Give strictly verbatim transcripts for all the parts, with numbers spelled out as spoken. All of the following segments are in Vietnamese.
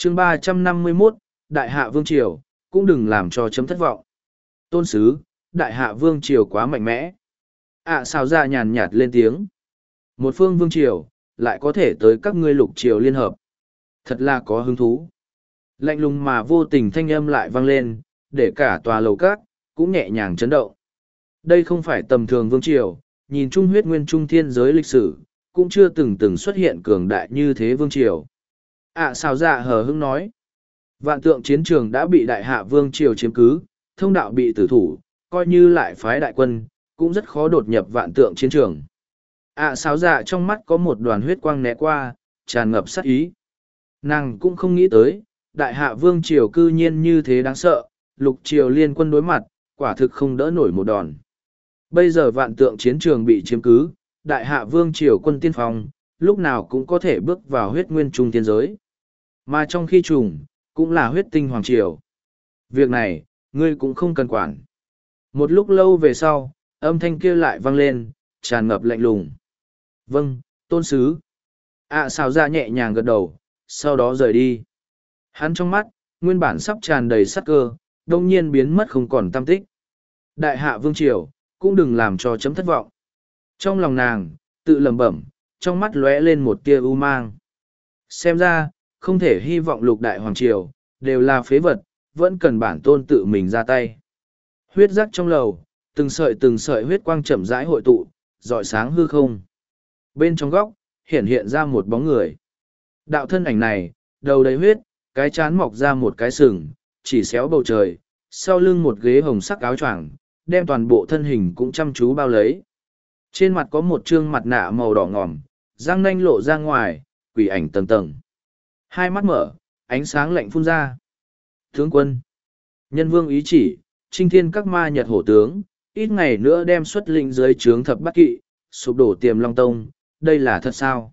chương ba trăm năm mươi mốt, Đại Hạ Vương Triều, cũng đừng làm cho chấm thất vọng. Tôn sứ, Đại Hạ Vương Triều quá mạnh mẽ. ạ à, sao ra nhàn nhạt lên tiếng. Một phương Vương Triều, lại có thể tới các ngươi lục triều liên hợp. Thật là có hứng thú. Lạnh lùng mà vô tình thanh âm lại vang lên, để cả tòa lầu các, cũng nhẹ nhàng chấn động. Đây không phải tầm thường Vương Triều, nhìn chung huyết nguyên trung thiên giới lịch sử, cũng chưa từng từng xuất hiện cường đại như thế Vương Triều. ạ à, sao dạ hờ hững nói. Vạn tượng chiến trường đã bị Đại Hạ Vương Triều chiếm cứ, thông đạo bị tử thủ, coi như lại phái đại quân, cũng rất khó đột nhập vạn tượng chiến trường. ạ à, sao dạ trong mắt có một đoàn huyết quang né qua, tràn ngập sát ý. Nàng cũng không nghĩ tới, Đại Hạ Vương Triều cư nhiên như thế đáng sợ, lục triều liên quân đối mặt, quả thực không đỡ nổi một đòn. Bây giờ vạn tượng chiến trường bị chiếm cứ, Đại Hạ Vương Triều quân tiên phong, lúc nào cũng có thể bước vào huyết nguyên trung tiên giới. Mà trong khi trùng, cũng là huyết tinh hoàng triều. Việc này, ngươi cũng không cần quản. Một lúc lâu về sau, âm thanh kia lại vang lên, tràn ngập lạnh lùng. Vâng, tôn sứ. ạ à, xào ra nhẹ nhàng gật đầu, sau đó rời đi. Hắn trong mắt, nguyên bản sắp tràn đầy sát cơ, đông nhiên biến mất không còn tăm tích. Đại Hạ Vương Triều, cũng đừng làm cho chấm thất vọng. Trong lòng nàng, tự lẩm bẩm, trong mắt lóe lên một tia u mang. Xem ra, không thể hy vọng lục đại hoàng triều, đều là phế vật, vẫn cần bản tôn tự mình ra tay. Huyết rắc trong lầu, từng sợi từng sợi huyết quang chậm rãi hội tụ, rọi sáng hư không. Bên trong góc, hiện hiện ra một bóng người. Đạo thân ảnh này, đầu đầy huyết, cái chán mọc ra một cái sừng, chỉ xéo bầu trời, sau lưng một ghế hồng sắc áo choàng, đem toàn bộ thân hình cũng chăm chú bao lấy. Trên mặt có một trương mặt nạ màu đỏ ngòm, răng nanh lộ ra ngoài, quỷ ảnh tầng tầng. Hai mắt mở, ánh sáng lạnh phun ra. Tướng quân, nhân vương ý chỉ, trinh thiên các ma nhật hổ tướng, ít ngày nữa đem xuất lĩnh dưới trướng thập bát kỵ, sụp đổ Tiềm Long Tông, đây là thật sao?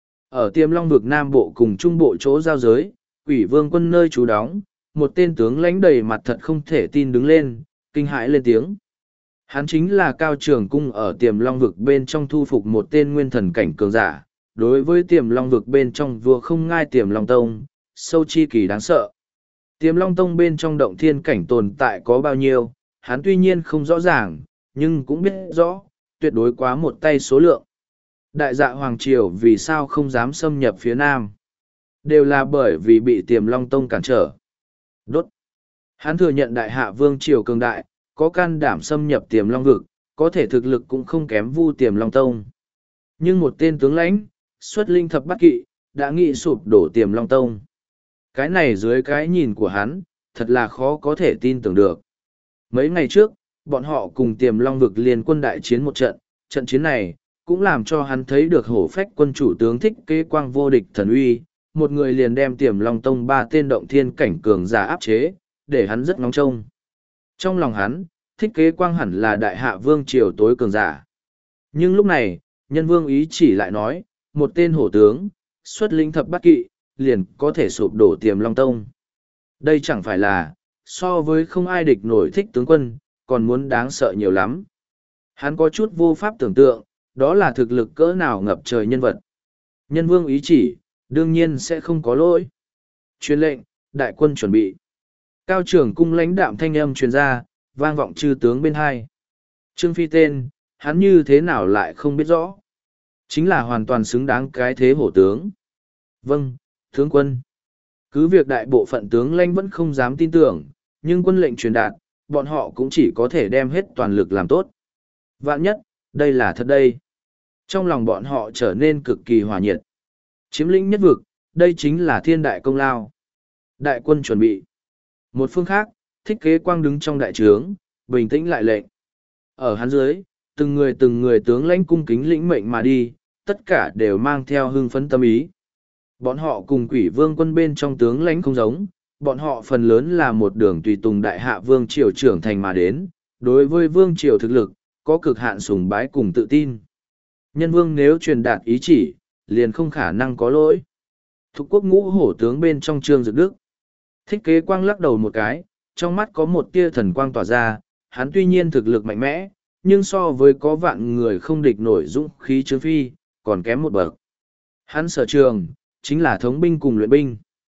Ở Tiềm Long vực Nam Bộ cùng Trung Bộ chỗ giao giới, quỷ vương quân nơi trú đóng, một tên tướng lãnh đầy mặt thật không thể tin đứng lên, kinh hãi lên tiếng. Hắn chính là Cao Trường Cung ở Tiềm Long vực bên trong thu phục một tên nguyên thần cảnh cường giả, đối với Tiềm Long vực bên trong vua không ngai Tiềm Long Tông, sâu chi kỳ đáng sợ. Tiềm Long Tông bên trong động thiên cảnh tồn tại có bao nhiêu, hắn tuy nhiên không rõ ràng, nhưng cũng biết rõ, tuyệt đối quá một tay số lượng. Đại dạ Hoàng Triều vì sao không dám xâm nhập phía Nam? Đều là bởi vì bị Tiềm Long Tông cản trở. Đốt. Hắn thừa nhận Đại Hạ Vương Triều cường đại, có can đảm xâm nhập Tiềm Long vực, có thể thực lực cũng không kém Vu Tiềm Long Tông. Nhưng một tên tướng lãnh, xuất linh thập bát kỵ, đã nghị sụp đổ Tiềm Long Tông. Cái này dưới cái nhìn của hắn, thật là khó có thể tin tưởng được. Mấy ngày trước, bọn họ cùng Tiềm Long vực liên quân đại chiến một trận, trận chiến này, cũng làm cho hắn thấy được hổ phách quân chủ tướng Thích Kế Quang vô địch thần uy, một người liền đem Tiềm Long Tông ba tên động thiên cảnh cường giả áp chế, để hắn rất ngóng trông. Trong lòng hắn, Thích Kế Quang hẳn là Đại Hạ Vương Triều tối cường giả. Nhưng lúc này, nhân vương ý chỉ lại nói, một tên hổ tướng, xuất linh thập bát kỵ, liền có thể sụp đổ Tiềm Long Tông. Đây chẳng phải là, so với không ai địch nổi Thích tướng quân, còn muốn đáng sợ nhiều lắm. Hắn có chút vô pháp tưởng tượng, đó là thực lực cỡ nào ngập trời nhân vật. Nhân vương ý chỉ, đương nhiên sẽ không có lỗi. Truyền lệnh, đại quân chuẩn bị. Cao trưởng cung lãnh đạm thanh âm truyền ra, vang vọng chư tướng bên hai. Trương Phi tên, hắn như thế nào lại không biết rõ. Chính là hoàn toàn xứng đáng cái thế hổ tướng. Vâng, tướng quân. Cứ việc đại bộ phận tướng lãnh vẫn không dám tin tưởng, nhưng quân lệnh truyền đạt, bọn họ cũng chỉ có thể đem hết toàn lực làm tốt. Vạn nhất, đây là thật đây. Trong lòng bọn họ trở nên cực kỳ hòa nhiệt. Chiếm lĩnh nhất vực, đây chính là thiên đại công lao. Đại quân chuẩn bị. Một phương khác, Thích Kế Quang đứng trong đại trướng, bình tĩnh lại lệnh. Ở hắn dưới, từng người từng người tướng lãnh cung kính lĩnh mệnh mà đi, tất cả đều mang theo hưng phấn tâm ý. Bọn họ cùng quỷ vương quân bên trong tướng lãnh không giống, bọn họ phần lớn là một đường tùy tùng Đại Hạ Vương Triều trưởng thành mà đến, đối với Vương Triều thực lực, có cực hạn sùng bái cùng tự tin. Nhân vương nếu truyền đạt ý chỉ, liền không khả năng có lỗi. Thục quốc ngũ hổ tướng bên trong Trương Dực Đức. Thích Kế Quang lắc đầu một cái, trong mắt có một tia thần quang tỏa ra, hắn tuy nhiên thực lực mạnh mẽ, nhưng so với có vạn người không địch nổi dũng khí Trương Phi, còn kém một bậc. Hắn sở trường, chính là thống binh cùng luyện binh.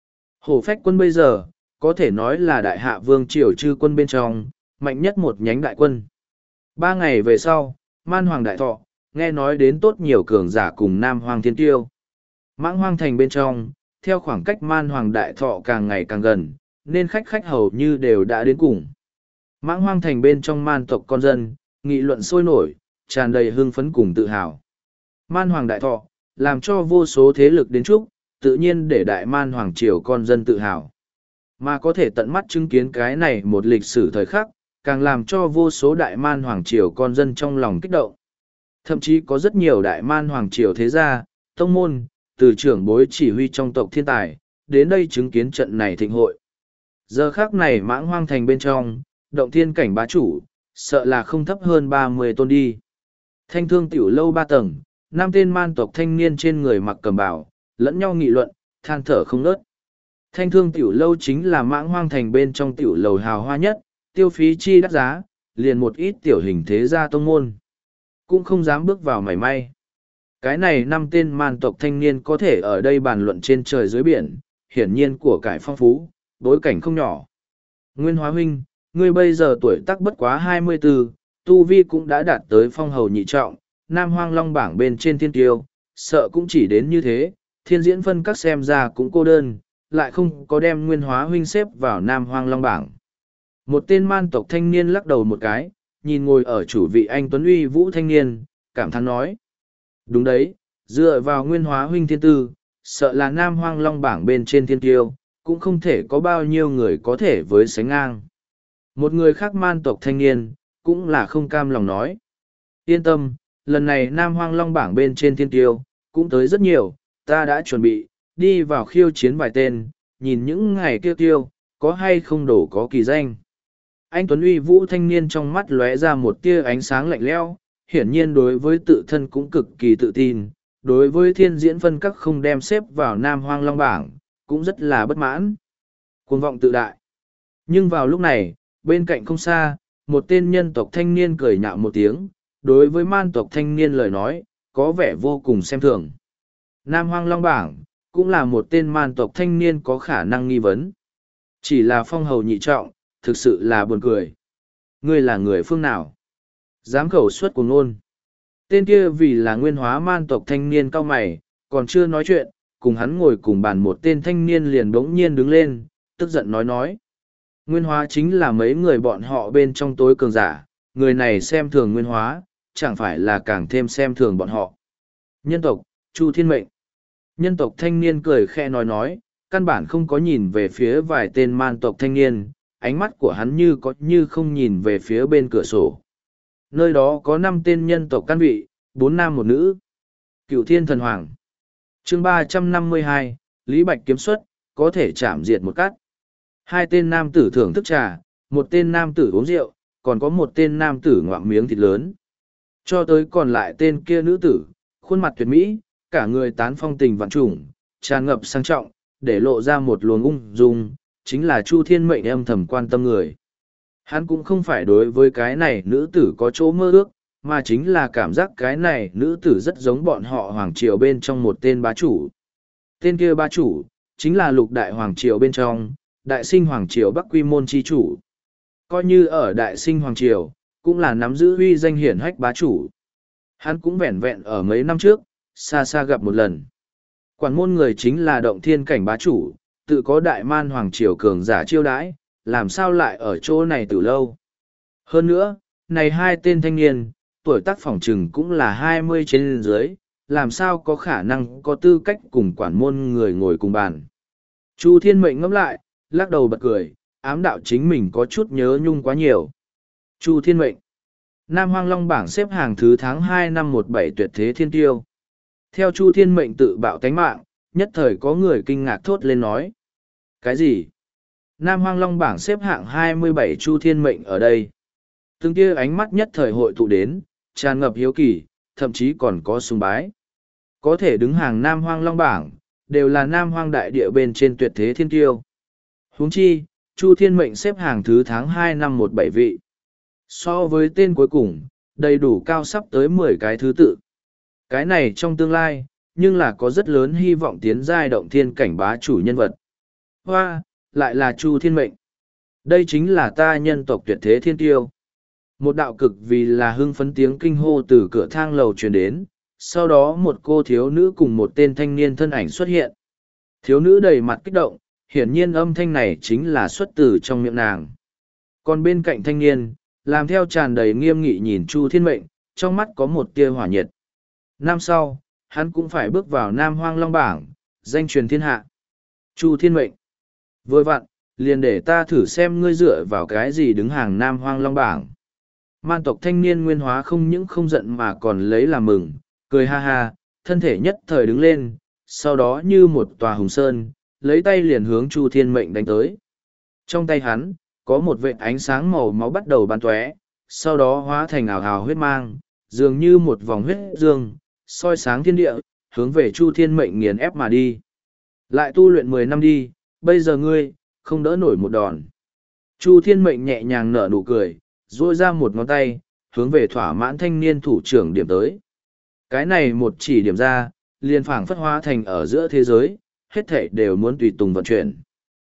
Hổ phách quân bây giờ, có thể nói là đại hạ vương triều chư quân bên trong, mạnh nhất một nhánh đại quân. Ba ngày về sau, man hoàng đại thọ, nghe nói đến tốt nhiều cường giả cùng nam hoàng thiên tiêu. Mãng hoang thành bên trong, theo khoảng cách man hoàng đại thọ càng ngày càng gần, nên khách khách hầu như đều đã đến cùng. Mãng hoang thành bên trong man tộc con dân, nghị luận sôi nổi, tràn đầy hưng phấn cùng tự hào. Man hoàng đại thọ, làm cho vô số thế lực đến chúc, tự nhiên để đại man hoàng triều con dân tự hào. Mà có thể tận mắt chứng kiến cái này một lịch sử thời khắc, càng làm cho vô số đại man hoàng triều con dân trong lòng kích động. Thậm chí có rất nhiều đại man hoàng triều thế gia, tông môn, từ trưởng bối chỉ huy trong tộc thiên tài, đến đây chứng kiến trận này thịnh hội. Giờ khắc này mãng hoang thành bên trong, động thiên cảnh bá chủ, sợ là không thấp hơn ba mươi tôn đi. Thanh thương tiểu lâu ba tầng, năm tên man tộc thanh niên trên người mặc cầm bào, lẫn nhau nghị luận, than thở không ngớt. Thanh thương tiểu lâu chính là mãng hoang thành bên trong tiểu lầu hào hoa nhất, tiêu phí chi đắt giá, liền một ít tiểu hình thế gia tông môn. Cũng không dám bước vào mảy may. Cái này năm tên man tộc thanh niên có thể ở đây bàn luận trên trời dưới biển, hiển nhiên của cải phong phú, bối cảnh không nhỏ. Nguyên Hóa huynh, ngươi bây giờ tuổi tác bất quá hai mươi tư, tu vi cũng đã đạt tới phong hầu nhị trọng, nam hoang long bảng bên trên thiên tiêu, sợ cũng chỉ đến như thế, thiên diễn phân các xem ra cũng cô đơn, lại không có đem Nguyên Hóa huynh xếp vào nam hoang long bảng. Một tên man tộc thanh niên lắc đầu một cái, nhìn ngồi ở chủ vị anh Tuấn Uy Vũ thanh niên, cảm thán nói. Đúng đấy, dựa vào Nguyên Hóa huynh thiên tư, sợ là nam hoang long bảng bên trên thiên tiêu, cũng không thể có bao nhiêu người có thể với sánh ngang. Một người khác man tộc thanh niên, cũng là không cam lòng nói. Yên tâm, lần này nam hoang long bảng bên trên thiên tiêu, cũng tới rất nhiều, ta đã chuẩn bị, đi vào khiêu chiến vài tên, nhìn những ngày kia tiêu, có hay không đổ có kỳ danh. Anh Tuấn Uy Vũ thanh niên trong mắt lóe ra một tia ánh sáng lạnh lẽo, hiển nhiên đối với tự thân cũng cực kỳ tự tin, đối với thiên diễn phân các không đem xếp vào nam hoang long bảng, cũng rất là bất mãn. Cuồng vọng tự đại. Nhưng vào lúc này, bên cạnh không xa, một tên nhân tộc thanh niên cười nhạo một tiếng, đối với man tộc thanh niên lời nói, có vẻ vô cùng xem thường. Nam hoang long bảng, cũng là một tên man tộc thanh niên có khả năng nghi vấn. Chỉ là phong hầu nhị trọng, thực sự là buồn cười. Ngươi là người phương nào? Dám khẩu xuất của ngôn. Tên kia vì là nguyên hóa man tộc thanh niên cao mày, còn chưa nói chuyện, cùng hắn ngồi cùng bàn một tên thanh niên liền bỗng nhiên đứng lên, tức giận nói nói. Nguyên hóa chính là mấy người bọn họ bên trong tối cường giả, người này xem thường nguyên hóa, chẳng phải là càng thêm xem thường bọn họ. Nhân tộc, Chu Thiên Mệnh. Nhân tộc thanh niên cười khẽ nói nói, căn bản không có nhìn về phía vài tên man tộc thanh niên, ánh mắt của hắn như có như không nhìn về phía bên cửa sổ. Nơi đó có năm tên nhân tộc căn vị, bốn nam một nữ. Cựu Thiên Thần Hoàng. Chương ba trăm năm mươi hai, Lý Bạch kiếm xuất, có thể chạm diệt một cát. Hai tên nam tử thưởng thức trà, một tên nam tử uống rượu, còn có một tên nam tử ngoạm miếng thịt lớn. Cho tới còn lại tên kia nữ tử, khuôn mặt tuyệt mỹ, cả người tán phong tình vạn trùng, tràn ngập sang trọng, để lộ ra một luồng ung dung, chính là Chu Thiên Mệnh âm thầm quan tâm người. Hắn cũng không phải đối với cái này nữ tử có chỗ mơ ước, mà chính là cảm giác cái này nữ tử rất giống bọn họ hoàng triều bên trong một tên bá chủ. Tên kia bá chủ, chính là lục đại hoàng triều bên trong, đại sinh hoàng triều Bắc Quy Môn chi chủ. Coi như ở đại sinh hoàng triều, cũng là nắm giữ uy danh hiển hách bá chủ. Hắn cũng vẹn vẹn ở mấy năm trước, xa xa gặp một lần. Quản môn người chính là động thiên cảnh bá chủ, tự có đại man hoàng triều cường giả chiêu đãi, làm sao lại ở chỗ này từ lâu. Hơn nữa, này hai tên thanh niên, tuổi tác phỏng trừng cũng là hai mươi trên dưới, làm sao có khả năng có tư cách cùng quản môn người ngồi cùng bàn. Chu Thiên Mệnh ngẫm lại, lắc đầu bật cười, ám đạo chính mình có chút nhớ nhung quá nhiều. Chu Thiên Mệnh. Nam Hoang Long bảng xếp hàng thứ tháng hai năm một bảy tuyệt thế thiên tiêu. Theo Chu Thiên Mệnh tự bạo tánh mạng, nhất thời có người kinh ngạc thốt lên nói. Cái gì? Nam Hoang Long bảng xếp hạng hai mươi bảy Chu Thiên Mệnh ở đây. Từng kia ánh mắt nhất thời hội tụ đến, tràn ngập hiếu kỳ, thậm chí còn có sùng bái. Có thể đứng hàng Nam Hoang Long bảng, đều là Nam Hoang đại địa bên trên tuyệt thế thiên tiêu. Huống chi, Chu Thiên Mệnh xếp hàng thứ tháng hai năm một bảy vị. So với tên cuối cùng, đầy đủ cao sắp tới mười cái thứ tự. Cái này trong tương lai, nhưng là có rất lớn hy vọng tiến giai động thiên cảnh bá chủ nhân vật. Hoa, lại là Chu Thiên Mệnh. Đây chính là ta nhân tộc tuyệt thế thiên tiêu. Một đạo cực vì là hưng phấn tiếng kinh hô từ cửa thang lầu truyền đến, sau đó một cô thiếu nữ cùng một tên thanh niên thân ảnh xuất hiện. Thiếu nữ đầy mặt kích động, hiển nhiên âm thanh này chính là xuất từ trong miệng nàng. Còn bên cạnh thanh niên, làm theo tràn đầy nghiêm nghị nhìn Chu Thiên Mệnh, trong mắt có một tia hỏa nhiệt. Năm sau, hắn cũng phải bước vào Nam Hoang Long bảng, danh truyền thiên hạ. Chu Thiên Mệnh. Vừa vặn, liền để ta thử xem ngươi dựa vào cái gì đứng hàng Nam Hoang Long bảng. Man tộc thanh niên Nguyên Hóa không những không giận mà còn lấy làm mừng, cười ha ha, thân thể nhất thời đứng lên, sau đó như một tòa hùng sơn, lấy tay liền hướng Chu Thiên Mệnh đánh tới. Trong tay hắn, có một vệt ánh sáng màu máu bắt đầu bắn tóe, sau đó hóa thành ảo hào huyết mang, dường như một vòng huyết dương, soi sáng thiên địa, hướng về Chu Thiên Mệnh nghiền ép mà đi. Lại tu luyện mười năm đi, bây giờ ngươi, không đỡ nổi một đòn. Chu Thiên Mệnh nhẹ nhàng nở nụ cười, duỗi ra một ngón tay, hướng về thỏa mãn thanh niên thủ trưởng điểm tới. Cái này một chỉ điểm ra, liền phảng phất hóa thành ở giữa thế giới, hết thảy đều muốn tùy tùng vận chuyển.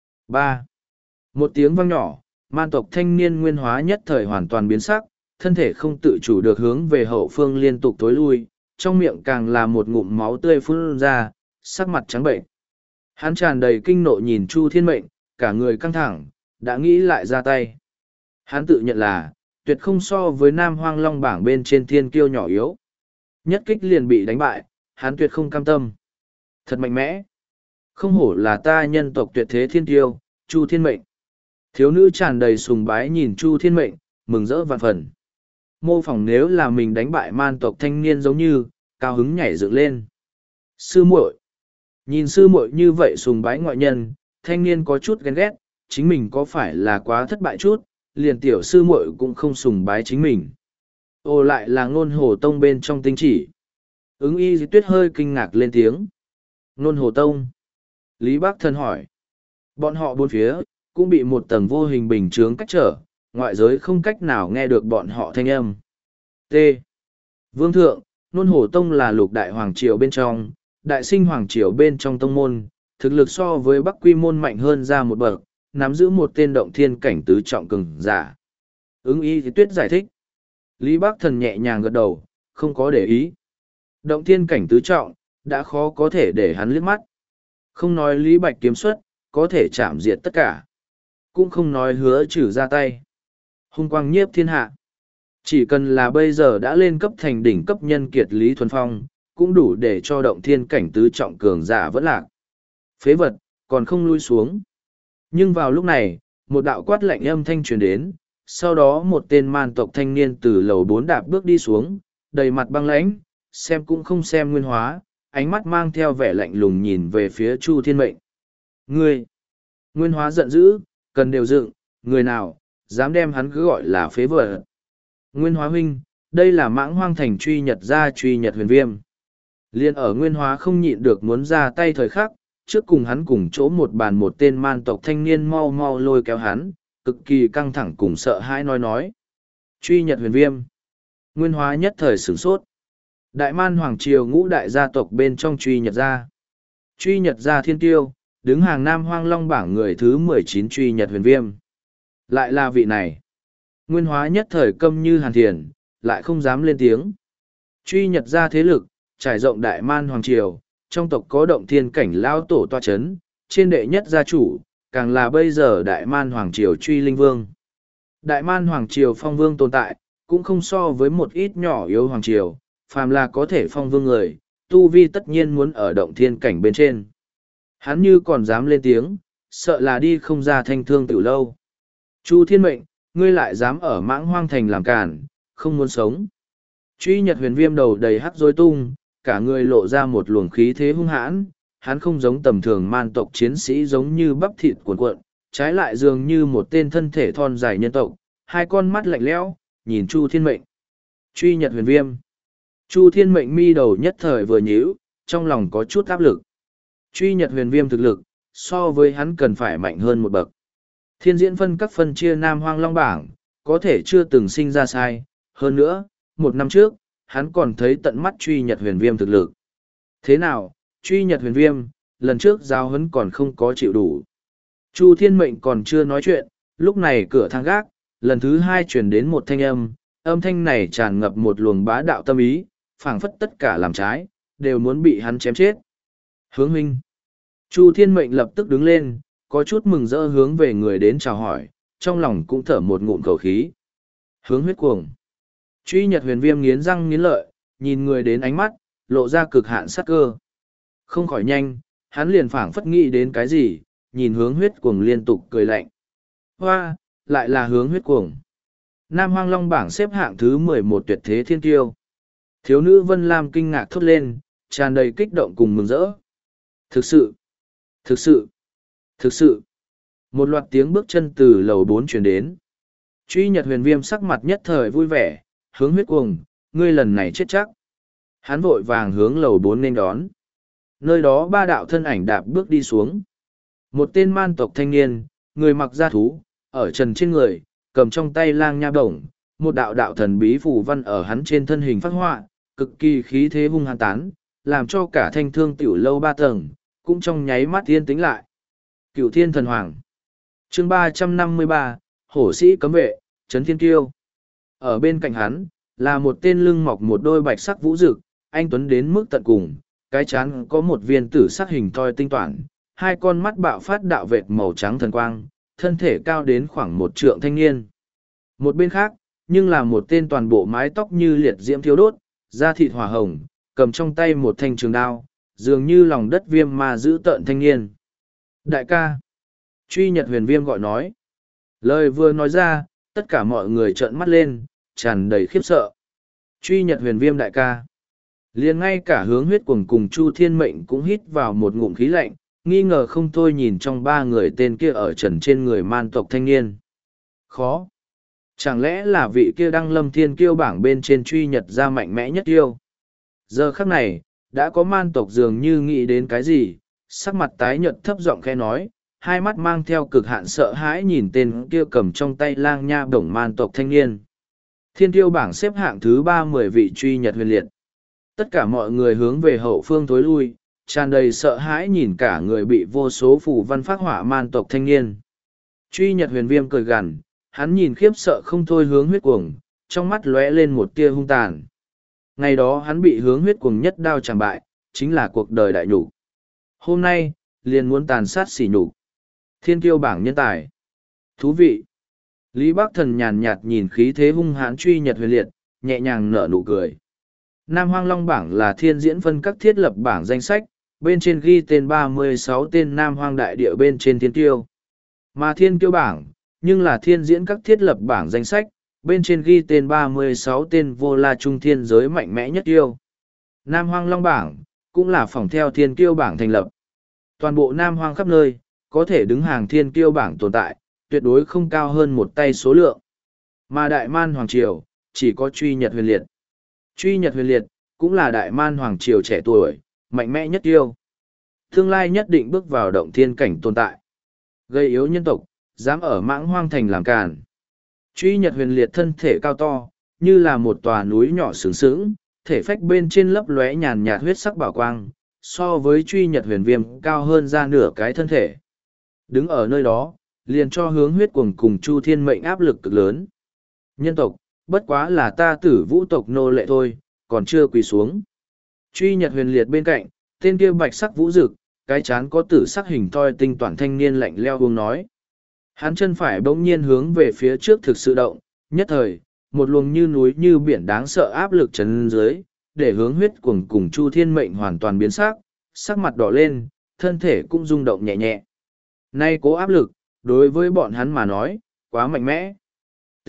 ba. Một tiếng vang nhỏ, man tộc thanh niên Nguyên Hóa nhất thời hoàn toàn biến sắc, thân thể không tự chủ được hướng về hậu phương liên tục tối lui, trong miệng càng là một ngụm máu tươi phun ra, sắc mặt trắng bệnh. Hắn tràn đầy kinh nộ nhìn Chu Thiên Mệnh, cả người căng thẳng, đã nghĩ lại ra tay. Hắn tự nhận là, tuyệt không so với Nam Hoang Long bảng bên trên thiên kiêu nhỏ yếu. Nhất kích liền bị đánh bại, hắn tuyệt không cam tâm. Thật mạnh mẽ. Không hổ là ta nhân tộc tuyệt thế thiên kiêu, Chu Thiên Mệnh. Thiếu nữ tràn đầy sùng bái nhìn Chu Thiên Mệnh, mừng rỡ vạn phần. Mô phỏng nếu là mình đánh bại man tộc thanh niên giống như, cao hứng nhảy dựng lên. Sư muội. Nhìn sư muội như vậy sùng bái ngoại nhân, thanh niên có chút ghen ghét, chính mình có phải là quá thất bại chút, liền tiểu sư muội cũng không sùng bái chính mình. Ồ lại là ngôn hồ tông bên trong tinh chỉ. Ứng y tuyết hơi kinh ngạc lên tiếng. Ngôn hồ tông. Lý Bác Thần hỏi. Bọn họ bốn phía, cũng bị một tầng vô hình bình chướng cách trở, ngoại giới không cách nào nghe được bọn họ thanh âm. T. Vương thượng, ngôn hồ tông là lục đại hoàng triều bên trong, đại sinh hoàng triều bên trong tông môn, thực lực so với Bắc Quy môn mạnh hơn ra một bậc, nắm giữ một tên động thiên cảnh tứ trọng cường giả. Ứng y thì tuyết giải thích. Lý Bác Thần nhẹ nhàng gật đầu, không có để ý. Động thiên cảnh tứ trọng, đã khó có thể để hắn liếc mắt. Không nói Lý Bạch kiếm xuất, có thể chạm diệt tất cả. Cũng không nói hứa trừ ra tay. Hung quang nhiếp thiên hạ. Chỉ cần là bây giờ đã lên cấp thành đỉnh cấp nhân kiệt Lý Thuần Phong, cũng đủ để cho động thiên cảnh tứ trọng cường giả vẫn lạc. Phế vật, còn không lui xuống. Nhưng vào lúc này, một đạo quát lạnh âm thanh truyền đến, sau đó một tên man tộc thanh niên từ lầu bốn đạp bước đi xuống, đầy mặt băng lãnh, xem cũng không xem Nguyên Hóa, ánh mắt mang theo vẻ lạnh lùng nhìn về phía Chu Thiên Mệnh. Ngươi! Nguyên Hóa giận dữ, cần đều dựng, người nào, dám đem hắn cứ gọi là phế vật. Nguyên Hóa huynh, đây là mãng hoang thành truy nhật gia truy nhật huyền viêm. Liên ở Nguyên Hóa không nhịn được muốn ra tay thời khắc, trước cùng hắn cùng chỗ một bàn một tên man tộc thanh niên mau mau lôi kéo hắn, cực kỳ căng thẳng cùng sợ hãi nói nói. Truy nhật huyền viêm. Nguyên Hóa nhất thời sửng sốt. Đại man hoàng triều ngũ đại gia tộc bên trong truy nhật gia. Truy nhật gia thiên tiêu, đứng hàng Nam Hoang Long bảng người thứ mười chín truy nhật huyền viêm. Lại là vị này. Nguyên Hóa nhất thời câm như hàn thiền, lại không dám lên tiếng. Truy nhật gia thế lực, trải rộng đại man hoàng triều, trong tộc có động thiên cảnh lao tổ toa chấn, trên đệ nhất gia chủ, càng là bây giờ đại man hoàng triều truy linh vương. Đại man hoàng triều phong vương tồn tại, cũng không so với một ít nhỏ yếu hoàng triều, phàm là có thể phong vương người, tu vi tất nhiên muốn ở động thiên cảnh bên trên. Hắn như còn dám lên tiếng, sợ là đi không ra thanh thương tiểu lâu. Chu Thiên Mệnh, ngươi lại dám ở mãng hoang thành làm cản, không muốn sống. Truy nhật huyền viêm đầu đầy hắc rối tung, cả người lộ ra một luồng khí thế hung hãn, hắn không giống tầm thường man tộc chiến sĩ giống như bắp thịt cuộn cuộn, trái lại dường như một tên thân thể thon dài nhân tộc, hai con mắt lạnh lẽo, nhìn Chu Thiên Mệnh. Truy nhật huyền viêm. Chu Thiên Mệnh mi đầu nhất thời vừa nhíu, trong lòng có chút áp lực. Truy nhật huyền viêm thực lực, so với hắn cần phải mạnh hơn một bậc. Thiên diễn phân các phân chia Nam Hoang Long bảng, có thể chưa từng sinh ra sai. Hơn nữa, một năm trước, hắn còn thấy tận mắt truy nhật huyền viêm thực lực. Thế nào, truy nhật huyền viêm, lần trước giao hấn còn không có chịu đủ. Chu Thiên Mệnh còn chưa nói chuyện, lúc này cửa thang gác, lần thứ hai chuyển đến một thanh âm, âm thanh này tràn ngập một luồng bá đạo tâm ý, phảng phất tất cả làm trái, đều muốn bị hắn chém chết. Hướng huynh. Chu Thiên Mệnh lập tức đứng lên, có chút mừng rỡ hướng về người đến chào hỏi, trong lòng cũng thở một ngụm khẩu khí. Hướng huyết cuồng. Truy Nhật Huyền Viêm nghiến răng nghiến lợi, nhìn người đến ánh mắt, lộ ra cực hạn sát cơ. Không khỏi nhanh, hắn liền phảng phất nghĩ đến cái gì, nhìn hướng huyết cuồng liên tục cười lạnh. Hoa, lại là hướng huyết cuồng. Nam Hoang Long bảng xếp hạng thứ mười một tuyệt thế thiên kiêu. Thiếu nữ Vân Lam kinh ngạc thốt lên, tràn đầy kích động cùng mừng rỡ. Thực sự, thực sự, thực sự. Một loạt tiếng bước chân từ lầu bốn truyền đến. Truy Nhật Huyền Viêm sắc mặt nhất thời vui vẻ, hướng huyết cuồng, ngươi lần này chết chắc. Hắn vội vàng hướng lầu bốn nên đón. Nơi đó ba đạo thân ảnh đạp bước đi xuống. Một tên man tộc thanh niên, người mặc da thú, ở trần trên người, cầm trong tay lang nha bổng, một đạo đạo thần bí phù văn ở hắn trên thân hình phát họa, cực kỳ khí thế hung hăng tán, làm cho cả thanh thương tiểu lâu ba tầng, cũng trong nháy mắt yên tĩnh lại. Cửu Thiên Thần Hoàng. Chương ba trăm năm mươi ba, Hổ sĩ cấm vệ, Trấn Thiên Kiêu. Ở bên cạnh hắn, là một tên lưng mọc một đôi bạch sắc vũ rực, anh tuấn đến mức tận cùng, cái chán có một viên tử sắc hình thoi tinh toản, hai con mắt bạo phát đạo vệt màu trắng thần quang, thân thể cao đến khoảng một trượng thanh niên. Một bên khác, nhưng là một tên toàn bộ mái tóc như liệt diễm thiêu đốt, da thịt hỏa hồng, cầm trong tay một thanh trường đao, dường như lòng đất viêm mà giữ tợn thanh niên. Đại ca! Truy Nhật Huyền Viêm gọi nói. Lời vừa nói ra, tất cả mọi người trợn mắt lên, tràn đầy khiếp sợ. Truy Nhật Huyền Viêm đại ca. Liền ngay cả hướng huyết cuồng cùng Chu Thiên Mệnh cũng hít vào một ngụm khí lạnh, nghi ngờ không thôi nhìn trong ba người tên kia ở trần trên người man tộc thanh niên. Khó. Chẳng lẽ là vị kia đăng lâm thiên kiêu bảng bên trên truy nhật ra mạnh mẽ nhất kiêu? Giờ khắc này, đã có man tộc dường như nghĩ đến cái gì, sắc mặt tái nhợt thấp giọng khẽ nói, hai mắt mang theo cực hạn sợ hãi nhìn tên kia cầm trong tay lang nha bổng man tộc thanh niên. Thiên kiêu bảng xếp hạng thứ ba mười vị truy nhật huyền liệt. Tất cả mọi người hướng về hậu phương thối lui, tràn đầy sợ hãi nhìn cả người bị vô số phù văn phát hỏa man tộc thanh niên. Truy Nhật Huyền Viêm cười gằn, hắn nhìn khiếp sợ không thôi hướng huyết cuồng, trong mắt lóe lên một tia hung tàn. Ngày đó hắn bị hướng huyết cuồng nhất đao chẳng bại, chính là cuộc đời đại nhục. Hôm nay, liền muốn tàn sát sỉ nhục. Thiên kiêu bảng nhân tài. Thú vị. Lý Bắc Thần nhàn nhạt nhìn khí thế hung hãn Truy Nhật Huyền liệt, nhẹ nhàng nở nụ cười. Nam Hoang Long bảng là thiên diễn phân các thiết lập bảng danh sách, bên trên ghi tên ba mươi sáu tên Nam Hoang đại địa bên trên thiên kiêu. Mà thiên kiêu bảng, nhưng là thiên diễn các thiết lập bảng danh sách, bên trên ghi tên ba mươi sáu tên vô la trung thiên giới mạnh mẽ nhất kiêu. Nam Hoang Long bảng, cũng là phòng theo thiên kiêu bảng thành lập. Toàn bộ Nam Hoang khắp nơi, có thể đứng hàng thiên kiêu bảng tồn tại, tuyệt đối không cao hơn một tay số lượng. Mà Đại Man Hoàng Triều, chỉ có Truy Nhật Huyền liệt. Truy Nhật Huyền liệt, cũng là Đại Man Hoàng Triều trẻ tuổi, mạnh mẽ nhất kiêu. Tương lai nhất định bước vào động thiên cảnh tồn tại. Gây yếu nhân tộc, dám ở mãng hoang thành làm càn. Truy Nhật Huyền liệt thân thể cao to, như là một tòa núi nhỏ sướng sướng, thể phách bên trên lấp lóe nhàn nhạt huyết sắc bảo quang, so với Truy Nhật Huyền Viêm cao hơn ra nửa cái thân thể. Đứng ở nơi đó, liền cho hướng huyết cuồng cùng Chu Thiên Mệnh áp lực cực lớn. Nhân tộc, bất quá là ta tử vũ tộc nô lệ thôi, còn chưa quỳ xuống. Truy Nhật Huyền liệt bên cạnh, tên kia bạch sắc vũ rực, cái chán có tử sắc hình thoi tinh toàn thanh niên lạnh leo uống nói. Hắn chân phải bỗng nhiên hướng về phía trước thực sự động, nhất thời, một luồng như núi như biển đáng sợ áp lực chấn dưới, để hướng huyết cuồng cùng Chu Thiên Mệnh hoàn toàn biến sắc, sắc mặt đỏ lên, thân thể cũng rung động nhẹ nhẹ. Nay cố áp lực, đối với bọn hắn mà nói, quá mạnh mẽ. T.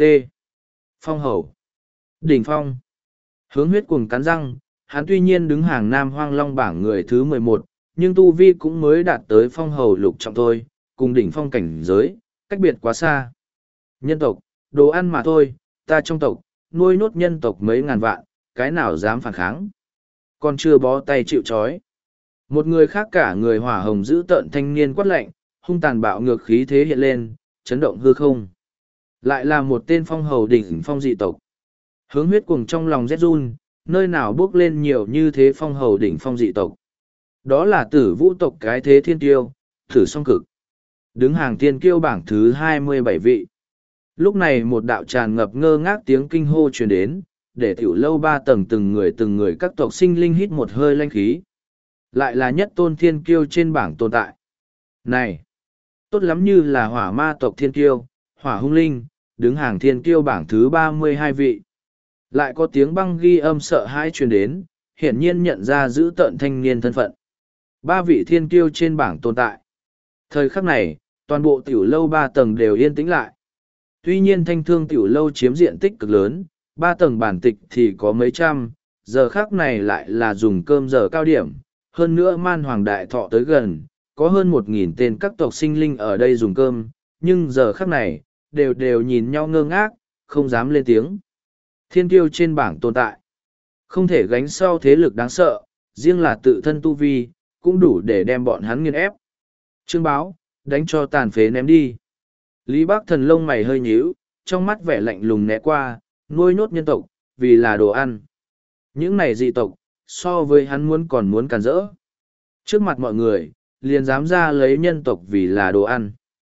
Phong hầu. Đỉnh phong. Hướng huyết cuồng cắn răng, hắn tuy nhiên đứng hàng Nam Hoang Long bảng người thứ mười một, nhưng tu vi cũng mới đạt tới phong hầu lục trọng thôi, cùng đỉnh phong cảnh giới, cách biệt quá xa. Nhân tộc, đồ ăn mà thôi, ta trong tộc, nuôi nốt nhân tộc mấy ngàn vạn, cái nào dám phản kháng. Còn chưa bó tay chịu trói. Một người khác cả người hỏa hồng giữ tợn thanh niên quát lạnh, hung tàn bạo ngược khí thế hiện lên, chấn động hư không. Lại là một tên phong hầu đỉnh phong dị tộc. Hướng huyết cuồng trong lòng rét run, nơi nào bước lên nhiều như thế phong hầu đỉnh phong dị tộc. Đó là tử vũ tộc cái thế thiên tiêu, thử song cực. Đứng hàng thiên kiêu bảng thứ hai mươi bảy vị. Lúc này một đạo tràn ngập ngơ ngác tiếng kinh hô truyền đến, để tiểu lâu ba tầng từng người từng người các tộc sinh linh hít một hơi lanh khí. Lại là nhất tôn thiên kiêu trên bảng tồn tại. Này! Tốt lắm như là hỏa ma tộc thiên kiêu, hỏa hung linh, đứng hàng thiên kiêu bảng thứ ba mươi hai vị. Lại có tiếng băng ghi âm sợ hãi truyền đến, hiển nhiên nhận ra giữ tợn thanh niên thân phận. Ba vị thiên kiêu trên bảng tồn tại. Thời khắc này, toàn bộ tiểu lâu ba tầng đều yên tĩnh lại. Tuy nhiên thanh thương tiểu lâu chiếm diện tích cực lớn, ba tầng bản tịch thì có mấy trăm, giờ khắc này lại là dùng cơm giờ cao điểm. Hơn nữa man hoàng đại thọ tới gần, có hơn một nghìn tên các tộc sinh linh ở đây dùng cơm, nhưng giờ khắc này, đều đều nhìn nhau ngơ ngác, không dám lên tiếng. Thiên kiêu trên bảng tồn tại. Không thể gánh sau thế lực đáng sợ, riêng là tự thân tu vi, cũng đủ để đem bọn hắn nghiền ép. Trương Báo, đánh cho tàn phế ném đi. Lý Bác Thần lông mày hơi nhíu, trong mắt vẻ lạnh lùng né qua, nuôi nhốt nhân tộc, vì là đồ ăn. Những này dị tộc, so với hắn muốn còn muốn càn rỡ. Trước mặt mọi người, liền dám ra lấy nhân tộc vì là đồ ăn.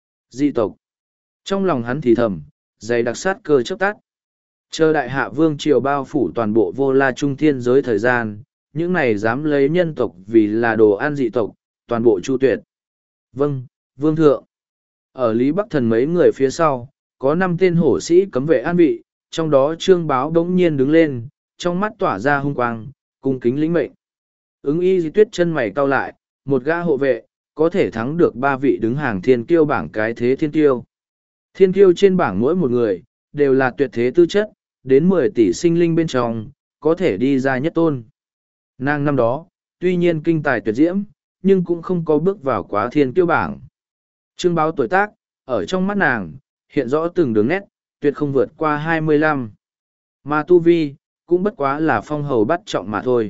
Dị tộc. Trong lòng hắn thì thầm, dày đặc sát cơ chớp tắt. Chờ đại hạ vương triều bao phủ toàn bộ vô la trung thiên giới thời gian, những này dám lấy nhân tộc vì là đồ ăn dị tộc, toàn bộ chu tuyệt. Vâng, vương thượng. Ở Lý Bắc Thần mấy người phía sau, có năm tên hổ sĩ cấm vệ an vị, trong đó Trương Báo đống nhiên đứng lên, trong mắt tỏa ra hung quang, cung kính lĩnh mệnh. Ứng y di tuyết chân mày cau lại, một gã hộ vệ, có thể thắng được ba vị đứng hàng thiên kiêu bảng cái thế thiên kiêu. Thiên kiêu trên bảng mỗi một người, đều là tuyệt thế tư chất, đến mười tỷ sinh linh bên trong, có thể đi ra nhất tôn. Nàng năm đó, tuy nhiên kinh tài tuyệt diễm, nhưng cũng không có bước vào quá thiên kiêu bảng. Trương Báo tuổi tác, ở trong mắt nàng, hiện rõ từng đường nét, tuyệt không vượt qua hai mươi lăm. Mà tu vi, cũng bất quá là phong hầu bắt trọng mà thôi.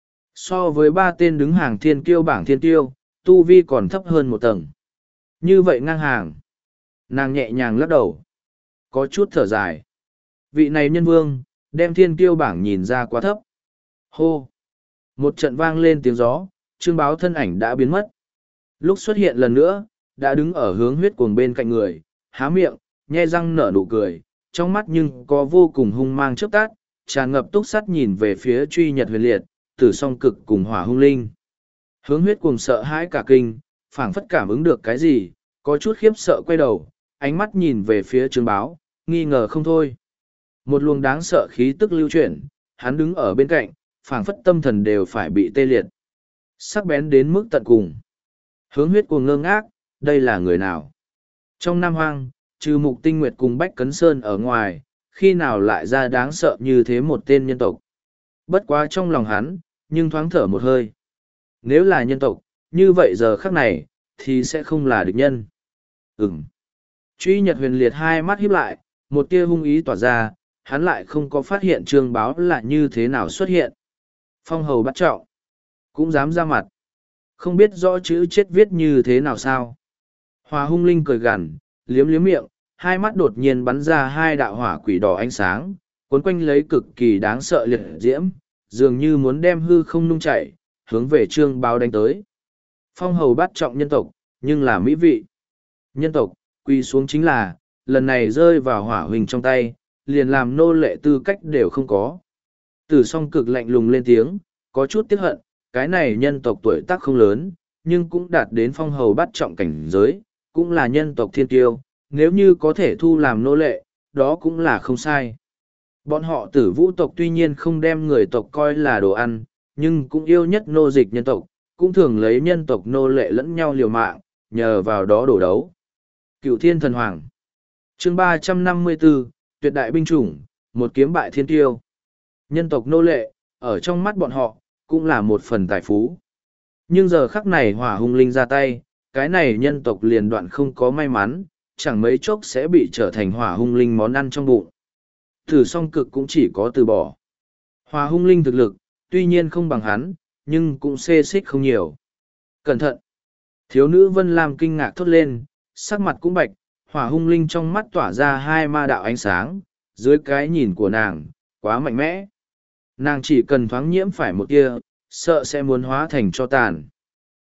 So với ba tên đứng hàng thiên kiêu bảng thiên kiêu, tu vi còn thấp hơn một tầng. Như vậy ngang hàng. Nàng nhẹ nhàng lắc đầu. Có chút thở dài. Vị này nhân vương, đem thiên kiêu bảng nhìn ra quá thấp. Hô! Một trận vang lên tiếng gió, Trương Báo thân ảnh đã biến mất. Lúc xuất hiện lần nữa, đã đứng ở hướng huyết cuồng bên cạnh người, há miệng, nhe răng nở nụ cười, trong mắt nhưng có vô cùng hung mang chớp tát, tràn ngập túc sắt nhìn về phía truy nhật huyền liệt, tử song cực cùng hỏa hung linh. Hướng huyết cuồng sợ hãi cả kinh, phảng phất cảm ứng được cái gì, có chút khiếp sợ quay đầu, ánh mắt nhìn về phía Trương Báo, nghi ngờ không thôi. Một luồng đáng sợ khí tức lưu chuyển, hắn đứng ở bên cạnh, phảng phất tâm thần đều phải bị tê liệt. Sắc bén đến mức tận cùng. Hướng huyết cuồng ngơ ngác, đây là người nào? Trong Nam Hoang, trừ Mục Tinh Nguyệt cùng Bách Cấn Sơn ở ngoài, khi nào lại ra đáng sợ như thế một tên nhân tộc? Bất quá trong lòng hắn, nhưng thoáng thở một hơi. Nếu là nhân tộc, như vậy giờ khắc này, thì sẽ không là địch nhân. Ừm. Truy Nhật huyền liệt hai mắt híp lại, một tia hung ý tỏa ra, hắn lại không có phát hiện Trương Báo là như thế nào xuất hiện. Phong hầu bắt trọng, cũng dám ra mặt. Không biết rõ chữ chết viết như thế nào sao. Hòa hung linh cười gằn, liếm liếm miệng, hai mắt đột nhiên bắn ra hai đạo hỏa quỷ đỏ ánh sáng, cuốn quanh lấy cực kỳ đáng sợ liệt diễm, dường như muốn đem hư không nung chảy, hướng về Trương Báo đánh tới. Phong hầu bắt trọng nhân tộc, nhưng là mỹ vị. Nhân tộc, quy xuống chính là, lần này rơi vào hỏa huỳnh trong tay, liền làm nô lệ tư cách đều không có. Tử song cực lạnh lùng lên tiếng, có chút tiếc hận, cái này nhân tộc tuổi tác không lớn, nhưng cũng đạt đến phong hầu bắt trọng cảnh giới, cũng là nhân tộc thiên tiêu, nếu như có thể thu làm nô lệ, đó cũng là không sai. Bọn họ tử vũ tộc tuy nhiên không đem người tộc coi là đồ ăn, nhưng cũng yêu nhất nô dịch nhân tộc, cũng thường lấy nhân tộc nô lệ lẫn nhau liều mạng, nhờ vào đó đổ đấu. Cựu Thiên Thần Hoàng chương ba trăm năm mươi bốn, tuyệt đại binh chủng, một kiếm bại thiên tiêu. Nhân tộc nô lệ, ở trong mắt bọn họ, cũng là một phần tài phú. Nhưng giờ khắc này hỏa hung linh ra tay, cái này nhân tộc liền đoạn không có may mắn, chẳng mấy chốc sẽ bị trở thành hỏa hung linh món ăn trong bụng. Thử song cực cũng chỉ có từ bỏ. Hỏa hung linh thực lực, tuy nhiên không bằng hắn, nhưng cũng xê xích không nhiều. Cẩn thận! Thiếu nữ Vân Lam kinh ngạc thốt lên, sắc mặt cũng bạch, hỏa hung linh trong mắt tỏa ra hai ma đạo ánh sáng, dưới cái nhìn của nàng, quá mạnh mẽ. Nàng chỉ cần thoáng nhiễm phải một tia, sợ sẽ muốn hóa thành cho tàn.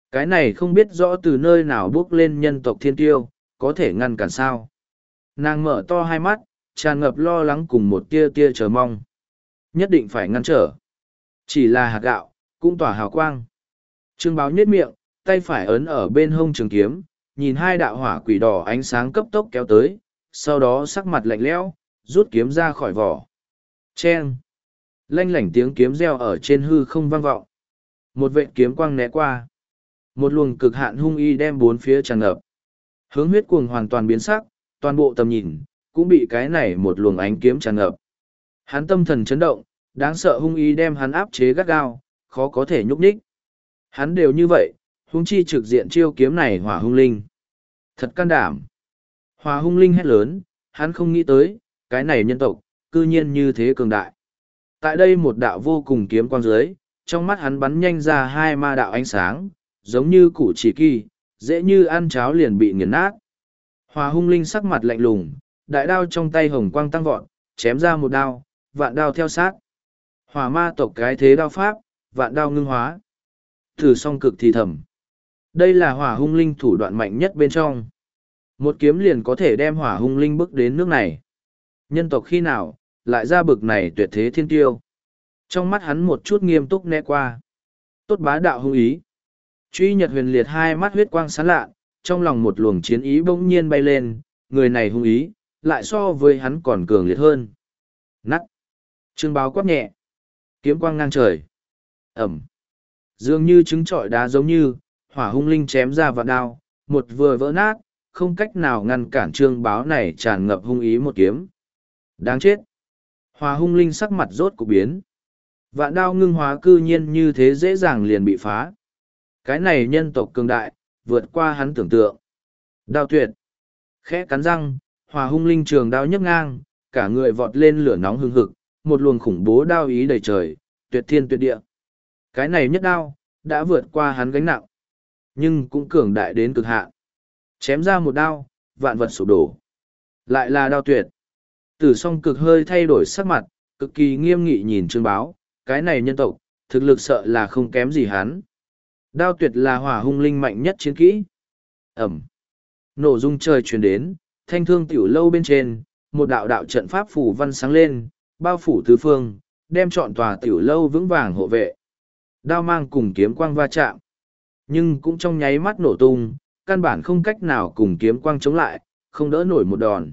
Cái này không biết rõ từ nơi nào bước lên nhân tộc thiên tiêu, có thể ngăn cản sao. Nàng mở to hai mắt, tràn ngập lo lắng cùng một tia tia chờ mong. Nhất định phải ngăn trở. Chỉ là hạt gạo, cũng tỏa hào quang. Trương Báo nhếch miệng, tay phải ấn ở bên hông trường kiếm, nhìn hai đạo hỏa quỷ đỏ ánh sáng cấp tốc kéo tới, sau đó sắc mặt lạnh lẽo, rút kiếm ra khỏi vỏ. Chen! Lanh lảnh tiếng kiếm reo ở trên hư không vang vọng. Một vệt kiếm quang né qua. Một luồng cực hạn hung y đem bốn phía tràn ngập. Hướng huyết cuồng hoàn toàn biến sắc, toàn bộ tầm nhìn, cũng bị cái này một luồng ánh kiếm tràn ngập. Hắn tâm thần chấn động, đáng sợ hung y đem hắn áp chế gắt gao, khó có thể nhúc nhích. Hắn đều như vậy, huống chi trực diện chiêu kiếm này hỏa hung linh. Thật can đảm. Hỏa hung linh hét lớn, hắn không nghĩ tới, cái này nhân tộc, cư nhiên như thế cường đại. Tại đây một đạo vô cùng kiếm quang dưới, trong mắt hắn bắn nhanh ra hai ma đạo ánh sáng, giống như củ chỉ kỳ, dễ như ăn cháo liền bị nghiền nát. Hỏa hung linh sắc mặt lạnh lùng, đại đao trong tay hồng quang tăng vọt, chém ra một đao, vạn đao theo sát. Hỏa ma tộc cái thế đao pháp, vạn đao ngưng hóa. Thử song cực thì thầm. Đây là hỏa hung linh thủ đoạn mạnh nhất bên trong. Một kiếm liền có thể đem hỏa hung linh bước đến nước này. Nhân tộc khi nào, lại ra bực này tuyệt thế thiên tiêu. Trong mắt hắn một chút nghiêm túc né qua. Tốt bá đạo hung ý. Truy Nhật huyền liệt hai mắt huyết quang sáng lạ, trong lòng một luồng chiến ý bỗng nhiên bay lên, người này hung ý, lại so với hắn còn cường liệt hơn. Nắt. Trương Báo quát nhẹ. Kiếm quang ngang trời. Ẩm. Dường như trứng trọi đá giống như, hỏa hung linh chém ra vạn đao, một vừa vỡ nát, không cách nào ngăn cản Trương Báo này tràn ngập hung ý một kiếm. Đáng chết. Hỏa hung linh sắc mặt rốt cục biến. Vạn đao ngưng hóa cư nhiên như thế dễ dàng liền bị phá. Cái này nhân tộc cường đại, vượt qua hắn tưởng tượng. Đao tuyệt. Khẽ cắn răng, hỏa hung linh trường đao nhấc ngang, cả người vọt lên lửa nóng hừng hực, một luồng khủng bố đao ý đầy trời, tuyệt thiên tuyệt địa. Cái này nhất đao, đã vượt qua hắn gánh nặng, nhưng cũng cường đại đến cực hạn. Chém ra một đao, vạn vật sụp đổ. Lại là đao tuyệt. Tử song cực hơi thay đổi sắc mặt, cực kỳ nghiêm nghị nhìn Trương Báo, cái này nhân tộc, thực lực sợ là không kém gì hắn. Đao tuyệt là hỏa hung linh mạnh nhất chiến kỹ. Ẩm. Nổ rung trời truyền đến, thanh thương tiểu lâu bên trên, một đạo đạo trận pháp phủ văn sáng lên, bao phủ tứ phương, đem trọn tòa tiểu lâu vững vàng hộ vệ. Đao mang cùng kiếm quang va chạm, nhưng cũng trong nháy mắt nổ tung, căn bản không cách nào cùng kiếm quang chống lại, không đỡ nổi một đòn.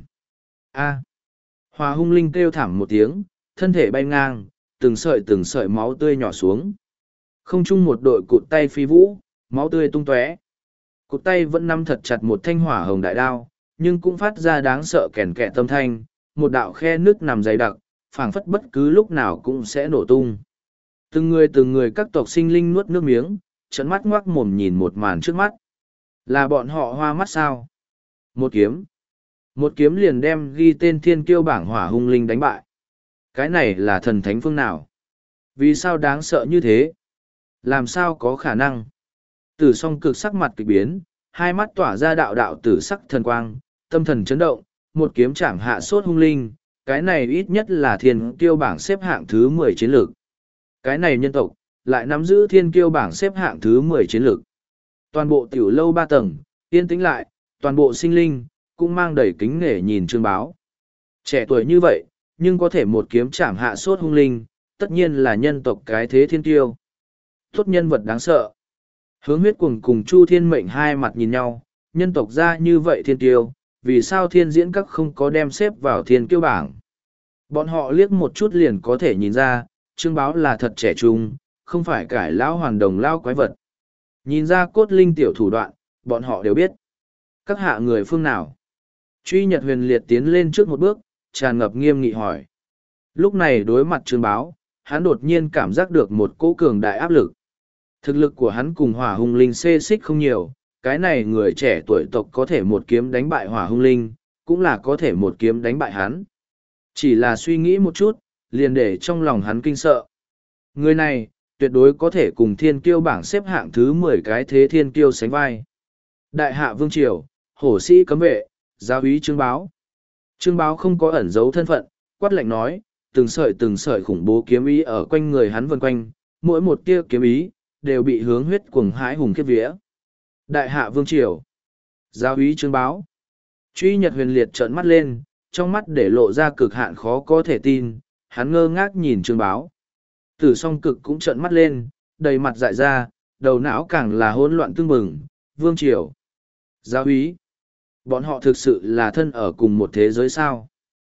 A. Hỏa hung linh kêu thảm một tiếng, thân thể bay ngang, từng sợi từng sợi máu tươi nhỏ xuống. Không chung một đội cụt tay phi vũ, máu tươi tung tóe. Cụt tay vẫn nắm thật chặt một thanh hỏa hồng đại đao, nhưng cũng phát ra đáng sợ kèn kẹ tâm thanh, một đạo khe nước nằm dày đặc, phảng phất bất cứ lúc nào cũng sẽ nổ tung. Từng người từng người các tộc sinh linh nuốt nước miếng, trợn mắt ngoác mồm nhìn một màn trước mắt. Là bọn họ hoa mắt sao? Một kiếm. Một kiếm liền đem ghi tên thiên kiêu bảng hỏa hung linh đánh bại. Cái này là thần thánh phương nào? Vì sao đáng sợ như thế? Làm sao có khả năng? Tử song cực sắc mặt kịch biến, hai mắt tỏa ra đạo đạo tử sắc thần quang, tâm thần chấn động, một kiếm chạm hạ sốt hung linh, cái này ít nhất là thiên kiêu bảng xếp hạng thứ mười chiến lược. Cái này nhân tộc, lại nắm giữ thiên kiêu bảng xếp hạng thứ mười chiến lược. Toàn bộ tiểu lâu ba tầng, yên tĩnh lại, toàn bộ sinh linh, cũng mang đầy kính nể nhìn Trương Báo. Trẻ tuổi như vậy, nhưng có thể một kiếm chạm hạ sốt hung linh, tất nhiên là nhân tộc cái thế thiên kiêu. Tốt nhân vật đáng sợ. Hướng huyết cuồng cùng Chu Thiên Mệnh hai mặt nhìn nhau, nhân tộc ra như vậy thiên kiêu, vì sao thiên diễn các không có đem xếp vào thiên kiêu bảng. Bọn họ liếc một chút liền có thể nhìn ra, Trương Báo là thật trẻ trung, không phải cải lão hoàn đồng lao quái vật. Nhìn ra cốt linh tiểu thủ đoạn, bọn họ đều biết. Các hạ người phương nào? Truy Nhật huyền liệt tiến lên trước một bước, tràn ngập nghiêm nghị hỏi. Lúc này đối mặt Trương Báo, hắn đột nhiên cảm giác được một cỗ cường đại áp lực. Thực lực của hắn cùng hỏa hung linh xê xích không nhiều, cái này người trẻ tuổi tộc có thể một kiếm đánh bại hỏa hung linh, cũng là có thể một kiếm đánh bại hắn. Chỉ là suy nghĩ một chút, liền để trong lòng hắn kinh sợ. Người này, tuyệt đối có thể cùng thiên kiêu bảng xếp hạng thứ mười cái thế thiên kiêu sánh vai. Đại hạ vương triều, hổ sĩ cấm vệ, giáo úy Trương Báo. Trương Báo không có ẩn giấu thân phận, quát lạnh nói, từng sợi từng sợi khủng bố kiếm ý ở quanh người hắn vần quanh, mỗi một tia kiếm ý, đều bị hướng huyết cuồng hãi hùng khiếp vía. Đại hạ vương triều. Giáo úy Trương Báo. Truy Nhật Huyền Liệt trợn mắt lên, trong mắt để lộ ra cực hạn khó có thể tin, hắn ngơ ngác nhìn Trương Báo. Tử song cực cũng trợn mắt lên, đầy mặt dại ra, đầu não càng là hỗn loạn tương bừng. Vương triều. Giáo úy. Bọn họ thực sự là thân ở cùng một thế giới sao?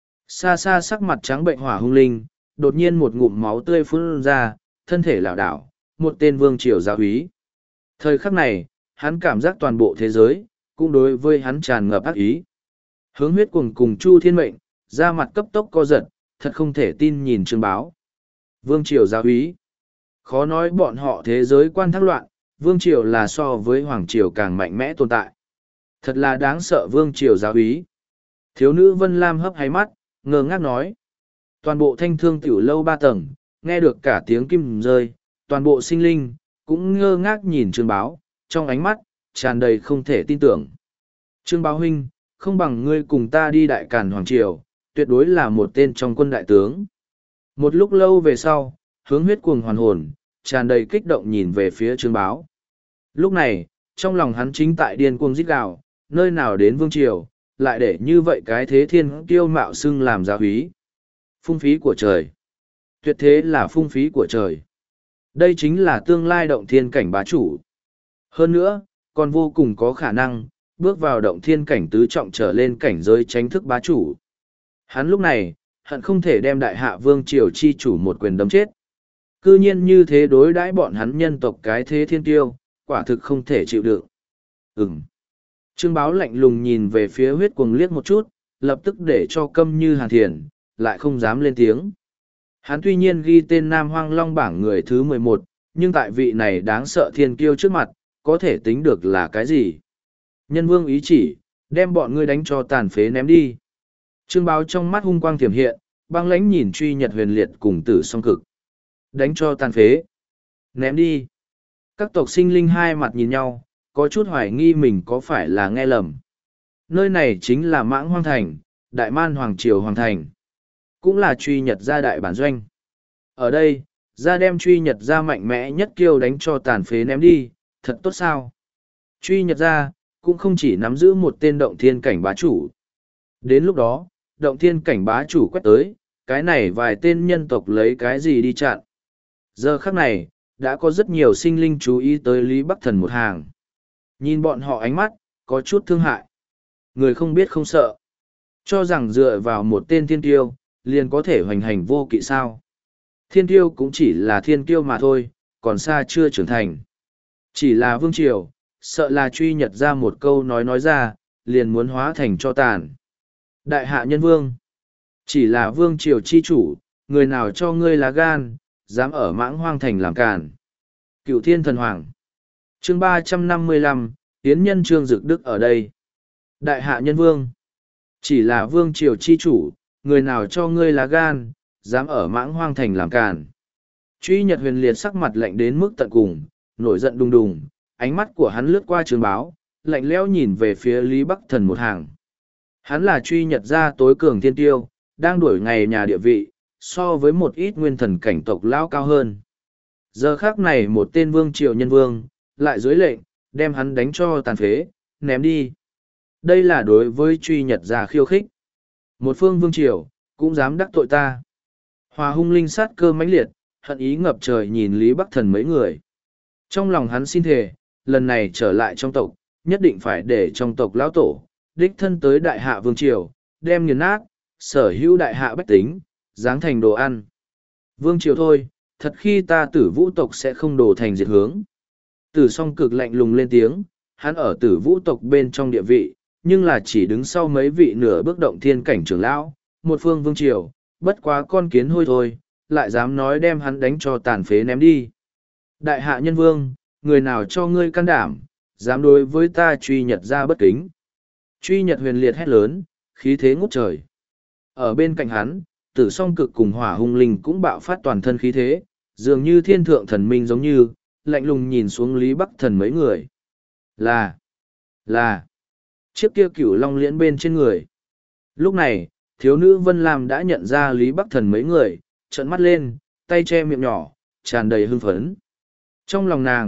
Xa xa sắc mặt trắng bệnh hỏa hung linh, đột nhiên một ngụm máu tươi phun ra, thân thể lảo đảo, một tên vương triều giáo úy. Thời khắc này, hắn cảm giác toàn bộ thế giới, cũng đối với hắn tràn ngập ác ý. Hướng huyết cuồng cùng Chu Thiên Mệnh, ra mặt cấp tốc co giật, thật không thể tin nhìn Trương Báo. Vương triều giáo úy. Khó nói bọn họ thế giới quan thác loạn, vương triều là so với hoàng triều càng mạnh mẽ tồn tại. Thật là đáng sợ vương triều giáo úy. Thiếu nữ Vân Lam hấp háy mắt, ngơ ngác nói. Toàn bộ thanh thương tiểu lâu ba tầng, nghe được cả tiếng kim rơi, toàn bộ sinh linh, cũng ngơ ngác nhìn Trương Báo, trong ánh mắt, tràn đầy không thể tin tưởng. Trương Báo huynh, không bằng ngươi cùng ta đi đại càn hoàng triều, tuyệt đối là một tên trong quân đại tướng. Một lúc lâu về sau, hướng huyết cuồng hoàn hồn, tràn đầy kích động nhìn về phía Trương Báo. Lúc này, trong lòng hắn chính tại điên cuồng rít gào, nơi nào đến vương triều, lại để như vậy cái thế thiên kiêu mạo xưng làm giáo úy. Phung phí của trời. Tuyệt thế là phung phí của trời. Đây chính là tương lai động thiên cảnh bá chủ. Hơn nữa, còn vô cùng có khả năng, bước vào động thiên cảnh tứ trọng trở lên cảnh giới tránh thức bá chủ. Hắn lúc này, hận không thể đem đại hạ vương triều chi chủ một quyền đấm chết. Cư nhiên như thế đối đãi bọn hắn nhân tộc cái thế thiên tiêu, quả thực không thể chịu đựng. Ừm. Trương Báo lạnh lùng nhìn về phía huyết cuồng liếc một chút, lập tức để cho câm như hàn thiền, lại không dám lên tiếng. Hắn tuy nhiên ghi tên Nam Hoang Long bảng người thứ mười một, nhưng tại vị này đáng sợ thiên kiêu trước mặt, có thể tính được là cái gì? Nhân vương ý chỉ, đem bọn ngươi đánh cho tàn phế ném đi. Trương Báo trong mắt hung quang tiềm hiện, băng lãnh nhìn Truy Nhật Huyền Liệt cùng Tử Song Cực. Đánh cho tàn phế. Ném đi. Các tộc sinh linh hai mặt nhìn nhau, có chút hoài nghi mình có phải là nghe lầm. Nơi này chính là Mãng Hoang Thành, Đại Man Hoàng Triều Hoàng Thành. Cũng là Truy Nhật gia đại bản doanh. Ở đây, gia đem Truy Nhật gia mạnh mẽ nhất kiêu đánh cho tàn phế ném đi, thật tốt sao? Truy Nhật gia, cũng không chỉ nắm giữ một tên động thiên cảnh bá chủ. Đến lúc đó, động thiên cảnh bá chủ quét tới, cái này vài tên nhân tộc lấy cái gì đi chặn. Giờ khắc này, đã có rất nhiều sinh linh chú ý tới Lý Bắc Thần một hàng. Nhìn bọn họ ánh mắt, có chút thương hại. Người không biết không sợ. Cho rằng dựa vào một tên thiên tiêu, liền có thể hoành hành vô kỵ sao. Thiên tiêu cũng chỉ là thiên tiêu mà thôi, còn xa chưa trưởng thành. Chỉ là vương triều, sợ là Truy Nhật ra một câu nói nói ra, liền muốn hóa thành cho tàn. Đại hạ nhân vương. Chỉ là vương triều chi chủ, người nào cho ngươi lá gan, dám ở Mãng Hoang Thành làm càn. Cựu Thiên Thần Hoàng. Chương ba trăm năm mươi lăm, Yến Nhân Trương Dực Đức ở đây. Đại hạ nhân vương. Chỉ là vương triều chi chủ, người nào cho ngươi lá gan, dám ở Mãng Hoang Thành làm càn. Truy Nhật Huyền Liệt sắc mặt lạnh đến mức tận cùng, nổi giận đùng đùng, ánh mắt của hắn lướt qua Trương Báo, lạnh lẽo nhìn về phía Lý Bắc Thần một hàng. Hắn là Truy Nhật gia tối cường thiên tiêu, đang đuổi ngày nhà địa vị, so với một ít nguyên thần cảnh tộc lão cao hơn. Giờ khác này một tên vương triều nhân vương, lại dưới lệnh, đem hắn đánh cho tàn phế, ném đi. Đây là đối với Truy Nhật gia khiêu khích. Một phương vương triều, cũng dám đắc tội ta. Hòa hung linh sát cơ mãnh liệt, hận ý ngập trời nhìn Lý Bắc Thần mấy người. Trong lòng hắn xin thề, lần này trở lại trong tộc, nhất định phải để trong tộc lão tổ, đích thân tới đại hạ vương triều, đem nghiền nát, sở hữu đại hạ bách tính, giáng thành đồ ăn. Vương triều thôi, thật khi ta tử vũ tộc sẽ không đổ thành diệt hướng. Tử song cực lạnh lùng lên tiếng, hắn ở tử vũ tộc bên trong địa vị, nhưng là chỉ đứng sau mấy vị nửa bước động thiên cảnh trưởng lão, một phương vương triều, bất quá con kiến hôi thôi, lại dám nói đem hắn đánh cho tàn phế ném đi. Đại hạ nhân vương, người nào cho ngươi can đảm, dám đối với ta Truy Nhật ra bất kính. Truy Nhật Huyền Liệt hét lớn, khí thế ngút trời. Ở bên cạnh hắn, Tử Song Cực cùng Hỏa Hung Linh cũng bạo phát toàn thân khí thế, dường như thiên thượng thần minh giống như, lạnh lùng nhìn xuống Lý Bắc Thần mấy người. Là, là, chiếc kia cửu long liễn bên trên người. Lúc này, thiếu nữ Vân Lam đã nhận ra Lý Bắc Thần mấy người, trợn mắt lên, tay che miệng nhỏ, tràn đầy hưng phấn. Trong lòng nàng,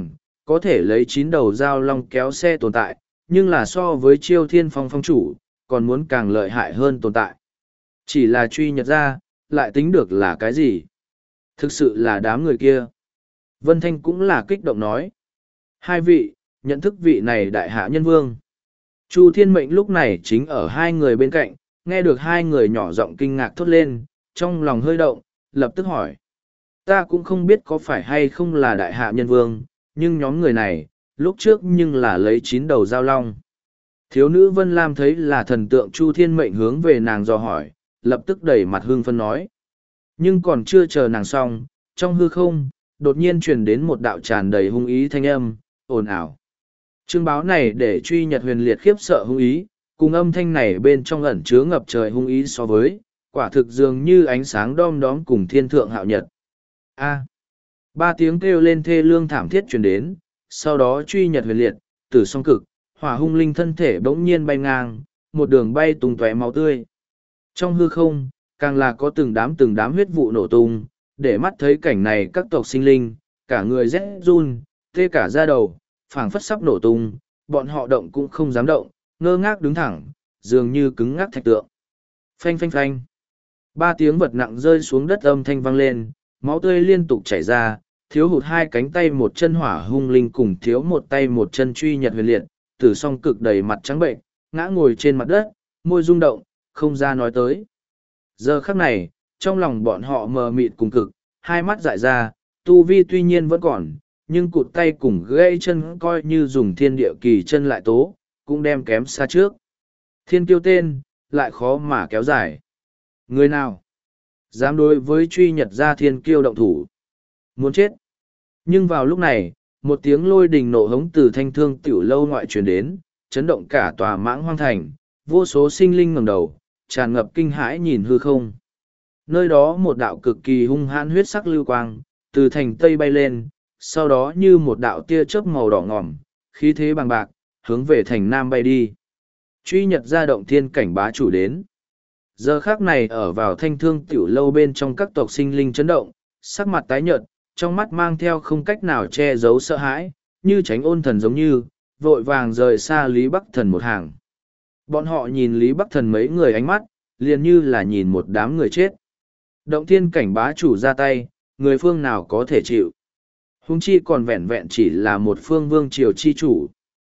có thể lấy chín đầu dao long kéo xe tồn tại, nhưng là so với chiêu thiên phong phong chủ, còn muốn càng lợi hại hơn tồn tại. Chỉ là truy nhật ra, lại tính được là cái gì? Thực sự là đám người kia. Vân Thanh cũng là kích động nói. Hai vị, nhận thức vị này đại hạ nhân vương. Chu Thiên Mệnh lúc này chính ở hai người bên cạnh, nghe được hai người nhỏ giọng kinh ngạc thốt lên, trong lòng hơi động, lập tức hỏi. Ta cũng không biết có phải hay không là đại hạ nhân vương, nhưng nhóm người này, lúc trước nhưng là lấy chín đầu dao long. Thiếu nữ Vân Lam thấy là thần tượng Chu Thiên Mệnh hướng về nàng dò hỏi, lập tức đẩy mặt hương phân nói. Nhưng còn chưa chờ nàng xong, trong hư không, đột nhiên truyền đến một đạo tràn đầy hung ý thanh âm, ồn ào. Chương báo này để truy nhật huyền liệt khiếp sợ hung ý, cùng âm thanh này bên trong ẩn chứa ngập trời hung ý so với, quả thực dường như ánh sáng đom đóm cùng thiên thượng hạo nhật. A. Ba tiếng kêu lên thê lương thảm thiết truyền đến, sau đó truy nhật huyền liệt, tử song cực, hỏa hung linh thân thể bỗng nhiên bay ngang, một đường bay tung tóe máu tươi. Trong hư không, càng là có từng đám từng đám huyết vụ nổ tung, để mắt thấy cảnh này các tộc sinh linh, cả người rét run, tê cả da đầu, phảng phất sắp nổ tung, bọn họ động cũng không dám động, ngơ ngác đứng thẳng, dường như cứng ngắc thạch tượng. Phanh phanh phanh. Ba tiếng vật nặng rơi xuống đất âm thanh vang lên, máu tươi liên tục chảy ra, thiếu hụt hai cánh tay một chân hỏa hung linh cùng thiếu một tay một chân truy nhật huyền liệt, tử song cực đầy mặt trắng bệnh, ngã ngồi trên mặt đất, môi rung động, không ra nói tới. Giờ khắc này, trong lòng bọn họ mờ mịt cùng cực, hai mắt dại ra, tu vi tuy nhiên vẫn còn, nhưng cụt tay cùng gãy chân coi như dùng thiên địa kỳ chân lại tố, cũng đem kém xa trước. Thiên kiêu tên, lại khó mà kéo dài. Người nào dám đối với truy nhật ra thiên kiêu động thủ? Muốn chết. Nhưng vào lúc này, một tiếng lôi đình nổ hống từ thanh thương tiểu lâu ngoại truyền đến, chấn động cả tòa mãng hoang thành, vô số sinh linh ngẩng đầu, tràn ngập kinh hãi nhìn hư không. Nơi đó một đạo cực kỳ hung hãn huyết sắc lưu quang, từ thành tây bay lên, sau đó như một đạo tia chớp màu đỏ ngòm, khí thế bằng bạc, hướng về thành nam bay đi. Truy nhật ra động thiên cảnh bá chủ đến. Giờ khác này ở vào thanh thương tiểu lâu bên trong các tộc sinh linh chấn động, sắc mặt tái nhợt, trong mắt mang theo không cách nào che giấu sợ hãi, như tránh ôn thần giống như, vội vàng rời xa Lý Bắc Thần một hàng. Bọn họ nhìn Lý Bắc Thần mấy người ánh mắt, liền như là nhìn một đám người chết. Động thiên cảnh bá chủ ra tay, người phương nào có thể chịu. Huống chi còn vẹn vẹn chỉ là một phương vương triều chi chủ.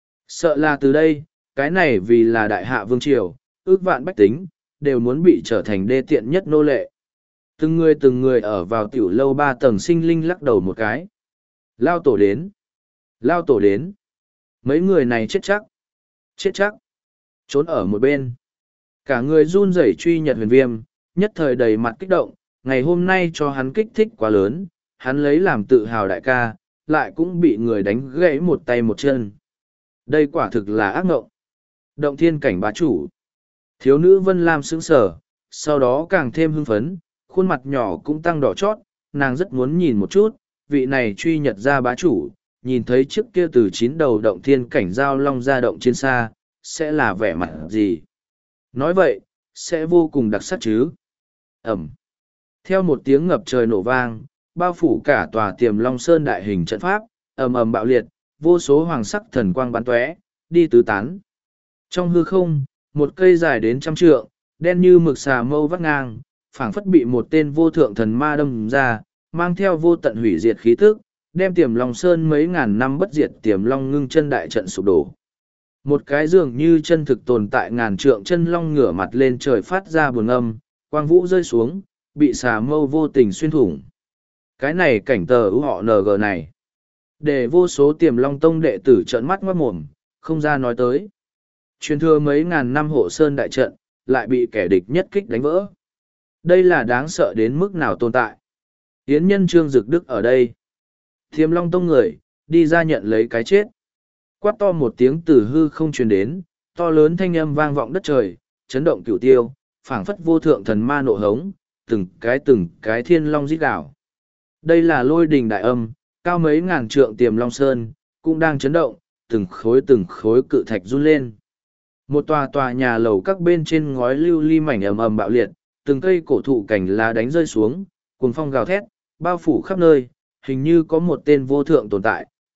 Sợ là từ đây, cái này vì là đại hạ vương triều, ước vạn bách tính, đều muốn bị trở thành đê tiện nhất nô lệ. Từng người từng người ở vào tiểu lâu ba tầng sinh linh lắc đầu một cái. Lao tổ đến. Lao tổ đến. Mấy người này chết chắc. Chết chắc. Trốn ở một bên. Cả người run rẩy truy nhật huyền viêm, nhất thời đầy mặt kích động, ngày hôm nay cho hắn kích thích quá lớn, hắn lấy làm tự hào đại ca, lại cũng bị người đánh gãy một tay một chân. Đây quả thực là ác ngộng. Động thiên cảnh bá chủ. Thiếu nữ Vân Lam sững sờ, sau đó càng thêm hưng phấn, khuôn mặt nhỏ cũng tăng đỏ chót, nàng rất muốn nhìn một chút, vị này truy nhật ra bá chủ, nhìn thấy trước kia từ chín đầu động thiên cảnh giao long ra động trên xa, sẽ là vẻ mặt gì? Nói vậy, sẽ vô cùng đặc sắc chứ? Ẩm. Theo một tiếng ngập trời nổ vang, bao phủ cả tòa Tiềm Long Sơn đại hình trận pháp, ầm ầm bạo liệt, vô số hoàng sắc thần quang bắn tóe, đi tứ tán. Trong hư không, một cây dài đến trăm trượng, đen như mực xà mâu vắt ngang, phảng phất bị một tên vô thượng thần ma đâm ra, mang theo vô tận hủy diệt khí tức, đem Tiềm Long Sơn mấy ngàn năm bất diệt Tiềm Long ngưng chân đại trận sụp đổ. Một cái dường như chân thực tồn tại ngàn trượng chân long ngửa mặt lên trời phát ra buồn âm, quang vũ rơi xuống, bị xà mâu vô tình xuyên thủng. Cái này cảnh tờ ưu họ en giê này. Để vô số Tiềm Long Tông đệ tử trợn mắt ngoát mồm, không ra nói tới. Truyền thừa mấy ngàn năm hộ sơn đại trận, lại bị kẻ địch nhất kích đánh vỡ. Đây là đáng sợ đến mức nào tồn tại. Yến nhân Trương Dực Đức ở đây. Tiềm Long Tông người, đi ra nhận lấy cái chết. Quát to một tiếng từ hư không truyền đến, to lớn thanh âm vang vọng đất trời, chấn động cửu tiêu, phảng phất vô thượng thần ma nộ hống, từng cái từng cái thiên long rít gào. Đây là lôi đình đại âm, cao mấy ngàn trượng Tiềm Long Sơn, cũng đang chấn động, từng khối từng khối cự thạch run lên. Một tòa tòa nhà lầu các bên trên ngói lưu ly mảnh ầm ầm bạo liệt, từng cây cổ thụ cành lá đánh rơi xuống, cuồng phong gào thét, bao phủ khắp nơi, hình như có một tên vô thượng tồn tại,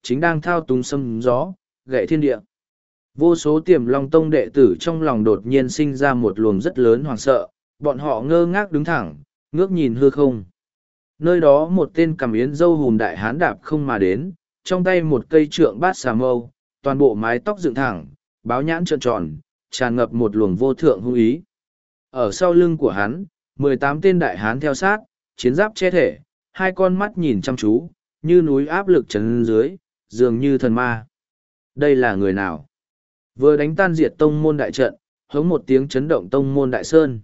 chính đang thao túng sấm gió, gậy thiên địa. Vô số Tiềm Long Tông đệ tử trong lòng đột nhiên sinh ra một luồng rất lớn hoảng sợ, bọn họ ngơ ngác đứng thẳng, ngước nhìn hư không. Nơi đó một tên cầm yến dâu hùm đại hán đạp không mà đến, trong tay một cây trượng bát xà mâu, toàn bộ mái tóc dựng thẳng, báo nhãn trợn tròn, tràn ngập một luồng vô thượng hung ý. Ở sau lưng của hắn, mười tám tên đại hán theo sát, chiến giáp che thể, hai con mắt nhìn chăm chú, như núi áp lực chấn dưới, dường như thần ma. Đây là người nào? Vừa đánh tan diệt tông môn đại trận, hống một tiếng chấn động tông môn đại sơn.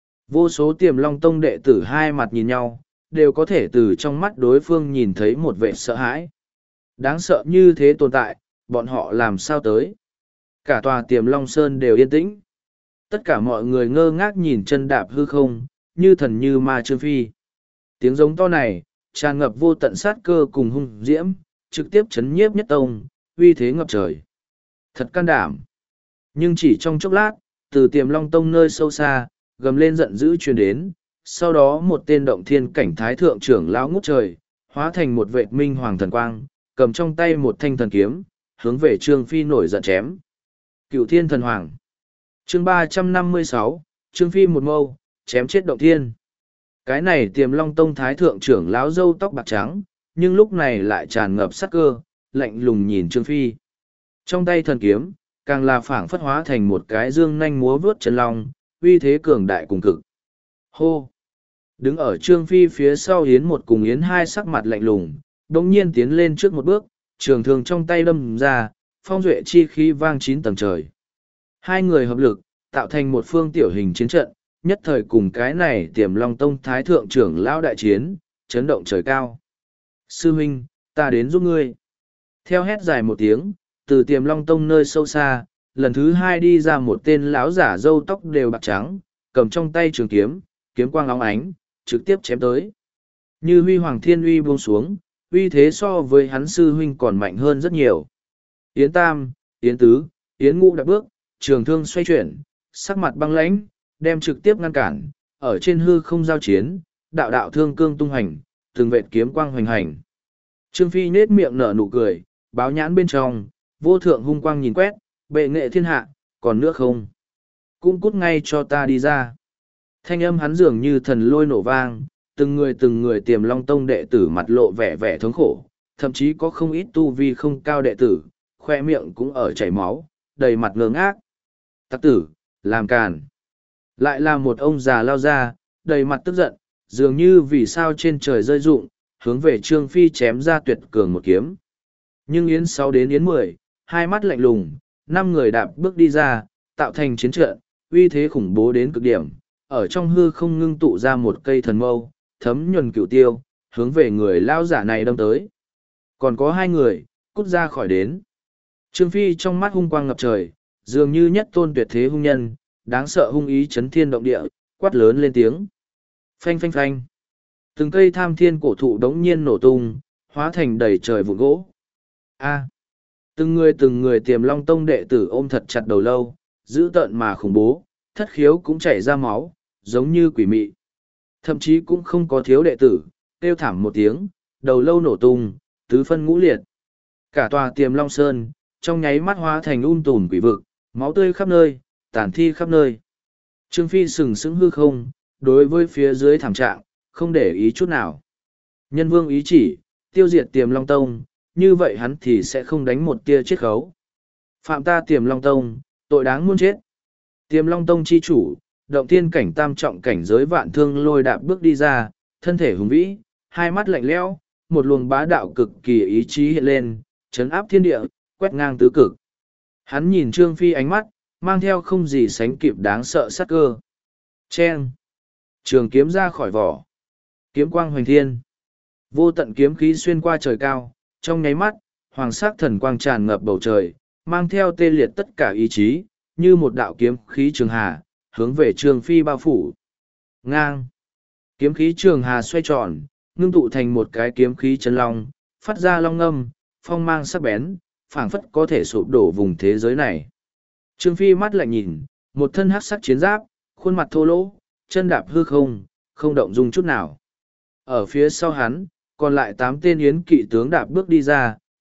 Vô số Tiềm Long Tông đệ tử hai mặt nhìn nhau, đều có thể từ trong mắt đối phương nhìn thấy một vẻ sợ hãi. Đáng sợ như thế tồn tại, bọn họ làm sao tới? Cả tòa Tiềm Long Sơn đều yên tĩnh. Tất cả mọi người ngơ ngác nhìn chân đạp hư không, như thần như ma Trương Phi. Tiếng giống to này, tràn ngập vô tận sát cơ cùng hung diễm, trực tiếp chấn nhiếp nhất tông, uy thế ngập trời. Thật can đảm. Nhưng chỉ trong chốc lát, từ Tiềm Long Tông nơi sâu xa, gầm lên giận dữ truyền đến, sau đó một tên động thiên cảnh thái thượng trưởng lão ngút trời, hóa thành một vệ minh hoàng thần quang, cầm trong tay một thanh thần kiếm, hướng về Trương Phi nổi giận chém. Cựu Thiên Thần Hoàng. Chương ba trăm năm mươi sáu, Trương Phi một mâu, chém chết động thiên. Cái này Tiềm Long Tông thái thượng trưởng lão râu tóc bạc trắng, nhưng lúc này lại tràn ngập sát cơ, lạnh lùng nhìn Trương Phi. Trong tay thần kiếm, càng là phảng phất hóa thành một cái dương nanh múa vướt chân long, uy thế cường đại cùng cực. Hô! Đứng ở Trương Phi phía sau Yến một cùng Yến hai sắc mặt lạnh lùng, đồng nhiên tiến lên trước một bước, trường thương trong tay đâm ra, phong duệ chi khí vang chín tầng trời. Hai người hợp lực, tạo thành một phương tiểu hình chiến trận, nhất thời cùng cái này Tiềm Long Tông thái thượng trưởng lão đại chiến, chấn động trời cao. Sư huynh, ta đến giúp ngươi. Theo hét dài một tiếng, từ Tiềm Long Tông nơi sâu xa, lần thứ hai đi ra một tên lão giả râu tóc đều bạc trắng, cầm trong tay trường kiếm, kiếm quang óng ánh, trực tiếp chém tới. Như huy hoàng thiên uy buông xuống, uy thế so với hắn sư huynh còn mạnh hơn rất nhiều. Yến Tam, Yến Tứ, Yến Ngũ đạp bước, trường thương xoay chuyển, sắc mặt băng lãnh, đem trực tiếp ngăn cản, ở trên hư không giao chiến, đạo đạo thương cương tung hành, từng vệt kiếm quang hoành hành. Trương Phi nết miệng nở nụ cười, báo nhãn bên trong, vô thượng hung quang nhìn quét, bệ nghệ thiên hạ, còn nữa không? Cũng cút ngay cho ta đi ra. Thanh âm hắn dường như thần lôi nổ vang, từng người từng người Tiềm Long Tông đệ tử mặt lộ vẻ vẻ thống khổ, thậm chí có không ít tu vi không cao đệ tử, khoe miệng cũng ở chảy máu, đầy mặt ngơ ngác. Tặc tử, làm càn. Lại là một ông già lao ra, đầy mặt tức giận, dường như vì sao trên trời rơi rụng, hướng về Trương Phi chém ra tuyệt cường một kiếm. Nhưng Yến sáu đến Yến mười, hai mắt lạnh lùng, năm người đạp bước đi ra, tạo thành chiến trận, uy thế khủng bố đến cực điểm, ở trong hư không ngưng tụ ra một cây thần mâu, thấm nhuần cửu tiêu, hướng về người lao giả này đâm tới. Còn có hai người, cút ra khỏi đến. Trương Phi trong mắt hung quang ngập trời, dường như nhất tôn tuyệt thế hung nhân, đáng sợ hung ý chấn thiên động địa, quát lớn lên tiếng. Phanh phanh phanh. Từng cây tham thiên cổ thụ đống nhiên nổ tung, hóa thành đầy trời vụn gỗ. A. Từng người từng người Tiềm Long Tông đệ tử ôm thật chặt đầu lâu, dữ tợn mà khủng bố, thất khiếu cũng chảy ra máu, giống như quỷ mị. Thậm chí cũng không có thiếu đệ tử, kêu thảm một tiếng, đầu lâu nổ tung, tứ phân ngũ liệt. Cả tòa Tiềm Long Sơn, trong nháy mắt hóa thành um tùm quỷ vực, máu tươi khắp nơi, tàn thi khắp nơi. Trương Phi sừng sững hư không, đối với phía dưới thảm trạng, không để ý chút nào. Nhân vương ý chỉ, tiêu diệt Tiềm Long Tông, như vậy hắn thì sẽ không đánh một tia chiết khấu. Phạm ta Tiềm Long Tông, tội đáng muôn chết. Tiềm Long Tông chi chủ, động thiên cảnh tam trọng cảnh giới vạn thương lôi đạp bước đi ra, thân thể hùng vĩ, hai mắt lạnh lẽo, một luồng bá đạo cực kỳ ý chí hiện lên, chấn áp thiên địa, quét ngang tứ cực. Hắn nhìn Trương Phi ánh mắt, mang theo không gì sánh kịp đáng sợ sát cơ. Chen! Trường kiếm ra khỏi vỏ. Kiếm quang hoành thiên. Vô tận kiếm khí xuyên qua trời cao, trong nháy mắt, hoàng sắc thần quang tràn ngập bầu trời, mang theo tê liệt tất cả ý chí, như một đạo kiếm khí trường hà, hướng về Trương Phi bao phủ. Ngang! Kiếm khí trường hà xoay tròn, ngưng tụ thành một cái kiếm khí chân long, phát ra long ngâm, phong mang sắc bén, phảng phất có thể sụp đổ vùng thế giới này. Trương Phi mắt lạnh nhìn, một thân hắc sắc chiến giáp, khuôn mặt thô lỗ, chân đạp hư không, không động dung chút nào. Ở phía sau hắn, còn lại tám tên yến kỵ tướng đạp bước đi ra,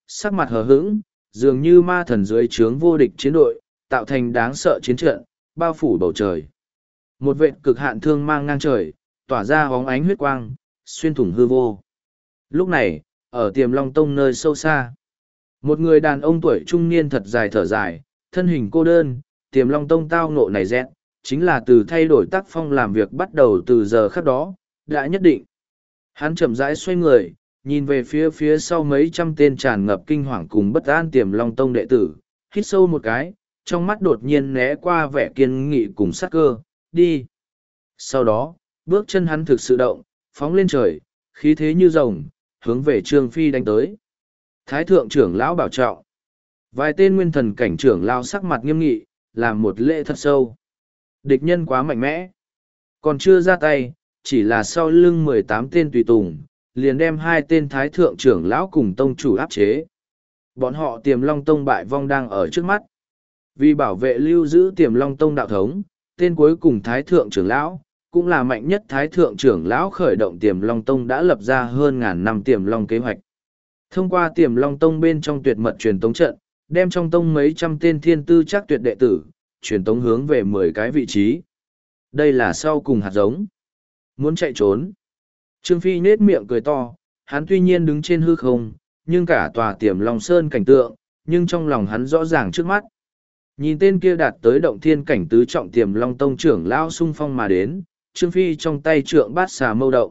sắc mặt hờ hững, dường như ma thần dưới trướng vô địch chiến đội, tạo thành đáng sợ chiến trận, bao phủ bầu trời. Một vệt cực hạn thương mang ngang trời, tỏa ra hóng ánh huyết quang, xuyên thủng hư vô. Lúc này, ở Tiềm Long Tông nơi sâu xa, một người đàn ông tuổi trung niên thật dài thở dài, thân hình cô đơn, Tiềm Long Tông tao ngộ này rẽ, chính là từ thay đổi tác phong làm việc bắt đầu từ giờ khắc đó, đã nhất định. Hắn chậm rãi xoay người, nhìn về phía phía sau mấy trăm tên tràn ngập kinh hoàng cùng bất an Tiềm Long Tông đệ tử, hít sâu một cái, trong mắt đột nhiên né qua vẻ kiên nghị cùng sát cơ, đi. Sau đó, bước chân hắn thực sự động, phóng lên trời, khí thế như rồng, hướng về Trương Phi đánh tới. Thái thượng trưởng lão bảo trọng. Vài tên nguyên thần cảnh trưởng lão sắc mặt nghiêm nghị, làm một lễ thật sâu. Địch nhân quá mạnh mẽ. Còn chưa ra tay, chỉ là sau lưng mười tám tên tùy tùng, liền đem hai tên thái thượng trưởng lão cùng tông chủ áp chế. Bọn họ Tiềm Long Tông bại vong đang ở trước mắt. Vì bảo vệ lưu giữ Tiềm Long Tông đạo thống, tên cuối cùng thái thượng trưởng lão, cũng là mạnh nhất thái thượng trưởng lão khởi động Tiềm Long Tông đã lập ra hơn ngàn năm Tiềm Long kế hoạch. Thông qua Tiềm Long Tông bên trong tuyệt mật truyền tống trận, đem trong tông mấy trăm tên thiên tư chắc tuyệt đệ tử, truyền tống hướng về mười cái vị trí. Đây là sau cùng hạt giống. Muốn chạy trốn. Trương Phi nết miệng cười to, hắn tuy nhiên đứng trên hư không, nhưng cả tòa Tiềm Long Sơn cảnh tượng, nhưng trong lòng hắn rõ ràng trước mắt. Nhìn tên kia đạt tới động thiên cảnh tứ trọng Tiềm Long Tông trưởng lão xung phong mà đến, Trương Phi trong tay trượng bát xà mâu động.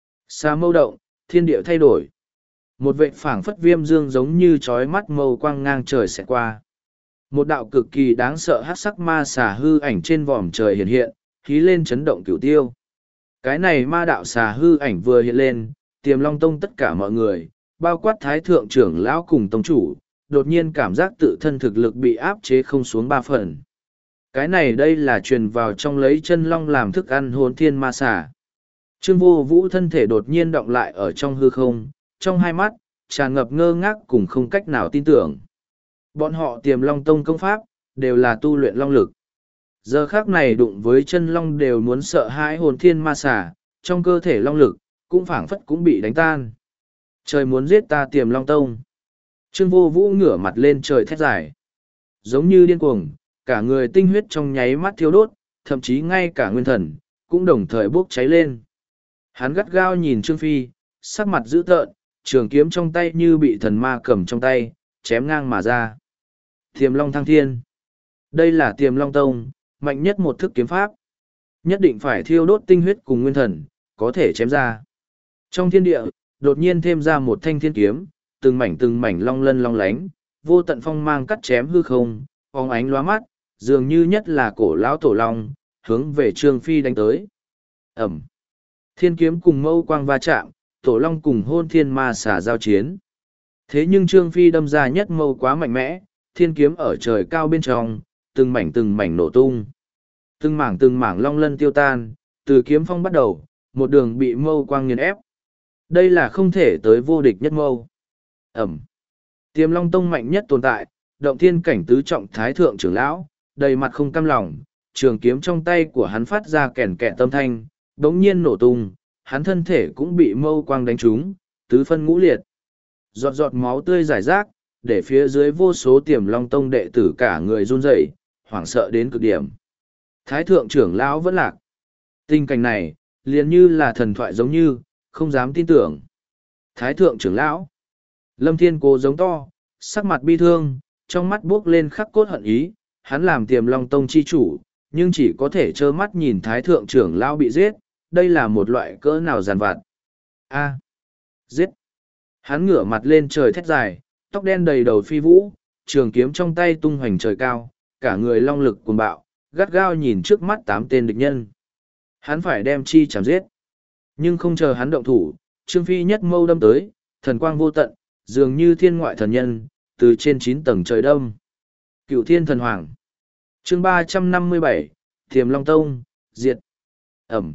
Xà mâu động, thiên địa thay đổi. Một vệ phảng phất viêm dương giống như trói mắt mâu quang ngang trời sẽ qua. Một đạo cực kỳ đáng sợ hắc sắc ma xà hư ảnh trên vòm trời hiện hiện, khí lên chấn động cửu tiêu. Cái này ma đạo xà hư ảnh vừa hiện lên, Tiềm Long Tông tất cả mọi người, bao quát thái thượng trưởng lão cùng tông chủ, đột nhiên cảm giác tự thân thực lực bị áp chế không xuống ba phần. Cái này đây là truyền vào trong lấy chân long làm thức ăn hồn thiên ma xà. Trương Vô Vũ thân thể đột nhiên động lại ở trong hư không, trong hai mắt, tràn ngập ngơ ngác cùng không cách nào tin tưởng. Bọn họ Tiềm Long Tông công pháp, đều là tu luyện long lực. Giờ khác này đụng với chân long đều muốn sợ hãi hồn thiên ma xà, trong cơ thể long lực, cũng phảng phất cũng bị đánh tan. Trời muốn giết ta Tiềm Long Tông. Trương Vô Vũ ngửa mặt lên trời thét dài. Giống như điên cuồng, cả người tinh huyết trong nháy mắt thiêu đốt, thậm chí ngay cả nguyên thần, cũng đồng thời bốc cháy lên. Hắn gắt gao nhìn Trương Phi, sắc mặt dữ tợn, trường kiếm trong tay như bị thần ma cầm trong tay, chém ngang mà ra. Tiềm Long Thăng Thiên. Đây là Tiềm Long Tông, mạnh nhất một thức kiếm pháp. Nhất định phải thiêu đốt tinh huyết cùng nguyên thần, có thể chém ra. Trong thiên địa, đột nhiên thêm ra một thanh thiên kiếm, từng mảnh từng mảnh long lân long lánh, vô tận phong mang cắt chém hư không, phóng ánh lóa mắt, dường như nhất là cổ lão tổ long, hướng về Trương Phi đánh tới. Ẩm. Thiên kiếm cùng mâu quang va chạm, tổ long cùng hôn thiên ma xà giao chiến. Thế nhưng Trương Phi đâm ra nhất mâu quá mạnh mẽ, thiên kiếm ở trời cao bên trong, từng mảnh từng mảnh nổ tung. Từng mảng từng mảng long lân tiêu tan, từ kiếm phong bắt đầu, một đường bị mâu quang nghiền ép. Đây là không thể tới vô địch nhất mâu. Ẩm. Tiềm Long Tông mạnh nhất tồn tại, động thiên cảnh tứ trọng thái thượng trưởng lão, đầy mặt không cam lòng, trường kiếm trong tay của hắn phát ra kèn kẹt tâm thanh, đống nhiên nổ tung, hắn thân thể cũng bị mâu quang đánh trúng, tứ phân ngũ liệt. Giọt giọt máu tươi rải rác, để phía dưới vô số Tiềm Long Tông đệ tử cả người run rẩy, hoảng sợ đến cực điểm. Thái thượng trưởng lão vẫn lạc. Tình cảnh này, liền như là thần thoại giống như, không dám tin tưởng. Thái thượng trưởng lão. Lâm Thiên Cố giống to, sắc mặt bi thương, trong mắt buốc lên khắc cốt hận ý, hắn làm Tiềm Long Tông chi chủ, nhưng chỉ có thể trơ mắt nhìn Thái thượng trưởng lão bị giết, đây là một loại cỡ nào giàn vặt. A. Giết. Hắn ngửa mặt lên trời thét dài, tóc đen đầy đầu phi vũ, trường kiếm trong tay tung hoành trời cao, cả người long lực cuồng bạo, gắt gao nhìn trước mắt tám tên địch nhân. Hắn phải đem chi chảm giết. Nhưng không chờ hắn động thủ, Trương Phi nhất mâu đâm tới, thần quang vô tận, dường như thiên ngoại thần nhân, từ trên chín tầng trời đâm. Cựu thiên thần hoàng. Chương ba trăm năm mươi bảy, Tiềm Long Tông, diệt. Ẩm.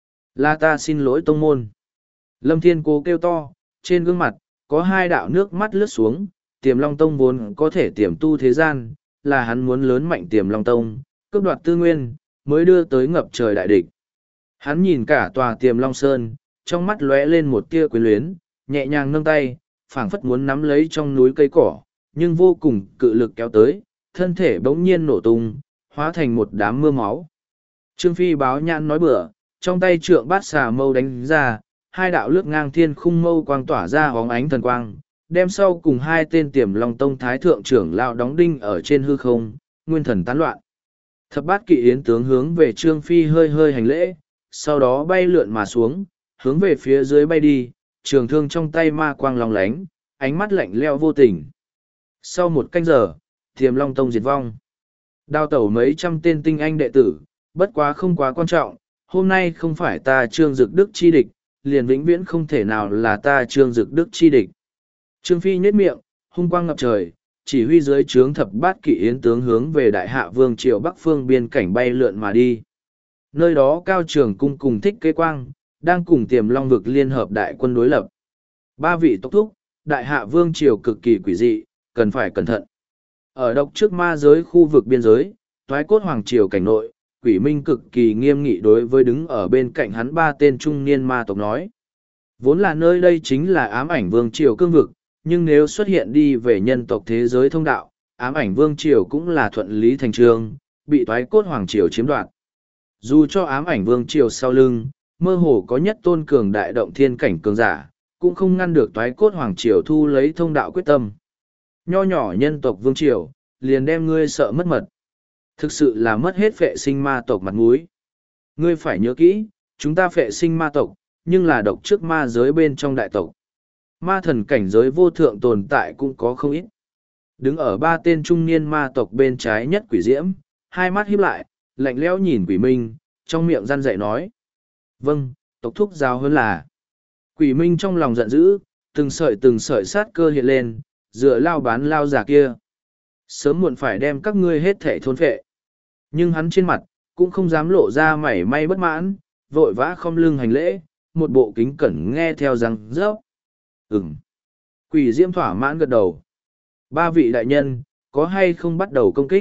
La ta xin lỗi tông môn. Lâm Thiên Cố kêu to, trên gương mặt, có hai đạo nước mắt lướt xuống, Tiềm Long Tông vốn có thể tiềm tu thế gian, là hắn muốn lớn mạnh Tiềm Long Tông, cướp đoạt tư nguyên, mới đưa tới ngập trời đại địch. Hắn nhìn cả tòa Tiềm Long Sơn, trong mắt lóe lên một tia quyến luyến, nhẹ nhàng nâng tay, phảng phất muốn nắm lấy trong núi cây cỏ, nhưng vô cùng cự lực kéo tới, thân thể bỗng nhiên nổ tung, hóa thành một đám mưa máu. Trương Phi báo nhãn nói bừa, trong tay trượng bát xà mâu đánh ra, hai đạo lướt ngang thiên khung mâu quang tỏa ra hóng ánh thần quang, đem sau cùng hai tên tiềm long tông thái thượng trưởng lão đóng đinh ở trên hư không, nguyên thần tán loạn. Thập bát kỵ yến tướng hướng về Trương Phi hơi hơi hành lễ, sau đó bay lượn mà xuống, hướng về phía dưới bay đi, trường thương trong tay ma quang long lánh, ánh mắt lạnh leo vô tình. Sau một canh giờ, tiềm long tông diệt vong. Đào tẩu mấy trăm tên tinh anh đệ tử, bất quá không quá quan trọng, hôm nay không phải ta Trương Dực Đức chi địch, liền vĩnh viễn không thể nào là ta Trương Dực Đức chi địch. Trương Phi nhếch miệng, hung quang ngập trời, chỉ huy dưới trướng thập bát kỵ yến tướng hướng về đại hạ vương triều bắc phương biên cảnh bay lượn mà đi. Nơi đó Cao Trường Cung cùng Thích Kế Quang, đang cùng tiềm long vực liên hợp đại quân đối lập. Ba vị tốc thúc, đại hạ vương triều cực kỳ quỷ dị, cần phải cẩn thận. Ở độc trước ma giới khu vực biên giới, toái cốt hoàng triều cảnh nội, quỷ minh cực kỳ nghiêm nghị đối với đứng ở bên cạnh hắn ba tên trung niên ma tộc nói. Vốn là nơi đây chính là ám ảnh vương triều cương vực, nhưng nếu xuất hiện đi về nhân tộc thế giới thông đạo, ám ảnh vương triều cũng là thuận lý thành trương, bị toái cốt hoàng triều chiếm đoạt. Dù cho ám ảnh vương triều sau lưng, mơ hồ có nhất tôn cường đại động thiên cảnh cường giả, cũng không ngăn được toái cốt hoàng triều thu lấy thông đạo quyết tâm. Nho nhỏ nhân tộc vương triều, liền đem ngươi sợ mất mật. Thực sự là mất hết phệ sinh ma tộc mặt mũi. Ngươi phải nhớ kỹ, chúng ta phệ sinh ma tộc, nhưng là độc trước ma giới bên trong đại tộc. Ma thần cảnh giới vô thượng tồn tại cũng có không ít. Đứng ở ba tên trung niên ma tộc bên trái nhất quỷ diễm, hai mắt híp lại, lạnh lẽo nhìn quỷ minh, trong miệng răn dạy nói. Vâng, tộc thúc giáo hơn là. Quỷ minh trong lòng giận dữ, từng sợi từng sợi sát cơ hiện lên, dựa lao bán lao giả kia. Sớm muộn phải đem các ngươi hết thể thôn phệ. Nhưng hắn trên mặt, cũng không dám lộ ra mảy may bất mãn, vội vã khom lưng hành lễ, một bộ kính cẩn nghe theo răng rớp. Ừm. Quỷ diễm thỏa mãn gật đầu. Ba vị đại nhân, có hay không bắt đầu công kích?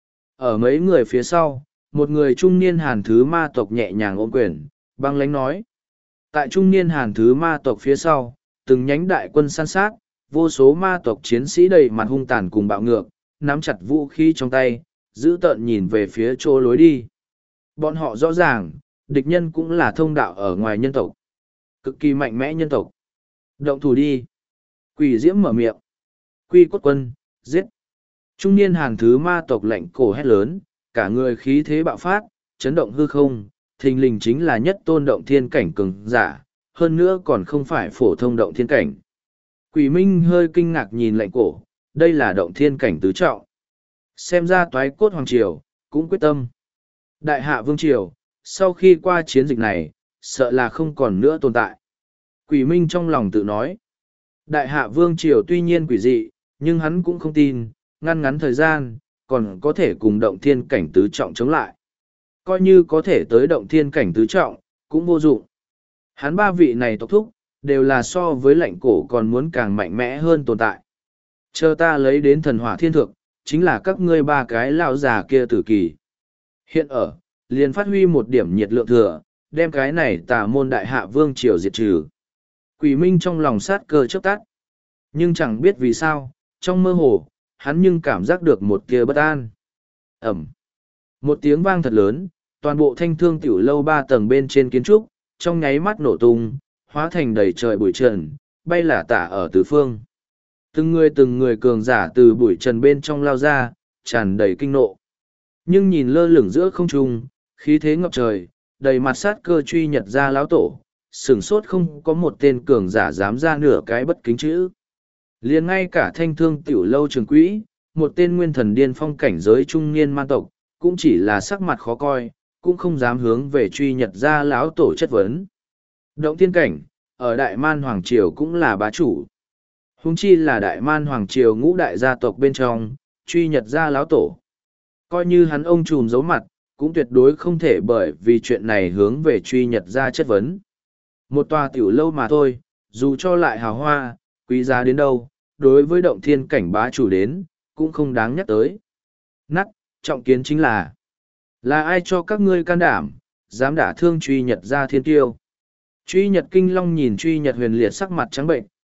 Ở mấy người phía sau, một người trung niên hàn thứ ma tộc nhẹ nhàng ôm quyền, băng lánh nói. Tại trung niên hàn thứ ma tộc phía sau, từng nhánh đại quân săn sát, vô số ma tộc chiến sĩ đầy mặt hung tàn cùng bạo ngược, nắm chặt vũ khí trong tay, giữ tợn nhìn về phía chỗ lối đi. Bọn họ rõ ràng, địch nhân cũng là thông đạo ở ngoài nhân tộc. Cực kỳ mạnh mẽ nhân tộc. Động thủ đi. Quỷ diễm mở miệng. Quy cốt quân, giết. Trung niên hàn thứ ma tộc lạnh cổ hét lớn, cả người khí thế bạo phát, chấn động hư không, thình lình chính là nhất tôn động thiên cảnh cường giả, hơn nữa còn không phải phổ thông động thiên cảnh. Quỷ minh hơi kinh ngạc nhìn lạnh cổ, đây là động thiên cảnh tứ trọng. Xem ra toái cốt hoàng triều, cũng quyết tâm. Đại hạ vương triều, sau khi qua chiến dịch này, sợ là không còn nữa tồn tại. Quỷ minh trong lòng tự nói. Đại hạ vương triều tuy nhiên quỷ dị, nhưng hắn cũng không tin, ngăn ngắn thời gian, còn có thể cùng động thiên cảnh tứ trọng chống lại. Coi như có thể tới động thiên cảnh tứ trọng, cũng vô dụng. Hắn ba vị này tộc thúc, đều là so với lạnh cổ còn muốn càng mạnh mẽ hơn tồn tại. Chờ ta lấy đến thần hỏa thiên thượng, chính là các ngươi ba cái lão già kia tử kỳ. Hiện ở, liền phát huy một điểm nhiệt lượng thừa, đem cái này tà môn đại hạ vương triều diệt trừ. Quỷ minh trong lòng sát cơ chớp tắt. Nhưng chẳng biết vì sao, trong mơ hồ, hắn nhưng cảm giác được một tia bất an. Ẩm. Một tiếng vang thật lớn, toàn bộ thanh thương tiểu lâu ba tầng bên trên kiến trúc, trong nháy mắt nổ tung, hóa thành đầy trời bụi trần, bay lả tả ở tứ phương. Từng người từng người cường giả từ bụi trần bên trong lao ra, tràn đầy kinh nộ. Nhưng nhìn lơ lửng giữa không trung, khí thế ngập trời, đầy mặt sát cơ truy nhật ra lão tổ, sửng sốt không có một tên cường giả dám ra nửa cái bất kính chữ. Liền ngay cả thanh thương tiểu lâu trường quỹ, một tên nguyên thần điên phong cảnh giới trung niên man tộc, cũng chỉ là sắc mặt khó coi, cũng không dám hướng về truy nhật ra lão tổ chất vấn. Động thiên cảnh, ở Đại Man Hoàng Triều cũng là bá chủ. Huống chi là Đại Man Hoàng Triều ngũ đại gia tộc bên trong, truy nhật ra lão tổ. Coi như hắn ông trùm giấu mặt, cũng tuyệt đối không thể bởi vì chuyện này hướng về truy nhật ra chất vấn. Một tòa tiểu lâu mà thôi, dù cho lại hào hoa, quý giá đến đâu, đối với động thiên cảnh bá chủ đến, cũng không đáng nhắc tới. Nắc, trọng kiến chính là, là ai cho các ngươi can đảm, dám đả thương truy nhật ra thiên tiêu. Truy nhật kinh long nhìn truy nhật huyền liệt sắc mặt trắng bệnh,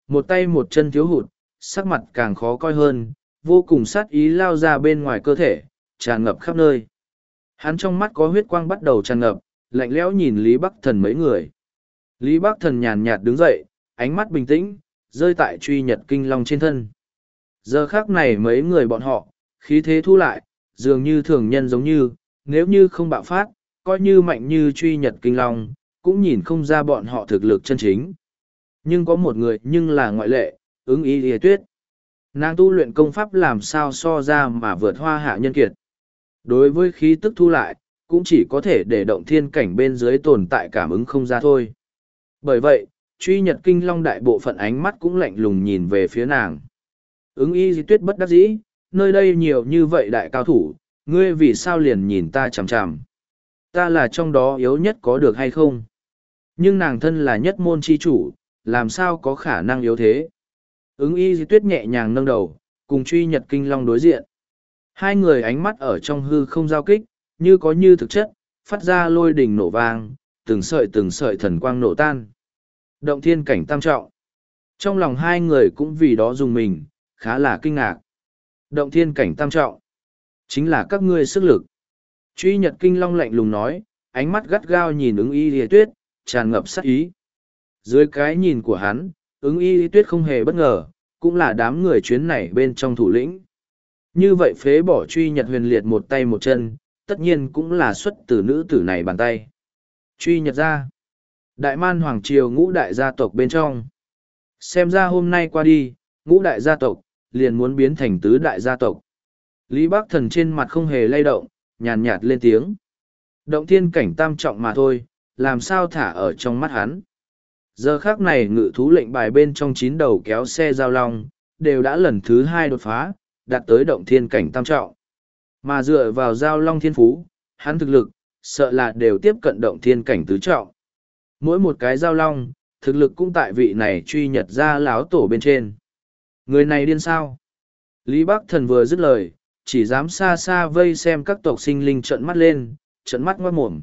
một tay một chân thiếu hụt, sắc mặt càng khó coi hơn, vô cùng sát ý lao ra bên ngoài cơ thể, tràn ngập khắp nơi. Hắn trong mắt có huyết quang bắt đầu tràn ngập, lạnh lẽo nhìn Lý Bắc Thần mấy người. Lý Bắc Thần nhàn nhạt đứng dậy, ánh mắt bình tĩnh, rơi tại truy nhật kinh long trên thân. Giờ khác này mấy người bọn họ, khí thế thu lại, dường như thường nhân giống như, nếu như không bạo phát, coi như mạnh như truy nhật kinh long, cũng nhìn không ra bọn họ thực lực chân chính. Nhưng có một người nhưng là ngoại lệ, ứng ý lìa tuyết. Nàng tu luyện công pháp làm sao so ra mà vượt hoa hạ nhân kiệt. Đối với khí tức thu lại, cũng chỉ có thể để động thiên cảnh bên dưới tồn tại cảm ứng không ra thôi. Bởi vậy, truy nhật kinh long đại bộ phận ánh mắt cũng lạnh lùng nhìn về phía nàng. Ứng y di tuyết bất đắc dĩ, nơi đây nhiều như vậy đại cao thủ, ngươi vì sao liền nhìn ta chằm chằm. Ta là trong đó yếu nhất có được hay không? Nhưng nàng thân là nhất môn chi chủ, làm sao có khả năng yếu thế? Ứng y di tuyết nhẹ nhàng nâng đầu, cùng truy nhật kinh long đối diện. Hai người ánh mắt ở trong hư không giao kích, như có như thực chất, phát ra lôi đình nổ vang, từng sợi từng sợi thần quang nổ tan. Động thiên cảnh tam trọng. Trong lòng hai người cũng vì đó dùng mình, khá là kinh ngạc. Động thiên cảnh tam trọng. Chính là các ngươi sức lực. Truy nhật kinh long lạnh lùng nói, ánh mắt gắt gao nhìn ứng y lìa tuyết, tràn ngập sát ý. Dưới cái nhìn của hắn, ứng y lìa tuyết không hề bất ngờ, cũng là đám người chuyến này bên trong thủ lĩnh. Như vậy phế bỏ truy nhật huyền liệt một tay một chân, tất nhiên cũng là xuất từ nữ tử này bàn tay. Truy nhật ra. Đại man hoàng triều ngũ đại gia tộc bên trong. Xem ra hôm nay qua đi, ngũ đại gia tộc, liền muốn biến thành tứ đại gia tộc. Lý Bắc Thần trên mặt không hề lay động, nhàn nhạt lên tiếng. Động thiên cảnh tam trọng mà thôi, làm sao thả ở trong mắt hắn. Giờ khác này ngự thú lệnh bài bên trong chín đầu kéo xe giao long, đều đã lần thứ hai đột phá, đạt tới động thiên cảnh tam trọng. Mà dựa vào giao long thiên phú, hắn thực lực, sợ là đều tiếp cận động thiên cảnh tứ trọng. Mỗi một cái giao long, thực lực cũng tại vị này truy nhật ra láo tổ bên trên. Người này điên sao? Lý Bắc Thần vừa dứt lời, chỉ dám xa xa vây xem các tộc sinh linh trợn mắt lên, trợn mắt ngoát mồm.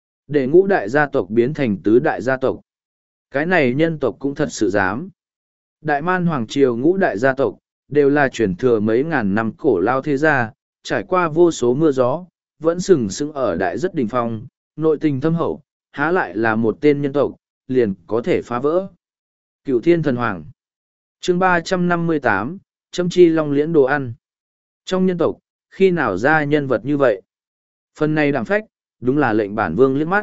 Để ngũ đại gia tộc biến thành tứ đại gia tộc. Cái này nhân tộc cũng thật sự dám. Đại man hoàng triều ngũ đại gia tộc, đều là truyền thừa mấy ngàn năm cổ lao thế gia, trải qua vô số mưa gió, vẫn sừng sững ở đại rất đỉnh phong, nội tình thâm hậu, há lại là một tên nhân tộc, liền có thể phá vỡ. Cựu thiên thần hoàng. Chương ba trăm năm mươi tám, châm chi long liễn đồ ăn. Trong nhân tộc, khi nào ra nhân vật như vậy? Phần này đẳng phách, đúng là lệnh bản vương liếc mắt.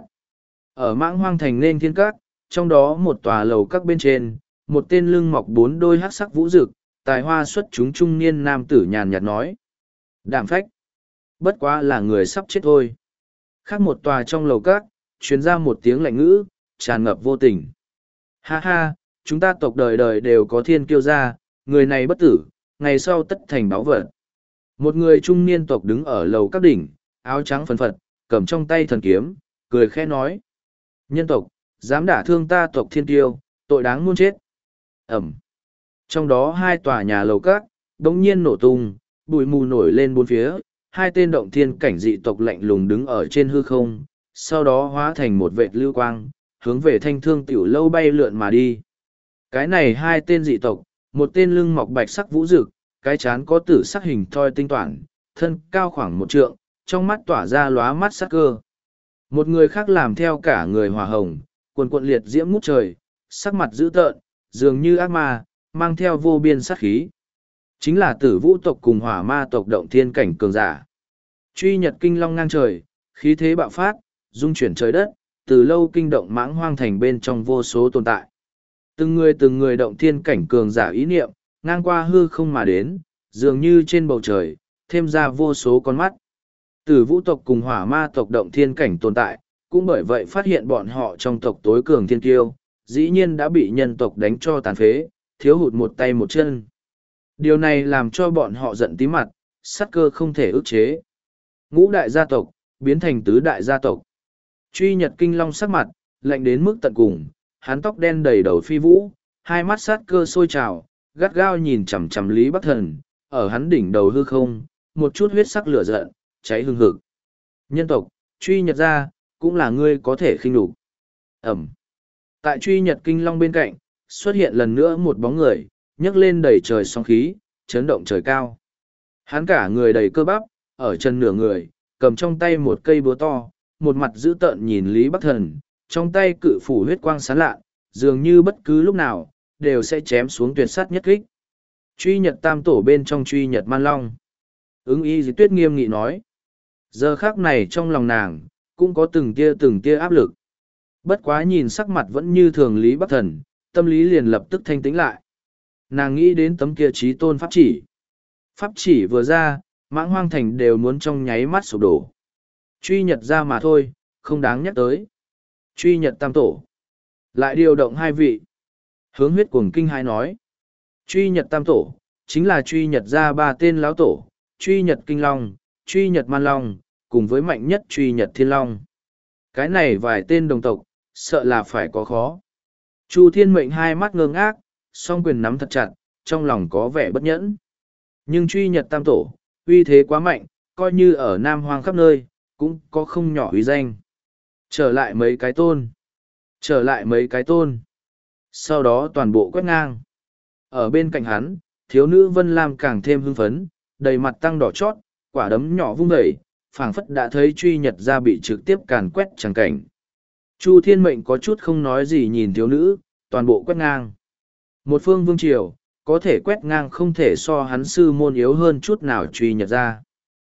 Ở mãng hoang thành nên thiên các, trong đó một tòa lầu các bên trên, một tên lưng mọc bốn đôi hắc sắc vũ rực, tài hoa xuất chúng trung niên nam tử nhàn nhạt nói. Đạm phách. Bất quá là người sắp chết thôi. Khác một tòa trong lầu các, truyền ra một tiếng lạnh ngữ, tràn ngập vô tình. Ha ha, chúng ta tộc đời đời đều có thiên kiêu gia, người này bất tử, ngày sau tất thành báu vật. Một người trung niên tộc đứng ở lầu các đỉnh, áo trắng phần phật, cầm trong tay thần kiếm, cười khẽ nói. Nhân tộc, dám đả thương ta tộc thiên kiêu, tội đáng muôn chết. Ẩm. Trong đó hai tòa nhà lầu các, đống nhiên nổ tung, bụi mù nổi lên bốn phía, hai tên động thiên cảnh dị tộc lạnh lùng đứng ở trên hư không, sau đó hóa thành một vệt lưu quang, hướng về thanh thương tiểu lâu bay lượn mà đi. Cái này hai tên dị tộc, một tên lưng mọc bạch sắc vũ rực, cái chán có tử sắc hình thoi tinh toản, thân cao khoảng một trượng, trong mắt tỏa ra lóa mắt sắc cơ. Một người khác làm theo cả người hòa hồng, cuồn cuộn liệt diễm ngút trời, sắc mặt dữ tợn, dường như ác ma, mang theo vô biên sát khí. Chính là tử vũ tộc cùng hỏa ma tộc động thiên cảnh cường giả. Truy nhật kinh long ngang trời, khí thế bạo phát, dung chuyển trời đất, từ lâu kinh động mãng hoang thành bên trong vô số tồn tại. Từng người từng người động thiên cảnh cường giả ý niệm, ngang qua hư không mà đến, dường như trên bầu trời, thêm ra vô số con mắt. Tử vũ tộc cùng hỏa ma tộc động thiên cảnh tồn tại, cũng bởi vậy phát hiện bọn họ trong tộc tối cường thiên kiêu, dĩ nhiên đã bị nhân tộc đánh cho tàn phế, thiếu hụt một tay một chân. Điều này làm cho bọn họ giận tí mặt, sát cơ không thể ức chế. Ngũ đại gia tộc, biến thành tứ đại gia tộc. Truy nhật kinh long sắc mặt, lạnh đến mức tận cùng, hắn tóc đen đầy đầu phi vũ, hai mắt sát cơ sôi trào, gắt gao nhìn chằm chằm Lý Bắc Thần, ở hắn đỉnh đầu hư không, một chút huyết sắc lửa giận, cháy hừng hực. Nhân tộc, truy nhật ra, cũng là ngươi có thể khinh nhục. Ẩm. Tại truy nhật kinh long bên cạnh, xuất hiện lần nữa một bóng người, nhấc lên đầy trời sóng khí, chấn động trời cao. Hắn cả người đầy cơ bắp, ở chân nửa người, cầm trong tay một cây búa to, một mặt dữ tợn nhìn Lý Bắc Thần, trong tay cự phủ huyết quang sáng lạ, dường như bất cứ lúc nào, đều sẽ chém xuống tuyệt sát nhất kích. Truy Nhật Tam Tổ bên trong Truy Nhật Man Long. Ứng Y Dì Tuyết nghiêm nghị nói. Giờ khác này trong lòng nàng, cũng có từng tia từng tia áp lực. Bất quá nhìn sắc mặt vẫn như thường Lý Bắc Thần, tâm lý liền lập tức thanh tĩnh lại. Nàng nghĩ đến tấm kia trí tôn pháp chỉ. Pháp chỉ vừa ra, mãng hoang thành đều muốn trong nháy mắt sụp đổ. Truy Nhật ra mà thôi, không đáng nhắc tới. Truy Nhật Tam Tổ. Lại điều động hai vị. Hướng huyết cuồng kinh hai nói. Truy Nhật Tam Tổ, chính là Truy Nhật ra ba tên lão tổ, Truy Nhật Kinh Long, Truy Nhật Man Long, cùng với mạnh nhất Truy Nhật Thiên Long. Cái này vài tên đồng tộc, sợ là phải có khó. Chu Thiên Mệnh hai mắt ngơ ngác, song quyền nắm thật chặt, trong lòng có vẻ bất nhẫn. Nhưng Truy Nhật Tam Tổ, uy thế quá mạnh, coi như ở Nam Hoang khắp nơi, cũng có không nhỏ uy danh. Trở lại mấy cái tôn. Trở lại mấy cái tôn. Sau đó toàn bộ quét ngang. Ở bên cạnh hắn, thiếu nữ Vân Lam càng thêm hưng phấn, đầy mặt tăng đỏ chót, quả đấm nhỏ vung dậy, phảng phất đã thấy Truy Nhật ra bị trực tiếp càn quét chẳng cảnh. Chu Thiên Mệnh có chút không nói gì nhìn thiếu nữ, toàn bộ quét ngang. Một phương vương triều, có thể quét ngang không thể so hắn sư môn yếu hơn chút nào Truy Nhật ra.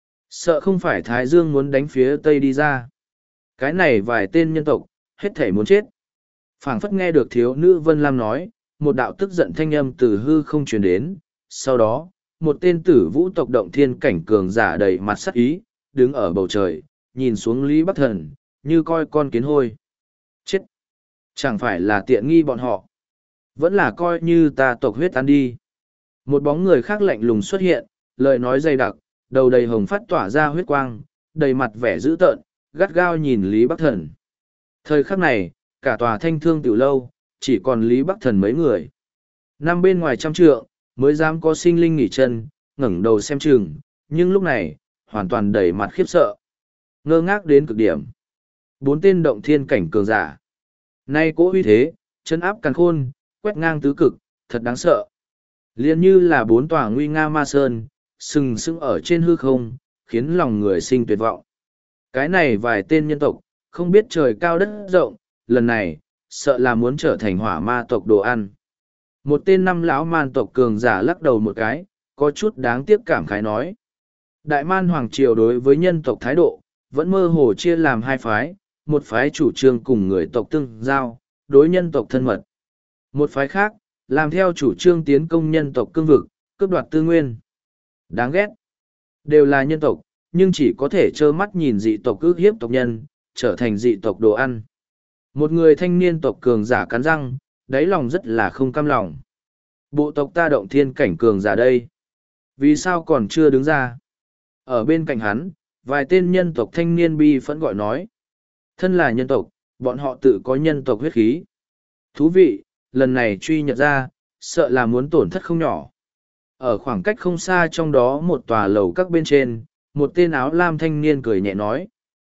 Sợ không phải Thái Dương muốn đánh phía Tây đi ra. Cái này vài tên nhân tộc, hết thể muốn chết. Phảng phất nghe được thiếu nữ Vân Lam nói, một đạo tức giận thanh âm từ hư không truyền đến. Sau đó, một tên tử vũ tộc động thiên cảnh cường giả đầy mặt sắc ý, đứng ở bầu trời, nhìn xuống Lý Bắc Thần, như coi con kiến hôi. Chết! Chẳng phải là tiện nghi bọn họ. Vẫn là coi như ta tộc huyết ăn đi. Một bóng người khác lạnh lùng xuất hiện, lời nói dày đặc, đầu đầy hồng phát tỏa ra huyết quang, đầy mặt vẻ dữ tợn, gắt gao nhìn Lý Bắc Thần. Thời khắc này, cả tòa thanh thương tiểu lâu, chỉ còn Lý Bắc Thần mấy người. Năm bên ngoài trăm trượng, mới dám có sinh linh nghỉ chân, ngẩng đầu xem chừng, nhưng lúc này, hoàn toàn đầy mặt khiếp sợ. Ngơ ngác đến cực điểm. Bốn tên động thiên cảnh cường giả. Nay cố uy thế, chân áp càn khôn, quét ngang tứ cực, thật đáng sợ. Liên như là bốn tòa nguy nga ma sơn, sừng sững ở trên hư không, khiến lòng người sinh tuyệt vọng. Cái này vài tên nhân tộc, không biết trời cao đất rộng, lần này, sợ là muốn trở thành hỏa ma tộc đồ ăn. Một tên năm lão man tộc cường giả lắc đầu một cái, có chút đáng tiếc cảm khái nói. Đại man hoàng triều đối với nhân tộc thái độ, vẫn mơ hồ chia làm hai phái, một phái chủ trương cùng người tộc tương giao, đối nhân tộc thân mật. Một phái khác, làm theo chủ trương tiến công nhân tộc cương vực, cướp đoạt tư nguyên. Đáng ghét. Đều là nhân tộc, nhưng chỉ có thể trơ mắt nhìn dị tộc ước hiếp tộc nhân, trở thành dị tộc đồ ăn. Một người thanh niên tộc cường giả cắn răng, đáy lòng rất là không cam lòng. Bộ tộc ta động thiên cảnh cường giả đây. Vì sao còn chưa đứng ra? Ở bên cạnh hắn, vài tên nhân tộc thanh niên bi phẫn gọi nói. Thân là nhân tộc, bọn họ tự có nhân tộc huyết khí. Thú vị, lần này Truy Nhật ra, sợ là muốn tổn thất không nhỏ. Ở khoảng cách không xa trong đó một tòa lầu các bên trên, một tên áo lam thanh niên cười nhẹ nói.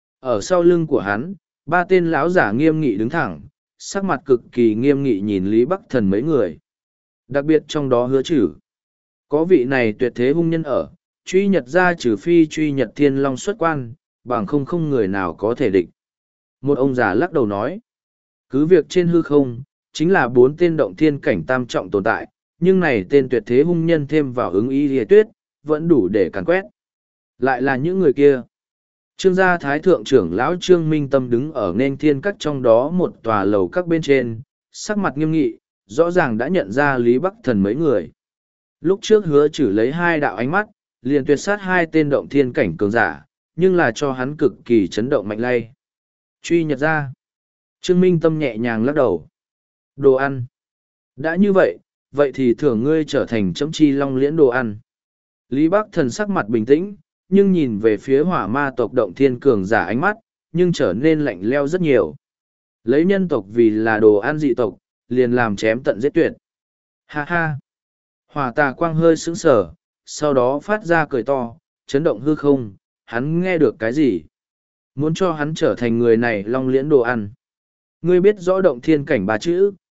Ở sau lưng của hắn, ba tên lão giả nghiêm nghị đứng thẳng, sắc mặt cực kỳ nghiêm nghị nhìn Lý Bắc Thần mấy người. Đặc biệt trong đó hứa chử. Có vị này tuyệt thế hung nhân ở, Truy Nhật ra trừ phi Truy Nhật Thiên Long xuất quan, bằng không không người nào có thể địch. Một ông già lắc đầu nói. Cứ việc trên hư không, chính là bốn tên động thiên cảnh tam trọng tồn tại, nhưng này tên tuyệt thế hung nhân thêm vào ứng y lìa tuyết, vẫn đủ để càn quét. Lại là những người kia. Trương gia thái thượng trưởng lão Trương Minh Tâm đứng ở nên thiên các trong đó một tòa lầu các bên trên, sắc mặt nghiêm nghị, rõ ràng đã nhận ra Lý Bắc Thần mấy người. Lúc trước hứa chử lấy hai đạo ánh mắt, liền tuyệt sát hai tên động thiên cảnh cường giả, nhưng là cho hắn cực kỳ chấn động mạnh lay. Truy Nhật ra. Trương Minh Tâm nhẹ nhàng lắc đầu. Đồ ăn. Đã như vậy, vậy thì thưởng ngươi trở thành chấm chi long liễn đồ ăn. Lý Bắc Thần sắc mặt bình tĩnh, nhưng nhìn về phía hỏa ma tộc động thiên cường giả ánh mắt, nhưng trở nên lạnh leo rất nhiều. Lấy nhân tộc vì là đồ ăn dị tộc, liền làm chém tận giết tuyệt. Ha ha! Hỏa tà quang hơi sững sờ, sau đó phát ra cười to, chấn động hư không, hắn nghe được cái gì? Muốn cho hắn trở thành người này long liễn đồ ăn. Ngươi biết rõ động thiên cảnh ba chữ,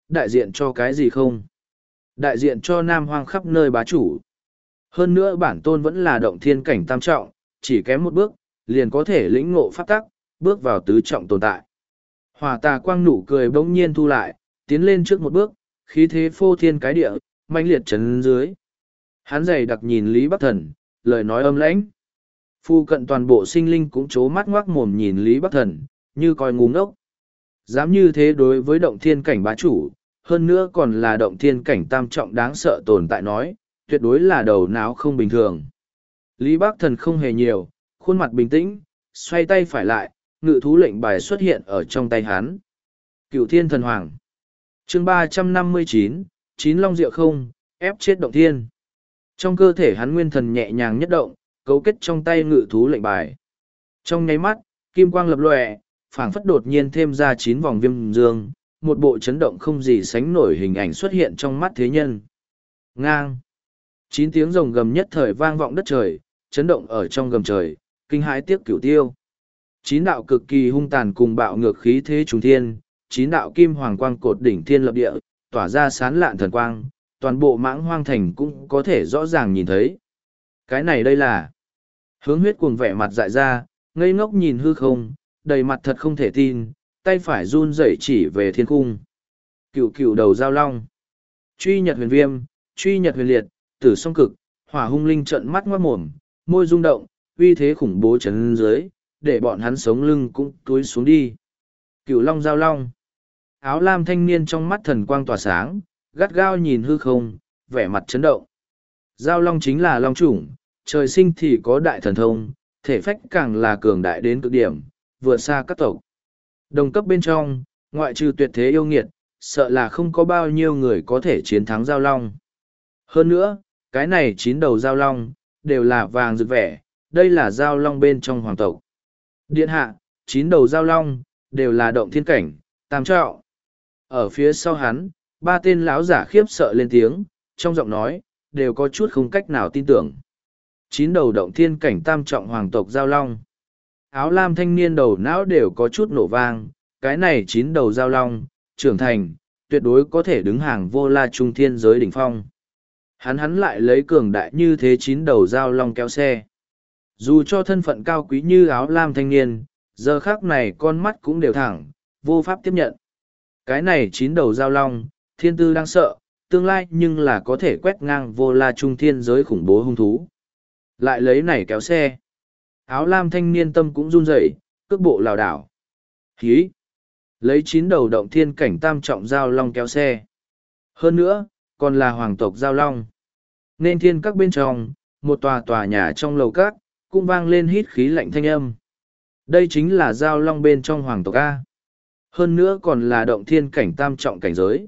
đại diện cho cái gì không? Đại diện cho Nam Hoang khắp nơi bá chủ. Hơn nữa bản tôn vẫn là động thiên cảnh tam trọng, chỉ kém một bước, liền có thể lĩnh ngộ pháp tắc, bước vào tứ trọng tồn tại. Hỏa tà quang nụ cười bỗng nhiên thu lại, tiến lên trước một bước, khí thế phô thiên cái địa, mãnh liệt chấn dưới. Hắn dày đặc nhìn Lý Bắc Thần, lời nói âm lãnh. Phu cận toàn bộ sinh linh cũng chố mắt ngoác mồm nhìn Lý Bắc Thần, như coi ngu ngốc. Dám như thế đối với động thiên cảnh bá chủ, hơn nữa còn là động thiên cảnh tam trọng đáng sợ tồn tại nói, tuyệt đối là đầu não không bình thường. Lý Bắc Thần không hề nhiều, khuôn mặt bình tĩnh, xoay tay phải lại, ngự thú lệnh bài xuất hiện ở trong tay hắn. Cựu Thiên Thần Hoàng. Chương ba trăm năm mươi chín, Chín Long Diệu Không, ép chết động thiên. Trong cơ thể hắn nguyên thần nhẹ nhàng nhất động, cấu kết trong tay ngự thú lệnh bài. Trong nháy mắt, kim quang lập lòe, phảng phất đột nhiên thêm ra chín vòng viêm dương, một bộ chấn động không gì sánh nổi hình ảnh xuất hiện trong mắt thế nhân. Ngang. Chín tiếng rồng gầm nhất thời vang vọng đất trời, chấn động ở trong gầm trời, kinh hãi tiếc cửu tiêu. Chín đạo cực kỳ hung tàn cùng bạo ngược khí thế trùng thiên, chín đạo kim hoàng quang cột đỉnh thiên lập địa, tỏa ra sán lạn thần quang, toàn bộ mãng hoang thành cũng có thể rõ ràng nhìn thấy. Cái này đây là... Hướng huyết cuồng vẻ mặt dại ra, ngây ngốc nhìn hư không, đầy mặt thật không thể tin, tay phải run rẩy chỉ về thiên cung. Cựu cựu đầu giao long. Truy nhật huyền viêm, truy nhật huyền liệt, tử song cực, hỏa hung linh trận mắt ngoát mồm, môi rung động, uy thế khủng bố chấn dưới, để bọn hắn sống lưng cũng túi xuống đi. Cựu long giao long. Áo lam thanh niên trong mắt thần quang tỏa sáng, gắt gao nhìn hư không, vẻ mặt chấn động. Giao long chính là long chủng, trời sinh thì có đại thần thông, thể phách càng là cường đại đến cực điểm, vượt xa các tộc. Đồng cấp bên trong, ngoại trừ tuyệt thế yêu nghiệt, sợ là không có bao nhiêu người có thể chiến thắng giao long. Hơn nữa, cái này chín đầu giao long, đều là vàng rực vẻ, đây là giao long bên trong hoàng tộc. Điện hạ, chín đầu giao long, đều là động thiên cảnh, tam trọng. Ở phía sau hắn, ba tên lão giả khiếp sợ lên tiếng, trong giọng nói, đều có chút không cách nào tin tưởng. Chín đầu động thiên cảnh tam trọng hoàng tộc giao long. Áo lam thanh niên đầu não đều có chút nổ vang, cái này chín đầu giao long, trưởng thành, tuyệt đối có thể đứng hàng vô la trung thiên giới đỉnh phong. Hắn hắn lại lấy cường đại như thế chín đầu giao long kéo xe. Dù cho thân phận cao quý như áo lam thanh niên, giờ khác này con mắt cũng đều thẳng, vô pháp tiếp nhận. Cái này chín đầu giao long, thiên tư đang sợ, tương lai nhưng là có thể quét ngang vô la trung thiên giới khủng bố hung thú. Lại lấy này kéo xe. Áo lam thanh niên tâm cũng run rẩy, cước bộ lảo đảo. Hí! Lấy chín đầu động thiên cảnh tam trọng giao long kéo xe. Hơn nữa, còn là hoàng tộc giao long. Nên thiên các bên trong, một tòa tòa nhà trong lầu các, cũng vang lên hít khí lạnh thanh âm. Đây chính là giao long bên trong hoàng tộc A. Hơn nữa còn là động thiên cảnh tam trọng cảnh giới.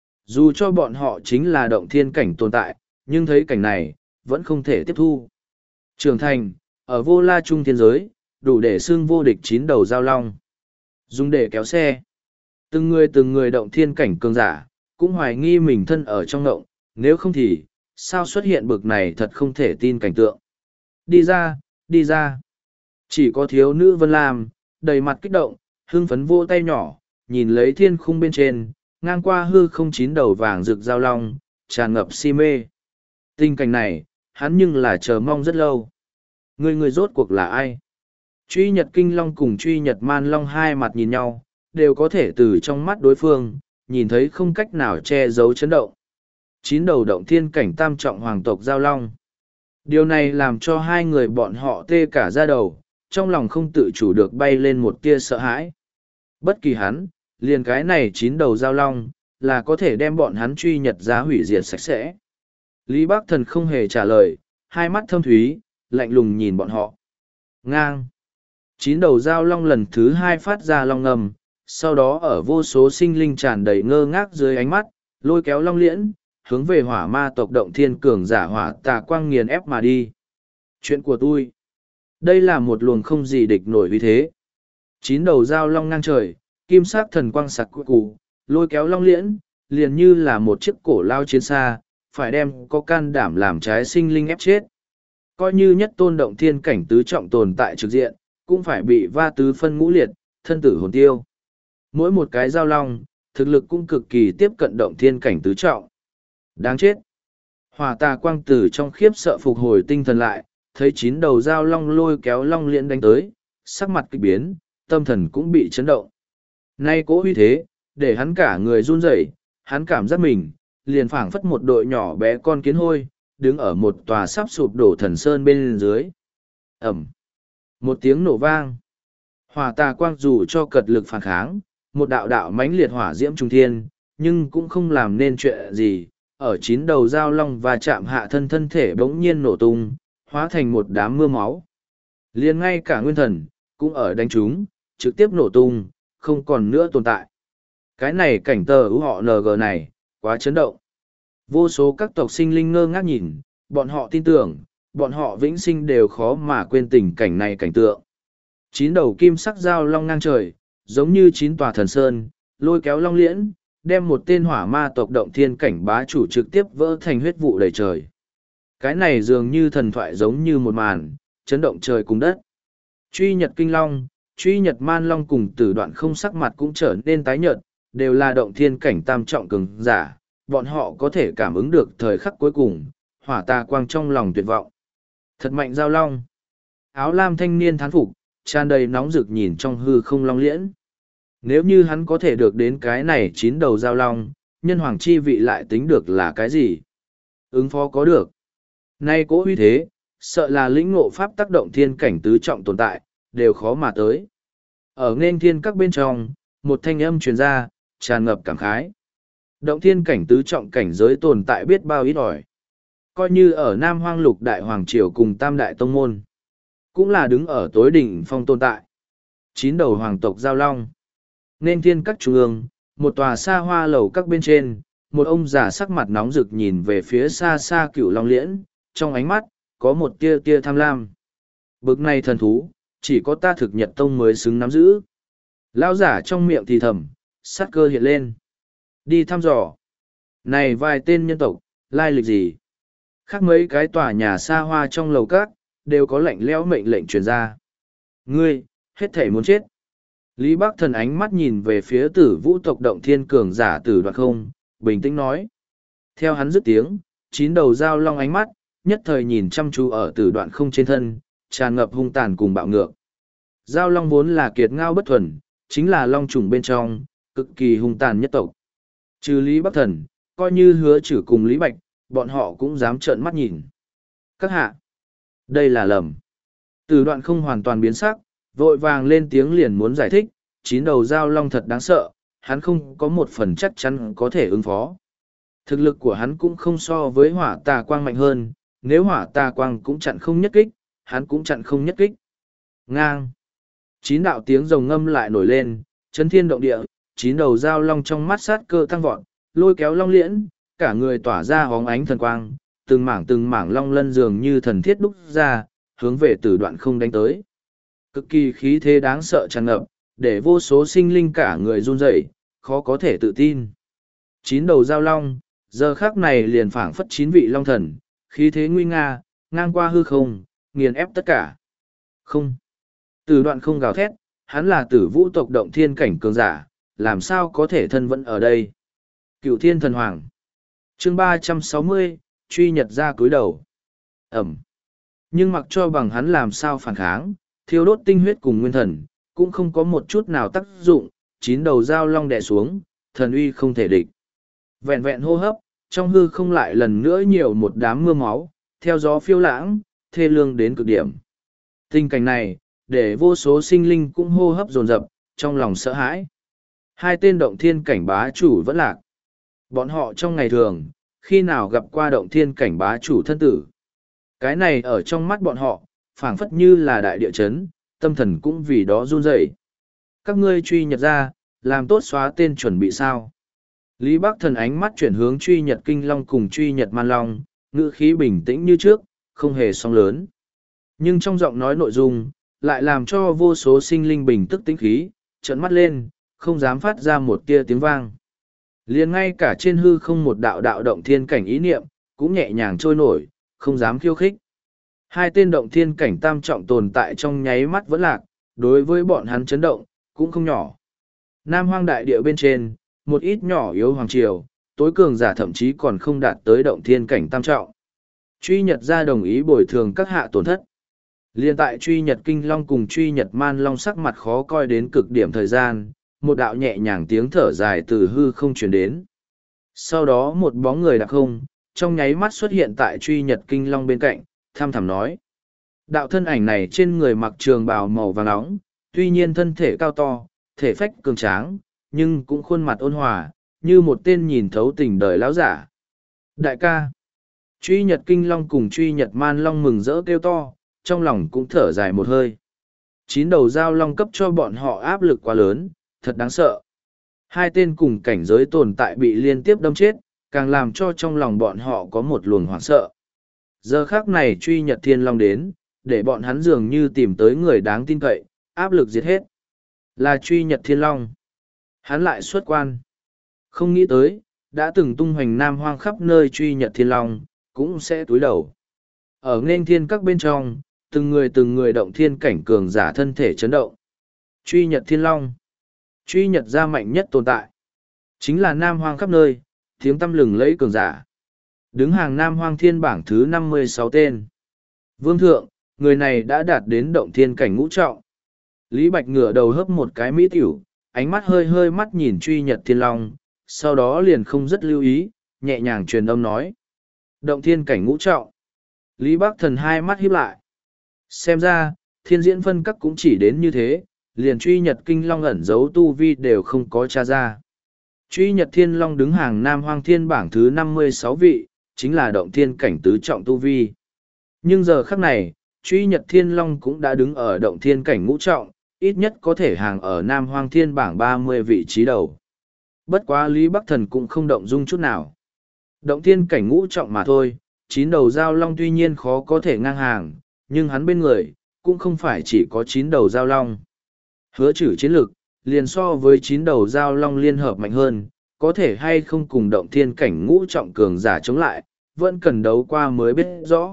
Dù cho bọn họ chính là động thiên cảnh tồn tại, nhưng thấy cảnh này, vẫn không thể tiếp thu. Trưởng thành, ở vô la trung thiên giới, đủ để xưng vô địch chín đầu giao long. Dùng để kéo xe. Từng người từng người động thiên cảnh cường giả, cũng hoài nghi mình thân ở trong động, nếu không thì, sao xuất hiện bực này thật không thể tin cảnh tượng. Đi ra, đi ra. Chỉ có thiếu nữ Vân Lam, đầy mặt kích động, hưng phấn vô tay nhỏ, nhìn lấy thiên khung bên trên, ngang qua hư không chín đầu vàng rực giao long, tràn ngập si mê. Tình cảnh này, hắn nhưng là chờ mong rất lâu. Người người rốt cuộc là ai? Truy Nhật Kinh Long cùng Truy Nhật Man Long hai mặt nhìn nhau, đều có thể từ trong mắt đối phương, nhìn thấy không cách nào che giấu chấn động. Chín đầu động thiên cảnh tam trọng hoàng tộc giao long. Điều này làm cho hai người bọn họ tê cả da đầu, trong lòng không tự chủ được bay lên một tia sợ hãi. Bất kỳ hắn, liền cái này chín đầu giao long, là có thể đem bọn hắn Truy Nhật giá hủy diệt sạch sẽ. Lý Bắc Thần không hề trả lời, hai mắt thâm thúy, lạnh lùng nhìn bọn họ. Ngang. Chín đầu giao long lần thứ hai phát ra long ngầm, sau đó ở vô số sinh linh tràn đầy ngơ ngác dưới ánh mắt, lôi kéo long liễn, hướng về hỏa ma tộc động thiên cường giả hỏa tà quang nghiền ép mà đi. Chuyện của tôi. Đây là một luồng không gì địch nổi vì thế. Chín đầu giao long ngang trời, kim sắc thần quang sặc cụ, lôi kéo long liễn, liền như là một chiếc cổ lao chiến xa, phải đem có can đảm làm trái sinh linh ép chết. Coi như nhất tôn động thiên cảnh tứ trọng tồn tại trực diện, cũng phải bị va tứ phân ngũ liệt, thân tử hồn tiêu. Mỗi một cái giao long, thực lực cũng cực kỳ tiếp cận động thiên cảnh tứ trọng. Đáng chết! Hỏa tà quang tử trong khiếp sợ phục hồi tinh thần lại, thấy chín đầu dao long lôi kéo long liễn đánh tới, sắc mặt kịch biến, tâm thần cũng bị chấn động. Nay cố uy thế, để hắn cả người run rẩy, hắn cảm giác mình, liền phảng phất một đội nhỏ bé con kiến hôi, đứng ở một tòa sắp sụp đổ thần sơn bên dưới. Ẩm. Một tiếng nổ vang. Hỏa tà quang dù cho cật lực phản kháng, một đạo đạo mãnh liệt hỏa diễm trung thiên, nhưng cũng không làm nên chuyện gì. Ở chín đầu dao long và chạm hạ thân thân thể bỗng nhiên nổ tung, hóa thành một đám mưa máu. Liền ngay cả nguyên thần, cũng ở đánh chúng, trực tiếp nổ tung, không còn nữa tồn tại. Cái này cảnh tờ ưu họ en giê này, quá chấn động. Vô số các tộc sinh linh ngơ ngác nhìn, bọn họ tin tưởng, bọn họ vĩnh sinh đều khó mà quên tình cảnh này cảnh tượng. Chín đầu kim sắc dao long ngang trời, giống như chín tòa thần sơn, lôi kéo long liễn, đem một tên hỏa ma tộc động thiên cảnh bá chủ trực tiếp vỡ thành huyết vụ đầy trời. Cái này dường như thần thoại giống như một màn, chấn động trời cùng đất. Truy nhật kinh long, truy nhật man long cùng tử đoạn không sắc mặt cũng trở nên tái nhợt, đều là động thiên cảnh tam trọng cường giả, bọn họ có thể cảm ứng được thời khắc cuối cùng, hỏa tà quang trong lòng tuyệt vọng. Thật mạnh giao long. Áo lam thanh niên thán phục, tràn đầy nóng rực nhìn trong hư không long liễn. Nếu như hắn có thể được đến cái này chín đầu giao long, nhân hoàng chi vị lại tính được là cái gì? Ứng phó có được. Nay cố uy thế, sợ là lĩnh ngộ pháp tác động thiên cảnh tứ trọng tồn tại, đều khó mà tới. Ở nên thiên các bên trong, một thanh âm truyền ra, tràn ngập cảm khái. Động thiên cảnh tứ trọng cảnh giới tồn tại biết bao ít ỏi. Coi như ở Nam Hoang Lục Đại Hoàng Triều cùng Tam Đại Tông Môn, cũng là đứng ở tối đỉnh phong tồn tại. Chín đầu hoàng tộc giao long. Nên thiên các trung ương, một tòa xa hoa lầu các bên trên, một ông già sắc mặt nóng rực nhìn về phía xa xa cửu long liễn, trong ánh mắt, có một tia tia tham lam. Bực này thần thú, chỉ có ta thực nhật tông mới xứng nắm giữ. Lão giả trong miệng thì thầm, sát cơ hiện lên. Đi thăm dò. Này vài tên nhân tộc, lai lịch gì? Khác mấy cái tòa nhà xa hoa trong lầu các, đều có lệnh lẽo mệnh lệnh truyền ra. Ngươi, hết thể muốn chết. Lý Bắc Thần ánh mắt nhìn về phía tử vũ tộc động thiên cường giả tử đoạt không, bình tĩnh nói. Theo hắn dứt tiếng, chín đầu dao long ánh mắt, nhất thời nhìn chăm chú ở tử đoạn không trên thân, tràn ngập hung tàn cùng bạo ngược. Giao long vốn là kiệt ngao bất thuần, chính là long trùng bên trong, cực kỳ hung tàn nhất tộc. Trừ Lý Bắc Thần, coi như hứa chử cùng Lý Bạch, bọn họ cũng dám trợn mắt nhìn. Các hạ, đây là lầm. Tử đoạn không hoàn toàn biến sắc, vội vàng lên tiếng liền muốn giải thích, chín đầu dao long thật đáng sợ, hắn không có một phần chắc chắn có thể ứng phó. Thực lực của hắn cũng không so với hỏa tà quang mạnh hơn, nếu hỏa tà quang cũng chặn không nhất kích, hắn cũng chặn không nhất kích. Ngang. Chín đạo tiếng rồng ngâm lại nổi lên, chấn thiên động địa, chín đầu dao long trong mắt sát cơ tăng vọt, lôi kéo long liễn, cả người tỏa ra hóng ánh thần quang, từng mảng từng mảng long lân dường như thần thiết đúc ra, hướng về tử đoạn không đánh tới. Cực kỳ khí thế đáng sợ tràn ngập, để vô số sinh linh cả người run rẩy, khó có thể tự tin. Chín đầu dao long, giờ khắc này liền phảng phất chín vị long thần, khí thế nguy nga, ngang qua hư không, nghiền ép tất cả. Không. Tử đoạn không gào thét, hắn là tử vũ tộc động thiên cảnh cường giả, làm sao có thể thân vẫn ở đây. Cựu thiên thần hoàng. Chương ba trăm sáu mươi, truy nhật ra cúi đầu. Ẩm. Nhưng mặc cho bằng hắn làm sao phản kháng, thiêu đốt tinh huyết cùng nguyên thần, cũng không có một chút nào tác dụng, chín đầu dao long đè xuống, thần uy không thể địch. Vẹn vẹn hô hấp, trong hư không lại lần nữa nhiều một đám mưa máu, theo gió phiêu lãng, thê lương đến cực điểm. Tình cảnh này, để vô số sinh linh cũng hô hấp dồn dập, trong lòng sợ hãi. Hai tên động thiên cảnh bá chủ vẫn lạc. Bọn họ trong ngày thường, khi nào gặp qua động thiên cảnh bá chủ thân tử. Cái này ở trong mắt bọn họ, phảng phất như là đại địa chấn, tâm thần cũng vì đó run rẩy. Các ngươi truy nhật ra, làm tốt xóa tên chuẩn bị sao. Lý Bắc Thần ánh mắt chuyển hướng truy nhật kinh long cùng truy nhật man long, ngữ khí bình tĩnh như trước, không hề sóng lớn. Nhưng trong giọng nói nội dung, lại làm cho vô số sinh linh bình tức tĩnh khí, trợn mắt lên, không dám phát ra một tia tiếng vang. Liền ngay cả trên hư không một đạo đạo động thiên cảnh ý niệm, cũng nhẹ nhàng trôi nổi, không dám khiêu khích. Hai tên động thiên cảnh tam trọng tồn tại trong nháy mắt vẫn lạc, đối với bọn hắn chấn động, cũng không nhỏ. Nam Hoang đại địa bên trên, một ít nhỏ yếu hoàng triều, tối cường giả thậm chí còn không đạt tới động thiên cảnh tam trọng. Truy Nhật gia đồng ý bồi thường các hạ tổn thất. Liên tại Truy Nhật Kinh Long cùng Truy Nhật Man Long sắc mặt khó coi đến cực điểm thời gian, một đạo nhẹ nhàng tiếng thở dài từ hư không truyền đến. Sau đó một bóng người đặc không, trong nháy mắt xuất hiện tại Truy Nhật Kinh Long bên cạnh, tham thẳm nói. Đạo thân ảnh này trên người mặc trường bào màu vàng nóng, tuy nhiên thân thể cao to, thể phách cường tráng, nhưng cũng khuôn mặt ôn hòa, như một tên nhìn thấu tình đời lão giả. Đại ca, Truy Nhật Kinh Long cùng Truy Nhật Man Long mừng rỡ kêu to, trong lòng cũng thở dài một hơi. Chín đầu giao long cấp cho bọn họ áp lực quá lớn, thật đáng sợ. Hai tên cùng cảnh giới tồn tại bị liên tiếp đâm chết, càng làm cho trong lòng bọn họ có một luồng hoảng sợ. Giờ khác này Truy Nhật Thiên Long đến, để bọn hắn dường như tìm tới người đáng tin cậy, áp lực giết hết. Là Truy Nhật Thiên Long. Hắn lại xuất quan. Không nghĩ tới, đã từng tung hoành nam hoang khắp nơi Truy Nhật Thiên Long, cũng sẽ túi đầu. Ở nghênh thiên các bên trong, từng người từng người động thiên cảnh cường giả thân thể chấn động. Truy Nhật Thiên Long. Truy Nhật gia mạnh nhất tồn tại. Chính là nam hoang khắp nơi, tiếng tăm lừng lẫy cường giả. Đứng hàng nam hoang thiên bảng thứ năm mươi sáu tên. Vương thượng, người này đã đạt đến động thiên cảnh ngũ trọng. Lý Bạch ngửa đầu hớp một cái mỹ tiểu, ánh mắt hơi hơi mắt nhìn Truy Nhật Thiên Long, sau đó liền không rất lưu ý, nhẹ nhàng truyền âm nói. Động thiên cảnh ngũ trọng. Lý Bắc Thần hai mắt híp lại. Xem ra, thiên diễn phân các cũng chỉ đến như thế, liền Truy Nhật Kinh Long ẩn giấu tu vi đều không có tra ra. Truy Nhật Thiên Long đứng hàng Nam Hoang Thiên bảng thứ năm mươi sáu vị, chính là động thiên cảnh tứ trọng tu vi. Nhưng giờ khắc này, Truy Nhật Thiên Long cũng đã đứng ở động thiên cảnh ngũ trọng, ít nhất có thể hàng ở Nam Hoang Thiên bảng ba mươi vị trí đầu. Bất quá Lý Bắc Thần cũng không động dung chút nào. Động thiên cảnh ngũ trọng mà thôi, chín đầu giao long tuy nhiên khó có thể ngang hàng, nhưng hắn bên người, cũng không phải chỉ có chín đầu giao long. Hứa Chử chiến lực, liền so với chín đầu giao long liên hợp mạnh hơn, có thể hay không cùng động thiên cảnh ngũ trọng cường giả chống lại, vẫn cần đấu qua mới biết rõ.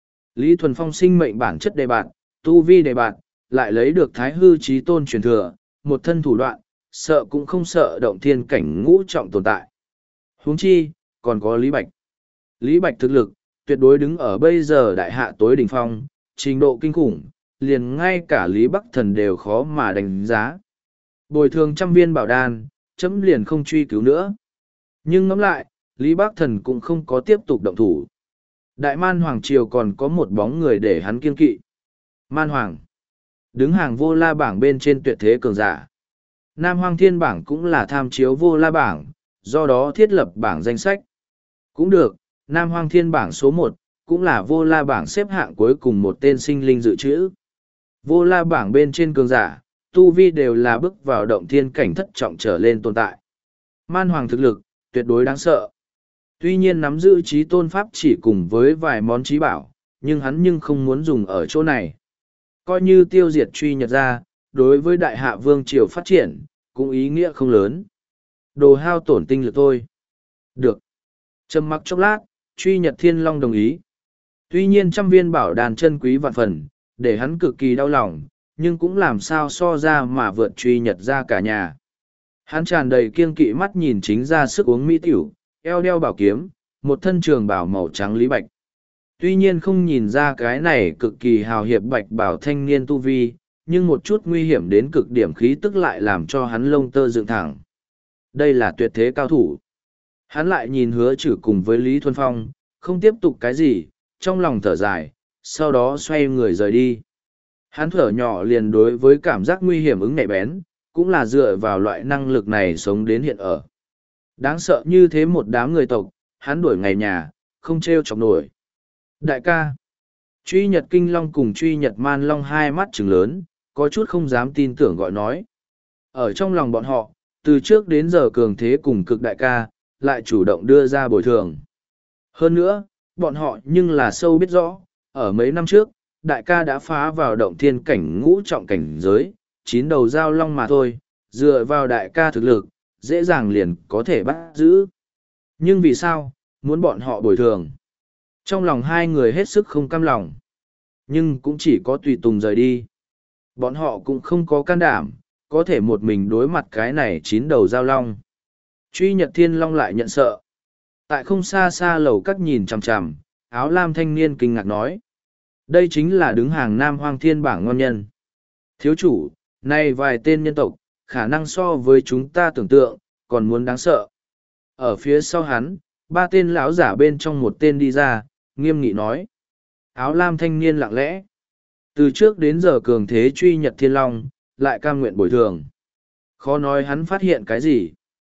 Lý Thuần Phong sinh mệnh bản chất đề bạt, tu vi đề bạt, lại lấy được Thái Hư Chí Tôn truyền thừa, một thân thủ đoạn, sợ cũng không sợ động thiên cảnh ngũ trọng tồn tại. Huống chi, còn có Lý Bạch. Lý Bạch thực lực, tuyệt đối đứng ở bây giờ đại hạ tối đỉnh phong, trình độ kinh khủng, liền ngay cả Lý Bắc Thần đều khó mà đánh giá. Bồi thường trăm viên bảo đan, chấm liền không truy cứu nữa. Nhưng ngẫm lại, Lý Bắc Thần cũng không có tiếp tục động thủ. Đại Man Hoàng Triều còn có một bóng người để hắn kiên kỵ. Man Hoàng. Đứng hàng vô la bảng bên trên tuyệt thế cường giả. Nam Hoang Thiên bảng cũng là tham chiếu vô la bảng, do đó thiết lập bảng danh sách. Cũng được, Nam Hoang Thiên bảng số một, cũng là vô la bảng xếp hạng cuối cùng một tên sinh linh dự trữ. Vô la bảng bên trên cường giả, tu vi đều là bước vào động thiên cảnh thất trọng trở lên tồn tại. Man Hoàng thực lực, tuyệt đối đáng sợ. Tuy nhiên nắm giữ trí tôn pháp chỉ cùng với vài món trí bảo, nhưng hắn nhưng không muốn dùng ở chỗ này. Coi như tiêu diệt Truy Nhật ra, đối với đại hạ vương triều phát triển, cũng ý nghĩa không lớn. Đồ hao tổn tinh lực thôi. Được. Trầm mặc chốc lát, Truy Nhật Thiên Long đồng ý. Tuy nhiên trăm viên bảo đàn chân quý vạn phần, để hắn cực kỳ đau lòng, nhưng cũng làm sao so ra mà vượt Truy Nhật ra cả nhà. Hắn tràn đầy kiêng kỵ mắt nhìn chính ra sức uống mỹ tiểu, eo đeo bảo kiếm, một thân trường bảo màu trắng Lý Bạch. Tuy nhiên không nhìn ra cái này cực kỳ hào hiệp bạch bảo thanh niên tu vi, nhưng một chút nguy hiểm đến cực điểm khí tức lại làm cho hắn lông tơ dựng thẳng. Đây là tuyệt thế cao thủ. Hắn lại nhìn Hứa Chử cùng với Lý Thuần Phong, không tiếp tục cái gì, trong lòng thở dài, sau đó xoay người rời đi. Hắn thở nhỏ liền đối với cảm giác nguy hiểm ứng nhạy bén, cũng là dựa vào loại năng lực này sống đến hiện ở. Đáng sợ như thế một đám người tộc, hắn đuổi ngày nhà, không trêu chọc nổi. Đại ca, Truy Nhật Kinh Long cùng Truy Nhật Man Long hai mắt trừng lớn, có chút không dám tin tưởng gọi nói. Ở trong lòng bọn họ, từ trước đến giờ cường thế cùng cực đại ca, lại chủ động đưa ra bồi thường. Hơn nữa, bọn họ nhưng là sâu biết rõ, ở mấy năm trước, đại ca đã phá vào động thiên cảnh ngũ trọng cảnh giới, chín đầu giao long mà thôi, dựa vào đại ca thực lực, dễ dàng liền có thể bắt giữ. Nhưng vì sao, muốn bọn họ bồi thường? Trong lòng hai người hết sức không cam lòng. Nhưng cũng chỉ có tùy tùng rời đi. Bọn họ cũng không có can đảm, có thể một mình đối mặt cái này chín đầu giao long. Truy Nhật Thiên Long lại nhận sợ. Tại không xa xa lầu các nhìn chằm chằm, áo lam thanh niên kinh ngạc nói. Đây chính là đứng hàng Nam Hoang Thiên bảng ngon nhân. Thiếu chủ, này vài tên nhân tộc, khả năng so với chúng ta tưởng tượng, còn muốn đáng sợ. Ở phía sau hắn, ba tên lão giả bên trong một tên đi ra, nghiêm nghị nói. Áo lam thanh niên lặng lẽ. Từ trước đến giờ cường thế truy Nhật Thiên Long, lại cam nguyện bồi thường. Khó nói hắn phát hiện cái gì.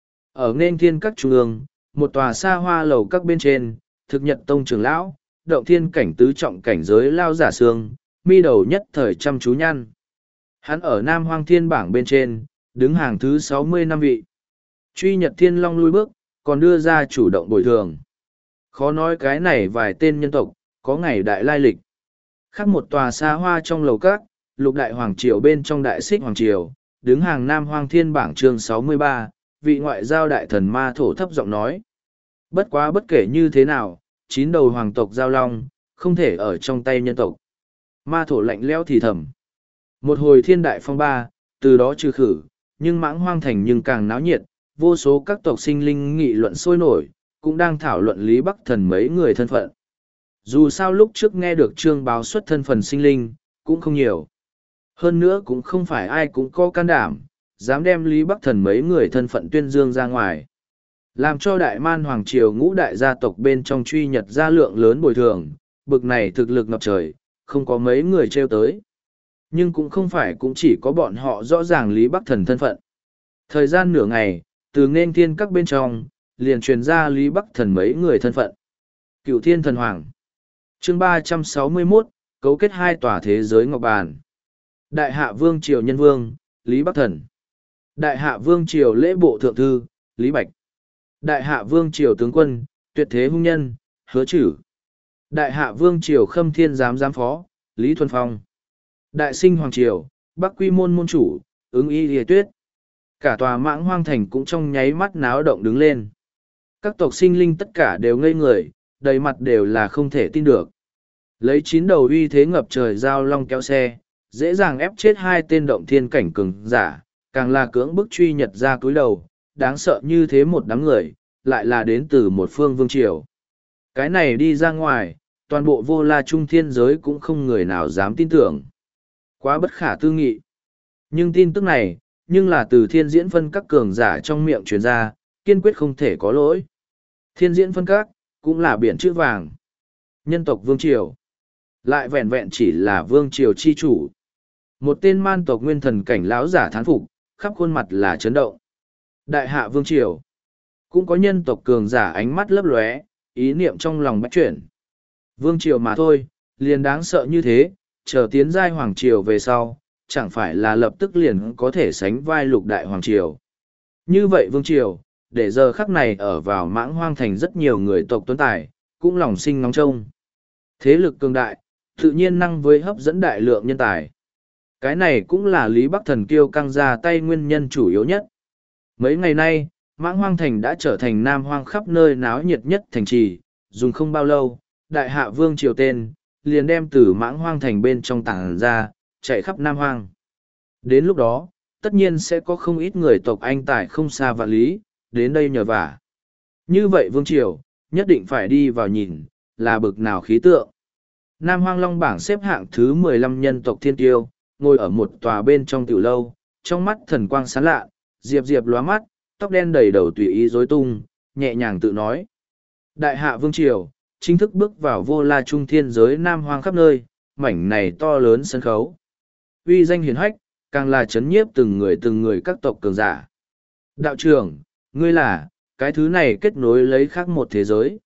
Ở nên thiên các trung ương, một tòa xa hoa lầu các bên trên, thực Nhật tông trưởng lão, động thiên cảnh tứ trọng cảnh giới lao giả xương, mi đầu nhất thời chăm chú nhăn. Hắn ở Nam Hoang Thiên bảng bên trên, đứng hàng thứ sáu mươi năm vị. Truy Nhật Thiên Long lui bước, còn đưa ra chủ động bồi thường. Khó nói cái này vài tên nhân tộc, có ngày đại lai lịch. Khác một tòa xa hoa trong lầu các, lục đại hoàng triều bên trong đại xích hoàng triều, đứng hàng Nam Hoang Thiên bảng chương sáu mươi ba, vị ngoại giao đại thần ma thổ thấp giọng nói. Bất quá bất kể như thế nào, chín đầu hoàng tộc giao long, không thể ở trong tay nhân tộc. Ma thổ lạnh lẽo thì thầm. Một hồi thiên đại phong ba, từ đó trừ khử, nhưng mãng hoang thành nhưng càng náo nhiệt, vô số các tộc sinh linh nghị luận sôi nổi, cũng đang thảo luận Lý Bắc Thần mấy người thân phận. Dù sao lúc trước nghe được trương báo xuất thân phần sinh linh, cũng không nhiều. Hơn nữa cũng không phải ai cũng có can đảm, dám đem Lý Bắc Thần mấy người thân phận tuyên dương ra ngoài. Làm cho đại man hoàng triều ngũ đại gia tộc bên trong truy nhật gia lượng lớn bồi thường, bực này thực lực ngập trời, không có mấy người treo tới. Nhưng cũng không phải cũng chỉ có bọn họ rõ ràng Lý Bắc Thần thân phận. Thời gian nửa ngày, từ nên thiên các bên trong, liền truyền ra Lý Bắc Thần mấy người thân phận. Cựu Thiên Thần Hoàng. Chương ba trăm sáu mươi mốt, cấu kết hai tòa thế giới ngọc bàn. Đại hạ vương triều nhân vương, Lý Bắc Thần. Đại hạ vương triều lễ bộ thượng thư, Lý Bạch. Đại hạ vương triều tướng quân, tuyệt thế hung nhân, Hứa Chử. Đại hạ vương triều khâm thiên giám giám phó, Lý Thuần Phong. Đại sinh hoàng triều, Bắc Quy môn môn chủ, ứng y lìa tuyết. Cả tòa mãng hoang thành cũng trong nháy mắt náo động đứng lên. Các tộc sinh linh tất cả đều ngây người, đầy mặt đều là không thể tin được. Lấy chín đầu uy thế ngập trời giao long kéo xe, dễ dàng ép chết hai tên động thiên cảnh cường giả, càng là cưỡng bức truy nhật ra cúi đầu, đáng sợ như thế một đám người, lại là đến từ một phương vương triều. Cái này đi ra ngoài, toàn bộ vô la trung thiên giới cũng không người nào dám tin tưởng. Quá bất khả tư nghị. Nhưng tin tức này, nhưng là từ thiên diễn phân các cường giả trong miệng truyền ra, kiên quyết không thể có lỗi. Thiên diễn phân các, cũng là biển chữ vàng. Nhân tộc vương triều, lại vẹn vẹn chỉ là vương triều chi chủ. Một tên man tộc nguyên thần cảnh lão giả thán phục, khắp khuôn mặt là chấn động. Đại hạ vương triều, cũng có nhân tộc cường giả ánh mắt lấp lóe, ý niệm trong lòng bách chuyển. Vương triều mà thôi, liền đáng sợ như thế, chờ tiến giai hoàng triều về sau, chẳng phải là lập tức liền có thể sánh vai lục đại hoàng triều. Như vậy vương triều, để giờ khắc này ở vào mãng hoang thành rất nhiều người tộc tuấn tài, cũng lòng sinh ngóng trông. Thế lực cường đại, tự nhiên năng với hấp dẫn đại lượng nhân tài. Cái này cũng là Lý Bắc Thần kiêu căng ra tay nguyên nhân chủ yếu nhất. Mấy ngày nay, mãng hoang thành đã trở thành nam hoang khắp nơi náo nhiệt nhất thành trì, dùng không bao lâu, đại hạ vương triều tên, liền đem từ mãng hoang thành bên trong tảng ra, chạy khắp nam hoang. Đến lúc đó, tất nhiên sẽ có không ít người tộc anh tài không xa vạn lý, đến đây nhờ vả. Như vậy vương triều, nhất định phải đi vào nhìn, là bực nào khí tượng. Nam hoang long bảng xếp hạng thứ mười lăm nhân tộc thiên tiêu, ngồi ở một tòa bên trong tiểu lâu, trong mắt thần quang sáng lạ, diệp diệp lóa mắt, tóc đen đầy đầu tùy ý rối tung, nhẹ nhàng tự nói. Đại hạ vương triều, chính thức bước vào vô la trung thiên giới nam hoang khắp nơi, mảnh này to lớn sân khấu. Uy danh hiển hách, càng là chấn nhiếp từng người từng người các tộc cường giả. Đạo trưởng, ngươi là, cái thứ này kết nối lấy khác một thế giới.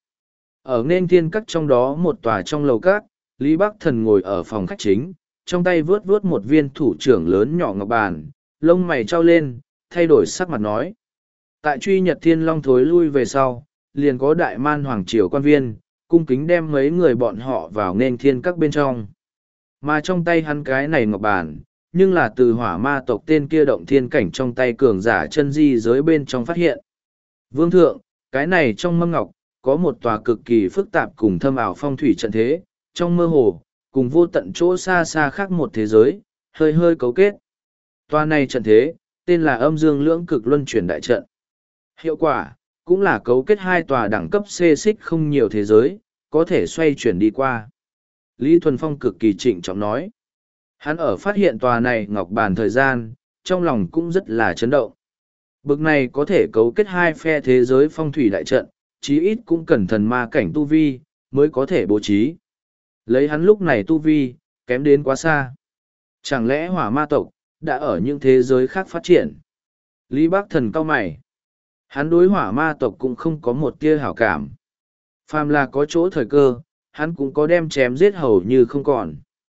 Ở nên thiên các trong đó một tòa trong lầu các, Lý Bắc Thần ngồi ở phòng khách chính, trong tay vướt vướt một viên thủ trưởng lớn nhỏ ngọc bàn, lông mày trao lên, thay đổi sắc mặt nói. Tại truy nhật thiên long thối lui về sau, liền có đại man hoàng triều quan viên, cung kính đem mấy người bọn họ vào nên thiên các bên trong. Mà trong tay hắn cái này ngọc bàn, nhưng là từ hỏa ma tộc tên kia động thiên cảnh trong tay cường giả chân di giới bên trong phát hiện. Vương thượng, cái này trong mâm ngọc, có một tòa cực kỳ phức tạp cùng thâm ảo phong thủy trận thế, trong mơ hồ, cùng vô tận chỗ xa xa khác một thế giới, hơi hơi cấu kết. Tòa này trận thế, tên là âm dương lưỡng cực luân chuyển đại trận. Hiệu quả, cũng là cấu kết hai tòa đẳng cấp xê xích không nhiều thế giới, có thể xoay chuyển đi qua. Lý Thuần Phong cực kỳ trịnh trọng nói. Hắn ở phát hiện tòa này ngọc bàn thời gian, trong lòng cũng rất là chấn động. Bực này có thể cấu kết hai phe thế giới phong thủy đại trận, chí ít cũng cần thần ma cảnh tu vi, mới có thể bố trí. Lấy hắn lúc này tu vi, kém đến quá xa. Chẳng lẽ hỏa ma tộc, đã ở những thế giới khác phát triển? Lý Bác Thần cau mày. Hắn đối hỏa ma tộc cũng không có một tia hảo cảm. Phàm là có chỗ thời cơ, hắn cũng có đem chém giết hầu như không còn.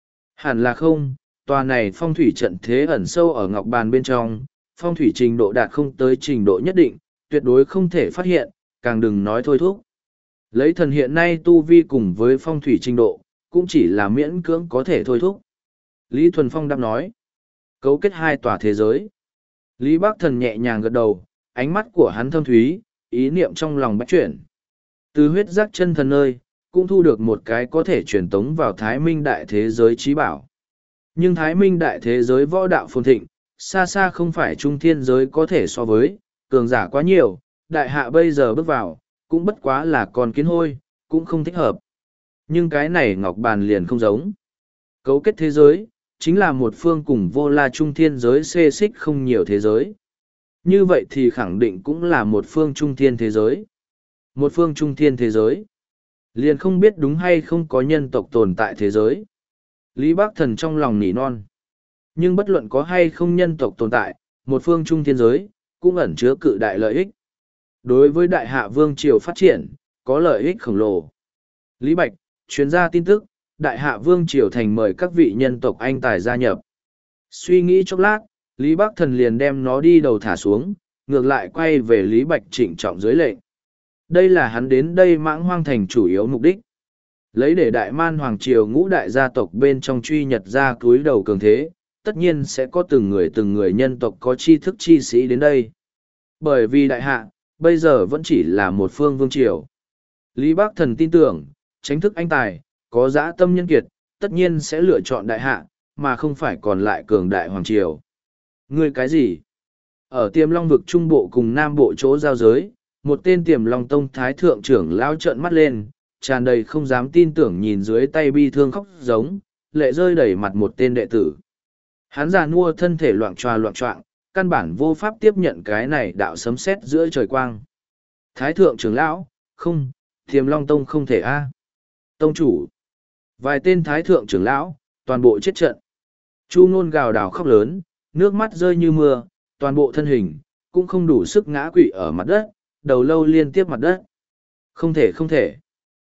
Hẳn là không, tòa này phong thủy trận thế ẩn sâu ở ngọc bàn bên trong, phong thủy trình độ đạt không tới trình độ nhất định, tuyệt đối không thể phát hiện, càng đừng nói thôi thúc. Lấy thần hiện nay tu vi cùng với phong thủy trình độ, cũng chỉ là miễn cưỡng có thể thôi thúc. Lý Thuần Phong đáp nói, cấu kết hai tòa thế giới. Lý Bác Thần nhẹ nhàng gật đầu, ánh mắt của hắn thâm thúy, ý niệm trong lòng bách chuyển. Từ huyết giác chân thần nơi, cũng thu được một cái có thể truyền tống vào Thái Minh đại thế giới trí bảo. Nhưng Thái Minh đại thế giới võ đạo phồn thịnh, xa xa không phải trung thiên giới có thể so với, cường giả quá nhiều, đại hạ bây giờ bước vào, cũng bất quá là con kiến hôi, cũng không thích hợp. Nhưng cái này ngọc bàn liền không giống. Cấu kết thế giới, chính là một phương cùng vô la trung thiên giới xê xích không nhiều thế giới. Như vậy thì khẳng định cũng là một phương trung thiên thế giới. Một phương trung thiên thế giới. Liền không biết đúng hay không có nhân tộc tồn tại thế giới. Lý Bác Thần trong lòng nỉ non. Nhưng bất luận có hay không nhân tộc tồn tại, một phương trung thiên giới, cũng ẩn chứa cự đại lợi ích. Đối với đại hạ vương triều phát triển, có lợi ích khổng lồ. Lý Bạch, chuyên gia tin tức, đại hạ vương triều thành mời các vị nhân tộc anh tài gia nhập. Suy nghĩ chốc lát, Lý Bác Thần liền đem nó đi đầu thả xuống, ngược lại quay về Lý Bạch trịnh trọng dưới lệnh. Đây là hắn đến đây mãng hoang thành chủ yếu mục đích. Lấy để đại man hoàng triều ngũ đại gia tộc bên trong truy nhật ra cúi đầu cường thế, tất nhiên sẽ có từng người từng người nhân tộc có tri thức chi sĩ đến đây. Bởi vì đại hạ, bây giờ vẫn chỉ là một phương vương triều. Lý Bác Thần tin tưởng, tránh thức anh tài, có dã tâm nhân kiệt, tất nhiên sẽ lựa chọn đại hạ, mà không phải còn lại cường đại hoàng triều. Ngươi cái gì? Ở Tiềm Long vực trung bộ cùng nam bộ chỗ giao giới, một tên Tiềm Long tông thái thượng trưởng lao trợn mắt lên, tràn đầy không dám tin tưởng nhìn dưới tay bi thương khóc giống, lệ rơi đẩy mặt một tên đệ tử. Hắn già nua thân thể loạn tròa loạn trọng, căn bản vô pháp tiếp nhận cái này đạo sấm sét giữa trời quang. Thái thượng trưởng lão, không, Tiềm Long tông không thể a. Tông chủ. Vài tên thái thượng trưởng lão, toàn bộ chết trận. Chu Nôn gào đảo khóc lớn, nước mắt rơi như mưa, toàn bộ thân hình, cũng không đủ sức ngã quỵ ở mặt đất, đầu lâu liên tiếp mặt đất. Không thể không thể.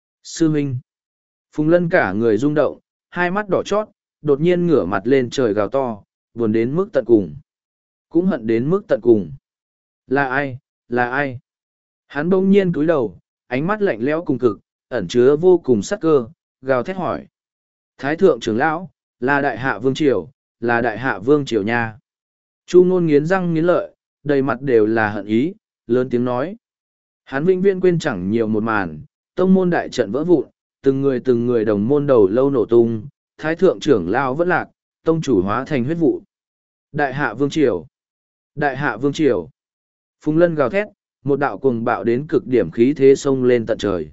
Sư huynh. Phùng Lân cả người rung động, hai mắt đỏ chót, đột nhiên ngửa mặt lên trời gào to, buồn đến mức tận cùng. Cũng hận đến mức tận cùng. Là ai, là ai? Hắn bỗng nhiên cúi đầu, ánh mắt lạnh lẽo cùng cực, ẩn chứa vô cùng sắc cơ, gào thét hỏi. Thái thượng trưởng lão, là đại hạ vương triều, là đại hạ vương triều nha. Chu Nôn nghiến răng nghiến lợi, đầy mặt đều là hận ý, lớn tiếng nói. Hắn vĩnh viễn quên chẳng nhiều một màn, tông môn đại trận vỡ vụn, từng người từng người đồng môn đầu lâu nổ tung, thái thượng trưởng lão vẫn lạc, tông chủ hóa thành huyết vụ. Đại hạ vương triều, đại hạ vương triều. Phùng Lân gào thét, một đạo cuồng bạo đến cực điểm khí thế xông lên tận trời.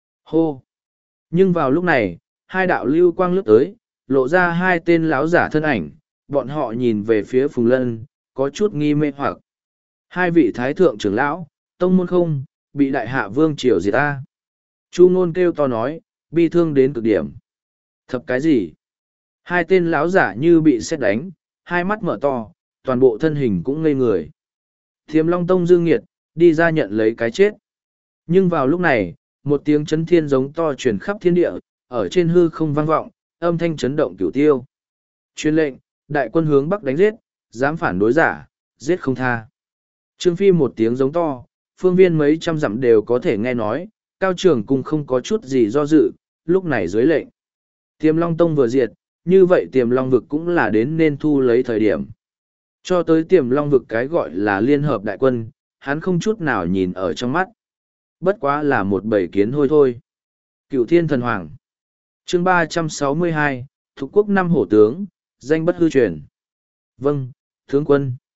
Hô! Nhưng vào lúc này, hai đạo lưu quang lướt tới, lộ ra hai tên lão giả thân ảnh, bọn họ nhìn về phía Phùng Lân, có chút nghi mê hoặc. Hai vị thái thượng trưởng lão, tông môn không, bị đại hạ vương triều diệt ta. Chu Nôn kêu to nói, bi thương đến cực điểm. Thập cái gì? Hai tên lão giả như bị sét đánh, hai mắt mở to, toàn bộ thân hình cũng ngây người. Thiềm Long tông Dương Nghiệt, đi ra nhận lấy cái chết. Nhưng vào lúc này, một tiếng chấn thiên giống to truyền khắp thiên địa, ở trên hư không vang vọng, âm thanh chấn động cửu tiêu. Truyền lệnh, đại quân hướng bắc đánh giết, dám phản đối giả, giết không tha. Trương Phi một tiếng giống to, phương viên mấy trăm dặm đều có thể nghe nói, Cao Trường Cung không có chút gì do dự, lúc này dưới lệnh. Tiềm Long Tông vừa diệt, như vậy Tiềm Long Vực cũng là đến nên thu lấy thời điểm. Cho tới Tiềm Long Vực cái gọi là liên hợp đại quân, hắn không chút nào nhìn ở trong mắt. Bất quá là một bầy kiến hôi thôi. Cựu Thiên Thần Hoàng. Chương ba trăm sáu mươi hai, Thục Quốc năm hổ tướng, danh bất hư truyền. Vâng, tướng quân.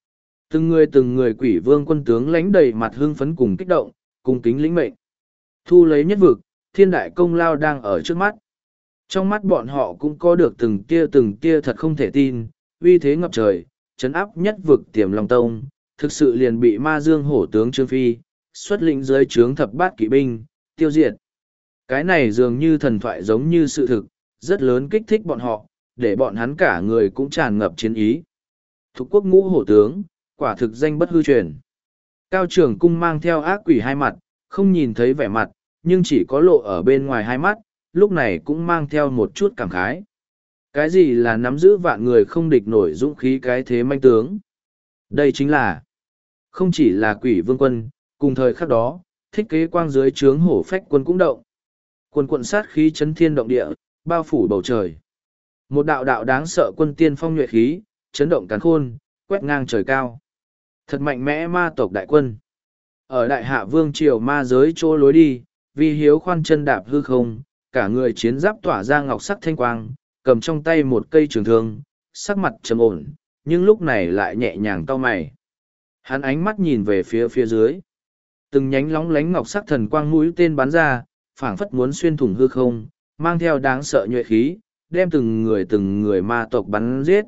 Từng người từng người quỷ vương quân tướng lãnh đầy mặt hưng phấn cùng kích động, cùng kính lĩnh mệnh. Thu lấy nhất vực, thiên đại công lao đang ở trước mắt. Trong mắt bọn họ cũng có được từng tia từng tia thật không thể tin, uy thế ngập trời, chấn áp nhất vực tiềm long tông, thực sự liền bị ma dương hổ tướng Trương Phi, xuất lĩnh dưới trướng thập bát kỵ binh, tiêu diệt. Cái này dường như thần thoại giống như sự thực, rất lớn kích thích bọn họ, để bọn hắn cả người cũng tràn ngập chiến ý. Thục quốc ngũ hổ tướng, quả thực danh bất hư truyền. Cao trưởng cung mang theo ác quỷ hai mặt, không nhìn thấy vẻ mặt, nhưng chỉ có lộ ở bên ngoài hai mắt, lúc này cũng mang theo một chút cảm khái. Cái gì là nắm giữ vạn người không địch nổi dũng khí cái thế manh tướng? Đây chính là, không chỉ là quỷ vương quân, cùng thời khắc đó, thích kế quang dưới trướng hổ phách quân cũng động. Quân quận sát khí chấn thiên động địa, bao phủ bầu trời. Một đạo đạo đáng sợ quân tiên phong nhuệ khí, chấn động càn khôn, quét ngang trời cao. Thật mạnh mẽ ma tộc đại quân. Ở đại hạ vương triều ma giới chỗ lối đi, vì hiếu khoan chân đạp hư không, cả người chiến giáp tỏa ra ngọc sắc thanh quang, cầm trong tay một cây trường thương, sắc mặt trầm ổn, nhưng lúc này lại nhẹ nhàng cau mày. Hắn ánh mắt nhìn về phía phía dưới. Từng nhánh lóng lánh ngọc sắc thần quang mũi tên bắn ra, phảng phất muốn xuyên thủng hư không, mang theo đáng sợ nhuệ khí, đem từng người từng người ma tộc bắn giết.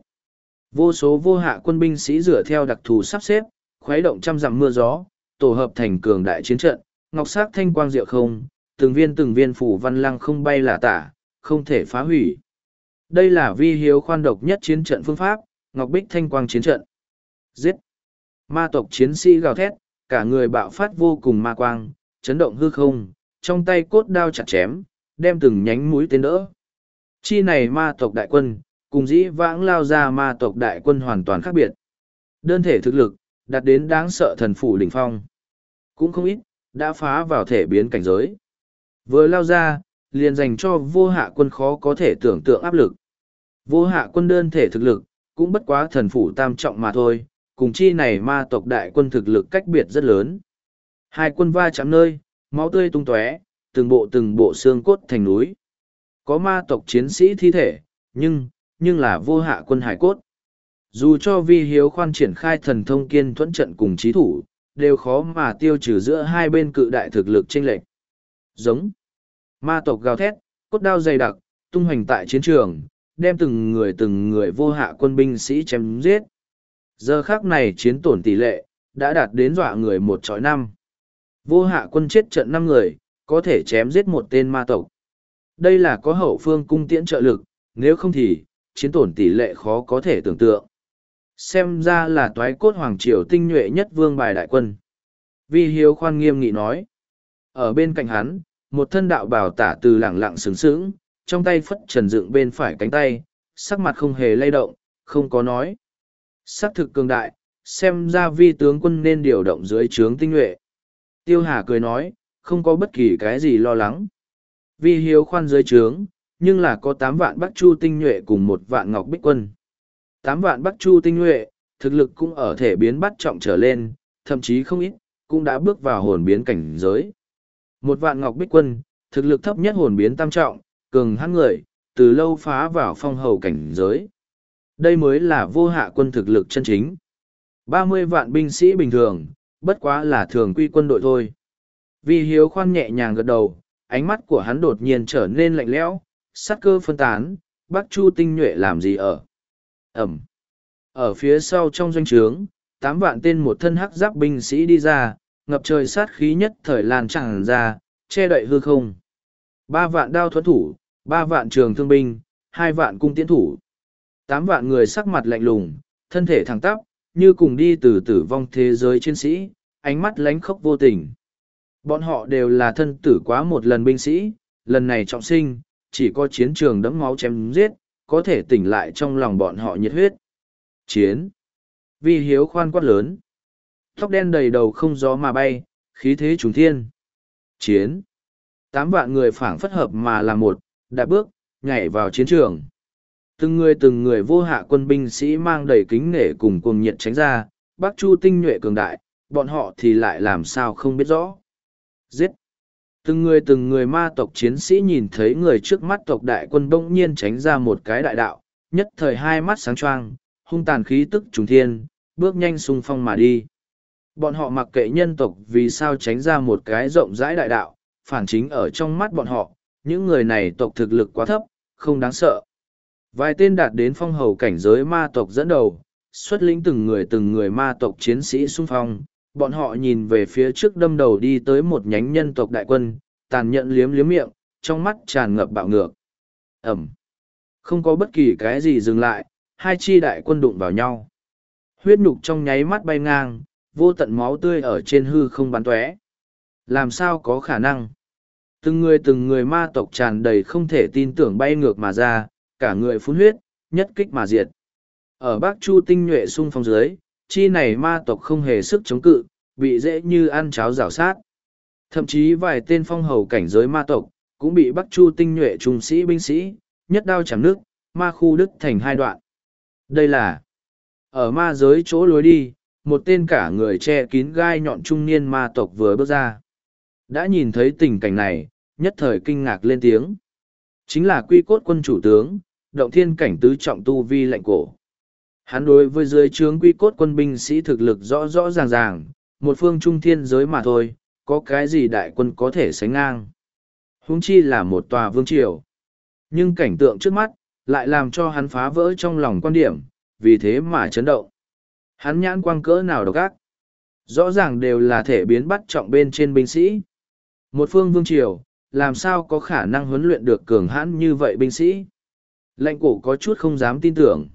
Vô số vô hạ quân binh sĩ dựa theo đặc thù sắp xếp, khuấy động trăm dặm mưa gió, tổ hợp thành cường đại chiến trận, ngọc sắc thanh quang diệu không, từng viên từng viên phủ văn lăng không bay là tả, không thể phá hủy. Đây là vi hiếu khoan độc nhất chiến trận phương pháp, ngọc bích thanh quang chiến trận. Giết! Ma tộc chiến sĩ gào thét, cả người bạo phát vô cùng ma quang, chấn động hư không, trong tay cốt đao chặt chém, đem từng nhánh mũi tên đỡ. Chi này ma tộc đại quân, cùng dĩ vãng lao ra ma tộc đại quân hoàn toàn khác biệt. Đơn thể thực lực, đạt đến đáng sợ thần phủ đỉnh phong. Cũng không ít, đã phá vào thể biến cảnh giới. Vừa lao ra, liền dành cho vô hạ quân khó có thể tưởng tượng áp lực. Vô hạ quân đơn thể thực lực, cũng bất quá thần phủ tam trọng mà thôi, cùng chi này ma tộc đại quân thực lực cách biệt rất lớn. Hai quân va chạm nơi, máu tươi tung tóe, từng bộ từng bộ xương cốt thành núi. Có ma tộc chiến sĩ thi thể, nhưng, nhưng là vô hạ quân hải cốt. Dù cho vi hiếu khoan triển khai thần thông kiên thuẫn trận cùng trí thủ, đều khó mà tiêu trừ giữa hai bên cự đại thực lực chênh lệch. Giống. Ma tộc gào thét, cốt đao dày đặc, tung hoành tại chiến trường, đem từng người từng người vô hạ quân binh sĩ chém giết. Giờ khác này chiến tổn tỷ lệ, đã đạt đến dọa người một trọi năm. Vô hạ quân chết trận năm người, có thể chém giết một tên ma tộc. Đây là có hậu phương cung tiễn trợ lực, nếu không thì, chiến tổn tỷ lệ khó có thể tưởng tượng. Xem ra là toái cốt hoàng triều tinh nhuệ nhất vương bài đại quân. Vi hiếu khoan nghiêm nghị nói. Ở bên cạnh hắn, một thân đạo bào tả từ lẳng lặng sướng sướng, trong tay phất trần dựng bên phải cánh tay, sắc mặt không hề lay động, không có nói. Sắc thực cường đại, xem ra vi tướng quân nên điều động dưới trướng tinh nhuệ. Tiêu Hà cười nói, không có bất kỳ cái gì lo lắng. Vi hiếu khoan dưới trướng, nhưng là có tám vạn Bắc Chu tinh nhuệ cùng một vạn Ngọc Bích quân. Tám vạn Bắc Chu tinh nhuệ, thực lực cũng ở thể biến bắt trọng trở lên, thậm chí không ít, cũng đã bước vào hồn biến cảnh giới. Một vạn Ngọc Bích quân, thực lực thấp nhất hồn biến tam trọng, cường hãn người, từ lâu phá vào phong hầu cảnh giới. Đây mới là vô hạ quân thực lực chân chính. Ba mươi vạn binh sĩ bình thường, bất quá là thường quy quân đội thôi. Vi hiếu khoan nhẹ nhàng gật đầu, ánh mắt của hắn đột nhiên trở nên lạnh lẽo, sát cơ phân tán, Bắc Chu tinh nhuệ làm gì ở? Ẩm. Ở phía sau trong doanh trướng, tám vạn tên một thân hắc giáp binh sĩ đi ra, ngập trời sát khí nhất thời lan tràn ra, che đậy hư không. Ba vạn đao thuẫn thủ, ba vạn trường thương binh, hai vạn cung tiễn thủ. Tám vạn người sắc mặt lạnh lùng, thân thể thẳng tắp, như cùng đi từ tử vong thế giới chiến sĩ, ánh mắt lánh khốc vô tình. Bọn họ đều là thân tử quá một lần binh sĩ, lần này trọng sinh, chỉ có chiến trường đẫm máu chém giết, có thể tỉnh lại trong lòng bọn họ nhiệt huyết. Chiến. Vi hiếu khoan quát lớn. Tóc đen đầy đầu không gió mà bay, khí thế trùng thiên. Chiến. Tám vạn người phảng phất hợp mà là một, đạp bước, nhảy vào chiến trường. Từng người từng người vô hạ quân binh sĩ mang đầy kính nể cùng cuồng nhiệt tránh ra, Bắc Chu tinh nhuệ cường đại, bọn họ thì lại làm sao không biết rõ. Giết! Từng người từng người ma tộc chiến sĩ nhìn thấy người trước mắt tộc đại quân bỗng nhiên tránh ra một cái đại đạo, nhất thời hai mắt sáng choang, hung tàn khí tức trùng thiên, bước nhanh xung phong mà đi. Bọn họ mặc kệ nhân tộc vì sao tránh ra một cái rộng rãi đại đạo, phản chính ở trong mắt bọn họ, những người này tộc thực lực quá thấp, không đáng sợ. Vài tên đạt đến phong hầu cảnh giới ma tộc dẫn đầu, xuất lĩnh từng người từng người ma tộc chiến sĩ xung phong, bọn họ nhìn về phía trước đâm đầu đi tới một nhánh nhân tộc đại quân, tàn nhẫn liếm liếm miệng, trong mắt tràn ngập bạo ngược. Ẩm. Không có bất kỳ cái gì dừng lại, hai chi đại quân đụng vào nhau. Huyết nhục trong nháy mắt bay ngang, vô tận máu tươi ở trên hư không bắn tóe. Làm sao có khả năng? Từng người từng người ma tộc tràn đầy không thể tin tưởng bay ngược mà ra, cả người phun huyết, nhất kích mà diệt. Ở Bắc Chu tinh nhuệ xung phong dưới, chi này ma tộc không hề sức chống cự, bị dễ như ăn cháo rào sát. Thậm chí vài tên phong hầu cảnh giới ma tộc, cũng bị Bắc Chu tinh nhuệ trung sĩ binh sĩ, nhất đao chém nước, ma khu đứt thành hai đoạn. Đây là ở ma giới chỗ lối đi, một tên cả người che kín gai nhọn trung niên ma tộc vừa bước ra. Đã nhìn thấy tình cảnh này, nhất thời kinh ngạc lên tiếng. Chính là Quy Cốt quân chủ tướng, Động Thiên cảnh tứ trọng tu vi lạnh cổ. Hắn đối với dưới trướng Quy Cốt quân binh sĩ thực lực rõ rõ ràng ràng, một phương trung thiên giới mà thôi, có cái gì đại quân có thể sánh ngang. Huống chi là một tòa vương triều. Nhưng cảnh tượng trước mắt, lại làm cho hắn phá vỡ trong lòng quan điểm, vì thế mà chấn động. Hắn nhãn quang cỡ nào độc ác. Rõ ràng đều là thể biến bắt trọng bên trên binh sĩ. Một phương vương triều, làm sao có khả năng huấn luyện được cường hãn như vậy binh sĩ? Lệnh cổ có chút không dám tin tưởng.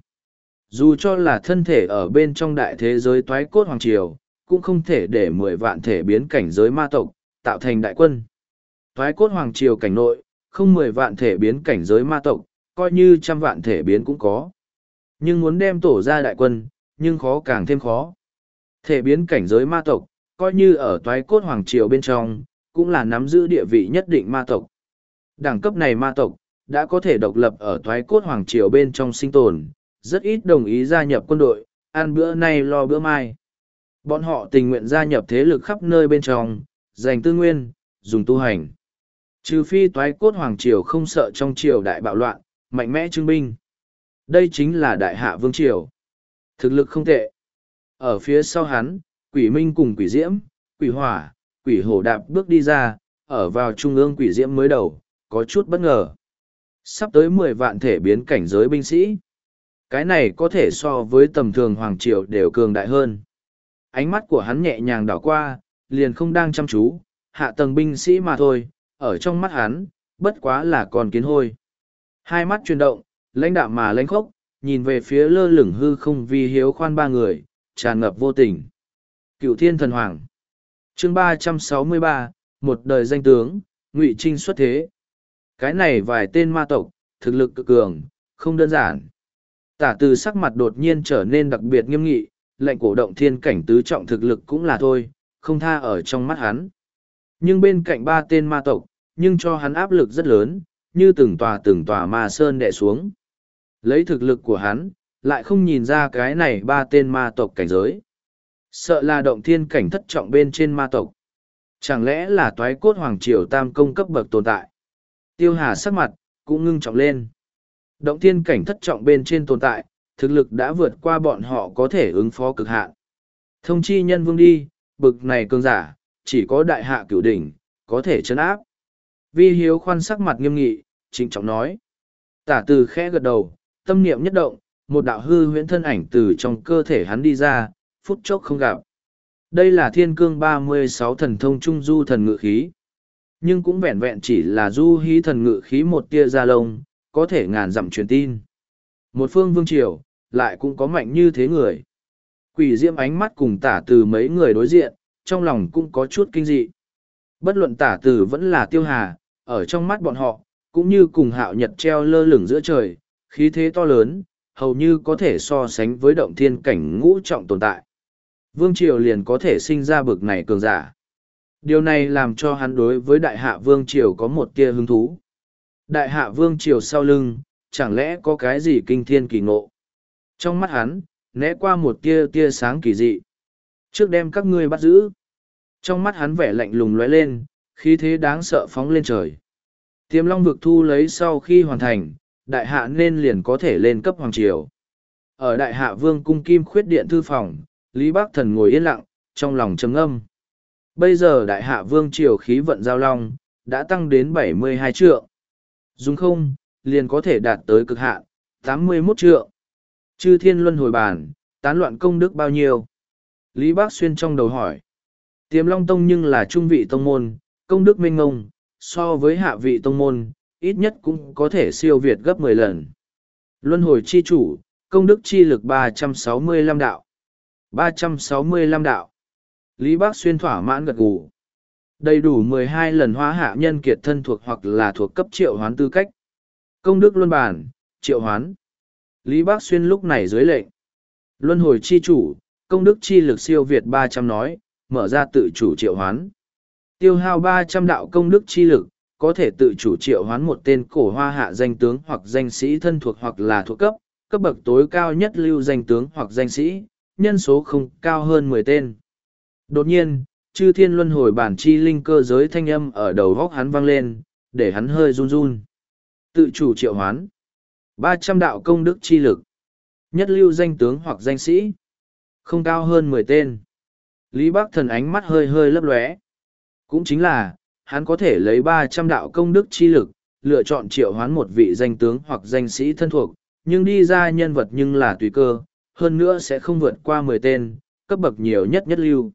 Dù cho là thân thể ở bên trong đại thế giới toái cốt hoàng triều, cũng không thể để mười vạn thể biến cảnh giới ma tộc, tạo thành đại quân. Toái cốt hoàng triều cảnh nội, không mười vạn thể biến cảnh giới ma tộc, coi như trăm vạn thể biến cũng có. Nhưng muốn đem tổ ra đại quân, nhưng khó càng thêm khó. Thể biến cảnh giới ma tộc, coi như ở toái cốt hoàng triều bên trong, cũng là nắm giữ địa vị nhất định ma tộc. Đẳng cấp này ma tộc, đã có thể độc lập ở toái cốt hoàng triều bên trong sinh tồn, rất ít đồng ý gia nhập quân đội, ăn bữa nay lo bữa mai. Bọn họ tình nguyện gia nhập thế lực khắp nơi bên trong, giành tư nguyên, dùng tu hành. Trừ phi toái cốt hoàng triều không sợ trong triều đại bạo loạn, mạnh mẽ trưng binh. Đây chính là đại hạ vương triều. Thực lực không tệ. Ở phía sau hắn, quỷ minh cùng quỷ diễm, quỷ hỏa, quỷ hổ đạp bước đi ra, ở vào trung ương quỷ diễm mới đầu, có chút bất ngờ. Sắp tới mười vạn thể biến cảnh giới binh sĩ. Cái này có thể so với tầm thường hoàng triều đều cường đại hơn. Ánh mắt của hắn nhẹ nhàng đảo qua, liền không đang chăm chú, hạ tầng binh sĩ mà thôi, ở trong mắt hắn, bất quá là con kiến hôi. Hai mắt chuyển động, lãnh đạm mà lãnh khốc, nhìn về phía lơ lửng hư không vi hiếu khoan ba người, tràn ngập vô tình. Cựu thiên thần hoàng. Chương ba trăm sáu mươi ba, một đời danh tướng, Ngụy Trinh xuất thế. Cái này vài tên ma tộc, thực lực cực cường, không đơn giản. Tả từ sắc mặt đột nhiên trở nên đặc biệt nghiêm nghị, lệnh cổ động thiên cảnh tứ trọng thực lực cũng là thôi, không tha ở trong mắt hắn. Nhưng bên cạnh ba tên ma tộc, nhưng cho hắn áp lực rất lớn, như từng tòa từng tòa ma sơn đè xuống. Lấy thực lực của hắn, lại không nhìn ra cái này ba tên ma tộc cảnh giới. Sợ là động thiên cảnh thất trọng bên trên ma tộc. Chẳng lẽ là toái cốt hoàng triều tam công cấp bậc tồn tại? Tiêu Hà sắc mặt, cũng ngưng trọng lên. Động thiên cảnh thất trọng bên trên tồn tại, thực lực đã vượt qua bọn họ có thể ứng phó cực hạn. Thông chi nhân vương đi, bực này cường giả, chỉ có đại hạ cửu đỉnh, có thể chấn áp. Vi Hiếu khoan sắc mặt nghiêm nghị, trịnh trọng nói. Tả từ khẽ gật đầu, tâm niệm nhất động, một đạo hư huyễn thân ảnh từ trong cơ thể hắn đi ra, phút chốc không gặp. Đây là thiên cương ba mươi sáu thần thông trung du thần ngự khí. Nhưng cũng vẹn vẹn chỉ là du hí thần ngự khí một tia da lông, có thể ngàn dặm truyền tin. Một phương vương triều, lại cũng có mạnh như thế người. Quỷ diễm ánh mắt cùng tả từ mấy người đối diện, trong lòng cũng có chút kinh dị. Bất luận tả từ vẫn là Tiêu Hà, ở trong mắt bọn họ, cũng như cùng hạo nhật treo lơ lửng giữa trời, khí thế to lớn, hầu như có thể so sánh với động thiên cảnh ngũ trọng tồn tại. Vương triều liền có thể sinh ra bực này cường giả. Điều này làm cho hắn đối với đại hạ vương triều có một tia hứng thú. Đại hạ vương triều sau lưng, chẳng lẽ có cái gì kinh thiên kỳ ngộ? Trong mắt hắn, né qua một tia tia sáng kỳ dị. Trước đem các ngươi bắt giữ. Trong mắt hắn vẻ lạnh lùng lóe lên, khí thế đáng sợ phóng lên trời. Tiềm long vực thu lấy sau khi hoàn thành, đại hạ nên liền có thể lên cấp hoàng triều. Ở đại hạ vương cung kim khuyết điện thư phòng, Lý Bắc Thần ngồi yên lặng, trong lòng trầm ngâm. Bây giờ đại hạ vương triều khí vận giao long, đã tăng đến bảy mươi hai trượng. Dùng không, liền có thể đạt tới cực hạn, tám mươi mốt trượng. Chư thiên luân hồi bản, tán loạn công đức bao nhiêu? Lý Bác Xuyên trong đầu hỏi. Tiềm Long Tông nhưng là trung vị tông môn, công đức mênh ngông, so với hạ vị tông môn, ít nhất cũng có thể siêu việt gấp mười lần. Luân hồi chi chủ, công đức chi lực ba trăm sáu mươi lăm đạo. ba trăm sáu mươi lăm đạo. Lý Bác Xuyên thỏa mãn gật gù. Đầy đủ mười hai lần hóa hạ nhân kiệt thân thuộc hoặc là thuộc cấp triệu hoán tư cách. Công đức luân bản, triệu hoán. Lý Bác Xuyên lúc này dưới lệnh. Luân hồi chi chủ, công đức chi lực siêu việt ba trăm nói, mở ra tự chủ triệu hoán. Tiêu hao ba trăm đạo công đức chi lực, có thể tự chủ triệu hoán một tên cổ hoa hạ danh tướng hoặc danh sĩ thân thuộc hoặc là thuộc cấp, cấp bậc tối cao nhất lưu danh tướng hoặc danh sĩ, nhân số không cao hơn mười tên. Đột nhiên, chư thiên luân hồi bản chi linh cơ giới thanh âm ở đầu góc hắn vang lên, để hắn hơi run run. Tự chủ triệu hoán. ba trăm đạo công đức chi lực. Nhất lưu danh tướng hoặc danh sĩ. Không cao hơn mười tên. Lý Bắc Thần ánh mắt hơi hơi lấp lóe. Cũng chính là, hắn có thể lấy ba trăm đạo công đức chi lực, lựa chọn triệu hoán một vị danh tướng hoặc danh sĩ thân thuộc, nhưng đi ra nhân vật nhưng là tùy cơ, hơn nữa sẽ không vượt qua mười tên, cấp bậc nhiều nhất nhất lưu.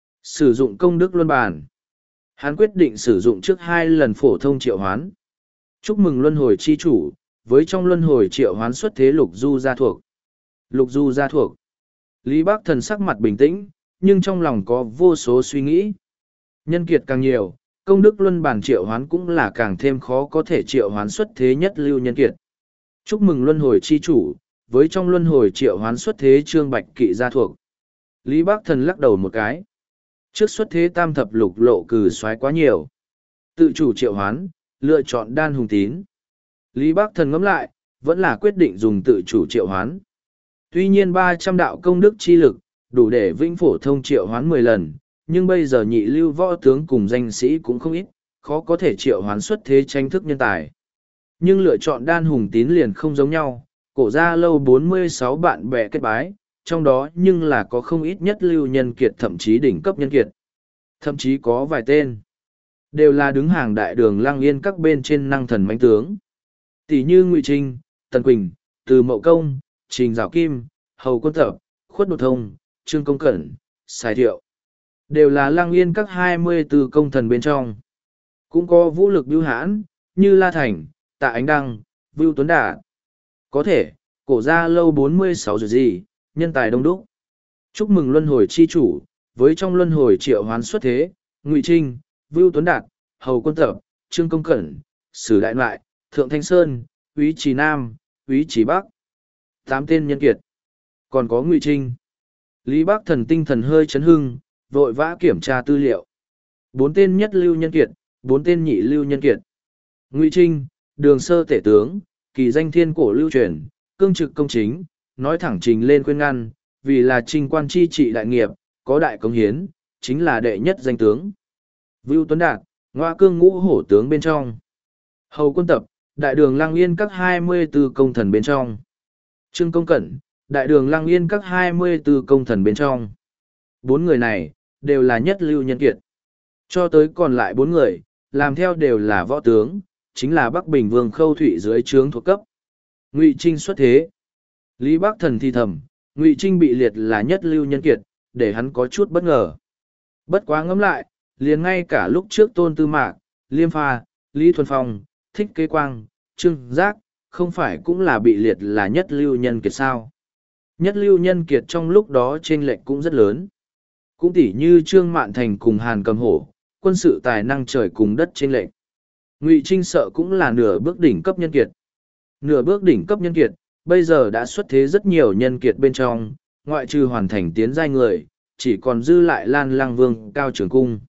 Sử dụng công đức luân bản. Hắn quyết định sử dụng trước hai lần phổ thông triệu hoán. Chúc mừng luân hồi chi chủ, với trong luân hồi triệu hoán xuất thế lục du gia thuộc. Lục du gia thuộc. Lý Bác Thần sắc mặt bình tĩnh, nhưng trong lòng có vô số suy nghĩ. Nhân kiệt càng nhiều, công đức luân bản triệu hoán cũng là càng thêm khó có thể triệu hoán xuất thế nhất lưu nhân kiệt. Chúc mừng luân hồi chi chủ, với trong luân hồi triệu hoán xuất thế trương bạch kỵ gia thuộc. Lý Bác Thần lắc đầu một cái. Trước xuất thế tam thập lục lộ cử xoáy quá nhiều. Tự chủ triệu hoán, lựa chọn đan hùng tín. Lý Bác Thần ngẫm lại, vẫn là quyết định dùng tự chủ triệu hoán. Tuy nhiên ba trăm đạo công đức chi lực, đủ để vĩnh phổ thông triệu hoán mười lần, nhưng bây giờ nhị lưu võ tướng cùng danh sĩ cũng không ít, khó có thể triệu hoán xuất thế tranh thức nhân tài. Nhưng lựa chọn đan hùng tín liền không giống nhau, cổ gia lâu bốn mươi sáu bạn bè kết bái, trong đó nhưng là có không ít nhất lưu nhân kiệt thậm chí đỉnh cấp nhân kiệt. Thậm chí có vài tên, đều là đứng hàng đại đường Lăng Yên các bên trên năng thần mãnh tướng. Tỷ như Ngụy Trinh, Tần Quỳnh, Từ Mậu Công, Trình Giảo Kim, Hầu Quân Tập, Khuất Đột Thông, Trương Công Cẩn, Sài Thiệu. Đều là Lăng Yên các hai mươi tư công thần bên trong. Cũng có vũ lực bưu hãn, như La Thành, Tạ Ánh Đăng, Vưu Tuấn Đả. Có thể, cổ gia lâu bốn mươi sáu rồi gì, nhân tài đông đúc. Chúc mừng luân hồi chi chủ, với trong luân hồi triệu hoán xuất thế, Ngụy Trinh, Vưu Tuấn Đạt, Hầu Quân Tập, Trương Công Cẩn, Sử Đại Loại, Thượng Thanh Sơn, Úy Trì Nam, Úy Trì Bắc. Tám tên nhân kiệt. Còn có Ngụy Trinh. Lý Bác Thần tinh thần hơi chấn hưng, vội vã kiểm tra tư liệu. Bốn tên nhất lưu nhân kiệt, bốn tên nhị lưu nhân kiệt. Ngụy Trinh, đường sơ tể tướng, kỳ danh thiên cổ lưu truyền, cương trực công chính, nói thẳng trình lên khuyên ngăn, vì là trinh quan chi trị đại nghiệp, có đại công hiến, chính là đệ nhất danh tướng. Vưu Tuấn Đạt, ngoa cương ngũ hổ tướng bên trong. Hầu Quân Tập, đại đường Lăng Yên các hai mươi tư công thần bên trong. Trương Công Cẩn, đại đường Lăng Yên các hai mươi tư công thần bên trong. Bốn người này, đều là nhất lưu nhân kiệt. Cho tới còn lại bốn người, làm theo đều là võ tướng, chính là Bắc Bình Vương Khâu Thụy dưới trướng thuộc cấp. Ngụy Trinh xuất thế. Lý Bác Thần thi thầm, Ngụy Trinh bị liệt là nhất lưu nhân kiệt, để hắn có chút bất ngờ. Bất quá ngẫm lại, liền ngay cả lúc trước Tôn Tư Mạc, Liêm Pha, Lý Thuần Phong, Thích Kế Quang, Trương Giác, không phải cũng là bị liệt là nhất lưu nhân kiệt sao? Nhất lưu nhân kiệt trong lúc đó chênh lệch cũng rất lớn. Cũng tỉ như Trương Mạn Thành cùng Hàn Cầm Hổ, quân sự tài năng trời cùng đất chênh lệch. Ngụy Trinh sợ cũng là nửa bước đỉnh cấp nhân kiệt. Nửa bước đỉnh cấp nhân kiệt, bây giờ đã xuất thế rất nhiều nhân kiệt bên trong, ngoại trừ hoàn thành tiến giai người, chỉ còn dư lại Lan Lang Vương Cao Trường Cung.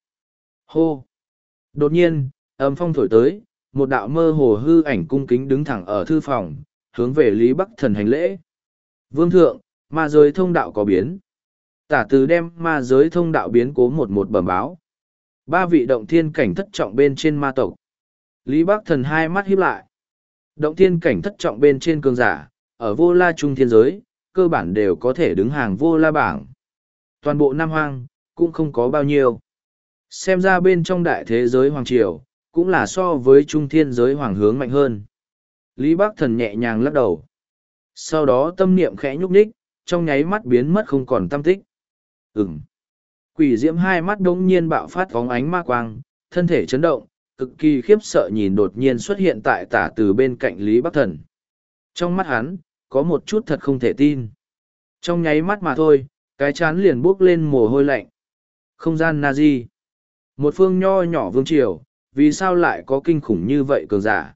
Hô! Đột nhiên, âm phong thổi tới, một đạo mơ hồ hư ảnh cung kính đứng thẳng ở thư phòng, hướng về Lý Bắc Thần hành lễ. Vương thượng, ma giới thông đạo có biến. Tả từ đem ma giới thông đạo biến cố một một bẩm báo. Ba vị động thiên cảnh thất trọng bên trên ma tộc. Lý Bắc Thần hai mắt híp lại. Động thiên cảnh thất trọng bên trên cường giả, ở vô la trung thiên giới, cơ bản đều có thể đứng hàng vô la bảng. Toàn bộ Nam Hoang, cũng không có bao nhiêu. Xem ra bên trong đại thế giới Hoàng Triều, cũng là so với trung thiên giới Hoàng hướng mạnh hơn. Lý Bắc Thần nhẹ nhàng lắc đầu. Sau đó tâm niệm khẽ nhúc nhích, trong nháy mắt biến mất không còn tâm tích. Ừm. Quỷ diễm hai mắt đống nhiên bạo phát phóng ánh ma quang, thân thể chấn động, cực kỳ khiếp sợ nhìn đột nhiên xuất hiện tại tả từ bên cạnh Lý Bắc Thần. Trong mắt hắn, có một chút thật không thể tin. Trong nháy mắt mà thôi, cái chán liền buốc lên mồ hôi lạnh. Không gian Nazi. Một phương nho nhỏ vương triều, vì sao lại có kinh khủng như vậy cường giả?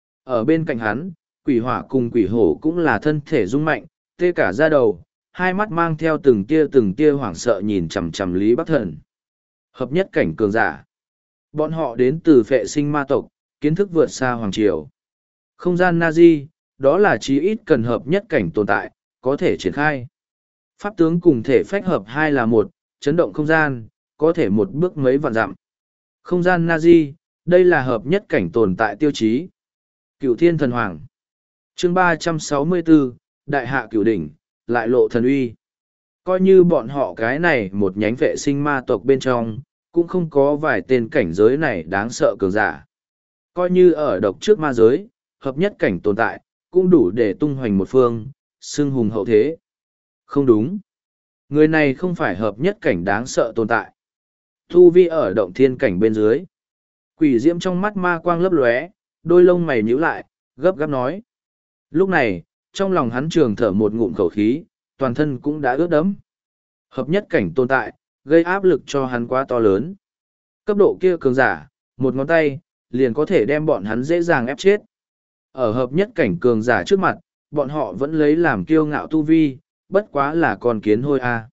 Ở bên cạnh hắn, quỷ hỏa cùng quỷ hổ cũng là thân thể rung mạnh, tê cả da đầu, hai mắt mang theo từng tia từng tia hoảng sợ nhìn chằm chằm Lý Bắc Thần. Hợp nhất cảnh cường giả. Bọn họ đến từ phệ sinh ma tộc, kiến thức vượt xa hoàng triều. Không gian Nazi, đó là chí ít cần hợp nhất cảnh tồn tại, có thể triển khai. Pháp tướng cùng thể phách hợp hai là một, chấn động không gian, có thể một bước mấy vạn dặm. Không gian Nazi, đây là hợp nhất cảnh tồn tại tiêu chí. Cửu Thiên Thần Hoàng. Chương ba trăm sáu mươi bốn, Đại hạ Cửu Đỉnh, lại lộ thần uy. Coi như bọn họ cái này một nhánh vệ sinh ma tộc bên trong, cũng không có vài tên cảnh giới này đáng sợ cường giả. Coi như ở độc trước ma giới, hợp nhất cảnh tồn tại, cũng đủ để tung hoành một phương, xưng hùng hậu thế. Không đúng. Người này không phải hợp nhất cảnh đáng sợ tồn tại. Thu vi ở động thiên cảnh bên dưới. Quỷ diễm trong mắt ma quang lấp lóe, đôi lông mày nhíu lại, gấp gáp nói. Lúc này, trong lòng hắn trường thở một ngụm khẩu khí, toàn thân cũng đã ướt đẫm. Hợp nhất cảnh tồn tại, gây áp lực cho hắn quá to lớn. Cấp độ kia cường giả, một ngón tay, liền có thể đem bọn hắn dễ dàng ép chết. Ở hợp nhất cảnh cường giả trước mặt, bọn họ vẫn lấy làm kiêu ngạo tu vi, bất quá là con kiến hôi a.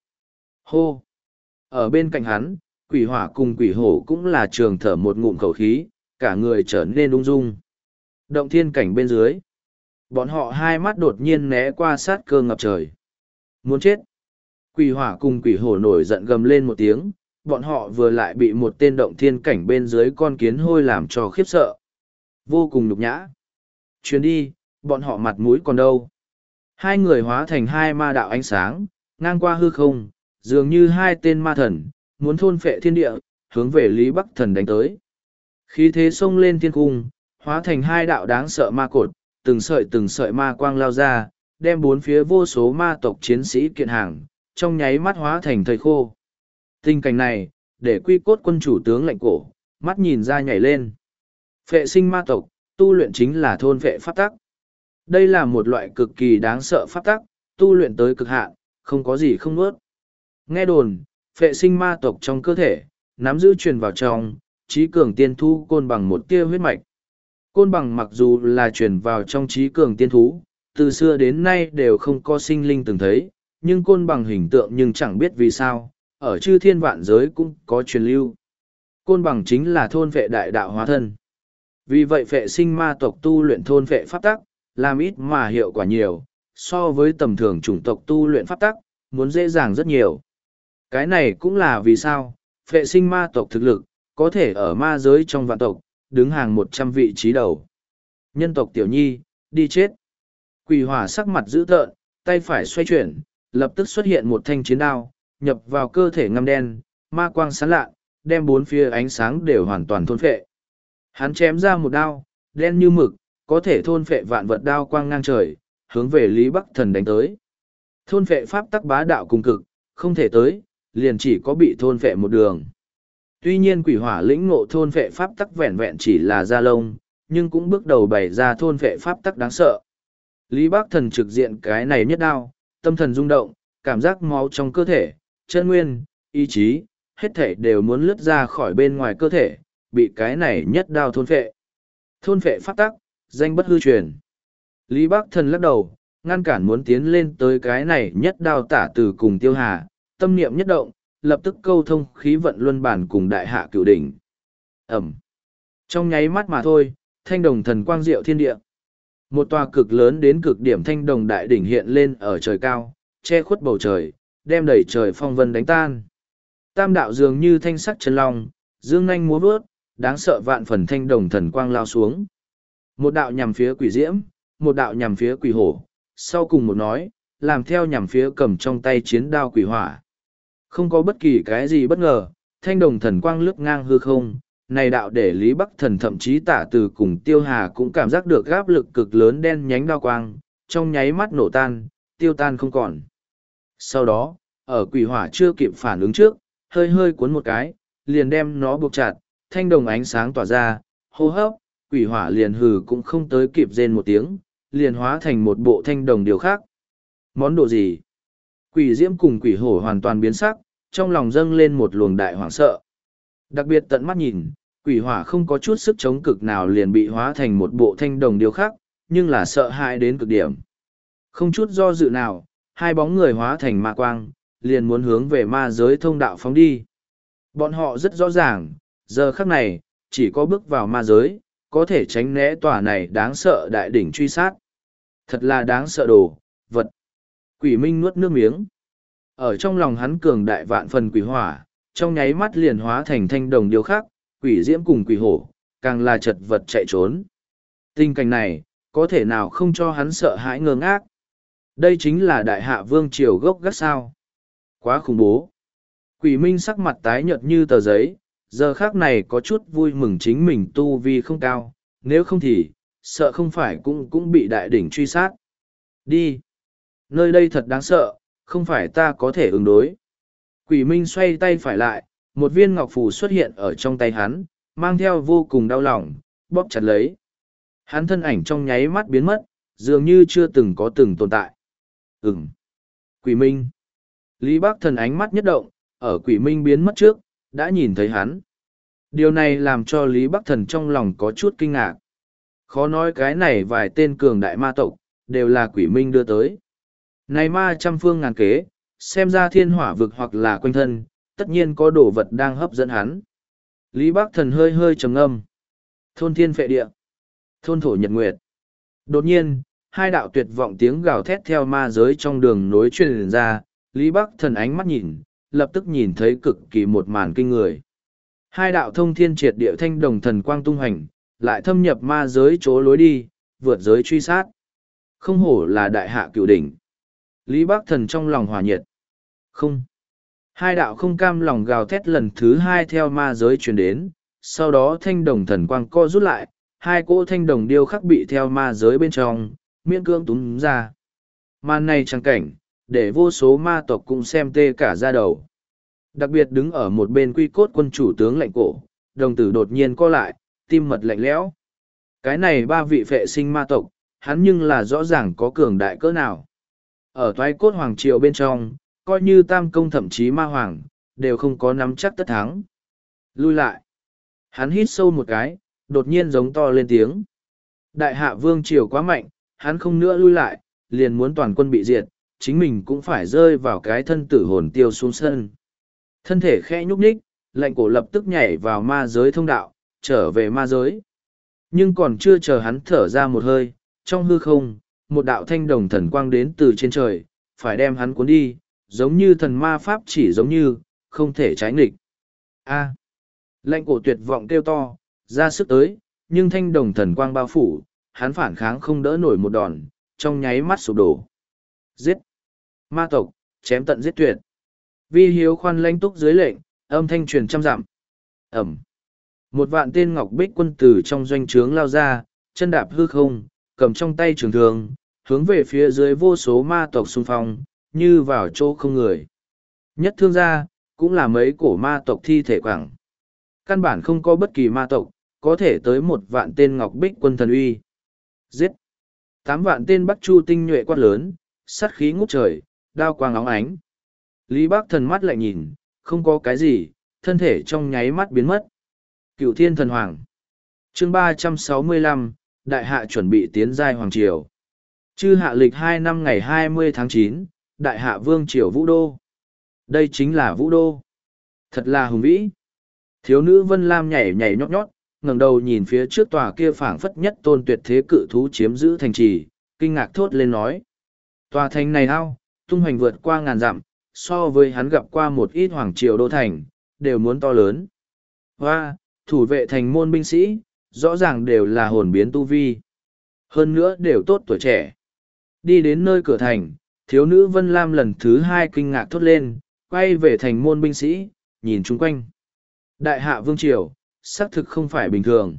Hô! Ở bên cạnh hắn, quỷ hỏa cùng quỷ hổ cũng là trường thở một ngụm khẩu khí, cả người trở nên ung dung. Động thiên cảnh bên dưới. Bọn họ hai mắt đột nhiên né qua sát cơ ngập trời. Muốn chết. Quỷ hỏa cùng quỷ hổ nổi giận gầm lên một tiếng, bọn họ vừa lại bị một tên động thiên cảnh bên dưới con kiến hôi làm cho khiếp sợ. Vô cùng nhục nhã. Chuyến đi, bọn họ mặt mũi còn đâu. Hai người hóa thành hai ma đạo ánh sáng, ngang qua hư không, dường như hai tên ma thần, muốn thôn phệ thiên địa, hướng về Lý Bắc Thần đánh tới. Khí thế xông lên thiên cung, hóa thành hai đạo đáng sợ ma cột, từng sợi từng sợi ma quang lao ra, đem bốn phía vô số ma tộc chiến sĩ kiện hàng, trong nháy mắt hóa thành thây khô. Tình cảnh này, để quy cốt quân chủ tướng lạnh cổ, mắt nhìn ra nhảy lên. Phệ sinh ma tộc, tu luyện chính là thôn phệ pháp tắc. Đây là một loại cực kỳ đáng sợ pháp tắc, tu luyện tới cực hạn, không có gì không nuốt. Nghe đồn, phệ sinh ma tộc trong cơ thể, nắm giữ truyền vào trong, trí cường tiên thu côn bằng một tia huyết mạch. Côn bằng mặc dù là truyền vào trong trí cường tiên thú, từ xưa đến nay đều không có sinh linh từng thấy, nhưng côn bằng hình tượng nhưng chẳng biết vì sao, ở chư thiên vạn giới cũng có truyền lưu. Côn bằng chính là thôn vệ đại đạo hóa thân. Vì vậy phệ sinh ma tộc tu luyện thôn vệ pháp tắc, làm ít mà hiệu quả nhiều, so với tầm thường chủng tộc tu luyện pháp tắc, muốn dễ dàng rất nhiều. Cái này cũng là vì sao, phệ sinh ma tộc thực lực, có thể ở ma giới trong vạn tộc, đứng hàng một trăm vị trí đầu. Nhân tộc tiểu nhi, đi chết. Quỷ hỏa sắc mặt dữ tợn, tay phải xoay chuyển, lập tức xuất hiện một thanh chiến đao, nhập vào cơ thể ngăm đen, ma quang sáng lạ, đem bốn phía ánh sáng đều hoàn toàn thôn phệ. Hắn chém ra một đao, đen như mực, có thể thôn phệ vạn vật đao quang ngang trời, hướng về Lý Bắc Thần đánh tới. Thôn phệ pháp tắc bá đạo cùng cực, không thể tới, liền chỉ có bị thôn phệ một đường. Tuy nhiên quỷ hỏa lĩnh ngộ thôn phệ pháp tắc vẹn vẹn chỉ là da lông, nhưng cũng bước đầu bày ra thôn phệ pháp tắc đáng sợ. Lý Bắc Thần trực diện cái này nhất đao, tâm thần rung động, cảm giác máu trong cơ thể, chân nguyên, ý chí, hết thể đều muốn lướt ra khỏi bên ngoài cơ thể, bị cái này nhất đao thôn phệ. Thôn phệ pháp tắc, danh bất hư truyền. Lý Bắc Thần lắc đầu, ngăn cản muốn tiến lên tới cái này nhất đao tả từ cùng tiêu hà, tâm niệm nhất động, lập tức câu thông khí vận luân bản cùng đại hạ cửu đỉnh. Ẩm. Trong nháy mắt mà thôi, thanh đồng thần quang diệu thiên địa. Một tòa cực lớn đến cực điểm thanh đồng đại đỉnh hiện lên ở trời cao, che khuất bầu trời, đem đẩy trời phong vân đánh tan. Tam đạo dường như thanh sắc chân long, dương nhanh múa vớt, đáng sợ vạn phần thanh đồng thần quang lao xuống. Một đạo nhằm phía quỷ diễm, một đạo nhằm phía quỷ hổ, sau cùng một nói, làm theo nhằm phía cầm trong tay chiến đao quỷ hỏa. Không có bất kỳ cái gì bất ngờ, thanh đồng thần quang lướt ngang hư không, này đạo để Lý Bắc Thần thậm chí tả từ cùng Tiêu Hà cũng cảm giác được áp lực cực lớn đen nhánh đao quang, trong nháy mắt nổ tan, tiêu tan không còn. Sau đó, ở quỷ hỏa chưa kịp phản ứng trước, hơi hơi cuốn một cái, liền đem nó buộc chặt, thanh đồng ánh sáng tỏa ra, hô hấp, quỷ hỏa liền hừ cũng không tới kịp rên một tiếng, liền hóa thành một bộ thanh đồng điều khác. Món đồ gì? Quỷ diễm cùng quỷ hổ hoàn toàn biến sắc, trong lòng dâng lên một luồng đại hoảng sợ. Đặc biệt tận mắt nhìn, quỷ hỏa không có chút sức chống cực nào liền bị hóa thành một bộ thanh đồng điều khác, nhưng là sợ hãi đến cực điểm. Không chút do dự nào, hai bóng người hóa thành ma quang, liền muốn hướng về ma giới thông đạo phóng đi. Bọn họ rất rõ ràng, giờ khắc này, chỉ có bước vào ma giới, có thể tránh né tòa này đáng sợ đại đỉnh truy sát. Thật là đáng sợ đồ, vật. Quỷ Minh nuốt nước miếng. Ở trong lòng hắn cường đại vạn phần quỷ hỏa, trong nháy mắt liền hóa thành thanh đồng điều khác, quỷ diễm cùng quỷ hổ, càng là chật vật chạy trốn. Tình cảnh này, có thể nào không cho hắn sợ hãi ngơ ngác. Đây chính là đại hạ vương triều gốc gác sao. Quá khủng bố. Quỷ Minh sắc mặt tái nhợt như tờ giấy, giờ khác này có chút vui mừng chính mình tu vi không cao, nếu không thì, sợ không phải cũng cũng bị đại đỉnh truy sát. Đi. Nơi đây thật đáng sợ, không phải ta có thể ứng đối. Quỷ Minh xoay tay phải lại, một viên ngọc phù xuất hiện ở trong tay hắn, mang theo vô cùng đau lòng, bóp chặt lấy. Hắn thân ảnh trong nháy mắt biến mất, dường như chưa từng có từng tồn tại. Ừm. Quỷ Minh. Lý Bắc Thần ánh mắt nhất động, ở Quỷ Minh biến mất trước, đã nhìn thấy hắn. Điều này làm cho Lý Bắc Thần trong lòng có chút kinh ngạc. Khó nói cái này vài tên cường đại ma tộc, đều là Quỷ Minh đưa tới. Này ma trăm phương ngàn kế, xem ra thiên hỏa vực hoặc là quanh thân, tất nhiên có đồ vật đang hấp dẫn hắn. Lý Bắc Thần hơi hơi trầm ngâm. Thôn thiên phệ địa. Thôn thổ nhật nguyệt. Đột nhiên, hai đạo tuyệt vọng tiếng gào thét theo ma giới trong đường nối truyền ra, Lý Bắc Thần ánh mắt nhìn, lập tức nhìn thấy cực kỳ một màn kinh người. Hai đạo thông thiên triệt địa thanh đồng thần quang tung hành, lại thâm nhập ma giới chỗ lối đi, vượt giới truy sát. Không hổ là đại hạ cửu đỉnh. Lý Bắc Thần trong lòng hòa nhiệt. Không. Hai đạo không cam lòng gào thét lần thứ hai theo ma giới truyền đến, sau đó thanh đồng thần quang co rút lại, hai cỗ thanh đồng điêu khắc bị theo ma giới bên trong, miễn cưỡng túm ra. Màn này chẳng cảnh, để vô số ma tộc cũng xem tê cả da đầu. Đặc biệt đứng ở một bên quy cốt quân chủ tướng lạnh cổ, đồng tử đột nhiên co lại, tim mật lạnh lẽo. Cái này ba vị phệ sinh ma tộc, hắn nhưng là rõ ràng có cường đại cỡ nào. Ở toái cốt hoàng triều bên trong, coi như tam công thậm chí ma hoàng, đều không có nắm chắc tất thắng. Lui lại. Hắn hít sâu một cái, đột nhiên giống to lên tiếng. Đại hạ vương triều quá mạnh, hắn không nữa lui lại, liền muốn toàn quân bị diệt, chính mình cũng phải rơi vào cái thân tử hồn tiêu xuống sân. Thân thể khẽ nhúc nhích, lạnh cổ lập tức nhảy vào ma giới thông đạo, trở về ma giới. Nhưng còn chưa chờ hắn thở ra một hơi, trong hư không, một đạo thanh đồng thần quang đến từ trên trời, phải đem hắn cuốn đi, giống như thần ma pháp chỉ giống như, không thể trái nghịch. A. Lạnh cổ tuyệt vọng kêu to, ra sức tới, nhưng thanh đồng thần quang bao phủ, hắn phản kháng không đỡ nổi một đòn, trong nháy mắt sụp đổ. Giết! Ma tộc, chém tận giết tuyệt. Vi hiếu khoan lãnh túc dưới lệnh, âm thanh truyền trăm dặm. Ẩm! Một vạn tên ngọc bích quân tử trong doanh trướng lao ra, chân đạp hư không, cầm trong tay trường thường, hướng về phía dưới vô số ma tộc xung phong, như vào chỗ không người. Nhất thương gia, cũng là mấy cổ ma tộc thi thể quảng. Căn bản không có bất kỳ ma tộc, có thể tới một vạn tên ngọc bích quân thần uy. Giết! Tám vạn tên bắc chu tinh nhuệ quát lớn, sát khí ngút trời, đao quang óng ánh. Lý Bắc Thần mắt lại nhìn, không có cái gì, thân thể trong nháy mắt biến mất. Cựu thiên thần hoàng. Chương ba trăm sáu mươi lăm, đại hạ chuẩn bị tiến giai hoàng triều. Chư hạ lịch hai năm ngày hai mươi tháng chín, đại hạ vương triều Vũ Đô. Đây chính là Vũ Đô. Thật là hùng vĩ. Thiếu nữ Vân Lam nhảy nhảy nhót nhót, ngẩng đầu nhìn phía trước tòa kia phảng phất nhất tôn tuyệt thế cự thú chiếm giữ thành trì, kinh ngạc thốt lên nói. Tòa thành này ao, tung hoành vượt qua ngàn dặm, so với hắn gặp qua một ít hoàng triều đô thành, đều muốn to lớn. Hoa, thủ vệ thành môn binh sĩ, rõ ràng đều là hồn biến tu vi. Hơn nữa đều tốt tuổi trẻ. Đi đến nơi cửa thành, thiếu nữ Vân Lam lần thứ hai kinh ngạc thốt lên, quay về thành môn binh sĩ, nhìn chung quanh. Đại hạ vương triều, xác thực không phải bình thường.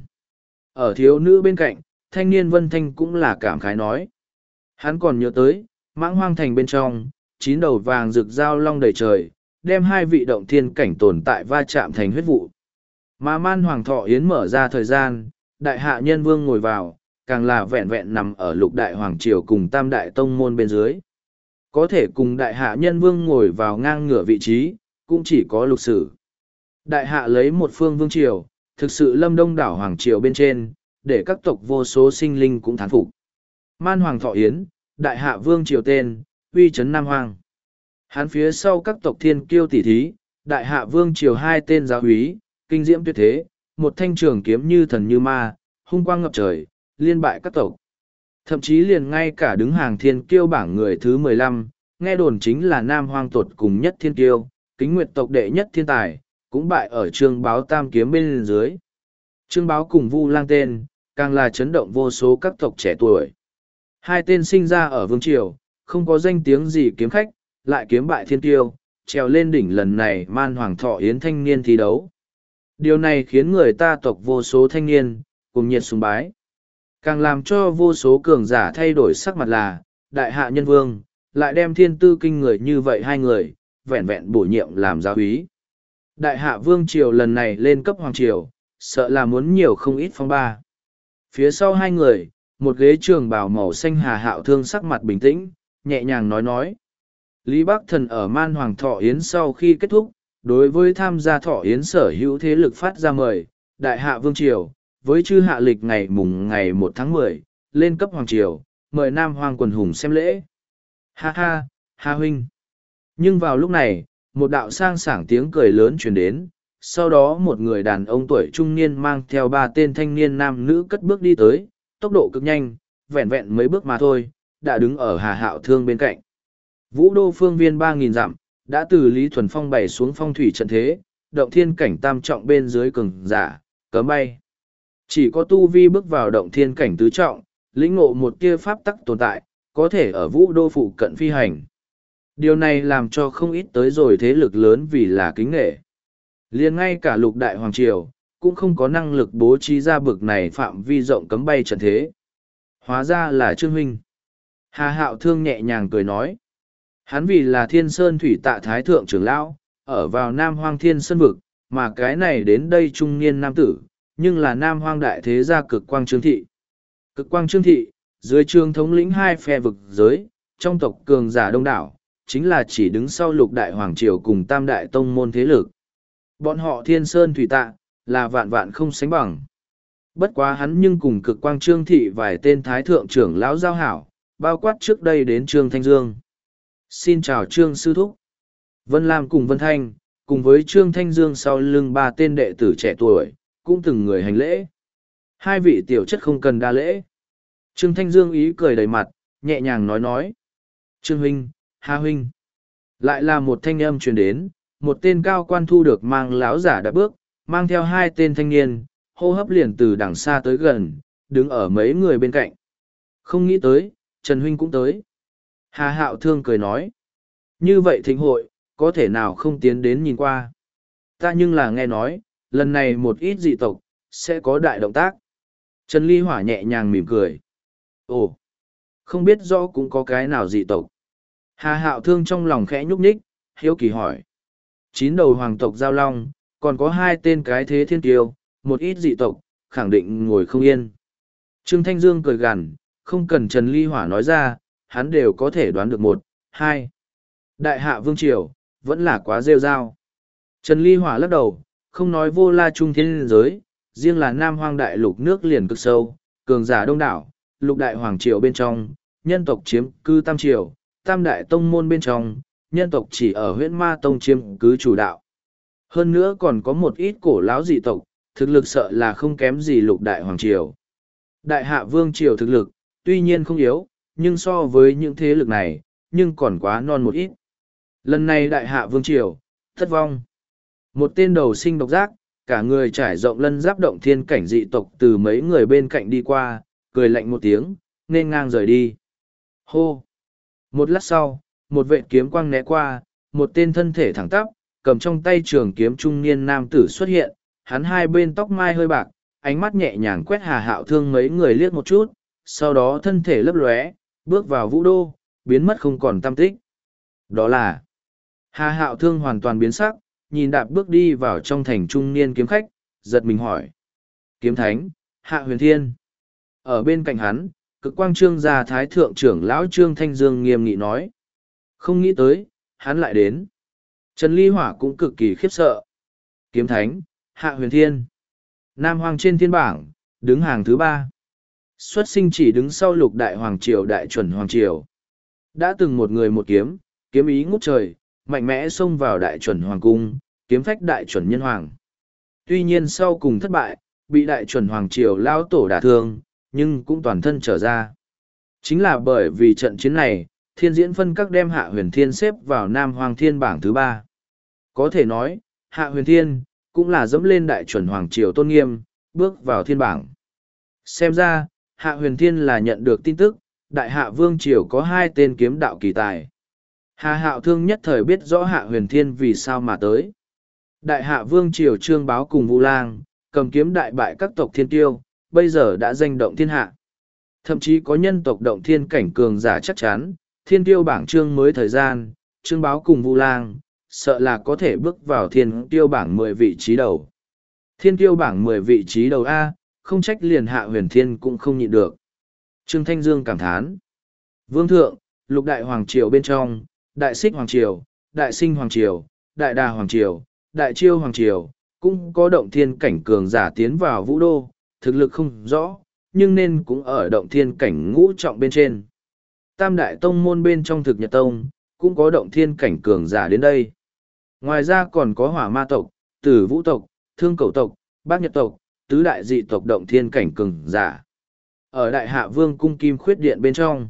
Ở thiếu nữ bên cạnh, thanh niên Vân Thanh cũng là cảm khái nói. Hắn còn nhớ tới, mãng hoang thành bên trong, chín đầu vàng rực dao long đầy trời, đem hai vị động thiên cảnh tồn tại va chạm thành huyết vụ. Mà man hoàng thọ yến mở ra thời gian, đại hạ nhân vương ngồi vào, càng là vẹn vẹn nằm ở lục đại hoàng triều cùng tam đại tông môn bên dưới. Có thể cùng đại hạ nhân vương ngồi vào ngang ngửa vị trí, cũng chỉ có lục sử. Đại hạ lấy một phương vương triều, thực sự lâm đông đảo hoàng triều bên trên, để các tộc vô số sinh linh cũng thán phục. Man hoàng thọ yến, đại hạ vương triều tên, uy chấn Nam Hoàng. Hắn phía sau các tộc thiên kiêu tỷ thí, đại hạ vương triều hai tên giáo úy, kinh diễm tuyệt thế, một thanh trường kiếm như thần như ma, hung quang ngập trời, liên bại các tộc. Thậm chí liền ngay cả đứng hàng thiên kiêu bảng người thứ mười lăm, nghe đồn chính là Nam Hoang tột cùng nhất thiên kiêu, kính nguyệt tộc đệ nhất thiên tài, cũng bại ở trương báo tam kiếm bên dưới. Trương báo cùng Vu Lang tên, càng là chấn động vô số các tộc trẻ tuổi. Hai tên sinh ra ở vương triều, không có danh tiếng gì kiếm khách, lại kiếm bại thiên kiêu, trèo lên đỉnh lần này man hoàng thọ yến thanh niên thi đấu. Điều này khiến người ta tộc vô số thanh niên, cùng nhiệt sùng bái. Càng làm cho vô số cường giả thay đổi sắc mặt là, đại hạ nhân vương, lại đem thiên tư kinh người như vậy hai người, vẹn vẹn bổ nhiệm làm giáo úy. Đại hạ vương triều lần này lên cấp hoàng triều, sợ là muốn nhiều không ít phong ba. Phía sau hai người, một ghế trường bào màu xanh Hà Hạo Thương sắc mặt bình tĩnh, nhẹ nhàng nói nói. Lý Bắc Thần ở man hoàng thọ yến sau khi kết thúc, đối với tham gia thọ yến sở hữu thế lực phát ra mời, đại hạ vương triều, với chư hạ lịch ngày mùng ngày một tháng mười, lên cấp hoàng triều, mời Nam Hoang quần hùng xem lễ. Ha ha, ha huynh. Nhưng vào lúc này, một đạo sang sảng tiếng cười lớn truyền đến, sau đó một người đàn ông tuổi trung niên mang theo ba tên thanh niên nam nữ cất bước đi tới, tốc độ cực nhanh, vẹn vẹn mấy bước mà thôi, đã đứng ở Hà Hạo Thương bên cạnh. Vũ đô phương viên ba nghìn dặm, đã từ Lý Thuần Phong bày xuống phong thủy trận thế, động thiên cảnh tam trọng bên dưới cường giả, cấm bay. Chỉ có tu vi bước vào động thiên cảnh tứ trọng, lĩnh ngộ một tia pháp tắc tồn tại, có thể ở vũ đô phụ cận phi hành. Điều này làm cho không ít tới rồi thế lực lớn vì là kính nghệ. Liền ngay cả lục đại hoàng triều, cũng không có năng lực bố trí ra bực này phạm vi rộng cấm bay trận thế. Hóa ra là Trương huynh. Hà Hạo Thương nhẹ nhàng cười nói. Hắn vì là Thiên Sơn Thủy Tạ Thái Thượng trưởng lão, ở vào Nam Hoang Thiên Sơn Vực, mà cái này đến đây trung niên nam tử, nhưng là Nam Hoang Đại Thế gia Cực Quang Trương Thị. Cực Quang Trương Thị, dưới trương thống lĩnh hai phe vực giới, trong tộc cường giả đông đảo, chính là chỉ đứng sau lục đại hoàng triều cùng tam đại tông môn thế lực. Bọn họ Thiên Sơn Thủy Tạ, là vạn vạn không sánh bằng. Bất quá hắn nhưng cùng Cực Quang Trương Thị vài tên thái thượng trưởng lão giao hảo, bao quát trước đây đến Trương Thanh Dương. Xin chào Trương Sư Thúc. Vân Lam cùng Vân Thanh, cùng với Trương Thanh Dương sau lưng ba tên đệ tử trẻ tuổi, cũng từng người hành lễ. Hai vị tiểu chất không cần đa lễ. Trương Thanh Dương ý cười đầy mặt, nhẹ nhàng nói nói. Trương huynh, Hà huynh. Lại là một thanh âm truyền đến, một tên cao quan thu được mang láo giả đã bước, mang theo hai tên thanh niên, hô hấp liền từ đằng xa tới gần, đứng ở mấy người bên cạnh. Không nghĩ tới, Trần huynh cũng tới. Hà Hạo Thương cười nói. Như vậy thịnh hội, có thể nào không tiến đến nhìn qua. Ta nhưng là nghe nói, lần này một ít dị tộc, sẽ có đại động tác. Trần Ly Hỏa nhẹ nhàng mỉm cười. Ồ, không biết rõ cũng có cái nào dị tộc. Hà Hạo Thương trong lòng khẽ nhúc nhích, hiếu kỳ hỏi. Chín đầu hoàng tộc Giao Long, còn có hai tên cái thế thiên kiêu, một ít dị tộc, khẳng định ngồi không yên. Trương Thanh Dương cười gằn, không cần Trần Ly Hỏa nói ra, hắn đều có thể đoán được một, hai. Đại hạ vương triều, vẫn là quá rêu rao. Trần Ly Hỏa lắc đầu, không nói vô la trung thiên giới, riêng là Nam Hoang đại lục nước liền cực sâu, cường giả đông đảo, lục đại hoàng triều bên trong, nhân tộc chiếm cư tam triều, tam đại tông môn bên trong, nhân tộc chỉ ở huyễn ma tông chiếm cứ chủ đạo. Hơn nữa còn có một ít cổ lão dị tộc, thực lực sợ là không kém gì lục đại hoàng triều. Đại hạ vương triều thực lực, tuy nhiên không yếu, nhưng so với những thế lực này, nhưng còn quá non một ít. Lần này đại hạ vương triều, thất vong. Một tên đầu sinh độc giác, cả người trải rộng lân giáp động thiên cảnh dị tộc từ mấy người bên cạnh đi qua, cười lạnh một tiếng, nên ngang rời đi. Hô! Một lát sau, một vệ kiếm quang né qua, một tên thân thể thẳng tắp, cầm trong tay trường kiếm trung niên nam tử xuất hiện, hắn hai bên tóc mai hơi bạc, ánh mắt nhẹ nhàng quét Hà Hạo Thương mấy người liếc một chút, sau đó thân thể lấp lóe, bước vào vũ đô, biến mất không còn tăm tích. Đó là Hà Hạo Thương hoàn toàn biến sắc, nhìn đạp bước đi vào trong thành trung niên kiếm khách, giật mình hỏi. Kiếm thánh, Hạ Huyền Thiên. Ở bên cạnh hắn, cực quang trương gia thái thượng trưởng lão Trương Thanh Dương nghiêm nghị nói. Không nghĩ tới, hắn lại đến. Trần Ly Hỏa cũng cực kỳ khiếp sợ. Kiếm thánh, Hạ Huyền Thiên. Nam Hoàng trên thiên bảng, đứng hàng thứ ba. Xuất sinh chỉ đứng sau lục đại hoàng triều đại chuẩn hoàng triều. Đã từng một người một kiếm, kiếm ý ngút trời, mạnh mẽ xông vào đại chuẩn hoàng cung, kiếm phách đại chuẩn nhân hoàng. Tuy nhiên sau cùng thất bại, bị đại chuẩn hoàng triều lao tổ đả thương, nhưng cũng toàn thân trở ra. Chính là bởi vì trận chiến này, thiên diễn phân các đem Hạ Huyền Thiên xếp vào Nam Hoàng Thiên bảng thứ ba. Có thể nói, Hạ Huyền Thiên, cũng là dẫm lên đại chuẩn hoàng triều tôn nghiêm, bước vào thiên bảng. Xem ra, Hạ Huyền Thiên là nhận được tin tức, đại hạ vương triều có hai tên kiếm đạo kỳ tài. Hà Hạo Thương nhất thời biết rõ Hạ Huyền Thiên vì sao mà tới. Đại hạ vương triều Trương Báo cùng Vu Lang, cầm kiếm đại bại các tộc thiên tiêu, bây giờ đã danh động thiên hạ. Thậm chí có nhân tộc động thiên cảnh cường giả chắc chắn, thiên tiêu bảng trương mới thời gian, Trương Báo cùng Vu Lang, sợ là có thể bước vào thiên tiêu bảng mười vị trí đầu. Thiên tiêu bảng mười vị trí đầu A, không trách liền Hạ Huyền Thiên cũng không nhịn được. Trương Thanh Dương cảm thán. Vương thượng, lục đại hoàng triều bên trong, đại xích hoàng triều, đại sinh hoàng triều, đại đà hoàng triều, đại chiêu hoàng triều, cũng có động thiên cảnh cường giả tiến vào vũ đô, thực lực không rõ, nhưng nên cũng ở động thiên cảnh ngũ trọng bên trên. Tam đại tông môn bên trong thực nhật tông, cũng có động thiên cảnh cường giả đến đây. Ngoài ra còn có hỏa ma tộc, tử vũ tộc, thương cầu tộc, bác nhật tộc, tứ đại dị tộc động thiên cảnh cường giả. Ở đại hạ vương cung kim khuyết điện bên trong,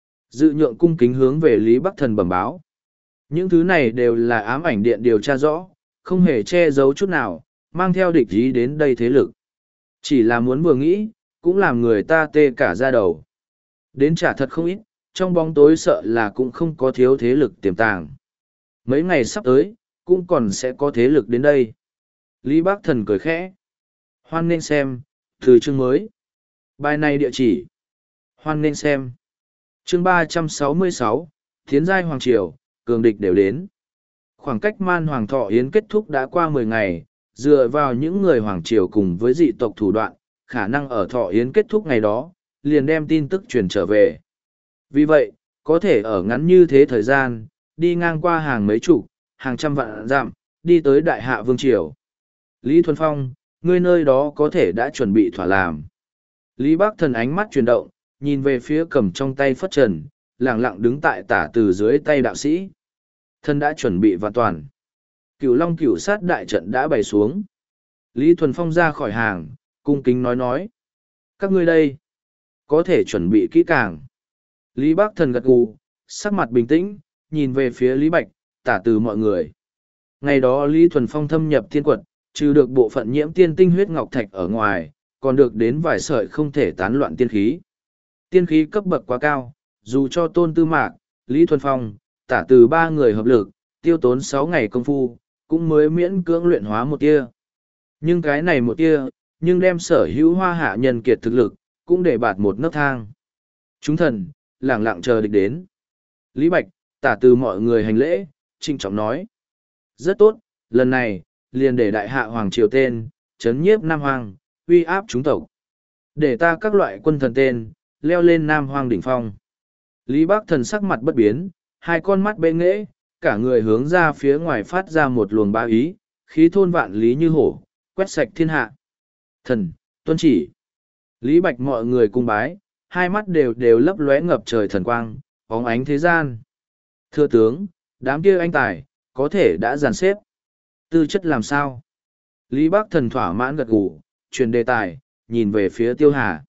dự nhượng cung kính hướng về Lý Bắc Thần bẩm báo. Những thứ này đều là ám ảnh điện điều tra rõ, không hề che giấu chút nào, mang theo địch ý đến đây thế lực. Chỉ là muốn vừa nghĩ, cũng làm người ta tê cả da đầu. Đến trả thật không ít, trong bóng tối sợ là cũng không có thiếu thế lực tiềm tàng. Mấy ngày sắp tới, cũng còn sẽ có thế lực đến đây. Lý Bắc Thần cười khẽ. Hoan nên xem, từ chương mới. Bài này địa chỉ. Hoan nên xem. Chương ba trăm sáu mươi sáu, Thiến giai Hoàng Triều, cường địch đều đến. Khoảng cách man Hoàng Thọ Yến kết thúc đã qua mười ngày, dựa vào những người Hoàng Triều cùng với dị tộc thủ đoạn, khả năng ở Thọ Yến kết thúc ngày đó, liền đem tin tức truyền trở về. Vì vậy, có thể ở ngắn như thế thời gian, đi ngang qua hàng mấy chục, hàng trăm vạn dặm, đi tới Đại Hạ Vương Triều. Lý Thuần Phong, ngươi nơi đó có thể đã chuẩn bị thỏa làm. Lý Bắc Thần ánh mắt chuyển động, nhìn về phía cầm trong tay phất trần, lẳng lặng đứng tại tả từ dưới tay đạo sĩ. Thân đã chuẩn bị vạn toàn. Cửu Long cửu sát đại trận đã bày xuống. Lý Thuần Phong ra khỏi hàng, cung kính nói nói. Các ngươi đây, có thể chuẩn bị kỹ càng. Lý Bắc Thần gật gù, sắc mặt bình tĩnh, nhìn về phía Lý Bạch, tả từ mọi người. Ngày đó Lý Thuần Phong thâm nhập thiên quật, trừ được bộ phận nhiễm tiên tinh huyết ngọc thạch ở ngoài, còn được đến vài sợi không thể tán loạn tiên khí. Tiên khí cấp bậc quá cao, dù cho Tôn Tư Mạc, Lý Thuần Phong, tả từ ba người hợp lực, tiêu tốn sáu ngày công phu, cũng mới miễn cưỡng luyện hóa một tia. Nhưng cái này một tia, nhưng đem sở hữu hoa hạ nhân kiệt thực lực, cũng để bạt một nấc thang. Chúng thần, lẳng lặng chờ địch đến. Lý Bạch, tả từ mọi người hành lễ, trinh trọng nói. Rất tốt, lần này, liền để đại hạ hoàng triều tên, chấn nhiếp Nam Hoàng, uy áp chúng tộc. Để ta các loại quân thần tên, leo lên Nam Hoàng đỉnh phong. Lý Bắc Thần sắc mặt bất biến, hai con mắt bệ nghễ, cả người hướng ra phía ngoài phát ra một luồng bá ý, khí thôn vạn lý như hổ, quét sạch thiên hạ. Thần, tuân chỉ. Lý Bạch mọi người cung bái, hai mắt đều đều lấp lóe ngập trời thần quang, bóng ánh thế gian. Thưa tướng, đám kia anh tài, có thể đã dàn xếp. Tư chất làm sao? Lý Bắc Thần thỏa mãn gật gù, truyền đề tài, nhìn về phía Tiêu Hà.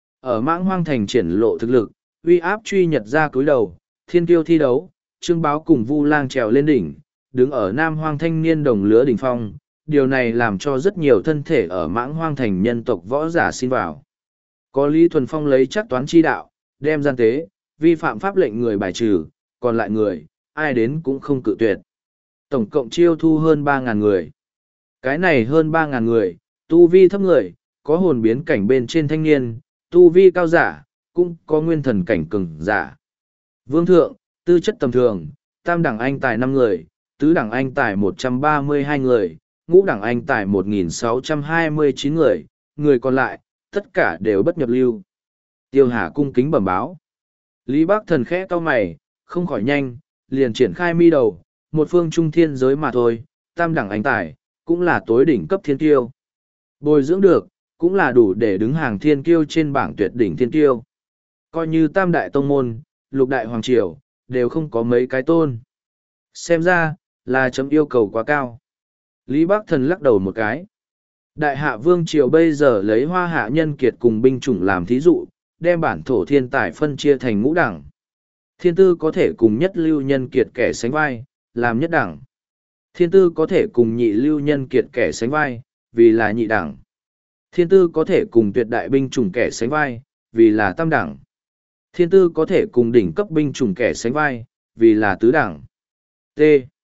Ở Mãng Hoang Thành triển lộ thực lực, uy áp truy nhật ra cúi đầu, thiên tiêu thi đấu, Trương Báo cùng Vu Lang trèo lên đỉnh, đứng ở Nam Hoang thanh niên đồng lứa đỉnh phong. Điều này làm cho rất nhiều thân thể ở Mãng Hoang Thành nhân tộc võ giả xin vào. Có Lý Thuần Phong lấy chắc toán chi đạo, đem gian tế, vi phạm pháp lệnh người bài trừ, còn lại người, ai đến cũng không cự tuyệt. Tổng cộng chiêu thu hơn ba ngàn người. Cái này hơn ba ngàn người, tu vi thấp người, có hồn biến cảnh bên trên thanh niên, tu vi cao giả, cũng có nguyên thần cảnh cường giả. Vương thượng, tư chất tầm thường, tam đẳng anh tài năm người, tứ đẳng anh tài một trăm ba mươi hai người, ngũ đẳng anh tài một nghìn sáu trăm hai mươi chín người, người còn lại, tất cả đều bất nhập lưu. Tiêu Hà cung kính bẩm báo. Lý Bắc Thần khẽ cau mày, không khỏi nhanh, liền triển khai mi đầu, một phương trung thiên giới mà thôi, tam đẳng anh tài, cũng là tối đỉnh cấp thiên kiêu. Bồi dưỡng được, cũng là đủ để đứng hàng thiên kiêu trên bảng tuyệt đỉnh thiên kiêu. Coi như tam đại tông môn, lục đại hoàng triều, đều không có mấy cái tôn. Xem ra, là chấm yêu cầu quá cao. Lý Bắc Thần lắc đầu một cái. Đại hạ vương triều bây giờ lấy hoa hạ nhân kiệt cùng binh chủng làm thí dụ, đem bản thổ thiên tài phân chia thành ngũ đẳng. Thiên tư có thể cùng nhất lưu nhân kiệt kẻ sánh vai, làm nhất đẳng. Thiên tư có thể cùng nhị lưu nhân kiệt kẻ sánh vai, vì là nhị đẳng. Thiên tư có thể cùng tuyệt đại binh chủng kẻ sánh vai, vì là tam đẳng. Thiên tư có thể cùng đỉnh cấp binh chủng kẻ sánh vai, vì là tứ đẳng. T.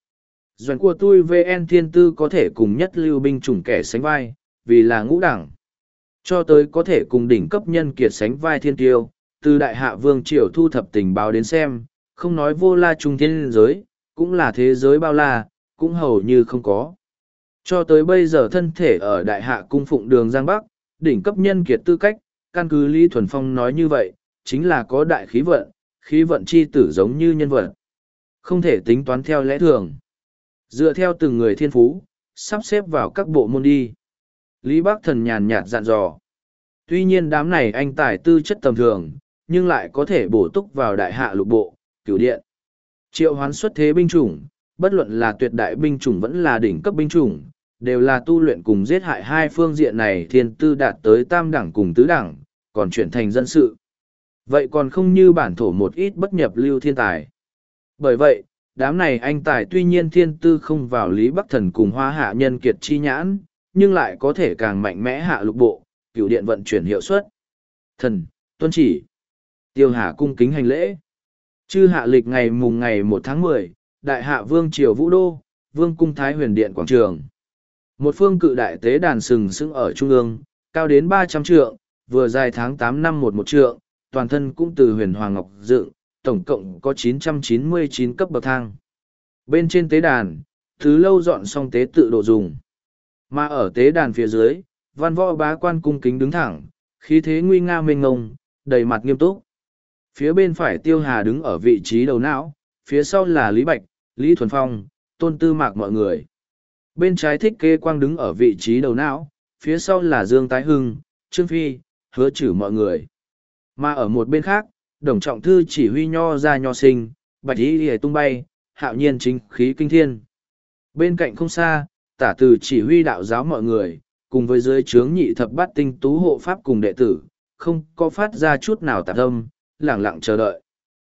Doãn của tôi vê en thiên tư có thể cùng nhất lưu binh chủng kẻ sánh vai, vì là ngũ đẳng. Cho tới có thể cùng đỉnh cấp nhân kiệt sánh vai thiên tiêu, từ đại hạ vương triều thu thập tình báo đến xem, không nói vô la trung thiên giới, cũng là thế giới bao la, cũng hầu như không có. Cho tới bây giờ thân thể ở đại hạ cung phụng đường Giang Bắc, đỉnh cấp nhân kiệt tư cách, căn cứ Lý Thuần Phong nói như vậy, chính là có đại khí vận, khí vận chi tử giống như nhân vật. Không thể tính toán theo lẽ thường. Dựa theo từng người thiên phú, sắp xếp vào các bộ môn đi. Lý Bắc Thần nhàn nhạt dặn dò. Tuy nhiên đám này anh tài tư chất tầm thường, nhưng lại có thể bổ túc vào đại hạ lục bộ, cửu điện. Triệu hoán xuất thế binh chủng, bất luận là tuyệt đại binh chủng vẫn là đỉnh cấp binh chủng, đều là tu luyện cùng giết hại hai phương diện này thiên tư đạt tới tam đẳng cùng tứ đẳng, còn chuyển thành dân sự. Vậy còn không như bản thổ một ít bất nhập lưu thiên tài. Bởi vậy, đám này anh tài tuy nhiên thiên tư không vào Lý Bắc Thần cùng hoa hạ nhân kiệt chi nhãn, nhưng lại có thể càng mạnh mẽ hạ lục bộ, cửu điện vận chuyển hiệu suất. Thần, tuân chỉ. Tiêu Hà cung kính hành lễ. Chư hạ lịch ngày mùng ngày một tháng mười, đại hạ vương triều Vũ Đô, vương cung Thái Huyền Điện quảng trường. Một phương cự đại tế đàn sừng sững ở trung ương, cao đến ba trăm trượng, vừa dài tháng tám năm một một trượng, toàn thân cũng từ huyền hoàng ngọc dựng, tổng cộng có chín trăm chín mươi chín cấp bậc thang. Bên trên tế đàn, thứ lâu dọn xong tế tự độ dùng. Mà ở tế đàn phía dưới, văn võ bá quan cung kính đứng thẳng, khí thế nguy nga mênh ngông, đầy mặt nghiêm túc. Phía bên phải Tiêu Hà đứng ở vị trí đầu não, phía sau là Lý Bạch, Lý Thuần Phong, Tôn Tư Mạc mọi người. Bên trái Thích Kế Quang đứng ở vị trí đầu não, phía sau là Dương Tái Hưng, Trương Phi, Hứa Chử mọi người. Mà ở một bên khác, Đồng Trọng Thư chỉ huy nho ra nho sinh, Bạch Y hề tung bay, hạo nhiên chính khí kinh thiên. Bên cạnh không xa, Tả Từ chỉ huy đạo giáo mọi người, cùng với dưới trướng nhị thập bát tinh tú hộ pháp cùng đệ tử, không có phát ra chút nào tạp âm, lẳng lặng chờ đợi.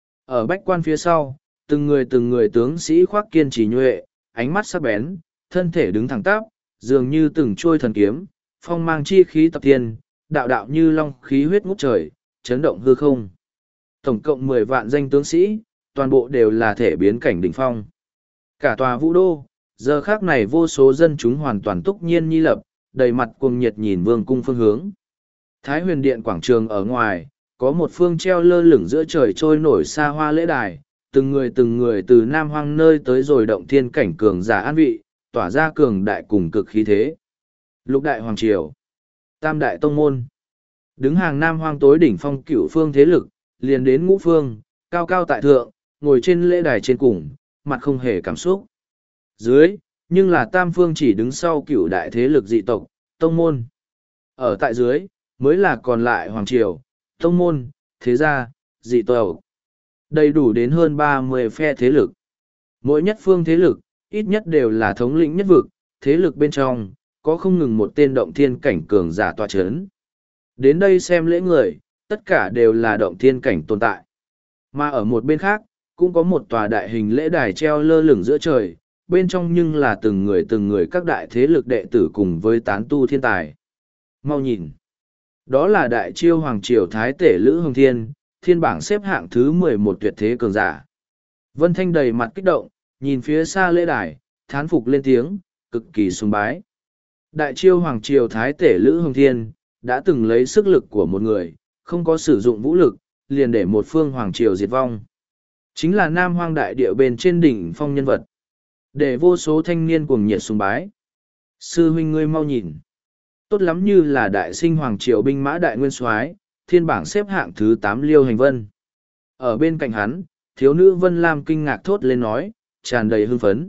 Ở bách quan phía sau, từng người từng người tướng sĩ khoác kiên trì nhuệ, ánh mắt sắc bén, thân thể đứng thẳng tắp, dường như từng trôi thần kiếm, phong mang chi khí tập thiên, đạo đạo như long khí huyết ngút trời, chấn động hư không. Tổng cộng mười vạn danh tướng sĩ, toàn bộ đều là thể biến cảnh đỉnh phong. Cả tòa Vũ Đô, giờ khác này vô số dân chúng hoàn toàn túc nhiên nhi lập, đầy mặt cuồng nhiệt nhìn vương cung phương hướng. Thái Huyền Điện quảng trường ở ngoài, có một phương treo lơ lửng giữa trời trôi nổi xa hoa lễ đài, từng người từng người từ Nam Hoang nơi tới rồi động thiên cảnh cường giả an vị, tỏa ra cường đại cùng cực khí thế. Lục đại hoàng triều, tam đại tông môn, đứng hàng Nam Hoang tối đỉnh phong cửu phương thế lực, liền đến ngũ phương, cao cao tại thượng, ngồi trên lễ đài trên cùng, mặt không hề cảm xúc. Dưới, nhưng là tam phương chỉ đứng sau cửu đại thế lực dị tộc, tông môn. Ở tại dưới, mới là còn lại hoàng triều, tông môn, thế gia, dị tộc. Đầy đủ đến hơn ba mươi phe thế lực. Mỗi nhất phương thế lực, ít nhất đều là thống lĩnh nhất vực, thế lực bên trong, có không ngừng một tên động thiên cảnh cường giả tọa chấn. Đến đây xem lễ người, tất cả đều là động thiên cảnh tồn tại. Mà ở một bên khác, cũng có một tòa đại hình lễ đài treo lơ lửng giữa trời, bên trong nhưng là từng người từng người các đại thế lực đệ tử cùng với tán tu thiên tài. Mau nhìn! Đó là đại chiêu hoàng triều thái tể Lữ Hồng Thiên, thiên bảng xếp hạng thứ mười một tuyệt thế cường giả. Vân Thanh đầy mặt kích động, nhìn phía xa lễ đài, thán phục lên tiếng, cực kỳ sùng bái. Đại chiêu hoàng triều thái tể Lữ Hồng Thiên, đã từng lấy sức lực của một người, không có sử dụng vũ lực, liền để một phương hoàng triều diệt vong. Chính là Nam Hoang đại địa bên trên đỉnh phong nhân vật. Để vô số thanh niên cuồng nhiệt sùng bái. Sư huynh ngươi mau nhìn. Tốt lắm như là đại sinh hoàng triều binh mã đại nguyên soái, thiên bảng xếp hạng thứ tám Liêu Hành Vân. Ở bên cạnh hắn, thiếu nữ Vân Lam kinh ngạc thốt lên nói, tràn đầy hưng phấn.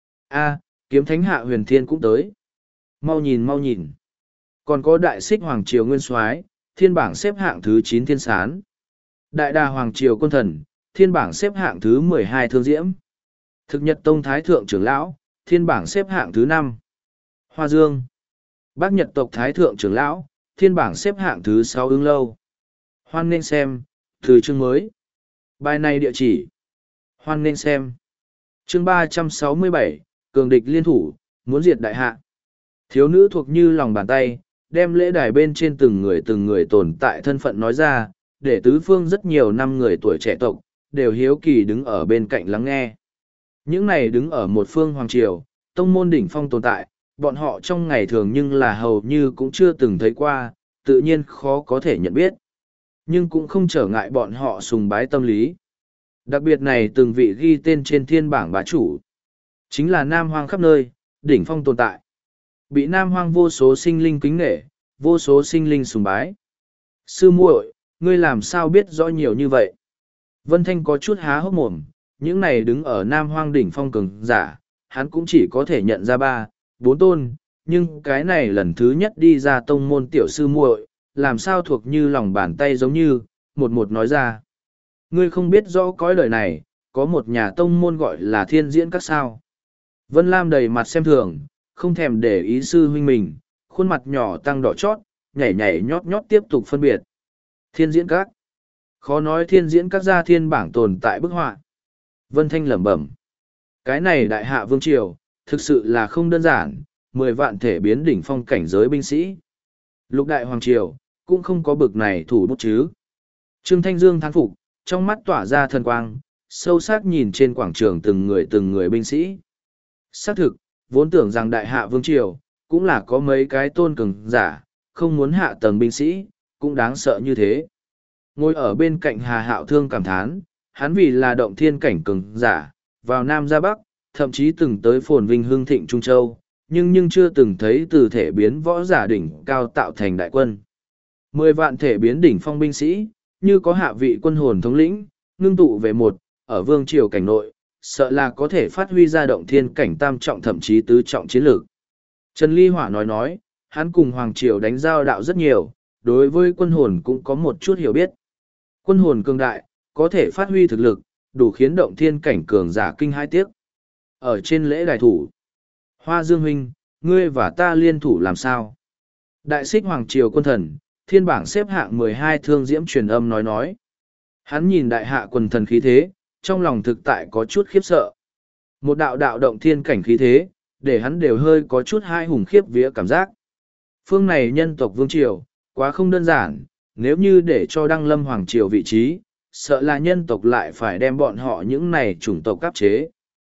A, kiếm thánh hạ huyền thiên cũng tới. Mau nhìn mau nhìn. Còn có đại xích hoàng triều nguyên soái, thiên bảng xếp hạng thứ chín Thiên Sán. Đại đà hoàng triều quân thần, thiên bảng xếp hạng thứ mười hai Thương Diễm. Thực Nhật Tông Thái Thượng trưởng lão, thiên bảng xếp hạng thứ năm Hoa Dương. Bác Nhật tộc Thái Thượng trưởng lão, thiên bảng xếp hạng thứ sáu Ưng Lâu. Hoan nên xem, từ chương mới. Bài này địa chỉ. Hoan nên xem. Chương ba trăm sáu mươi bảy, cường địch liên thủ, muốn diệt đại hạ. Thiếu nữ thuộc như lòng bàn tay, đem lễ đài bên trên từng người từng người tồn tại thân phận nói ra, để tứ phương rất nhiều năm người tuổi trẻ tộc, đều hiếu kỳ đứng ở bên cạnh lắng nghe. Những này đứng ở một phương hoàng triều, tông môn đỉnh phong tồn tại, bọn họ trong ngày thường nhưng là hầu như cũng chưa từng thấy qua, tự nhiên khó có thể nhận biết. Nhưng cũng không trở ngại bọn họ sùng bái tâm lý. Đặc biệt này từng vị ghi tên trên thiên bảng bá chủ. Chính là Nam Hoang khắp nơi, đỉnh phong tồn tại. Bị Nam Hoang vô số sinh linh kính nể, vô số sinh linh sùng bái. Sư muội, ngươi làm sao biết rõ nhiều như vậy? Vân Thanh có chút há hốc mồm, những này đứng ở Nam Hoang đỉnh phong cường giả, hắn cũng chỉ có thể nhận ra ba, bốn tôn, nhưng cái này lần thứ nhất đi ra tông môn tiểu sư muội, làm sao thuộc như lòng bàn tay giống như, một một nói ra. Ngươi không biết rõ cõi đời này, có một nhà tông môn gọi là Thiên Diễn Các sao. Vân Lam đầy mặt xem thường, không thèm để ý sư huynh mình, khuôn mặt nhỏ tăng đỏ chót, nhảy nhảy nhót nhót tiếp tục phân biệt. Thiên Diễn Các. Khó nói Thiên Diễn Các gia thiên bảng tồn tại bức họa. Vân Thanh lẩm bẩm. Cái này đại hạ vương triều, thực sự là không đơn giản, mười vạn thể biến đỉnh phong cảnh giới binh sĩ. Lục đại hoàng triều, cũng không có bực này thủ bút chứ. Trương Thanh Dương thán phục, trong mắt tỏa ra thần quang, sâu sắc nhìn trên quảng trường từng người từng người binh sĩ. Xác thực, vốn tưởng rằng đại hạ vương triều, cũng là có mấy cái tôn cường giả, không muốn hạ tầng binh sĩ, cũng đáng sợ như thế. Ngồi ở bên cạnh Hà Hạo Thương cảm thán, hắn vì là động thiên cảnh cường giả, vào Nam ra Bắc, thậm chí từng tới phồn vinh hương thịnh Trung Châu, nhưng nhưng chưa từng thấy từ thể biến võ giả đỉnh cao tạo thành đại quân. Mười vạn thể biến đỉnh phong binh sĩ, như có hạ vị quân hồn thống lĩnh, ngưng tụ về một, ở vương triều cảnh nội, sợ là có thể phát huy ra động thiên cảnh tam trọng thậm chí tứ trọng chiến lược. Trần Ly Hỏa nói nói, hắn cùng Hoàng Triều đánh giao đạo rất nhiều, đối với quân hồn cũng có một chút hiểu biết. Quân hồn cường đại, có thể phát huy thực lực, đủ khiến động thiên cảnh cường giả kinh hai tiếc. Ở trên lễ đài thủ, Hoa Dương huynh, ngươi và ta liên thủ làm sao? Đại xích Hoàng Triều quân thần, thiên bảng xếp hạng mười hai Thương Diễm truyền âm nói nói. Hắn nhìn đại hạ quần thần khí thế, trong lòng thực tại có chút khiếp sợ. Một đạo đạo động thiên cảnh khí thế, để hắn đều hơi có chút hai hùng khiếp vía cảm giác. Phương này nhân tộc vương triều, quá không đơn giản, nếu như để cho Đăng Lâm Hoàng Triều vị trí, sợ là nhân tộc lại phải đem bọn họ những này chủng tộc áp chế.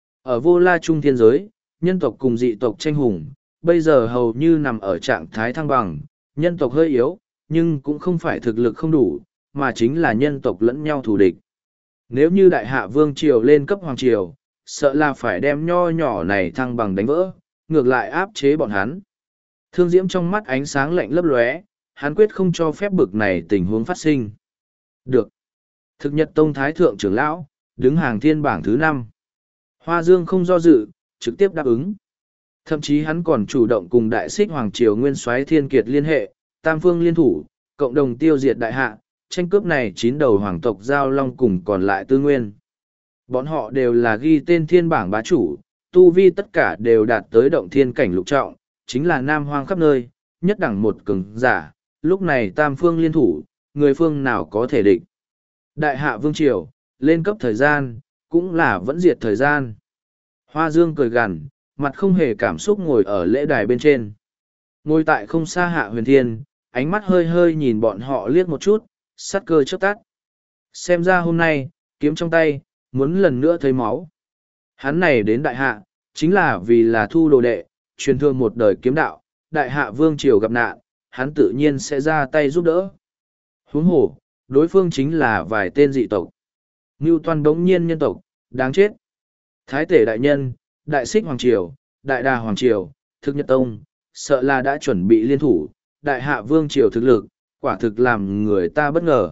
Ở vô la trung thiên giới, nhân tộc cùng dị tộc tranh hùng, bây giờ hầu như nằm ở trạng thái thăng bằng, nhân tộc hơi yếu, nhưng cũng không phải thực lực không đủ, mà chính là nhân tộc lẫn nhau thù địch. Nếu như đại hạ vương triều lên cấp hoàng triều, sợ là phải đem nho nhỏ này thăng bằng đánh vỡ, ngược lại áp chế bọn hắn. Thương Diễm trong mắt ánh sáng lạnh lấp lóe, hắn quyết không cho phép bực này tình huống phát sinh. Được. Thực Nhật Tông Thái Thượng trưởng lão, đứng hàng thiên bảng thứ năm. Hoa Dương không do dự, trực tiếp đáp ứng. Thậm chí hắn còn chủ động cùng đại xích Hoàng Triều Nguyên Soái Thiên Kiệt liên hệ, tam phương liên thủ, cộng đồng tiêu diệt đại hạ, tranh cướp này chín đầu hoàng tộc giao long cùng còn lại tư nguyên. Bọn họ đều là ghi tên thiên bảng bá chủ, tu vi tất cả đều đạt tới động thiên cảnh lục trọng, chính là Nam Hoang khắp nơi, nhất đẳng một cường giả, lúc này tam phương liên thủ, người phương nào có thể địch. Đại hạ vương triều, lên cấp thời gian, cũng là vẫn diệt thời gian. Hoa Dương cười gằn, mặt không hề cảm xúc ngồi ở lễ đài bên trên. Ngồi tại không xa Hạ Huyền Thiên, ánh mắt hơi hơi nhìn bọn họ liếc một chút, sát cơ chớp tắt. Xem ra hôm nay, kiếm trong tay, muốn lần nữa thấy máu. Hắn này đến đại hạ, chính là vì là thu đồ đệ, truyền thương một đời kiếm đạo, đại hạ vương triều gặp nạn, hắn tự nhiên sẽ ra tay giúp đỡ. Huống hồ, đối phương chính là vài tên dị tộc. Ngưu Toan đống nhiên nhân tộc, đáng chết. Thái tể đại nhân, đại xích hoàng triều, đại đà hoàng triều, thực nhật tông, sợ là đã chuẩn bị liên thủ, đại hạ vương triều thực lực, quả thực làm người ta bất ngờ.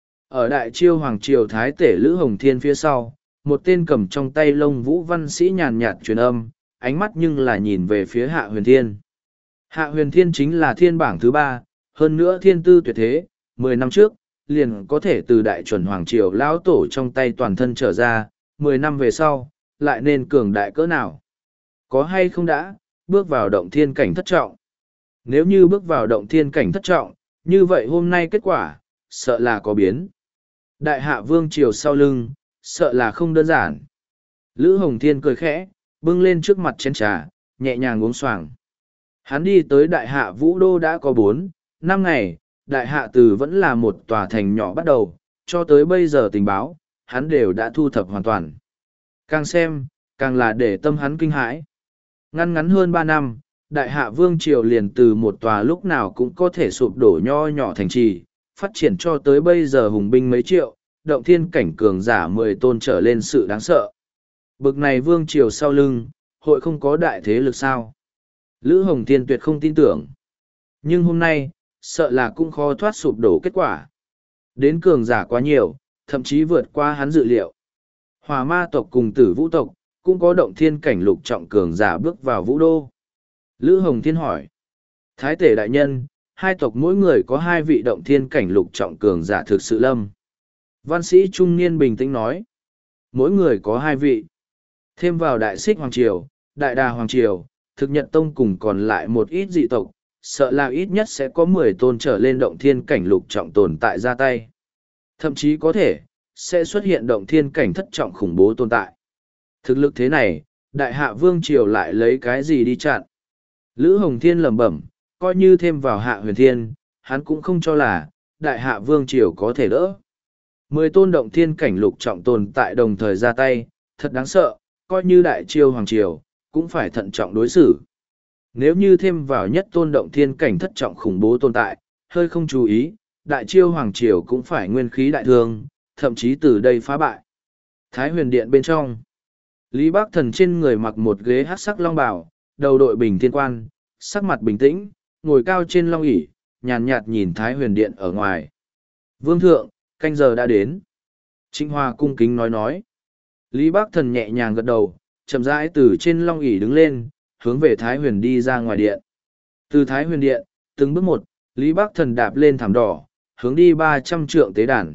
Ở đại chiêu hoàng triều thái tể Lữ Hồng Thiên phía sau, một tên cầm trong tay lông vũ văn sĩ nhàn nhạt truyền âm, ánh mắt nhưng là nhìn về phía Hạ Huyền Thiên. Hạ Huyền Thiên chính là thiên bảng thứ ba, hơn nữa thiên tư tuyệt thế, mười năm trước, liền có thể từ đại chuẩn hoàng triều lão tổ trong tay toàn thân trở ra, mười năm về sau, lại nên cường đại cỡ nào. Có hay không đã, bước vào động thiên cảnh thất trọng. Nếu như bước vào động thiên cảnh thất trọng, như vậy hôm nay kết quả, sợ là có biến. Đại hạ vương triều sau lưng, sợ là không đơn giản. Lữ Hồng Thiên cười khẽ, bưng lên trước mặt chén trà, nhẹ nhàng uống xoàng. Hắn đi tới đại hạ vũ đô đã có bốn, năm ngày, đại hạ từ vẫn là một tòa thành nhỏ bắt đầu, cho tới bây giờ tình báo, hắn đều đã thu thập hoàn toàn. Càng xem, càng là để tâm hắn kinh hãi. Ngăn ngắn hơn ba năm, đại hạ vương triều liền từ một tòa lúc nào cũng có thể sụp đổ nho nhỏ thành trì, phát triển cho tới bây giờ hùng binh mấy triệu, động thiên cảnh cường giả mười tôn trở lên sự đáng sợ. Bực này vương triều sau lưng, hội không có đại thế lực sao? Lữ Hồng Thiên tuyệt không tin tưởng. Nhưng hôm nay, sợ là cũng khó thoát sụp đổ kết quả. Đến cường giả quá nhiều, thậm chí vượt qua hắn dự liệu. Hỏa ma tộc cùng tử vũ tộc, cũng có động thiên cảnh lục trọng cường giả bước vào vũ đô. Lữ Hồng Thiên hỏi. Thái tể đại nhân, hai tộc mỗi người có hai vị động thiên cảnh lục trọng cường giả thực sự lâm. Văn sĩ trung niên bình tĩnh nói. Mỗi người có hai vị. Thêm vào đại xích hoàng triều, đại đà hoàng triều, thực nhật tông cùng còn lại một ít dị tộc, sợ là ít nhất sẽ có mười tôn trở lên động thiên cảnh lục trọng tồn tại ra tay. Thậm chí có thể, sẽ xuất hiện động thiên cảnh thất trọng khủng bố tồn tại. Thực lực thế này, đại hạ vương triều lại lấy cái gì đi chặn? Lữ Hồng Thiên lẩm bẩm, coi như thêm vào hạ huyền thiên, hắn cũng không cho là, đại hạ vương triều có thể đỡ. Mười tôn động thiên cảnh lục trọng tồn tại đồng thời ra tay, thật đáng sợ, coi như đại triều hoàng triều, cũng phải thận trọng đối xử. Nếu như thêm vào nhất tôn động thiên cảnh thất trọng khủng bố tồn tại, hơi không chú ý, đại triều hoàng triều cũng phải nguyên khí đại thương, thậm chí từ đây phá bại. Thái huyền điện bên trong, Lý Bác Thần trên người mặc một ghế hát sắc long bào, đầu đội bình thiên quan, sắc mặt bình tĩnh, ngồi cao trên long ỷ, nhàn nhạt nhìn Thái huyền điện ở ngoài. Vương thượng, canh giờ đã đến. Trịnh Hoa cung kính nói nói. Lý Bác Thần nhẹ nhàng gật đầu, chậm rãi từ trên long ỷ đứng lên, hướng về Thái huyền đi ra ngoài điện. Từ Thái huyền điện, từng bước một, Lý Bác Thần đạp lên thảm đỏ, hướng đi ba trăm trượng tế đàn.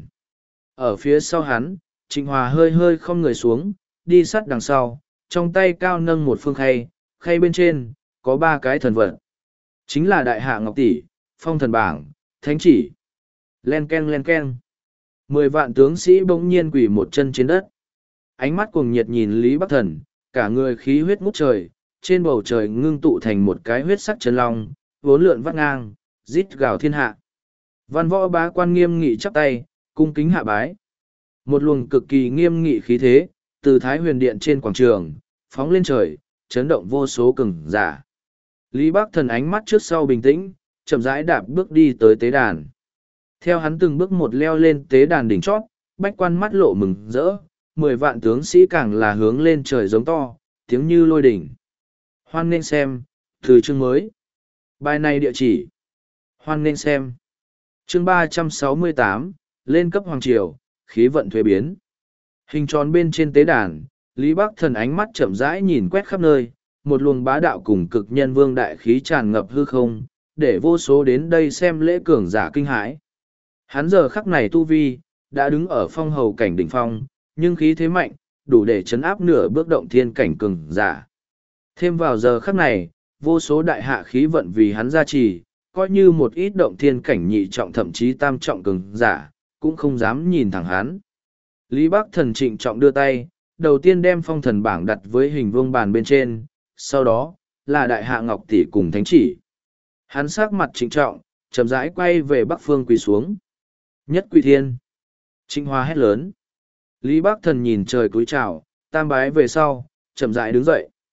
Ở phía sau hắn, Trịnh Hòa hơi hơi không người xuống, đi sát đằng sau, trong tay cao nâng một phương khay, khay bên trên, có ba cái thần vật. Chính là đại hạ ngọc tỷ, phong thần bảng, thánh chỉ. Len ken len ken. Mười vạn tướng sĩ bỗng nhiên quỳ một chân trên đất. Ánh mắt cuồng nhiệt nhìn Lý Bắc Thần, cả người khí huyết ngút trời, trên bầu trời ngưng tụ thành một cái huyết sắc chân long, vốn lượn vắt ngang, rít gào thiên hạ. Văn võ bá quan nghiêm nghị chắp tay, cung kính hạ bái. Một luồng cực kỳ nghiêm nghị khí thế, từ Thái huyền điện trên quảng trường, phóng lên trời, chấn động vô số cường giả. Lý Bắc Thần ánh mắt trước sau bình tĩnh, chậm rãi đạp bước đi tới tế đàn. Theo hắn từng bước một leo lên tế đàn đỉnh chót, bách quan mắt lộ mừng rỡ, mười vạn tướng sĩ càng là hướng lên trời giống to, tiếng như lôi đỉnh. Hoan nên xem, từ chương mới. Bài này địa chỉ. Hoan nên xem. Chương ba trăm sáu mươi tám, lên cấp hoàng triều, khí vận thuế biến. Hình tròn bên trên tế đàn, Lý Bắc Thần ánh mắt chậm rãi nhìn quét khắp nơi, một luồng bá đạo cùng cực nhân vương đại khí tràn ngập hư không, để vô số đến đây xem lễ cường giả kinh hãi. Hắn giờ khắc này tu vi, đã đứng ở phong hầu cảnh đỉnh phong, nhưng khí thế mạnh, đủ để chấn áp nửa bước động thiên cảnh cường giả. Thêm vào giờ khắc này, vô số đại hạ khí vận vì hắn gia trì, coi như một ít động thiên cảnh nhị trọng thậm chí tam trọng cường giả, cũng không dám nhìn thẳng hắn. Lý Bắc Thần trịnh trọng đưa tay, đầu tiên đem phong thần bảng đặt với hình vuông bàn bên trên, sau đó, là đại hạ ngọc tỷ cùng thánh chỉ. Hắn sắc mặt trịnh trọng, chậm rãi quay về bắc phương quỳ xuống. Nhất quỳ thiên. Trịnh Hoa hét lớn. Lý Bắc Thần nhìn trời cúi chào, tam bái về sau, chậm rãi đứng dậy.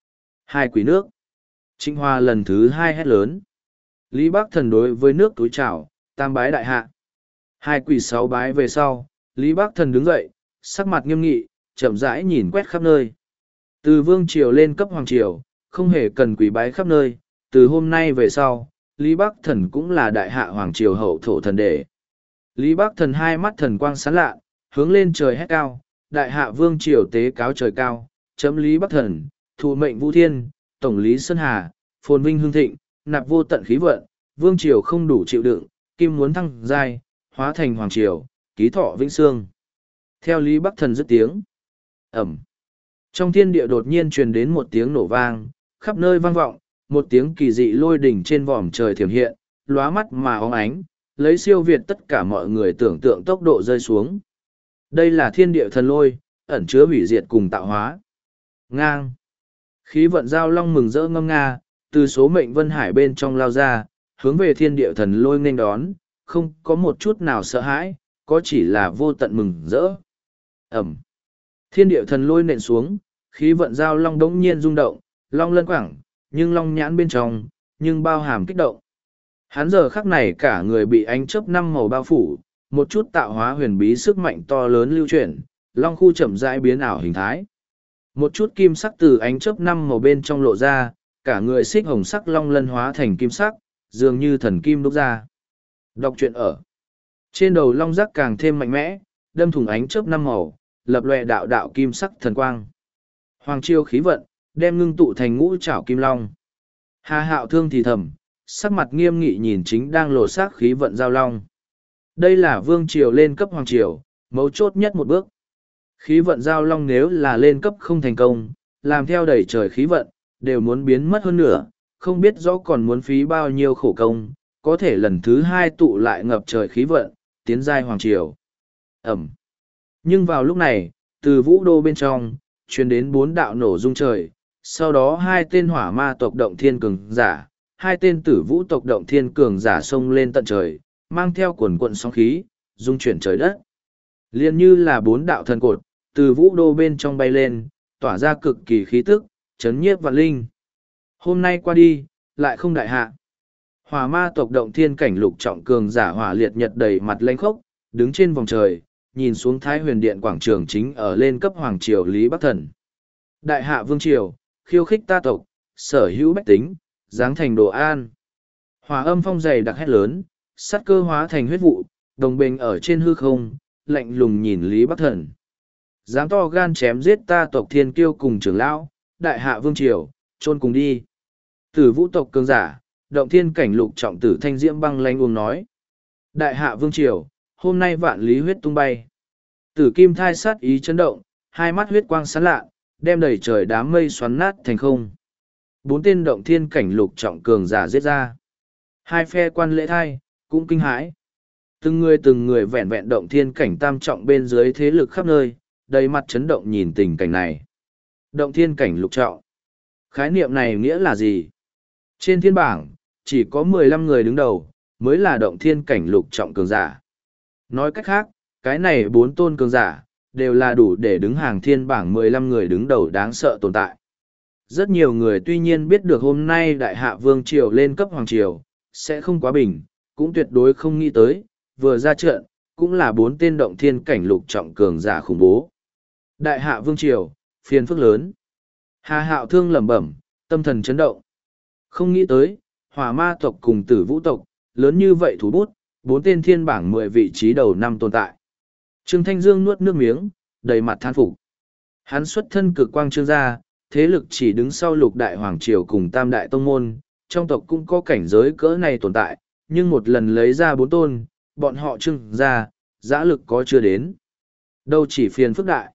Hai quỷ nước. Trịnh Hoa lần thứ hai hét lớn. Lý Bắc Thần đối với nước túi chào, tam bái đại hạ. Hai quỷ sáu bái về sau, Lý Bắc Thần đứng dậy, sắc mặt nghiêm nghị, chậm rãi nhìn quét khắp nơi. Từ vương triều lên cấp hoàng triều, không hề cần quỷ bái khắp nơi, từ hôm nay về sau, Lý Bắc Thần cũng là đại hạ hoàng triều hậu thổ thần đệ. Lý Bắc Thần hai mắt thần quang sáng lạ, hướng lên trời hét cao, đại hạ vương triều tế cáo trời cao, chấm Lý Bắc Thần, thụ mệnh vũ thiên, tổng lý Sơn Hà, phồn vinh hương thịnh, nạp vô tận khí vận, vương triều không đủ chịu đựng, kim muốn thăng giai, hóa thành hoàng triều, ký thọ vĩnh sương. Theo Lý Bắc Thần dứt tiếng, ẩm. Trong thiên địa đột nhiên truyền đến một tiếng nổ vang, khắp nơi vang vọng, một tiếng kỳ dị lôi đỉnh trên vòm trời thiểm hiện, lóa mắt mà óng ánh, lấy siêu việt tất cả mọi người tưởng tượng tốc độ rơi xuống. Đây là thiên địa thần lôi, ẩn chứa hủy diệt cùng tạo hóa. Ngang. Khí vận giao long mừng rỡ ngâm nga, từ số mệnh vân hải bên trong lao ra, hướng về thiên địa thần lôi nghênh đón, không có một chút nào sợ hãi, có chỉ là vô tận mừng rỡ. Ẩm. Thiên địa thần lôi nện xuống, khí vận giao long đống nhiên rung động, long lân quảng, nhưng long nhãn bên trong, nhưng bao hàm kích động. Hắn giờ khắc này cả người bị ánh chớp năm màu bao phủ, một chút tạo hóa huyền bí sức mạnh to lớn lưu chuyển, long khu chậm rãi biến ảo hình thái. Một chút kim sắc từ ánh chớp năm màu bên trong lộ ra, cả người xích hồng sắc long lân hóa thành kim sắc, dường như thần kim đúc ra. Đọc truyện ở. Trên đầu long giác càng thêm mạnh mẽ, đâm thủng ánh chớp năm màu, lập lòe đạo đạo kim sắc thần quang. Hoàng chiêu khí vận, đem ngưng tụ thành ngũ trảo kim long. Hà Hạo Thương thì thầm, sắc mặt nghiêm nghị nhìn chính đang lột xác khí vận giao long. Đây là vương triều lên cấp hoàng triều, mấu chốt nhất một bước. Khí vận giao long nếu là lên cấp không thành công, làm theo đẩy trời khí vận, đều muốn biến mất hơn nữa, không biết rõ còn muốn phí bao nhiêu khổ công, có thể lần thứ hai tụ lại ngập trời khí vận, tiến giai hoàng triều. Ẩm. Nhưng vào lúc này, từ vũ đô bên trong, truyền đến bốn đạo nổ rung trời, sau đó hai tên hỏa ma tộc động thiên cường giả, hai tên tử vũ tộc động thiên cường giả xông lên tận trời, mang theo quần quận sóng khí, dung chuyển trời đất. Liên như là bốn đạo thần cột, từ vũ đô bên trong bay lên, tỏa ra cực kỳ khí tức, chấn nhiếp vạn linh. Hôm nay qua đi, lại không đại hạ. Hỏa ma tộc động thiên cảnh lục trọng cường giả hỏa liệt nhật đầy mặt lênh khốc, đứng trên vòng trời, nhìn xuống Thái Huyền Điện quảng trường chính ở lên cấp hoàng triều Lý Bắc Thần. Đại hạ vương triều, khiêu khích ta tộc, sở hữu bách tính, giáng thành đồ an. Hỏa âm phong dày đặc hét lớn, sắt cơ hóa thành huyết vụ, đồng bình ở trên hư không, lạnh lùng nhìn Lý Bắc Thần. Dám to gan chém giết ta tộc thiên kiêu cùng trưởng lão, đại hạ vương triều, chôn cùng đi. Tử vũ tộc cường giả, động thiên cảnh lục trọng tử thanh diễm băng lanh uống nói. Đại hạ vương triều, hôm nay vạn lý huyết tung bay. Tử kim thai sát ý chấn động, hai mắt huyết quang sáng lạ, đem đầy trời đám mây xoắn nát thành không. Bốn tên động thiên cảnh lục trọng cường giả giết ra. Hai phe quan lễ thai, cũng kinh hãi. Từng người từng người vẹn vẹn động thiên cảnh tam trọng bên dưới thế lực khắp nơi, đầy mặt chấn động nhìn tình cảnh này. Động thiên cảnh lục trọng. Khái niệm này nghĩa là gì? Trên thiên bảng, chỉ có mười lăm người đứng đầu, mới là động thiên cảnh lục trọng cường giả. Nói cách khác, cái này bốn tôn cường giả, đều là đủ để đứng hàng thiên bảng mười lăm người đứng đầu đáng sợ tồn tại. Rất nhiều người tuy nhiên biết được hôm nay đại hạ vương triều lên cấp hoàng triều, sẽ không quá bình, cũng tuyệt đối không nghĩ tới, vừa ra trận, cũng là bốn tên động thiên cảnh lục trọng cường giả khủng bố. Đại hạ vương triều, phiền phức lớn. Hà Hạo Thương lẩm bẩm, tâm thần chấn động. Không nghĩ tới, hỏa ma tộc cùng tử vũ tộc, lớn như vậy thủ bút, bốn tên thiên bảng mười vị trí đầu năm tồn tại. Trương Thanh Dương nuốt nước miếng, đầy mặt than phục. Hắn xuất thân cực quang trương gia, thế lực chỉ đứng sau lục đại hoàng triều cùng tam đại tông môn, trong tộc cũng có cảnh giới cỡ này tồn tại, nhưng một lần lấy ra bốn tôn, bọn họ trương gia, dã lực có chưa đến. Đâu chỉ phiền phức đại.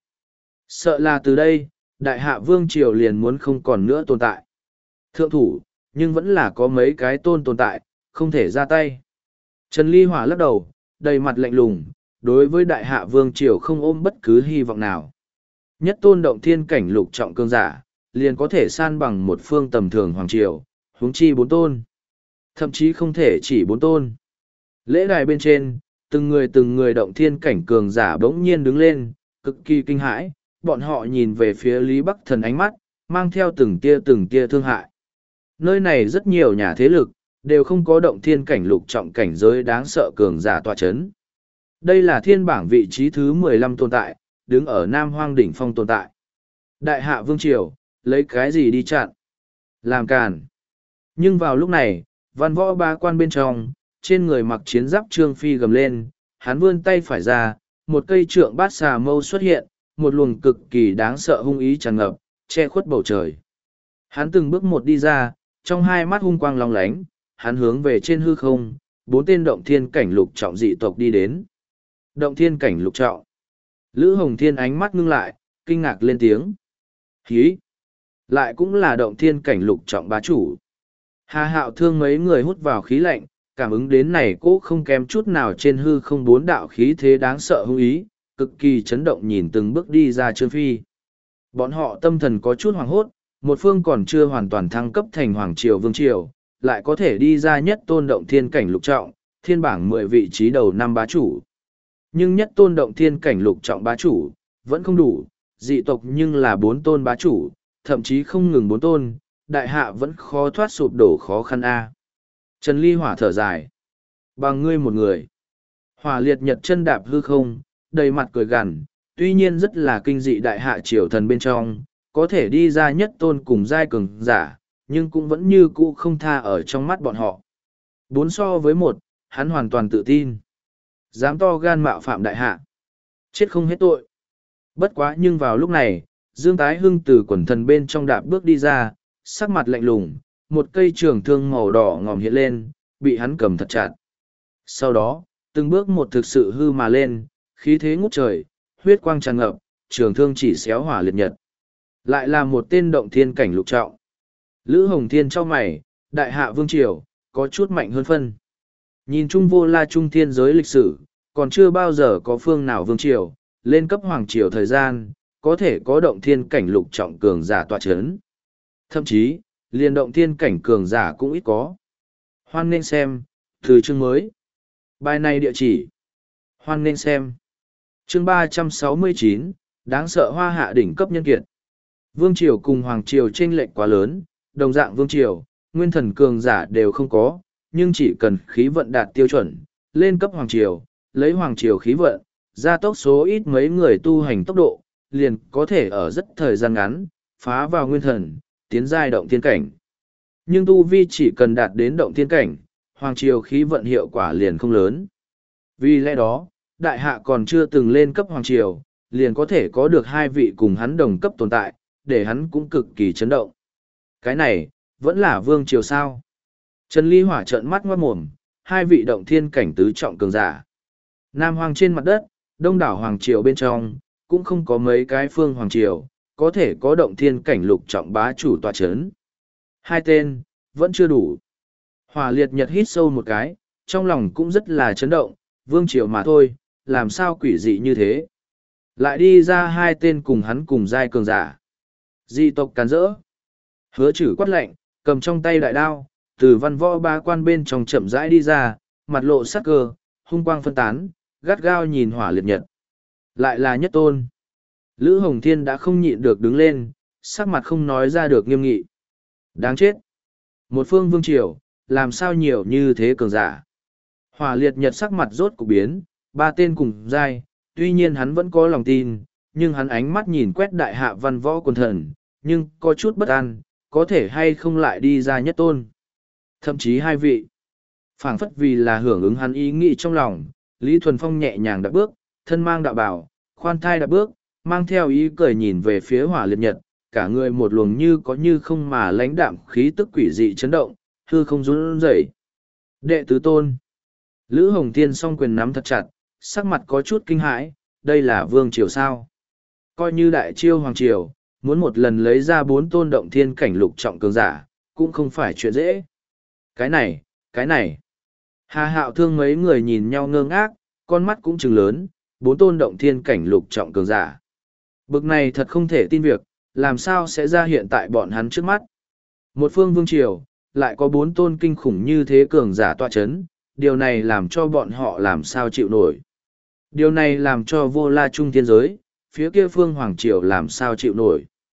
Sợ là từ đây, đại hạ vương triều liền muốn không còn nữa tồn tại. Thượng thủ, nhưng vẫn là có mấy cái tôn tồn tại, không thể ra tay. Trần Ly Hỏa lắc đầu, đầy mặt lạnh lùng, đối với đại hạ vương triều không ôm bất cứ hy vọng nào. Nhất tôn động thiên cảnh lục trọng cương giả, liền có thể san bằng một phương tầm thường hoàng triều, huống chi bốn tôn. Thậm chí không thể chỉ bốn tôn. Lễ đài bên trên, từng người từng người động thiên cảnh cường giả bỗng nhiên đứng lên, cực kỳ kinh hãi, bọn họ nhìn về phía Lý Bắc Thần ánh mắt, mang theo từng tia từng tia thương hại. Nơi này rất nhiều nhà thế lực, đều không có động thiên cảnh lục trọng cảnh giới đáng sợ cường giả tọa chấn. Đây là thiên bảng vị trí thứ mười lăm tồn tại, đứng ở Nam Hoang đỉnh phong tồn tại. Đại hạ vương triều, lấy cái gì đi chặn? Làm càn. Nhưng vào lúc này, văn võ ba quan bên trong, trên người mặc chiến giáp Trương Phi gầm lên, hắn vươn tay phải ra, một cây trượng bát xà mâu xuất hiện, một luồng cực kỳ đáng sợ hung ý tràn ngập, che khuất bầu trời. Hắn từng bước một đi ra, trong hai mắt hung quang long lánh, hắn hướng về trên hư không, bốn tên động thiên cảnh lục trọng dị tộc đi đến. Động thiên cảnh lục trọng. Lữ Hồng Thiên ánh mắt ngưng lại, kinh ngạc lên tiếng. Hí! Lại cũng là động thiên cảnh lục trọng bá chủ. Hà Hạo Thương mấy người hút vào khí lạnh, cảm ứng đến này cố không kém chút nào trên hư không bốn đạo khí thế đáng sợ hung ý, cực kỳ chấn động nhìn từng bước đi ra Trương Phi. Bọn họ tâm thần có chút hoảng hốt, một phương còn chưa hoàn toàn thăng cấp thành Hoàng Triều Vương Triều, lại có thể đi ra nhất tôn động thiên cảnh lục trọng, thiên bảng mười vị trí đầu năm bá chủ. Nhưng nhất tôn động thiên cảnh lục trọng bá chủ, vẫn không đủ, dị tộc nhưng là bốn tôn bá chủ, thậm chí không ngừng bốn tôn, đại hạ vẫn khó thoát sụp đổ khó khăn a. Trần Ly Hỏa thở dài. Bằng ngươi một người. Hỏa liệt nhật chân đạp hư không, đầy mặt cười gằn, tuy nhiên rất là kinh dị đại hạ triều thần bên trong, có thể đi ra nhất tôn cùng giai cường giả, nhưng cũng vẫn như cũ không tha ở trong mắt bọn họ. Bốn so với một, hắn hoàn toàn tự tin. Dám to gan mạo phạm đại hạ. Chết không hết tội. Bất quá nhưng vào lúc này, Dương Tái Hưng từ quần thần bên trong đạp bước đi ra, sắc mặt lạnh lùng, một cây trường thương màu đỏ ngòm hiện lên, bị hắn cầm thật chặt. Sau đó, từng bước một thực sự hư mà lên, khí thế ngút trời, huyết quang tràn ngập, trường thương chỉ xéo hỏa liệt nhật. Lại là một tên động thiên cảnh lục trọng. Lữ Hồng Thiên trong mày, đại hạ vương triều, có chút mạnh hơn phân. Nhìn chung vô la trung thiên giới lịch sử, còn chưa bao giờ có phương nào vương triều, lên cấp hoàng triều thời gian, có thể có động thiên cảnh lục trọng cường giả tọa chấn. Thậm chí, liền động thiên cảnh cường giả cũng ít có. Hoan nên xem, từ chương mới. Bài này địa chỉ. Hoan nên xem. Chương ba trăm sáu mươi chín, đáng sợ hoa hạ đỉnh cấp nhân kiệt. Vương triều cùng hoàng triều chênh lệch quá lớn, đồng dạng vương triều, nguyên thần cường giả đều không có, nhưng chỉ cần khí vận đạt tiêu chuẩn, lên cấp hoàng triều, lấy hoàng triều khí vận, gia tốc số ít mấy người tu hành tốc độ, liền có thể ở rất thời gian ngắn, phá vào nguyên thần, tiến giai động thiên cảnh. Nhưng tu vi chỉ cần đạt đến động thiên cảnh, hoàng triều khí vận hiệu quả liền không lớn. Vì lẽ đó, đại hạ còn chưa từng lên cấp hoàng triều, liền có thể có được hai vị cùng hắn đồng cấp tồn tại, để hắn cũng cực kỳ chấn động. Cái này, vẫn là vương triều sao? Trần Ly Hỏa trợn mắt ngoát mồm, hai vị động thiên cảnh tứ trọng cường giả. Nam Hoang trên mặt đất, đông đảo hoàng triều bên trong, cũng không có mấy cái phương hoàng triều, có thể có động thiên cảnh lục trọng bá chủ tọa chấn. Hai tên, vẫn chưa đủ. Hỏa liệt nhật hít sâu một cái, trong lòng cũng rất là chấn động, vương triều mà thôi, làm sao quỷ dị như thế. Lại đi ra hai tên cùng hắn cùng giai cường giả. Dị tộc càn rỡ. Hứa chử quát lạnh, cầm trong tay đại đao, từ văn võ ba quan bên trong chậm rãi đi ra, mặt lộ sắc cơ, hung quang phân tán, gắt gao nhìn hỏa liệt nhật. Lại là nhất tôn. Lữ Hồng Thiên đã không nhịn được đứng lên, sắc mặt không nói ra được nghiêm nghị. Đáng chết. Một phương vương triều, làm sao nhiều như thế cường giả. Hỏa liệt nhật sắc mặt rốt cục biến, ba tên cùng giai, tuy nhiên hắn vẫn có lòng tin, nhưng hắn ánh mắt nhìn quét đại hạ văn võ quần thần, nhưng có chút bất an, có thể hay không lại đi ra nhất tôn. Thậm chí hai vị. Phảng phất vì là hưởng ứng hắn ý nghĩ trong lòng, Lý Thuần Phong nhẹ nhàng đạp bước, thân mang đạo bào, khoan thai đạp bước, mang theo ý cười nhìn về phía hỏa liệt nhật, cả người một luồng như có như không mà lãnh đạm khí tức quỷ dị chấn động, hư không run rẩy. Đệ tứ tôn. Lữ Hồng Thiên song quyền nắm thật chặt, sắc mặt có chút kinh hãi, đây là vương triều sao. Coi như đại chiêu hoàng triều, muốn một lần lấy ra bốn tôn động thiên cảnh lục trọng cường giả, cũng không phải chuyện dễ. Cái này, cái này. Hà Hạo Thương mấy người nhìn nhau ngơ ngác, con mắt cũng trừng lớn, bốn tôn động thiên cảnh lục trọng cường giả. Bực này thật không thể tin việc, làm sao sẽ ra hiện tại bọn hắn trước mắt. Một phương vương triều, lại có bốn tôn kinh khủng như thế cường giả tọa chấn, điều này làm cho bọn họ làm sao chịu nổi. Điều này làm cho vô la trung thiên giới, phía kia phương hoàng triều làm sao chịu nổi.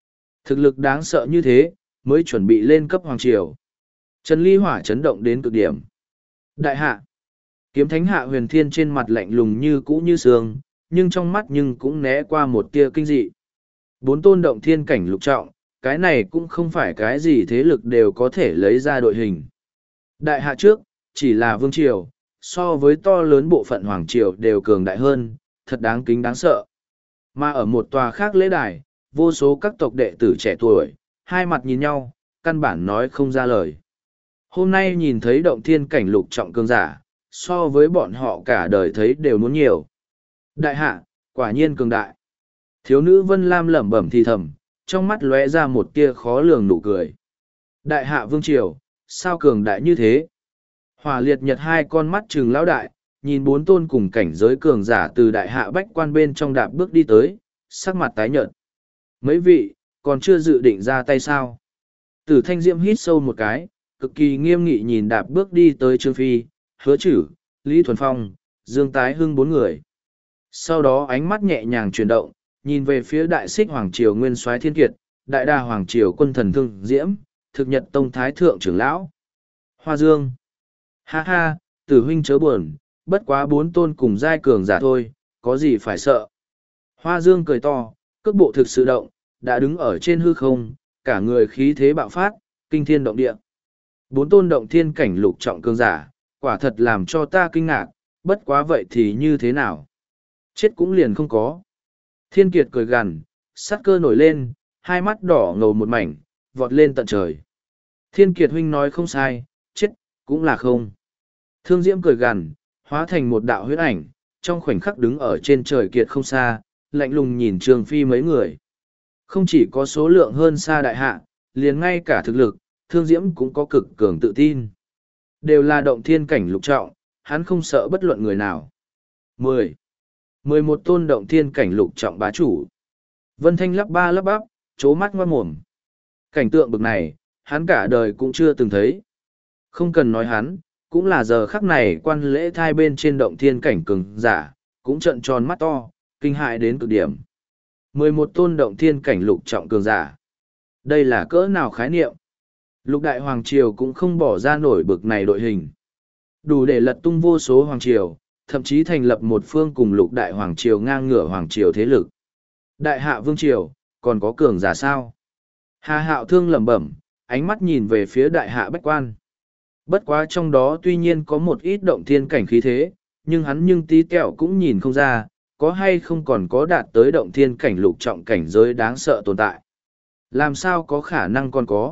Thực lực đáng sợ như thế, mới chuẩn bị lên cấp hoàng triều. Trần Ly Hỏa chấn động đến cực điểm. Đại hạ. Kiếm thánh Hạ Huyền Thiên trên mặt lạnh lùng như cũ như sương, nhưng trong mắt nhưng cũng né qua một tia kinh dị. Bốn tôn động thiên cảnh lục trọng, cái này cũng không phải cái gì thế lực đều có thể lấy ra đội hình. Đại hạ trước, chỉ là vương triều, so với to lớn bộ phận hoàng triều đều cường đại hơn, thật đáng kính đáng sợ. Mà ở một tòa khác lễ đài, vô số các tộc đệ tử trẻ tuổi, hai mặt nhìn nhau, căn bản nói không ra lời. Hôm nay nhìn thấy động thiên cảnh lục trọng cường giả, so với bọn họ cả đời thấy đều muốn nhiều. Đại hạ, quả nhiên cường đại. Thiếu nữ Vân Lam lẩm bẩm thì thầm, trong mắt lóe ra một tia khó lường nụ cười. Đại hạ vương triều, sao cường đại như thế? Hỏa liệt nhật hai con mắt trừng lão đại, nhìn bốn tôn cùng cảnh giới cường giả từ đại hạ bách quan bên trong đạp bước đi tới, sắc mặt tái nhợt. Mấy vị, còn chưa dự định ra tay sao? Tử Thanh Diễm hít sâu một cái, cực kỳ nghiêm nghị nhìn đạp bước đi tới Trương Phi, Hứa Chử, Lý Thuần Phong, Dương Tái Hưng bốn người. Sau đó ánh mắt nhẹ nhàng chuyển động, nhìn về phía đại xích Hoàng Triều Nguyên Soái Thiên Kiệt, đại đa Hoàng Triều quân thần Thương Diễm, thực nhật tông thái thượng trưởng lão. Hoa Dương. Ha ha, tử huynh chớ buồn, bất quá bốn tôn cùng giai cường giả thôi, có gì phải sợ. Hoa Dương cười to, cước bộ thực sự động, đã đứng ở trên hư không, cả người khí thế bạo phát, kinh thiên động địa. Bốn tôn động thiên cảnh lục trọng cường giả, quả thật làm cho ta kinh ngạc, bất quá vậy thì như thế nào? Chết cũng liền không có. Thiên Kiệt cười gằn, sát cơ nổi lên, hai mắt đỏ ngầu một mảnh, vọt lên tận trời. Thiên Kiệt huynh nói không sai, chết, cũng là không. Thương Diễm cười gằn, hóa thành một đạo huyết ảnh, trong khoảnh khắc đứng ở trên trời kiệt không xa, lạnh lùng nhìn Trường Phi mấy người. Không chỉ có số lượng hơn xa đại hạ, liền ngay cả thực lực, Thương Diễm cũng có cực cường tự tin. Đều là động thiên cảnh lục trọng, hắn không sợ bất luận người nào. mười. mười một tôn động thiên cảnh lục trọng bá chủ. Vân Thanh lắp ba lắp bắp, chố mắt ngoan mồm. Cảnh tượng bực này, hắn cả đời cũng chưa từng thấy. Không cần nói hắn, cũng là giờ khắc này quan lễ thai bên trên động thiên cảnh cường giả, cũng trận tròn mắt to, kinh hại đến cực điểm. mười một tôn động thiên cảnh lục trọng cường giả. Đây là cỡ nào khái niệm? Lục đại hoàng triều cũng không bỏ ra nổi bực này đội hình. Đủ để lật tung vô số hoàng triều, thậm chí thành lập một phương cùng lục đại hoàng triều ngang ngửa hoàng triều thế lực. Đại hạ vương triều, còn có cường giả sao? Hà Hạo Thương lẩm bẩm, ánh mắt nhìn về phía đại hạ bách quan. Bất quá trong đó tuy nhiên có một ít động thiên cảnh khí thế, nhưng hắn nhưng tí kẹo cũng nhìn không ra, có hay không còn có đạt tới động thiên cảnh lục trọng cảnh giới đáng sợ tồn tại. Làm sao có khả năng còn có?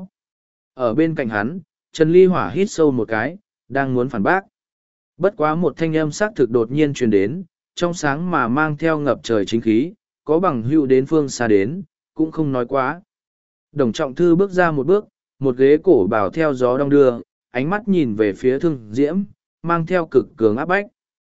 Ở bên cạnh hắn, Trần Ly Hỏa hít sâu một cái, đang muốn phản bác. Bất quá một thanh âm sắc thực đột nhiên truyền đến, trong sáng mà mang theo ngập trời chính khí, có bằng hữu đến phương xa đến, cũng không nói quá. Đồng Trọng Thư bước ra một bước, một ghế cổ bảo theo gió đong đưa, ánh mắt nhìn về phía Thương Diễm, mang theo cực cường áp bách.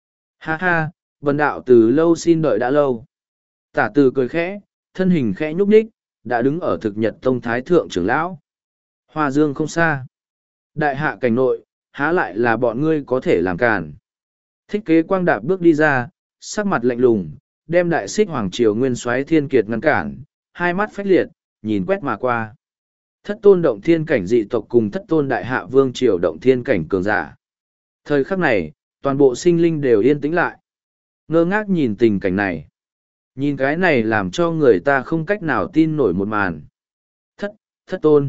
Ha ha, Vân đạo từ lâu xin đợi đã lâu. Tả từ cười khẽ, thân hình khẽ nhúc nhích, đã đứng ở thực nhật tông thái thượng trưởng lão. Hoa Dương không xa. Đại hạ cảnh nội, há lại là bọn ngươi có thể làm cản. Thích Kế Quang đạp bước đi ra, sắc mặt lạnh lùng, đem đại xích hoàng triều nguyên soái Thiên Kiệt ngăn cản, hai mắt phách liệt, nhìn quét mà qua. Thất tôn động thiên cảnh dị tộc cùng thất tôn đại hạ vương triều động thiên cảnh cường giả. Thời khắc này, toàn bộ sinh linh đều yên tĩnh lại. Ngơ ngác nhìn tình cảnh này. Nhìn cái này làm cho người ta không cách nào tin nổi một màn. Thất, thất tôn.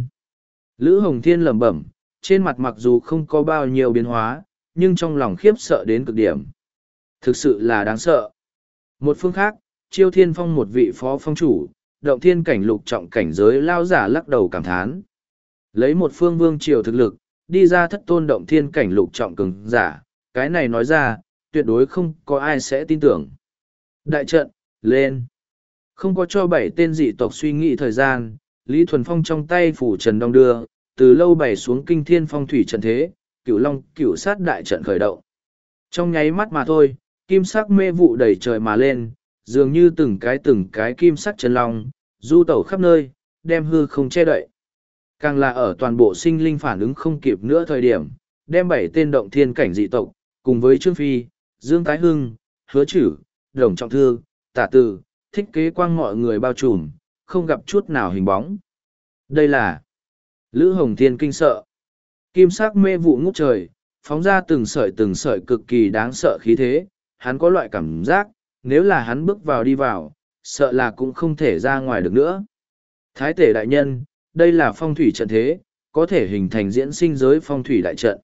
Lữ Hồng Thiên lẩm bẩm, trên mặt mặc dù không có bao nhiêu biến hóa, nhưng trong lòng khiếp sợ đến cực điểm. Thực sự là đáng sợ. Một phương khác, Chiêu Thiên Phong một vị phó phong chủ, động thiên cảnh lục trọng cảnh giới lao giả lắc đầu cảm thán. Lấy một phương vương triều thực lực, đi ra thất tôn động thiên cảnh lục trọng cường giả, cái này nói ra, tuyệt đối không có ai sẽ tin tưởng. Đại trận, lên. Không có cho bảy tên dị tộc suy nghĩ thời gian, Lý Thuần Phong trong tay phủ trần đong đưa, từ lâu bày xuống kinh thiên phong thủy trận thế, cửu long cửu sát đại trận khởi động. Trong nháy mắt mà thôi, kim sắc mê vụ đầy trời mà lên, dường như từng cái từng cái kim sắc chân long, du tẩu khắp nơi, đem hư không che đậy. Càng là ở toàn bộ sinh linh phản ứng không kịp nữa thời điểm, đem bảy tên động thiên cảnh dị tộc, cùng với Trương Phi, Dương Tái Hưng, Hứa Chử, Đồng Trọng Thư, Tả Từ, Thích Kế Quang mọi người bao trùm, không gặp chút nào hình bóng. Đây là Lữ Hồng Thiên kinh sợ. Kim sắc mê vụ ngút trời, phóng ra từng sợi từng sợi cực kỳ đáng sợ khí thế, hắn có loại cảm giác, nếu là hắn bước vào đi vào, sợ là cũng không thể ra ngoài được nữa. Thái tể đại nhân, đây là phong thủy trận thế, có thể hình thành diễn sinh giới phong thủy đại trận.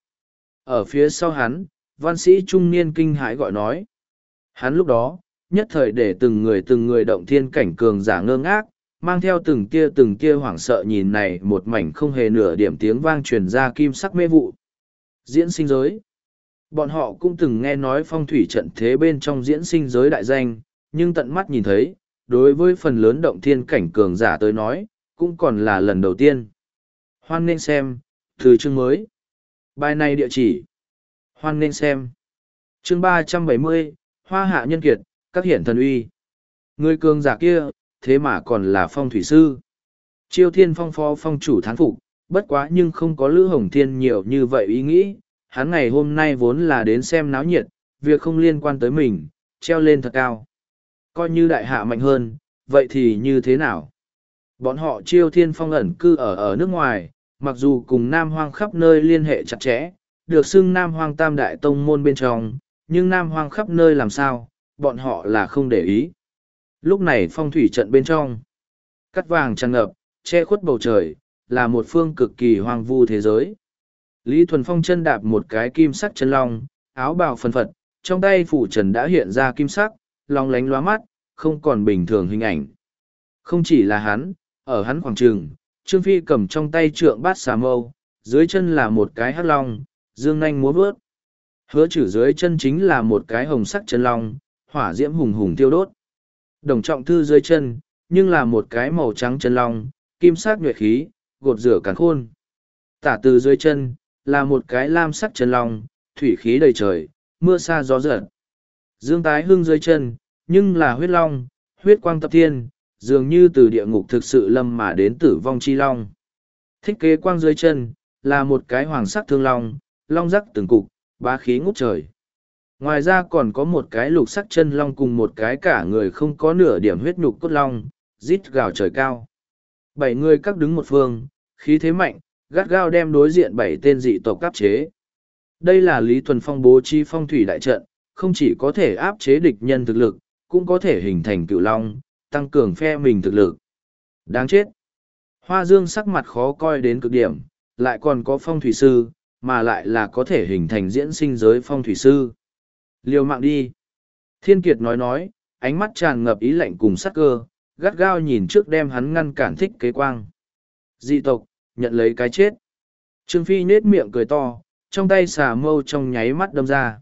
Ở phía sau hắn, văn sĩ trung niên kinh hãi gọi nói. Hắn lúc đó, nhất thời để từng người từng người động thiên cảnh cường giả ngơ ngác, mang theo từng kia từng kia hoảng sợ nhìn này một mảnh không hề nửa điểm tiếng vang truyền ra kim sắc mê vụ. Diễn sinh giới. Bọn họ cũng từng nghe nói phong thủy trận thế bên trong diễn sinh giới đại danh, nhưng tận mắt nhìn thấy, đối với phần lớn động thiên cảnh cường giả tới nói, cũng còn là lần đầu tiên. Hoan nên xem, từ chương mới. Bài này địa chỉ. Hoan nên xem. Chương ba trăm bảy mươi, Hoa hạ nhân kiệt, các hiển thần uy. Người cường giả kia, thế mà còn là phong thủy sư. Chiêu Thiên Phong phó phong chủ thán phục, bất quá nhưng không có Lữ Hồng Thiên nhiều như vậy ý nghĩ, hắn ngày hôm nay vốn là đến xem náo nhiệt, việc không liên quan tới mình, treo lên thật cao. Coi như đại hạ mạnh hơn, vậy thì như thế nào? Bọn họ Chiêu Thiên Phong ẩn cư ở ở nước ngoài, mặc dù cùng Nam Hoang khắp nơi liên hệ chặt chẽ, được xưng Nam Hoang Tam Đại Tông môn bên trong, nhưng Nam Hoang khắp nơi làm sao, bọn họ là không để ý. Lúc này phong thủy trận bên trong, cắt vàng tràn ngập, che khuất bầu trời, là một phương cực kỳ hoang vu thế giới. Lý Thuần Phong chân đạp một cái kim sắc chân long, áo bào phân phật, trong tay phủ trần đã hiện ra kim sắc, long lánh lóa mắt, không còn bình thường hình ảnh. Không chỉ là hắn, ở hắn khoảng trường, Trương Phi cầm trong tay trượng bát xà mâu, dưới chân là một cái hắc long, dương nanh múa vớt. Hứa Chử dưới chân chính là một cái hồng sắc chân long, hỏa diễm hùng hùng tiêu đốt. Đồng Trọng Thư dưới chân, nhưng là một cái màu trắng chân long, kim sắc nhuệ khí, gột rửa càn khôn. Tả Từ dưới chân, là một cái lam sắc chân long, thủy khí đầy trời, mưa sa gió giật. Dương Tái Hưng dưới chân, nhưng là huyết long, huyết quang tập thiên, dường như từ địa ngục thực sự lâm mà đến tử vong chi long. Thích Kế Quang dưới chân, là một cái hoàng sắc thương long, long rắc từng cục, bá khí ngút trời. Ngoài ra còn có một cái lục sắc chân long cùng một cái cả người không có nửa điểm huyết nhục cốt long, rít gào trời cao. Bảy người các đứng một phương, khí thế mạnh, gắt gao đem đối diện bảy tên dị tộc áp chế. Đây là Lý Thuần Phong bố trí phong thủy đại trận, không chỉ có thể áp chế địch nhân thực lực, cũng có thể hình thành cựu long, tăng cường phe mình thực lực. Đáng chết! Hoa Dương sắc mặt khó coi đến cực điểm, lại còn có phong thủy sư, mà lại là có thể hình thành diễn sinh giới phong thủy sư. Liều mạng đi! Thiên Kiệt nói nói, ánh mắt tràn ngập ý lạnh cùng sắc cơ, gắt gao nhìn trước đem hắn ngăn cản Thích Kế Quang. Dị tộc, nhận lấy cái chết. Trương Phi nết miệng cười to, trong tay xà mâu trong nháy mắt đâm ra.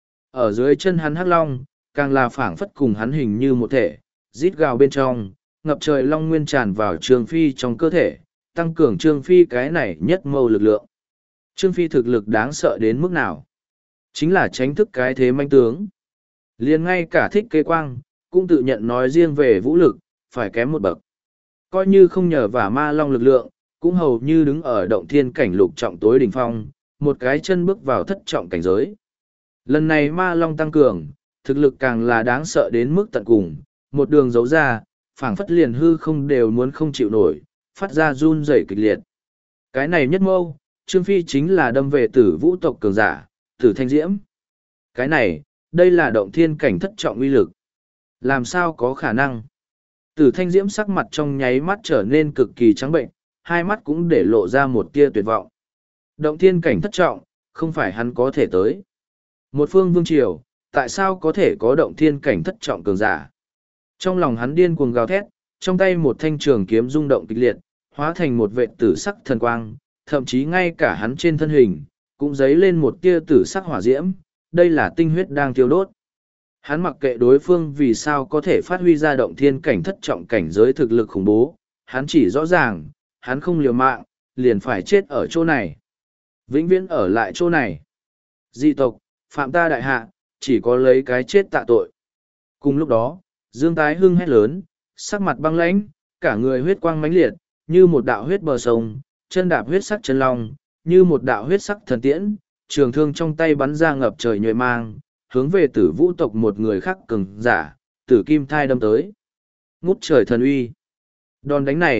Ở dưới chân hắn hắc long, càng là phảng phất cùng hắn hình như một thể, rít gào bên trong, ngập trời long nguyên tràn vào Trương Phi trong cơ thể, tăng cường Trương Phi cái này nhất mâu lực lượng. Trương Phi thực lực đáng sợ đến mức nào? Chính là tránh thức cái thế manh tướng. Liền ngay cả Thích Kế Quang, cũng tự nhận nói riêng về vũ lực, phải kém một bậc. Coi như không nhờ vào ma long lực lượng, cũng hầu như đứng ở động thiên cảnh lục trọng tối đỉnh phong, một cái chân bước vào thất trọng cảnh giới. Lần này ma long tăng cường, thực lực càng là đáng sợ đến mức tận cùng, một đường giấu ra, phảng phất liền hư không đều muốn không chịu nổi, phát ra run rẩy kịch liệt. Cái này nhất mâu, Trương Phi chính là đâm về tử vũ tộc cường giả, tử thanh diễm. Cái này, đây là động thiên cảnh thất trọng uy lực. Làm sao có khả năng? Tử thanh diễm sắc mặt trong nháy mắt trở nên cực kỳ trắng bệnh, hai mắt cũng để lộ ra một tia tuyệt vọng. Động thiên cảnh thất trọng, không phải hắn có thể tới. Một phương vương triều, tại sao có thể có động thiên cảnh thất trọng cường giả? Trong lòng hắn điên cuồng gào thét, trong tay một thanh trường kiếm rung động kịch liệt, hóa thành một vệ tử sắc thần quang, thậm chí ngay cả hắn trên thân hình, cũng dấy lên một tia tử sắc hỏa diễm, đây là tinh huyết đang thiêu đốt. Hắn mặc kệ đối phương vì sao có thể phát huy ra động thiên cảnh thất trọng cảnh giới thực lực khủng bố, hắn chỉ rõ ràng, hắn không liều mạng, liền phải chết ở chỗ này. Vĩnh viễn ở lại chỗ này. Dị tộc, phạm ta đại hạ, chỉ có lấy cái chết tạ tội. Cùng lúc đó, Dương Tái Hưng hét lớn, sắc mặt băng lãnh, cả người huyết quang mãnh liệt, như một đạo huyết bờ sông, chân đạp huyết sắc chân long, như một đạo huyết sắc thần tiễn, trường thương trong tay bắn ra ngập trời nhuệ mang, hướng về tử vũ tộc một người khác cường giả, tử kim thai đâm tới. Ngút trời thần uy. Đòn đánh này,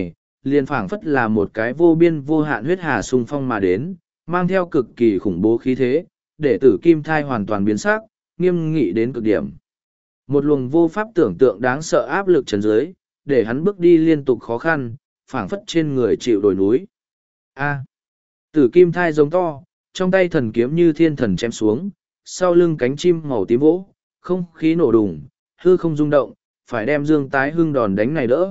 liền phảng phất là một cái vô biên vô hạn huyết hà sung phong mà đến, mang theo cực kỳ khủng bố khí thế, để tử kim thai hoàn toàn biến sắc, nghiêm nghị đến cực điểm. Một luồng vô pháp tưởng tượng đáng sợ áp lực trần dưới, để hắn bước đi liên tục khó khăn, phảng phất trên người chịu đồi núi. A. Tử kim thai giống to, trong tay thần kiếm như thiên thần chém xuống, sau lưng cánh chim màu tím vỗ, không khí nổ đùng, hư không rung động, phải đem Dương Tái Hưng đòn đánh này đỡ.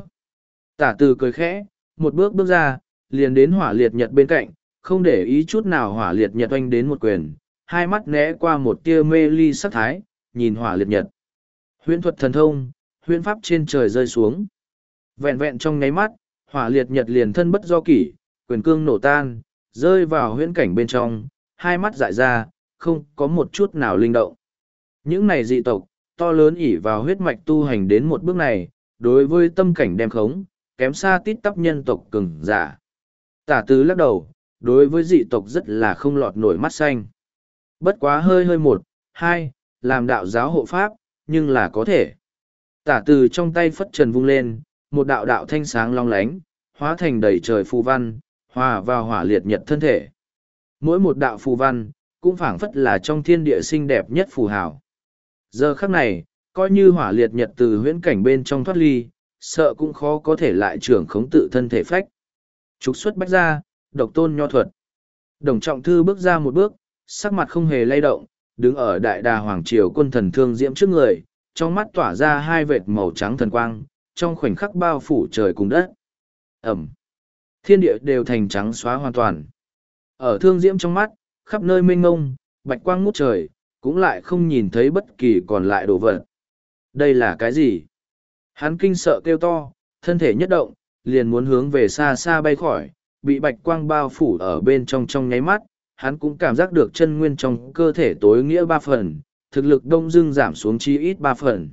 Tả Từ cười khẽ, một bước bước ra, liền đến Hỏa Liệt Nhật bên cạnh, không để ý chút nào Hỏa Liệt Nhật oanh đến một quyền, hai mắt né qua một tia mê ly sắc thái, nhìn Hỏa Liệt Nhật. Huyễn thuật thần thông, huyễn pháp trên trời rơi xuống. Vẹn vẹn trong nháy mắt, Hỏa Liệt Nhật liền thân bất do kỷ, quyền cương nổ tan, rơi vào huyễn cảnh bên trong, hai mắt dại ra, không có một chút nào linh động. Những này dị tộc, to lớn ỉ vào huyết mạch tu hành đến một bước này, đối với tâm cảnh đem khống, kém xa tít tắp nhân tộc cường giả. Tả Từ lắc đầu, đối với dị tộc rất là không lọt nổi mắt xanh. Bất quá hơi hơi một, hai, làm đạo giáo hộ pháp, nhưng là có thể. Tả Từ trong tay phất trần vung lên, một đạo đạo thanh sáng long lánh, hóa thành đầy trời phù văn, hòa vào Hỏa Liệt Nhật thân thể. Mỗi một đạo phù văn, cũng phảng phất là trong thiên địa xinh đẹp nhất phù hào. Giờ khắc này, coi như Hỏa Liệt Nhật từ huyễn cảnh bên trong thoát ly, sợ cũng khó có thể lại trưởng khống tự thân thể phách. Trục xuất bách ra, độc tôn nho thuật. Đồng Trọng Thư bước ra một bước, sắc mặt không hề lay động, đứng ở đại đà hoàng triều quân thần thương diễm trước người, trong mắt tỏa ra hai vệt màu trắng thần quang, trong khoảnh khắc bao phủ trời cùng đất. Ẩm. Thiên địa đều thành trắng xóa hoàn toàn. Ở thương diễm trong mắt, khắp nơi mênh mông, bạch quang ngút trời, cũng lại không nhìn thấy bất kỳ còn lại đồ vật. Đây là cái gì? Hắn kinh sợ kêu to, thân thể nhất động, liền muốn hướng về xa xa bay khỏi, bị bạch quang bao phủ ở bên trong trong nháy mắt, hắn cũng cảm giác được chân nguyên trong cơ thể tối nghĩa ba phần, thực lực đông dưng giảm xuống chi ít ba phần.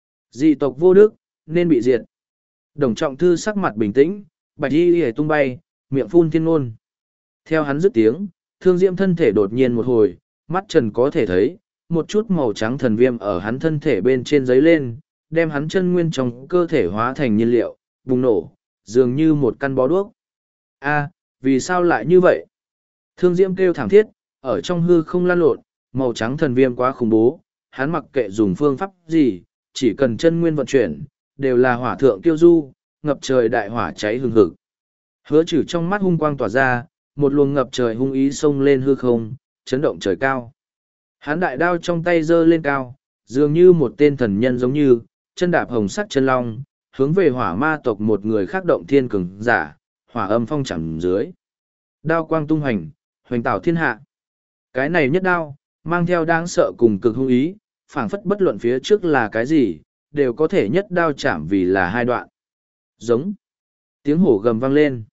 Dị tộc vô đức, nên bị diệt. Đồng Trọng Thư sắc mặt bình tĩnh, bạch y hề tung bay, miệng phun thiên ngôn. Theo hắn dứt tiếng, thương diễm thân thể đột nhiên một hồi, mắt trần có thể thấy, một chút màu trắng thần viêm ở hắn thân thể bên trên giấy lên, đem hắn chân nguyên trong cơ thể hóa thành nhiên liệu, bùng nổ, dường như một căn bó đuốc. A, vì sao lại như vậy? Thương diễm kêu thảm thiết, ở trong hư không lan lộn, màu trắng thần viêm quá khủng bố, hắn mặc kệ dùng phương pháp gì, chỉ cần chân nguyên vận chuyển, đều là hỏa thượng tiêu du, ngập trời đại hỏa cháy hừng hực. Hứa Trừ trong mắt hung quang tỏa ra, một luồng ngập trời hung ý xông lên hư không, chấn động trời cao. Hắn đại đao trong tay giơ lên cao, dường như một tên thần nhân giống như, chân đạp hồng sắc chân long, hướng về hỏa ma tộc một người khác động thiên cường giả, hỏa âm phong chẳng dưới. Đao quang tung hoành, hoành tạo thiên hạ. Cái này nhất đao, mang theo đáng sợ cùng cực hung ý, phảng phất bất luận phía trước là cái gì, đều có thể nhất đao chạm vì là hai đoạn. Giống. Tiếng hổ gầm vang lên.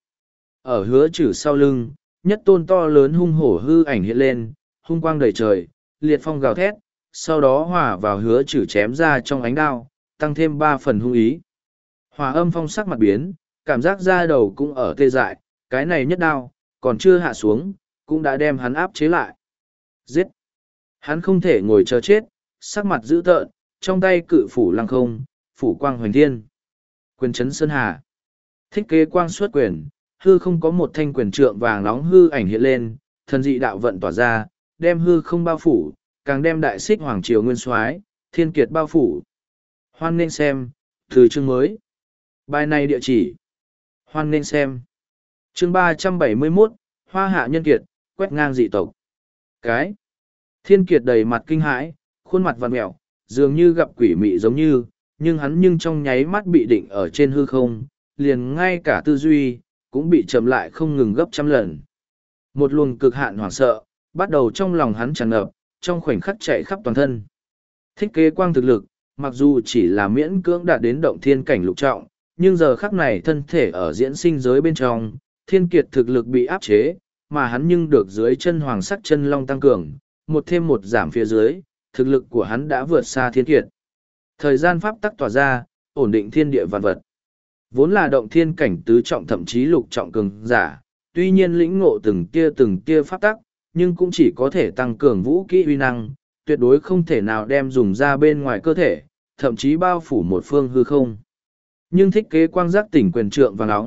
Ở Hứa Trừ sau lưng, nhất tôn to lớn hung hổ hư ảnh hiện lên, hung quang đầy trời, liệt phong gào thét, sau đó hòa vào Hứa Trừ chém ra trong ánh đao, tăng thêm ba phần hung ý. Hỏa âm phong sắc mặt biến, cảm giác da đầu cũng ở tê dại, cái này nhất đao, còn chưa hạ xuống, cũng đã đem hắn áp chế lại. Giết! Hắn không thể ngồi chờ chết, sắc mặt dữ tợn, trong tay cự phủ lăng không, phủ quang hoành thiên. Quyền chấn sơn hà. Thích kế quang xuất quyền, hư không có một thanh quyền trượng vàng nóng hư ảnh hiện lên, thần dị đạo vận tỏa ra, đem hư không bao phủ, càng đem đại xích hoàng triều nguyên soái, thiên kiệt bao phủ. Hoan nên xem, từ chương mới. Bài này địa chỉ. Hoan nên xem. Chương ba trăm bảy mươi mốt, Hoa hạ nhân kiệt, quét ngang dị tộc. Cái. Thiên kiệt đầy mặt kinh hãi, khuôn mặt vặn mẹo, dường như gặp quỷ mị giống như, nhưng hắn nhưng trong nháy mắt bị định ở trên hư không, liền ngay cả tư duy, cũng bị chậm lại không ngừng gấp trăm lần. Một luồng cực hạn hoảng sợ, bắt đầu trong lòng hắn tràn ngập, trong khoảnh khắc chạy khắp toàn thân. Thích kế quang thực lực, mặc dù chỉ là miễn cưỡng đạt đến động thiên cảnh lục trọng, nhưng giờ khắc này thân thể ở diễn sinh giới bên trong, thiên kiệt thực lực bị áp chế, mà hắn nhưng được dưới chân hoàng sắc chân long tăng cường, một thêm một giảm phía dưới, thực lực của hắn đã vượt xa thiên kiệt. Thời gian pháp tắc tỏa ra, ổn định thiên địa vạn vật. Vốn là động thiên cảnh tứ trọng thậm chí lục trọng cường giả, tuy nhiên lĩnh ngộ từng tia từng tia pháp tắc, nhưng cũng chỉ có thể tăng cường vũ kỹ uy năng, tuyệt đối không thể nào đem dùng ra bên ngoài cơ thể, thậm chí bao phủ một phương hư không. Nhưng thích kế quang giác tỉnh quyền trượng vàng nóng,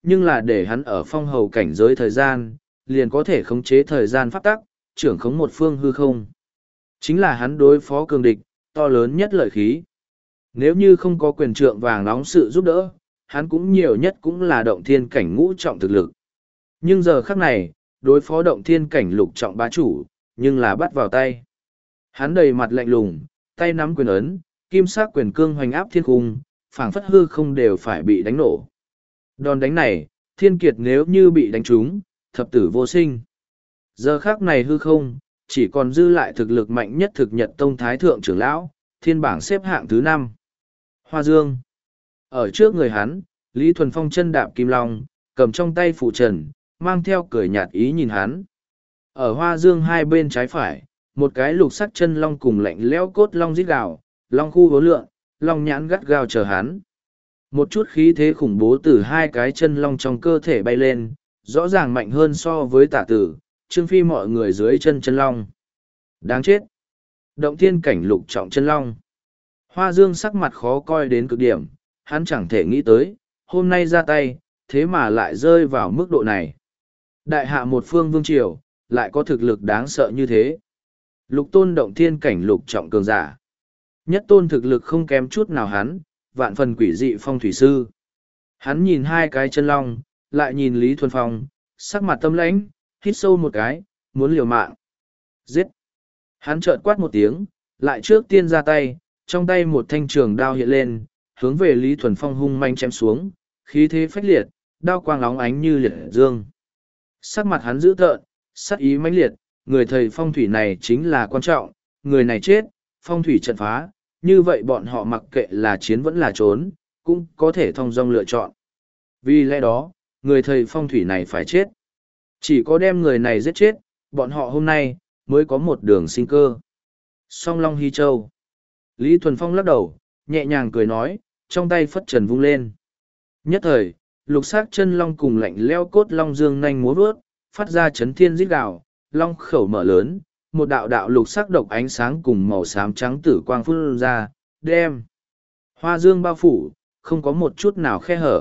nhưng là để hắn ở phong hầu cảnh giới thời gian, liền có thể khống chế thời gian pháp tắc, trưởng khống một phương hư không. Chính là hắn đối phó cường địch, to lớn nhất lợi khí. Nếu như không có quyền trượng vàng nóng sự giúp đỡ, hắn cũng nhiều nhất cũng là động thiên cảnh ngũ trọng thực lực. Nhưng giờ khắc này, đối phó động thiên cảnh lục trọng bá chủ, nhưng là bắt vào tay. Hắn đầy mặt lạnh lùng, tay nắm quyền ấn, kim sắc quyền cương hoành áp thiên cung, phảng phất hư không đều phải bị đánh nổ. Đòn đánh này, thiên kiệt nếu như bị đánh trúng, thập tử vô sinh. Giờ khắc này hư không, chỉ còn dư lại thực lực mạnh nhất thực nhật tông thái thượng trưởng lão, thiên bảng xếp hạng thứ năm. Hoa Dương. Ở trước người hắn, Lý Thuần Phong chân đạp kim long, cầm trong tay phụ trần, mang theo cười nhạt ý nhìn hắn. Ở Hoa Dương hai bên trái phải, một cái lục sắc chân long cùng lạnh lẽo cốt long rít gào, long khu hố lượng, long nhãn gắt gao chờ hắn. Một chút khí thế khủng bố từ hai cái chân long trong cơ thể bay lên, rõ ràng mạnh hơn so với tả tử, trương phi mọi người dưới chân chân long. Đáng chết! Động thiên cảnh lục trọng chân long. Hoa Dương sắc mặt khó coi đến cực điểm, hắn chẳng thể nghĩ tới, hôm nay ra tay, thế mà lại rơi vào mức độ này. Đại hạ một phương vương triều, lại có thực lực đáng sợ như thế. Lục tôn động thiên cảnh lục trọng cường giả. Nhất tôn thực lực không kém chút nào hắn, vạn phần quỷ dị phong thủy sư. Hắn nhìn hai cái chân long, lại nhìn Lý Thuần Phong, sắc mặt tâm lãnh, hít sâu một cái, muốn liều mạng. Giết! Hắn trợn quát một tiếng, lại trước tiên ra tay, trong tay một thanh trường đao hiện lên, hướng về Lý Thuần Phong hung manh chém xuống, khí thế phách liệt, đao quang óng ánh như liệt dương. Sắc mặt hắn dữ tợn, sắc ý mãnh liệt, người thầy phong thủy này chính là quan trọng, người này chết, phong thủy trận phá, như vậy bọn họ mặc kệ là chiến vẫn là trốn, cũng có thể thông dong lựa chọn. Vì lẽ đó, người thầy phong thủy này phải chết. Chỉ có đem người này giết chết, bọn họ hôm nay, mới có một đường sinh cơ. Song Long Hy Châu. Lý Thuần Phong lắc đầu, nhẹ nhàng cười nói, trong tay phất trần vung lên. Nhất thời, lục sắc chân long cùng lạnh leo cốt long dương nanh múa vớt, phát ra chấn thiên rít gào, long khẩu mở lớn, một đạo đạo lục sắc độc ánh sáng cùng màu xám trắng tử quang phun ra, đem. Hoa dương bao phủ, không có một chút nào khe hở.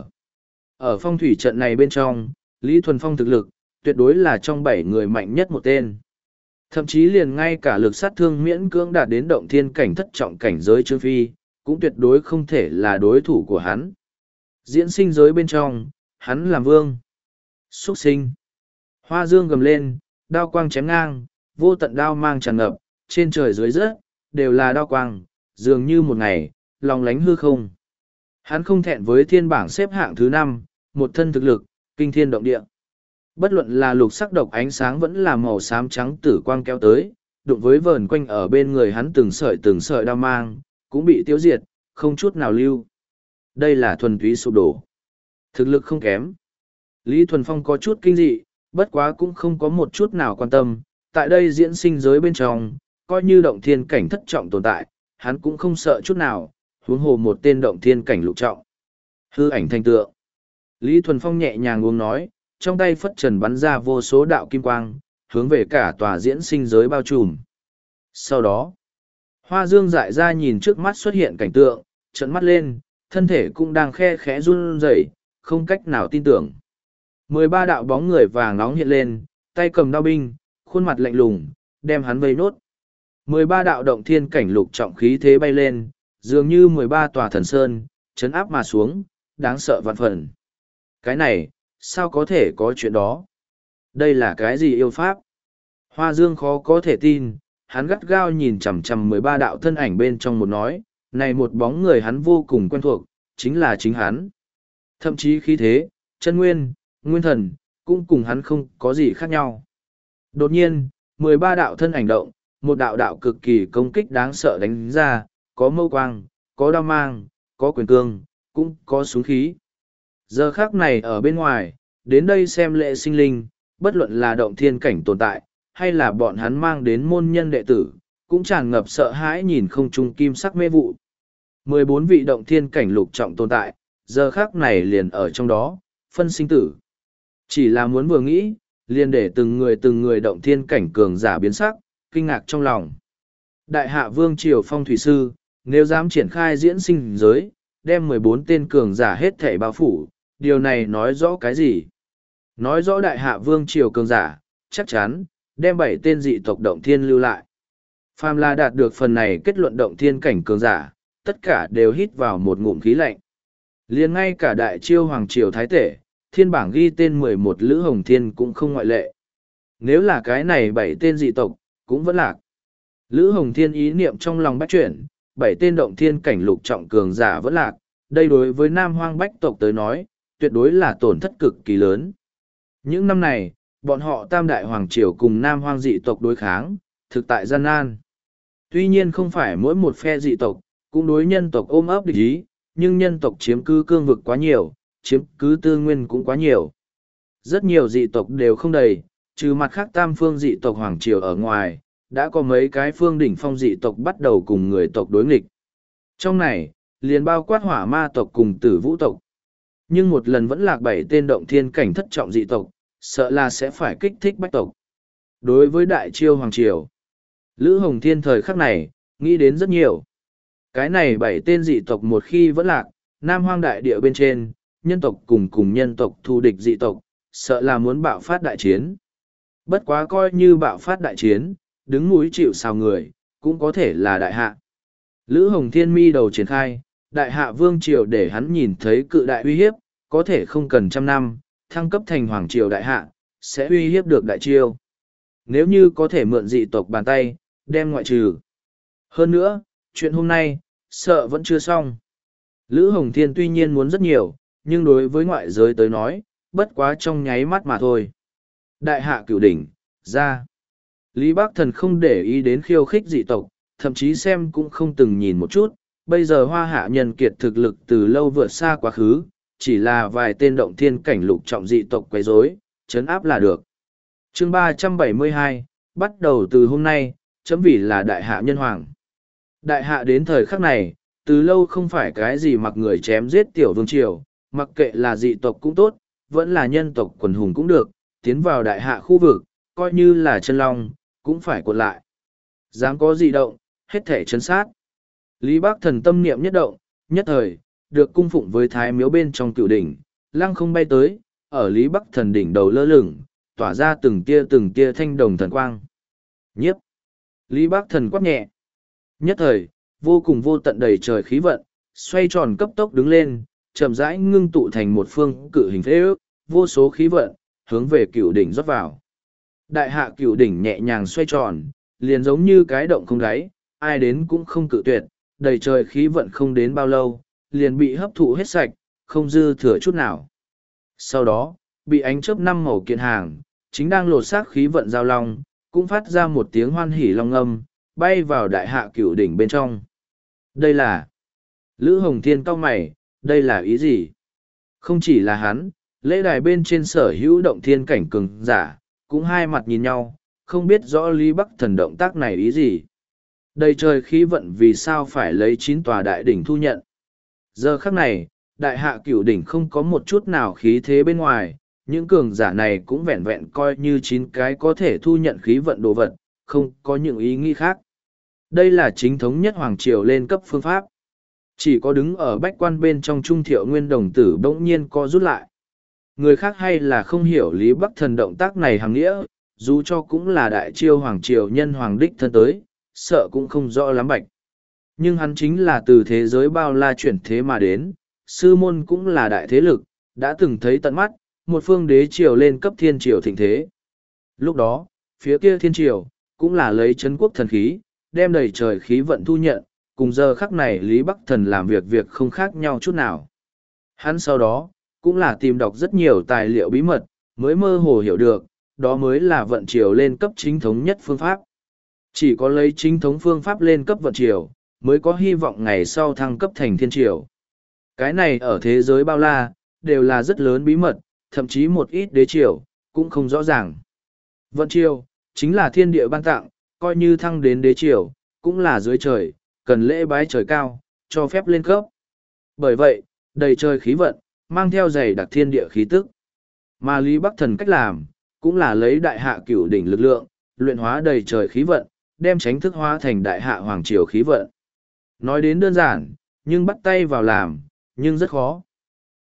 Ở phong thủy trận này bên trong, Lý Thuần Phong thực lực, tuyệt đối là trong bảy người mạnh nhất một tên. Thậm chí liền ngay cả lực sát thương miễn cưỡng đạt đến động thiên cảnh thất trọng cảnh giới Trương Phi, cũng tuyệt đối không thể là đối thủ của hắn. Diễn sinh giới bên trong, hắn làm vương. Xuất sinh. Hoa dương gầm lên, đao quang chém ngang, vô tận đao mang tràn ngập, trên trời dưới rớt, đều là đao quang, dường như một ngày, lòng lánh hư không. Hắn không thẹn với thiên bảng xếp hạng thứ năm, một thân thực lực, kinh thiên động địa. Bất luận là lục sắc độc ánh sáng vẫn là màu xám trắng tử quang kéo tới, đụng với vờn quanh ở bên người hắn từng sợi từng sợi đao mang, cũng bị tiêu diệt, không chút nào lưu. Đây là thuần túy sụp đổ. Thực lực không kém. Lý Thuần Phong có chút kinh dị, bất quá cũng không có một chút nào quan tâm. Tại đây diễn sinh giới bên trong, coi như động thiên cảnh thất trọng tồn tại, hắn cũng không sợ chút nào, huống hồ một tên động thiên cảnh lục trọng. Hư ảnh thanh tượng. Lý Thuần Phong nhẹ nhàng uống nói, trong tay phất trần bắn ra vô số đạo kim quang, hướng về cả tòa diễn sinh giới bao trùm. Sau đó, Hoa Dương dại ra nhìn trước mắt xuất hiện cảnh tượng, trợn mắt lên, thân thể cũng đang khe khẽ run rẩy, không cách nào tin tưởng. Mười ba đạo bóng người vàng nóng hiện lên, tay cầm đao binh, khuôn mặt lạnh lùng, đem hắn vây nốt. Mười ba đạo động thiên cảnh lục trọng khí thế bay lên, dường như mười ba tòa thần sơn, chấn áp mà xuống, đáng sợ vạn phần. Cái này, sao có thể có chuyện đó? Đây là cái gì yêu pháp? Hoa Dương khó có thể tin, hắn gắt gao nhìn chằm chằm mười ba đạo thân ảnh bên trong một nói, này một bóng người hắn vô cùng quen thuộc, chính là chính hắn. Thậm chí khí thế, chân nguyên, nguyên thần, cũng cùng hắn không có gì khác nhau. Đột nhiên, mười ba đạo thân ảnh động, một đạo đạo cực kỳ công kích đáng sợ đánh ra, có mâu quang, có đao mang, có quyền cương, cũng có súng khí. Giờ khác này ở bên ngoài, đến đây xem lễ sinh linh, bất luận là động thiên cảnh tồn tại, hay là bọn hắn mang đến môn nhân đệ tử, cũng tràn ngập sợ hãi nhìn không trung kim sắc mê vụ. mười bốn vị động thiên cảnh lục trọng tồn tại, giờ khác này liền ở trong đó, phân sinh tử. Chỉ là muốn vừa nghĩ, liền để từng người từng người động thiên cảnh cường giả biến sắc, kinh ngạc trong lòng. Đại hạ vương triều phong thủy sư, nếu dám triển khai diễn sinh giới, đem mười bốn tên cường giả hết thể bao phủ, điều này nói rõ cái gì? Nói rõ đại hạ vương triều cường giả, chắc chắn, đem bảy tên dị tộc động thiên lưu lại. Phàm là đạt được phần này kết luận động thiên cảnh cường giả, tất cả đều hít vào một ngụm khí lạnh. Liền ngay cả đại chiêu hoàng triều thái tể, thiên bảng ghi tên mười một Lữ Hồng Thiên cũng không ngoại lệ. Nếu là cái này bảy tên dị tộc, cũng vẫn lạc. Lữ Hồng Thiên ý niệm trong lòng bách chuyển, bảy tên động thiên cảnh lục trọng cường giả vẫn lạc, đây đối với Nam Hoang Bách tộc tới nói, tuyệt đối là tổn thất cực kỳ lớn. Những năm này, bọn họ Tam Đại Hoàng Triều cùng Nam Hoang dị tộc đối kháng, thực tại gian nan. Tuy nhiên không phải mỗi một phe dị tộc, cũng đối nhân tộc ôm ấp địch ý, nhưng nhân tộc chiếm cứ cương vực quá nhiều, chiếm cứ tư nguyên cũng quá nhiều. Rất nhiều dị tộc đều không đầy, trừ mặt khác tam phương dị tộc Hoàng Triều ở ngoài, đã có mấy cái phương đỉnh phong dị tộc bắt đầu cùng người tộc đối nghịch. Trong này, liền bao quát hỏa ma tộc cùng tử vũ tộc. Nhưng một lần vẫn lạc bảy tên động thiên cảnh thất trọng dị tộc, sợ là sẽ phải kích thích bách tộc. Đối với đại chiêu Hoàng Triều, Lữ Hồng Thiên thời khắc này, nghĩ đến rất nhiều. Cái này bảy tên dị tộc một khi vẫn lạc, Nam Hoang đại địa bên trên, nhân tộc cùng cùng nhân tộc thù địch dị tộc, sợ là muốn bạo phát đại chiến. Bất quá coi như bạo phát đại chiến, đứng núi chịu sào người, cũng có thể là đại hạ. Lữ Hồng Thiên mi đầu triển khai, đại hạ vương triều để hắn nhìn thấy cự đại uy hiếp, có thể không cần trăm năm, thăng cấp thành hoàng triều đại hạ, sẽ uy hiếp được đại chiêu. Nếu như có thể mượn dị tộc bàn tay, đem ngoại trừ. Hơn nữa, chuyện hôm nay, sợ vẫn chưa xong. Lữ Hồng Thiên tuy nhiên muốn rất nhiều, nhưng đối với ngoại giới tới nói, bất quá trong nháy mắt mà thôi. Đại hạ cửu đỉnh, ra. Lý Bác Thần không để ý đến khiêu khích dị tộc, thậm chí xem cũng không từng nhìn một chút. Bây giờ hoa hạ nhân kiệt thực lực từ lâu vượt xa quá khứ, chỉ là vài tên động thiên cảnh lục trọng dị tộc quấy rối, chấn áp là được. Chương ba trăm bảy mươi hai, bắt đầu từ hôm nay, chấm vì là đại hạ nhân hoàng. Đại hạ đến thời khắc này, từ lâu không phải cái gì mặc người chém giết tiểu vương triều, mặc kệ là dị tộc cũng tốt, vẫn là nhân tộc quần hùng cũng được, tiến vào đại hạ khu vực, coi như là chân long, cũng phải cuộn lại. Dám có dị động, hết thể chấn sát. Lý Bác Thần tâm niệm nhất động, nhất thời, được cung phụng với thái miếu bên trong cửu đỉnh, lăng không bay tới, ở Lý Bắc Thần đỉnh đầu lơ lửng, tỏa ra từng tia từng tia thanh đồng thần quang. Nhiếp! Lý Bác Thần quát nhẹ. Nhất thời, vô cùng vô tận đầy trời khí vận, xoay tròn cấp tốc đứng lên, chậm rãi ngưng tụ thành một phương cự hình phế ước, vô số khí vận, hướng về cửu đỉnh rót vào. Đại hạ cửu đỉnh nhẹ nhàng xoay tròn, liền giống như cái động không đáy, ai đến cũng không cự tuyệt, đầy trời khí vận không đến bao lâu, liền bị hấp thụ hết sạch, không dư thừa chút nào. Sau đó, bị ánh chớp năm màu kiện hàng, chính đang lột xác khí vận giao long, cũng phát ra một tiếng hoan hỉ long âm, bay vào đại hạ cửu đỉnh bên trong. Đây là Lữ Hồng Thiên cau mày, đây là ý gì? Không chỉ là hắn, lễ đài bên trên sở hữu động thiên cảnh cường giả, cũng hai mặt nhìn nhau, không biết rõ Lý Bắc Thần động tác này ý gì. Đầy trời khí vận vì sao phải lấy chín tòa đại đỉnh thu nhận. Giờ khắc này, đại hạ cửu đỉnh không có một chút nào khí thế bên ngoài, những cường giả này cũng vẹn vẹn coi như chín cái có thể thu nhận khí vận đồ vật, không có những ý nghĩ khác. Đây là chính thống nhất hoàng triều lên cấp phương pháp. Chỉ có đứng ở bách quan bên trong trung thiệu nguyên đồng tử bỗng nhiên co rút lại. Người khác hay là không hiểu Lý Bắc Thần động tác này hàng nghĩa, dù cho cũng là đại chiêu hoàng triều nhân hoàng đích thân tới, sợ cũng không rõ lắm bạch. Nhưng hắn chính là từ thế giới bao la chuyển thế mà đến, sư môn cũng là đại thế lực, đã từng thấy tận mắt, một phương đế triều lên cấp thiên triều thịnh thế. Lúc đó, phía kia thiên triều, cũng là lấy chấn quốc thần khí, đem đầy trời khí vận thu nhận, cùng giờ khắc này Lý Bắc Thần làm việc việc không khác nhau chút nào. Hắn sau đó, cũng là tìm đọc rất nhiều tài liệu bí mật, mới mơ hồ hiểu được, đó mới là vận triều lên cấp chính thống nhất phương pháp. Chỉ có lấy chính thống phương pháp lên cấp vận triều, mới có hy vọng ngày sau thăng cấp thành thiên triều. Cái này ở thế giới bao la, đều là rất lớn bí mật, thậm chí một ít đế triều, cũng không rõ ràng. Vận triều, chính là thiên địa ban tặng, coi như thăng đến đế triều, cũng là dưới trời, cần lễ bái trời cao, cho phép lên cấp. Bởi vậy, đầy trời khí vận, mang theo dày đặc thiên địa khí tức. Mà Lý Bắc Thần cách làm, cũng là lấy đại hạ cửu đỉnh lực lượng, luyện hóa đầy trời khí vận, đem tránh thức hóa thành đại hạ hoàng triều khí vận. Nói đến đơn giản, nhưng bắt tay vào làm, nhưng rất khó.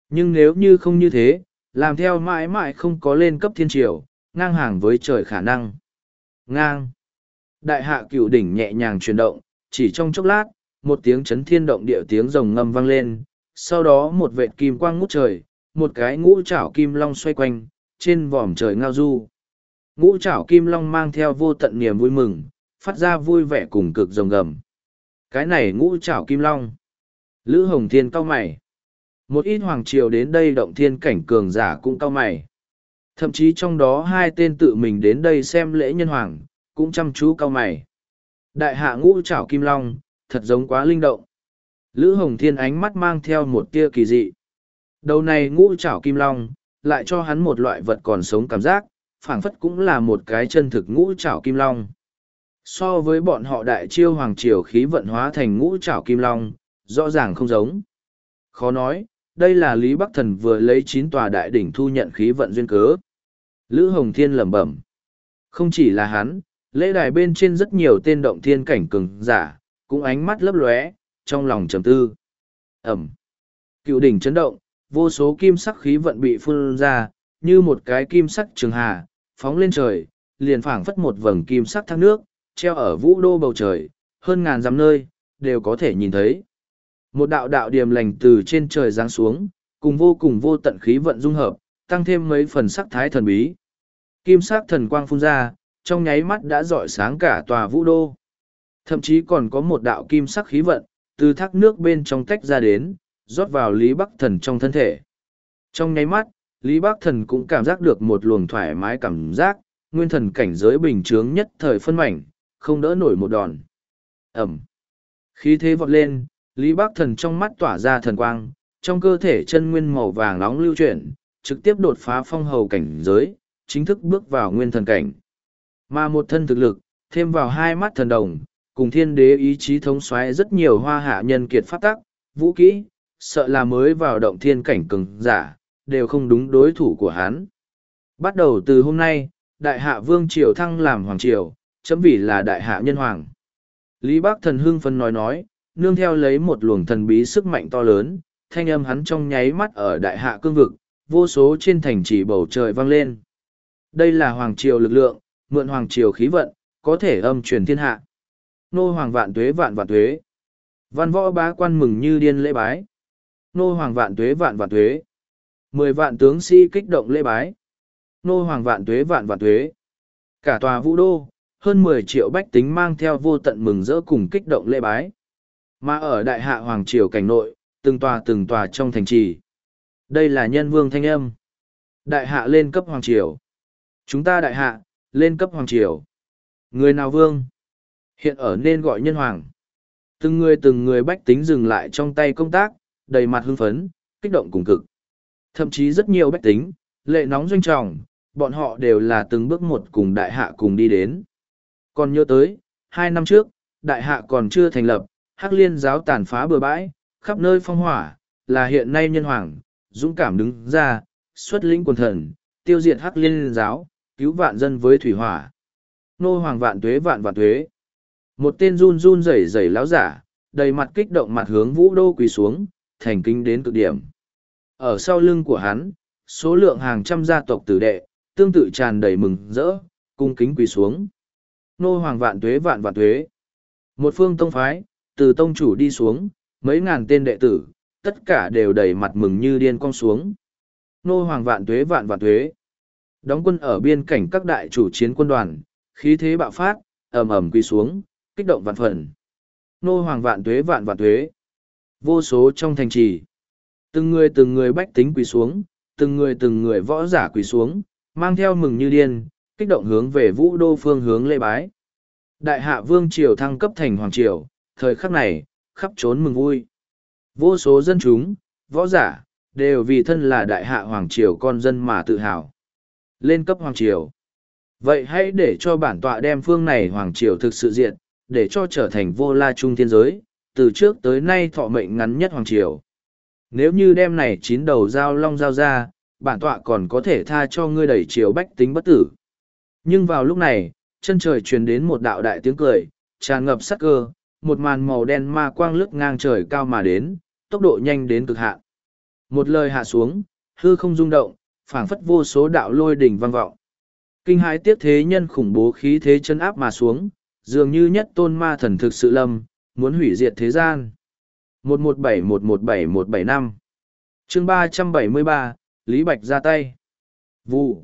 Nhưng nếu như không như thế, làm theo mãi mãi không có lên cấp thiên triều, ngang hàng với trời khả năng. Ngang. Đại hạ cửu đỉnh nhẹ nhàng chuyển động, chỉ trong chốc lát, một tiếng chấn thiên động địa tiếng rồng ngâm vang lên, sau đó một vệt kim quang ngút trời, một cái ngũ trảo kim long xoay quanh, trên vòm trời ngao du. Ngũ trảo kim long mang theo vô tận niềm vui mừng, phát ra vui vẻ cùng cực rồng gầm. Cái này ngũ trảo kim long. Lữ Hồng Thiên cau mày. Một ít hoàng triều đến đây động thiên cảnh cường giả cũng cau mày. Thậm chí trong đó hai tên tự mình đến đây xem lễ nhân hoàng, cũng chăm chú cau mày. Đại hạ ngũ trảo kim long, thật giống quá linh động. Lữ Hồng Thiên ánh mắt mang theo một tia kỳ dị. Đầu này ngũ trảo kim long, lại cho hắn một loại vật còn sống cảm giác, phảng phất cũng là một cái chân thực ngũ trảo kim long. So với bọn họ đại chiêu hoàng triều khí vận hóa thành ngũ trảo kim long, rõ ràng không giống. Khó nói, đây là Lý Bắc Thần vừa lấy chín tòa đại đỉnh thu nhận khí vận duyên cớ. Lữ Hồng Thiên lẩm bẩm. Không chỉ là hắn, lễ đài bên trên rất nhiều tên động thiên cảnh cường giả, cũng ánh mắt lấp lóe, trong lòng trầm tư. Ẩm. Cựu đỉnh chấn động, vô số kim sắc khí vận bị phun ra, như một cái kim sắc trường hà, phóng lên trời, liền phảng phất một vầng kim sắc thác nước, treo ở vũ đô bầu trời, hơn ngàn dặm nơi, đều có thể nhìn thấy. Một đạo đạo điềm lành từ trên trời giáng xuống, cùng vô cùng vô tận khí vận dung hợp, tăng thêm mấy phần sắc thái thần bí. Kim sắc thần quang phun ra, trong nháy mắt đã rọi sáng cả tòa vũ đô. Thậm chí còn có một đạo kim sắc khí vận, từ thác nước bên trong tách ra đến, rót vào Lý Bắc Thần trong thân thể. Trong nháy mắt, Lý Bắc Thần cũng cảm giác được một luồng thoải mái cảm giác, nguyên thần cảnh giới bình chướng nhất thời phân mảnh, không đỡ nổi một đòn. Ẩm. Khí thế vọt lên, Lý Bắc Thần trong mắt tỏa ra thần quang, trong cơ thể chân nguyên màu vàng nóng lưu chuyển, trực tiếp đột phá phong hầu cảnh giới, chính thức bước vào nguyên thần cảnh. Mà một thân thực lực, thêm vào hai mắt thần đồng, cùng thiên đế ý chí thống soái rất nhiều hoa hạ nhân kiệt pháp tắc, vũ kỹ, sợ là mới vào động thiên cảnh cường giả, đều không đúng đối thủ của hắn. Bắt đầu từ hôm nay, đại hạ vương triều thăng làm hoàng triều, chấm vì là đại hạ nhân hoàng. Lý Bắc Thần hưng phấn nói nói, nương theo lấy một luồng thần bí sức mạnh to lớn, thanh âm hắn trong nháy mắt ở đại hạ cương vực, vô số trên thành trì bầu trời vang lên. Đây là hoàng triều lực lượng, mượn hoàng triều khí vận, có thể âm truyền thiên hạ. Nô hoàng vạn tuế vạn vạn tuế. Văn võ bá quan mừng như điên lễ bái. Nô hoàng vạn tuế vạn vạn tuế. Mười vạn tướng sĩ kích động lễ bái. Nô hoàng vạn tuế vạn vạn tuế. Cả tòa vũ đô, hơn mười triệu bách tính mang theo vô tận mừng rỡ cùng kích động lễ bái. Mà ở đại hạ hoàng triều cảnh nội, từng tòa từng tòa trong thành trì. Đây là nhân vương thanh âm. Đại hạ lên cấp hoàng triều. Chúng ta đại hạ, lên cấp hoàng triều. Người nào vương? Hiện ở nên gọi nhân hoàng. Từng người từng người bách tính dừng lại trong tay công tác, đầy mặt hưng phấn, kích động cùng cực. Thậm chí rất nhiều bách tính, lệ nóng doanh trọng, bọn họ đều là từng bước một cùng đại hạ cùng đi đến. Còn nhớ tới, hai năm trước, đại hạ còn chưa thành lập, Hắc Liên giáo tàn phá bừa bãi, khắp nơi phong hỏa, là hiện nay nhân hoàng, dũng cảm đứng ra, xuất lĩnh quần thần, tiêu diệt Hắc Liên giáo, cứu vạn dân với thủy hỏa. Nô hoàng vạn tuế vạn vạn tuế. Một tên run run rẩy rẩy láo giả, đầy mặt kích động mặt hướng vũ đô quỳ xuống, thành kính đến cực điểm. Ở sau lưng của hắn, số lượng hàng trăm gia tộc tử đệ, tương tự tràn đầy mừng rỡ, cung kính quỳ xuống. Nô hoàng vạn tuế vạn vạn tuế. Một phương tông phái, từ tông chủ đi xuống, mấy ngàn tên đệ tử, tất cả đều đầy mặt mừng như điên cong xuống. Nô hoàng vạn tuế vạn vạn tuế. Đóng quân ở biên cảnh các đại chủ chiến quân đoàn, khí thế bạo phát, ầm ầm quỳ xuống, kích động vạn phần. Nô hoàng vạn tuế vạn vạn tuế. Vô số trong thành trì. Từng người từng người bách tính quỳ xuống, từng người từng người võ giả quỳ xuống, mang theo mừng như điên, kích động hướng về vũ đô phương hướng lễ bái. Đại hạ vương triều thăng cấp thành hoàng triều, thời khắc này, khắp trốn mừng vui. Vô số dân chúng, võ giả, đều vì thân là đại hạ hoàng triều con dân mà tự hào. Lên cấp hoàng triều. Vậy hãy để cho bản tọa đem phương này hoàng triều thực sự diện, để cho trở thành vô la trung thiên giới, từ trước tới nay thọ mệnh ngắn nhất hoàng triều. Nếu như đem này chín đầu dao long giao ra, bản tọa còn có thể tha cho ngươi đẩy triều bách tính bất tử. Nhưng vào lúc này, chân trời truyền đến một đạo đại tiếng cười, tràn ngập sắc cơ, một màn màu đen ma quang lướt ngang trời cao mà đến, tốc độ nhanh đến cực hạn. Một lời hạ xuống, hư không rung động, phảng phất vô số đạo lôi đỉnh vang vọng. Kinh hãi tiếc thế nhân khủng bố khí thế chân áp mà xuống, dường như nhất tôn ma thần thực sự lâm, muốn hủy diệt thế gian. một một bảy một một bảy một bảy năm chương ba trăm bảy mươi ba, Lý Bạch ra tay. Vụ.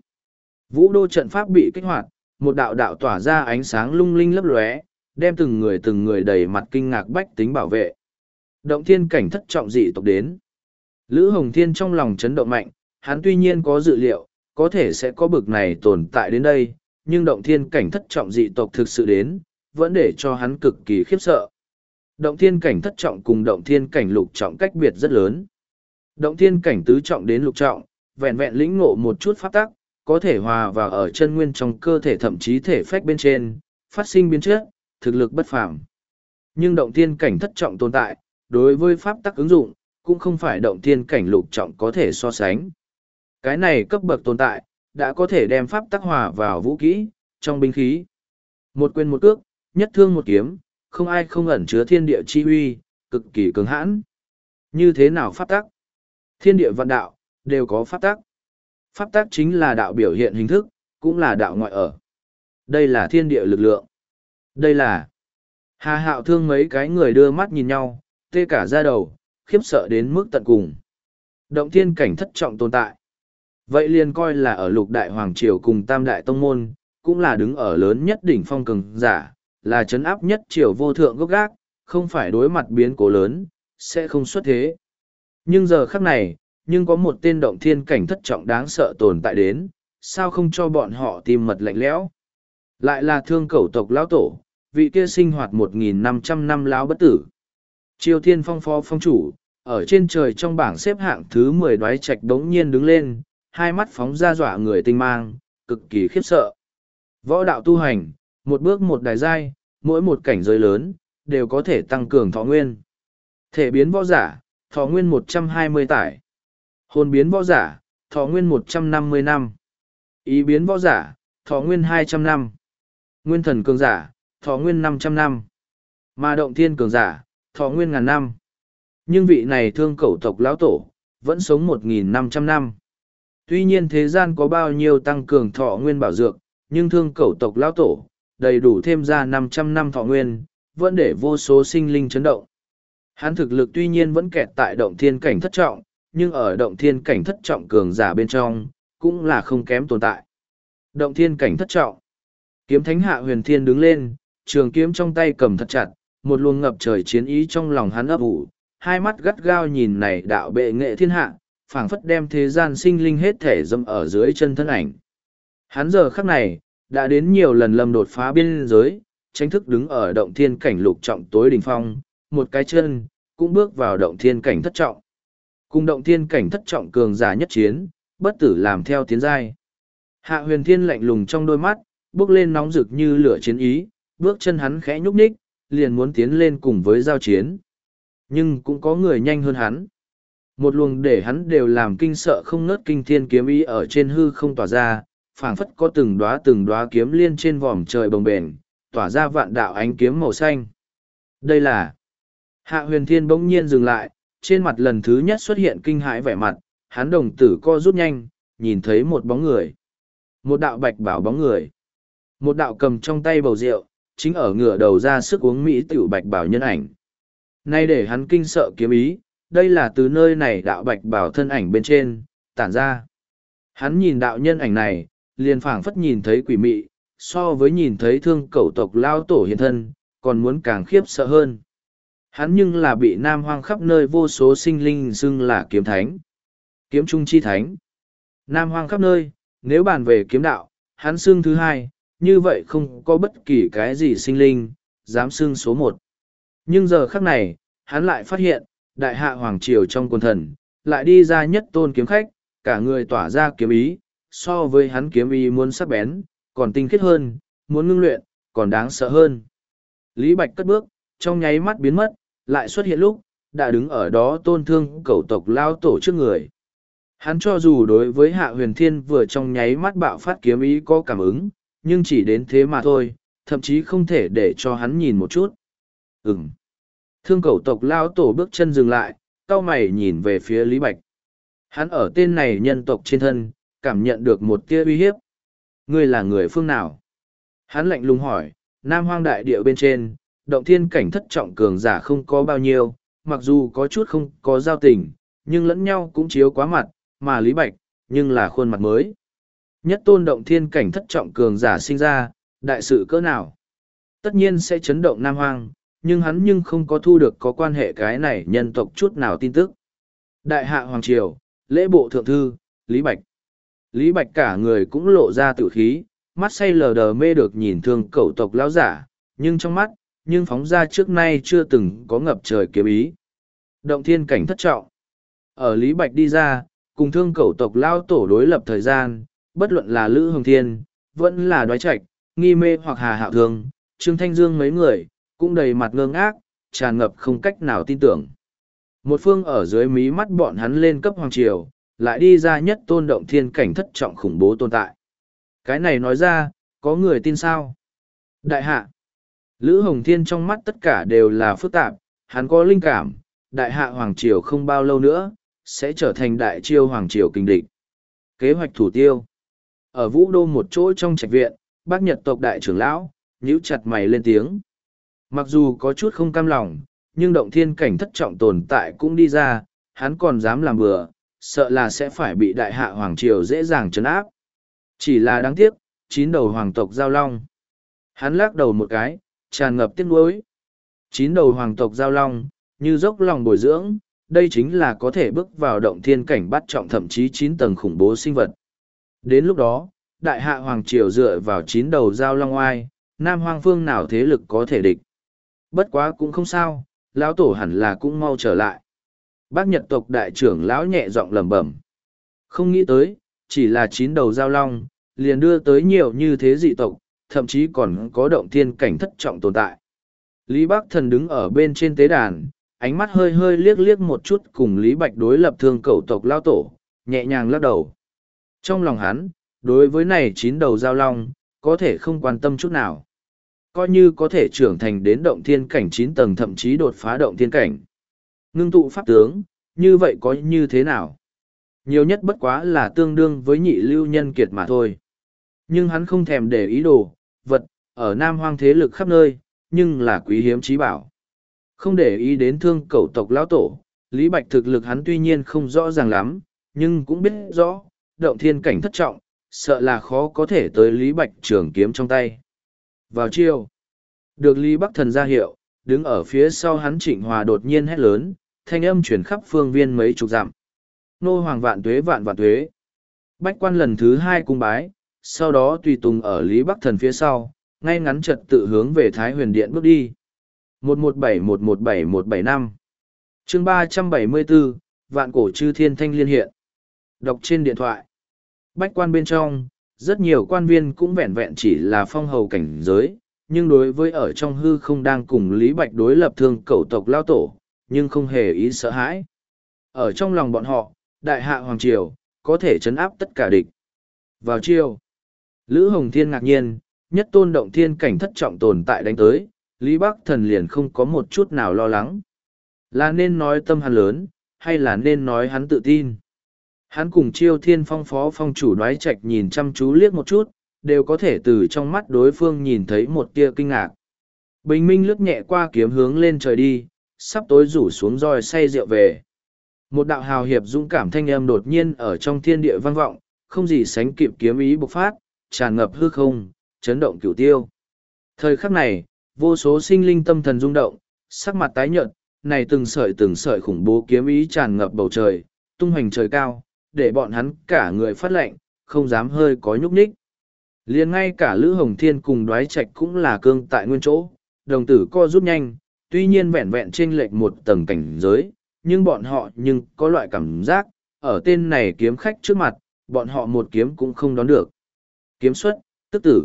Vũ đô trận pháp bị kích hoạt, một đạo đạo tỏa ra ánh sáng lung linh lấp lóe, đem từng người từng người đầy mặt kinh ngạc bách tính bảo vệ. Động thiên cảnh thất trọng dị tộc đến. Lữ Hồng Thiên trong lòng chấn động mạnh, hắn tuy nhiên có dự liệu, có thể sẽ có bực này tồn tại đến đây, nhưng động thiên cảnh thất trọng dị tộc thực sự đến, vẫn để cho hắn cực kỳ khiếp sợ. Động thiên cảnh thất trọng cùng động thiên cảnh lục trọng cách biệt rất lớn. Động thiên cảnh tứ trọng đến lục trọng, vẹn vẹn lĩnh ngộ một chút pháp tắc, có thể hòa vào ở chân nguyên trong cơ thể thậm chí thể phách bên trên, phát sinh biến chất, thực lực bất phàm. Nhưng động thiên cảnh thất trọng tồn tại, đối với pháp tắc ứng dụng, cũng không phải động thiên cảnh lục trọng có thể so sánh. Cái này cấp bậc tồn tại, đã có thể đem pháp tắc hòa vào vũ kỹ, trong binh khí. Một quyền một cước, nhất thương một kiếm, không ai không ẩn chứa thiên địa chi uy, cực kỳ cứng hãn. Như thế nào pháp tắc? Thiên địa vạn đạo, đều có pháp tắc. Pháp tắc chính là đạo biểu hiện hình thức, cũng là đạo ngoại ở. Đây là thiên địa lực lượng. Đây là... Hà Hạo Thương mấy cái người đưa mắt nhìn nhau, tê cả da đầu, khiếp sợ đến mức tận cùng. Động thiên cảnh thất trọng tồn tại. Vậy liền coi là ở lục đại hoàng triều cùng tam đại tông môn, cũng là đứng ở lớn nhất đỉnh phong cường giả, là chấn áp nhất triều vô thượng gốc gác, không phải đối mặt biến cố lớn, sẽ không xuất thế. Nhưng giờ khắc này, nhưng có một tên động thiên cảnh thất trọng đáng sợ tồn tại đến, sao không cho bọn họ tìm mật lạnh lẽo. Lại là thương cẩu tộc lão tổ, vị kia sinh hoạt một nghìn năm trăm năm lão bất tử. Triều Thiên Phong phó phong chủ, ở trên trời trong bảng xếp hạng thứ mười đoái trạch đống nhiên đứng lên, hai mắt phóng ra dọa người tinh mang, cực kỳ khiếp sợ. Võ đạo tu hành, một bước một đài giai, mỗi một cảnh giới lớn, đều có thể tăng cường thọ nguyên. Thể biến võ giả, thọ nguyên một trăm hai mươi tải. Hồn biến võ giả, thọ nguyên một trăm năm mươi năm. Ý biến võ giả, thọ nguyên hai trăm năm. Nguyên thần cường giả, thọ nguyên năm trăm năm. Mà động thiên cường giả, thọ nguyên ngàn năm. Nhưng vị này thương cẩu tộc lão tổ, vẫn sống một nghìn năm trăm năm. Tuy nhiên thế gian có bao nhiêu tăng cường thọ nguyên bảo dược, nhưng thương cẩu tộc lão tổ, đầy đủ thêm ra năm trăm năm thọ nguyên, vẫn để vô số sinh linh chấn động. Hắn thực lực tuy nhiên vẫn kẹt tại động thiên cảnh thất trọng, nhưng ở động thiên cảnh thất trọng cường giả bên trong, cũng là không kém tồn tại. Động thiên cảnh thất trọng. Kiếm thánh Hạ Huyền Thiên đứng lên, trường kiếm trong tay cầm thật chặt, một luồng ngập trời chiến ý trong lòng hắn ấp ủ, hai mắt gắt gao nhìn này đạo bệ nghệ thiên hạ, phảng phất đem thế gian sinh linh hết thể dâm ở dưới chân thân ảnh. Hắn giờ khắc này, đã đến nhiều lần lầm đột phá biên giới, tranh thức đứng ở động thiên cảnh lục trọng tối đỉnh phong, một cái chân, cũng bước vào động thiên cảnh thất trọng. Cùng động thiên cảnh thất trọng cường giả nhất chiến, bất tử làm theo tiến giai. Hạ Huyền Thiên lạnh lùng trong đôi mắt, bước lên nóng rực như lửa chiến ý, bước chân hắn khẽ nhúc nhích, liền muốn tiến lên cùng với giao chiến. Nhưng cũng có người nhanh hơn hắn. Một luồng để hắn đều làm kinh sợ không ngớt kinh thiên kiếm ý ở trên hư không tỏa ra, phảng phất có từng đóa từng đóa kiếm liên trên vòm trời bồng bềnh, tỏa ra vạn đạo ánh kiếm màu xanh. Đây là... Hạ Huyền Thiên bỗng nhiên dừng lại, trên mặt lần thứ nhất xuất hiện kinh hãi vẻ mặt, hắn đồng tử co rút nhanh, nhìn thấy một bóng người. Một đạo bạch bảo bóng người. Một đạo cầm trong tay bầu rượu, chính ở ngửa đầu ra sức uống mỹ tiểu bạch bảo nhân ảnh. Nay để hắn kinh sợ kiếm ý, đây là từ nơi này đạo bạch bảo thân ảnh bên trên, tản ra. Hắn nhìn đạo nhân ảnh này, liền phảng phất nhìn thấy quỷ mị, so với nhìn thấy thương cẩu tộc lao tổ hiện thân, còn muốn càng khiếp sợ hơn. Hắn nhưng là bị nam hoang khắp nơi vô số sinh linh xưng là kiếm thánh. Kiếm trung chi thánh. Nam hoang khắp nơi, nếu bàn về kiếm đạo, hắn xưng thứ hai, như vậy không có bất kỳ cái gì sinh linh, dám xưng số một. Nhưng giờ khắc này, hắn lại phát hiện, đại hạ hoàng triều trong quần thần, lại đi ra nhất tôn kiếm khách, cả người tỏa ra kiếm ý, so với hắn kiếm ý muốn sắc bén, còn tinh khiết hơn, muốn ngưng luyện, còn đáng sợ hơn. Lý Bạch cất bước, trong nháy mắt biến mất, lại xuất hiện lúc, đã đứng ở đó tôn thương cẩu tộc lao tổ trước người. Hắn cho dù đối với Hạ Huyền Thiên vừa trong nháy mắt bạo phát kiếm ý có cảm ứng, nhưng chỉ đến thế mà thôi, thậm chí không thể để cho hắn nhìn một chút. Ừm. Thương cẩu tộc lao tổ bước chân dừng lại, cau mày nhìn về phía Lý Bạch. Hắn ở tên này nhân tộc trên thân, cảm nhận được một tia uy hiếp. Ngươi là người phương nào? Hắn lạnh lùng hỏi, Nam Hoang đại địa bên trên, động thiên cảnh thất trọng cường giả không có bao nhiêu, mặc dù có chút không có giao tình, nhưng lẫn nhau cũng chiếu quá mặt, mà Lý Bạch, nhưng là khuôn mặt mới. Nhất tôn động thiên cảnh thất trọng cường giả sinh ra, đại sự cỡ nào? Tất nhiên sẽ chấn động Nam Hoang, nhưng hắn nhưng không có thu được có quan hệ cái này nhân tộc chút nào tin tức. Đại hạ Hoàng Triều, lễ bộ thượng thư, Lý Bạch. Lý Bạch cả người cũng lộ ra tự khí, mắt say lờ đờ mê được nhìn thương cẩu tộc lão giả, nhưng trong mắt, nhưng phóng ra trước nay chưa từng có ngập trời kiếm ý. Động thiên cảnh thất trọng. Ở Lý Bạch đi ra, cùng thương cẩu tộc lao tổ đối lập thời gian, bất luận là Lữ Hồng Thiên, vẫn là Đoái Trạch, Nghi Mê hoặc Hà Hạo Thương, Trương Thanh Dương mấy người, cũng đầy mặt ngơ ngác, tràn ngập không cách nào tin tưởng. Một phương ở dưới mí mắt bọn hắn lên cấp hoàng triều, lại đi ra nhất tôn động thiên cảnh thất trọng khủng bố tồn tại. Cái này nói ra, có người tin sao? Đại hạ. Lữ Hồng Thiên trong mắt tất cả đều là phức tạp, hắn có linh cảm, đại hạ hoàng triều không bao lâu nữa, sẽ trở thành đại chiêu hoàng triều kinh địch. Kế hoạch thủ tiêu. Ở Vũ Đô một chỗ trong trạch viện, bác Nhật tộc đại trưởng lão, nhíu chặt mày lên tiếng. Mặc dù có chút không cam lòng, nhưng động thiên cảnh thất trọng tồn tại cũng đi ra, hắn còn dám làm bừa, sợ là sẽ phải bị đại hạ hoàng triều dễ dàng trấn áp. Chỉ là đáng tiếc, chín đầu hoàng tộc giao long. Hắn lắc đầu một cái, tràn ngập tiếc nuối. Chín đầu hoàng tộc giao long, như dốc lòng bồi dưỡng, đây chính là có thể bước vào động thiên cảnh bắt trọng thậm chí chín tầng khủng bố sinh vật. Đến lúc đó, đại hạ hoàng triều dựa vào chín đầu giao long oai, nam hoang phương nào thế lực có thể địch. Bất quá cũng không sao, lão tổ hẳn là cũng mau trở lại. Bác Nhật tộc đại trưởng lão nhẹ giọng lẩm bẩm. Không nghĩ tới, chỉ là chín đầu giao long, liền đưa tới nhiều như thế dị tộc, thậm chí còn có động thiên cảnh thất trọng tồn tại. Lý Bắc Thần đứng ở bên trên tế đàn, ánh mắt hơi hơi liếc liếc một chút cùng Lý Bạch đối lập thương cẩu tộc lao tổ, nhẹ nhàng lắc đầu. Trong lòng hắn, đối với này chín đầu giao long, có thể không quan tâm chút nào. Coi như có thể trưởng thành đến động thiên cảnh chín tầng thậm chí đột phá động thiên cảnh. Ngưng tụ pháp tướng, như vậy có như thế nào? Nhiều nhất bất quá là tương đương với nhị lưu nhân kiệt mà thôi. Nhưng hắn không thèm để ý đồ, vật, ở Nam Hoang thế lực khắp nơi, nhưng là quý hiếm trí bảo. Không để ý đến thương cẩu tộc lão tổ, Lý Bạch thực lực hắn tuy nhiên không rõ ràng lắm, nhưng cũng biết rõ, động thiên cảnh thất trọng, sợ là khó có thể tới Lý Bạch trường kiếm trong tay. Vào chiều, được Lý Bắc Thần ra hiệu, đứng ở phía sau hắn Trịnh Hòa đột nhiên hét lớn, thanh âm chuyển khắp phương viên mấy chục dặm. Nô hoàng vạn tuế vạn vạn tuế. Bách quan lần thứ hai cung bái, sau đó tùy tùng ở Lý Bắc Thần phía sau, ngay ngắn trật tự hướng về Thái Huyền Điện bước đi. một một bảy một một bảy một bảy năm chương ba trăm bảy mươi bốn, vạn cổ chư thiên thanh liên hiện. Đọc trên điện thoại. Bách quan bên trong, rất nhiều quan viên cũng vẹn vẹn chỉ là phong hầu cảnh giới, nhưng đối với ở trong hư không đang cùng Lý Bạch đối lập thương cẩu tộc lao tổ, nhưng không hề ý sợ hãi. Ở trong lòng bọn họ, đại hạ hoàng triều, có thể chấn áp tất cả địch. Vào chiều, Lữ Hồng Thiên ngạc nhiên, nhất tôn động thiên cảnh thất trọng tồn tại đánh tới, Lý Bắc Thần liền không có một chút nào lo lắng. Là nên nói tâm hắn lớn, hay là nên nói hắn tự tin? Hắn cùng Chiêu Thiên Phong phó phong chủ Đoái Trạch nhìn chăm chú liếc một chút, đều có thể từ trong mắt đối phương nhìn thấy một tia kinh ngạc. Bình minh lướt nhẹ qua kiếm hướng lên trời đi, sắp tối rủ xuống roi say rượu về. Một đạo hào hiệp dũng cảm thanh âm đột nhiên ở trong thiên địa vang vọng, không gì sánh kịp kiếm ý bộc phát, tràn ngập hư không, chấn động cửu tiêu. Thời khắc này, vô số sinh linh tâm thần rung động, sắc mặt tái nhợt, này từng sợi từng sợi khủng bố kiếm ý tràn ngập bầu trời, tung hoành trời cao, để bọn hắn cả người phát lệnh, không dám hơi có nhúc nhích. Liền ngay cả Lữ Hồng Thiên cùng Đoái Trạch cũng là cương tại nguyên chỗ, đồng tử co rút nhanh, tuy nhiên vẹn vẹn chênh lệch một tầng cảnh giới, nhưng bọn họ nhưng có loại cảm giác, ở tên này kiếm khách trước mặt, bọn họ một kiếm cũng không đón được. Kiếm xuất, tức tử.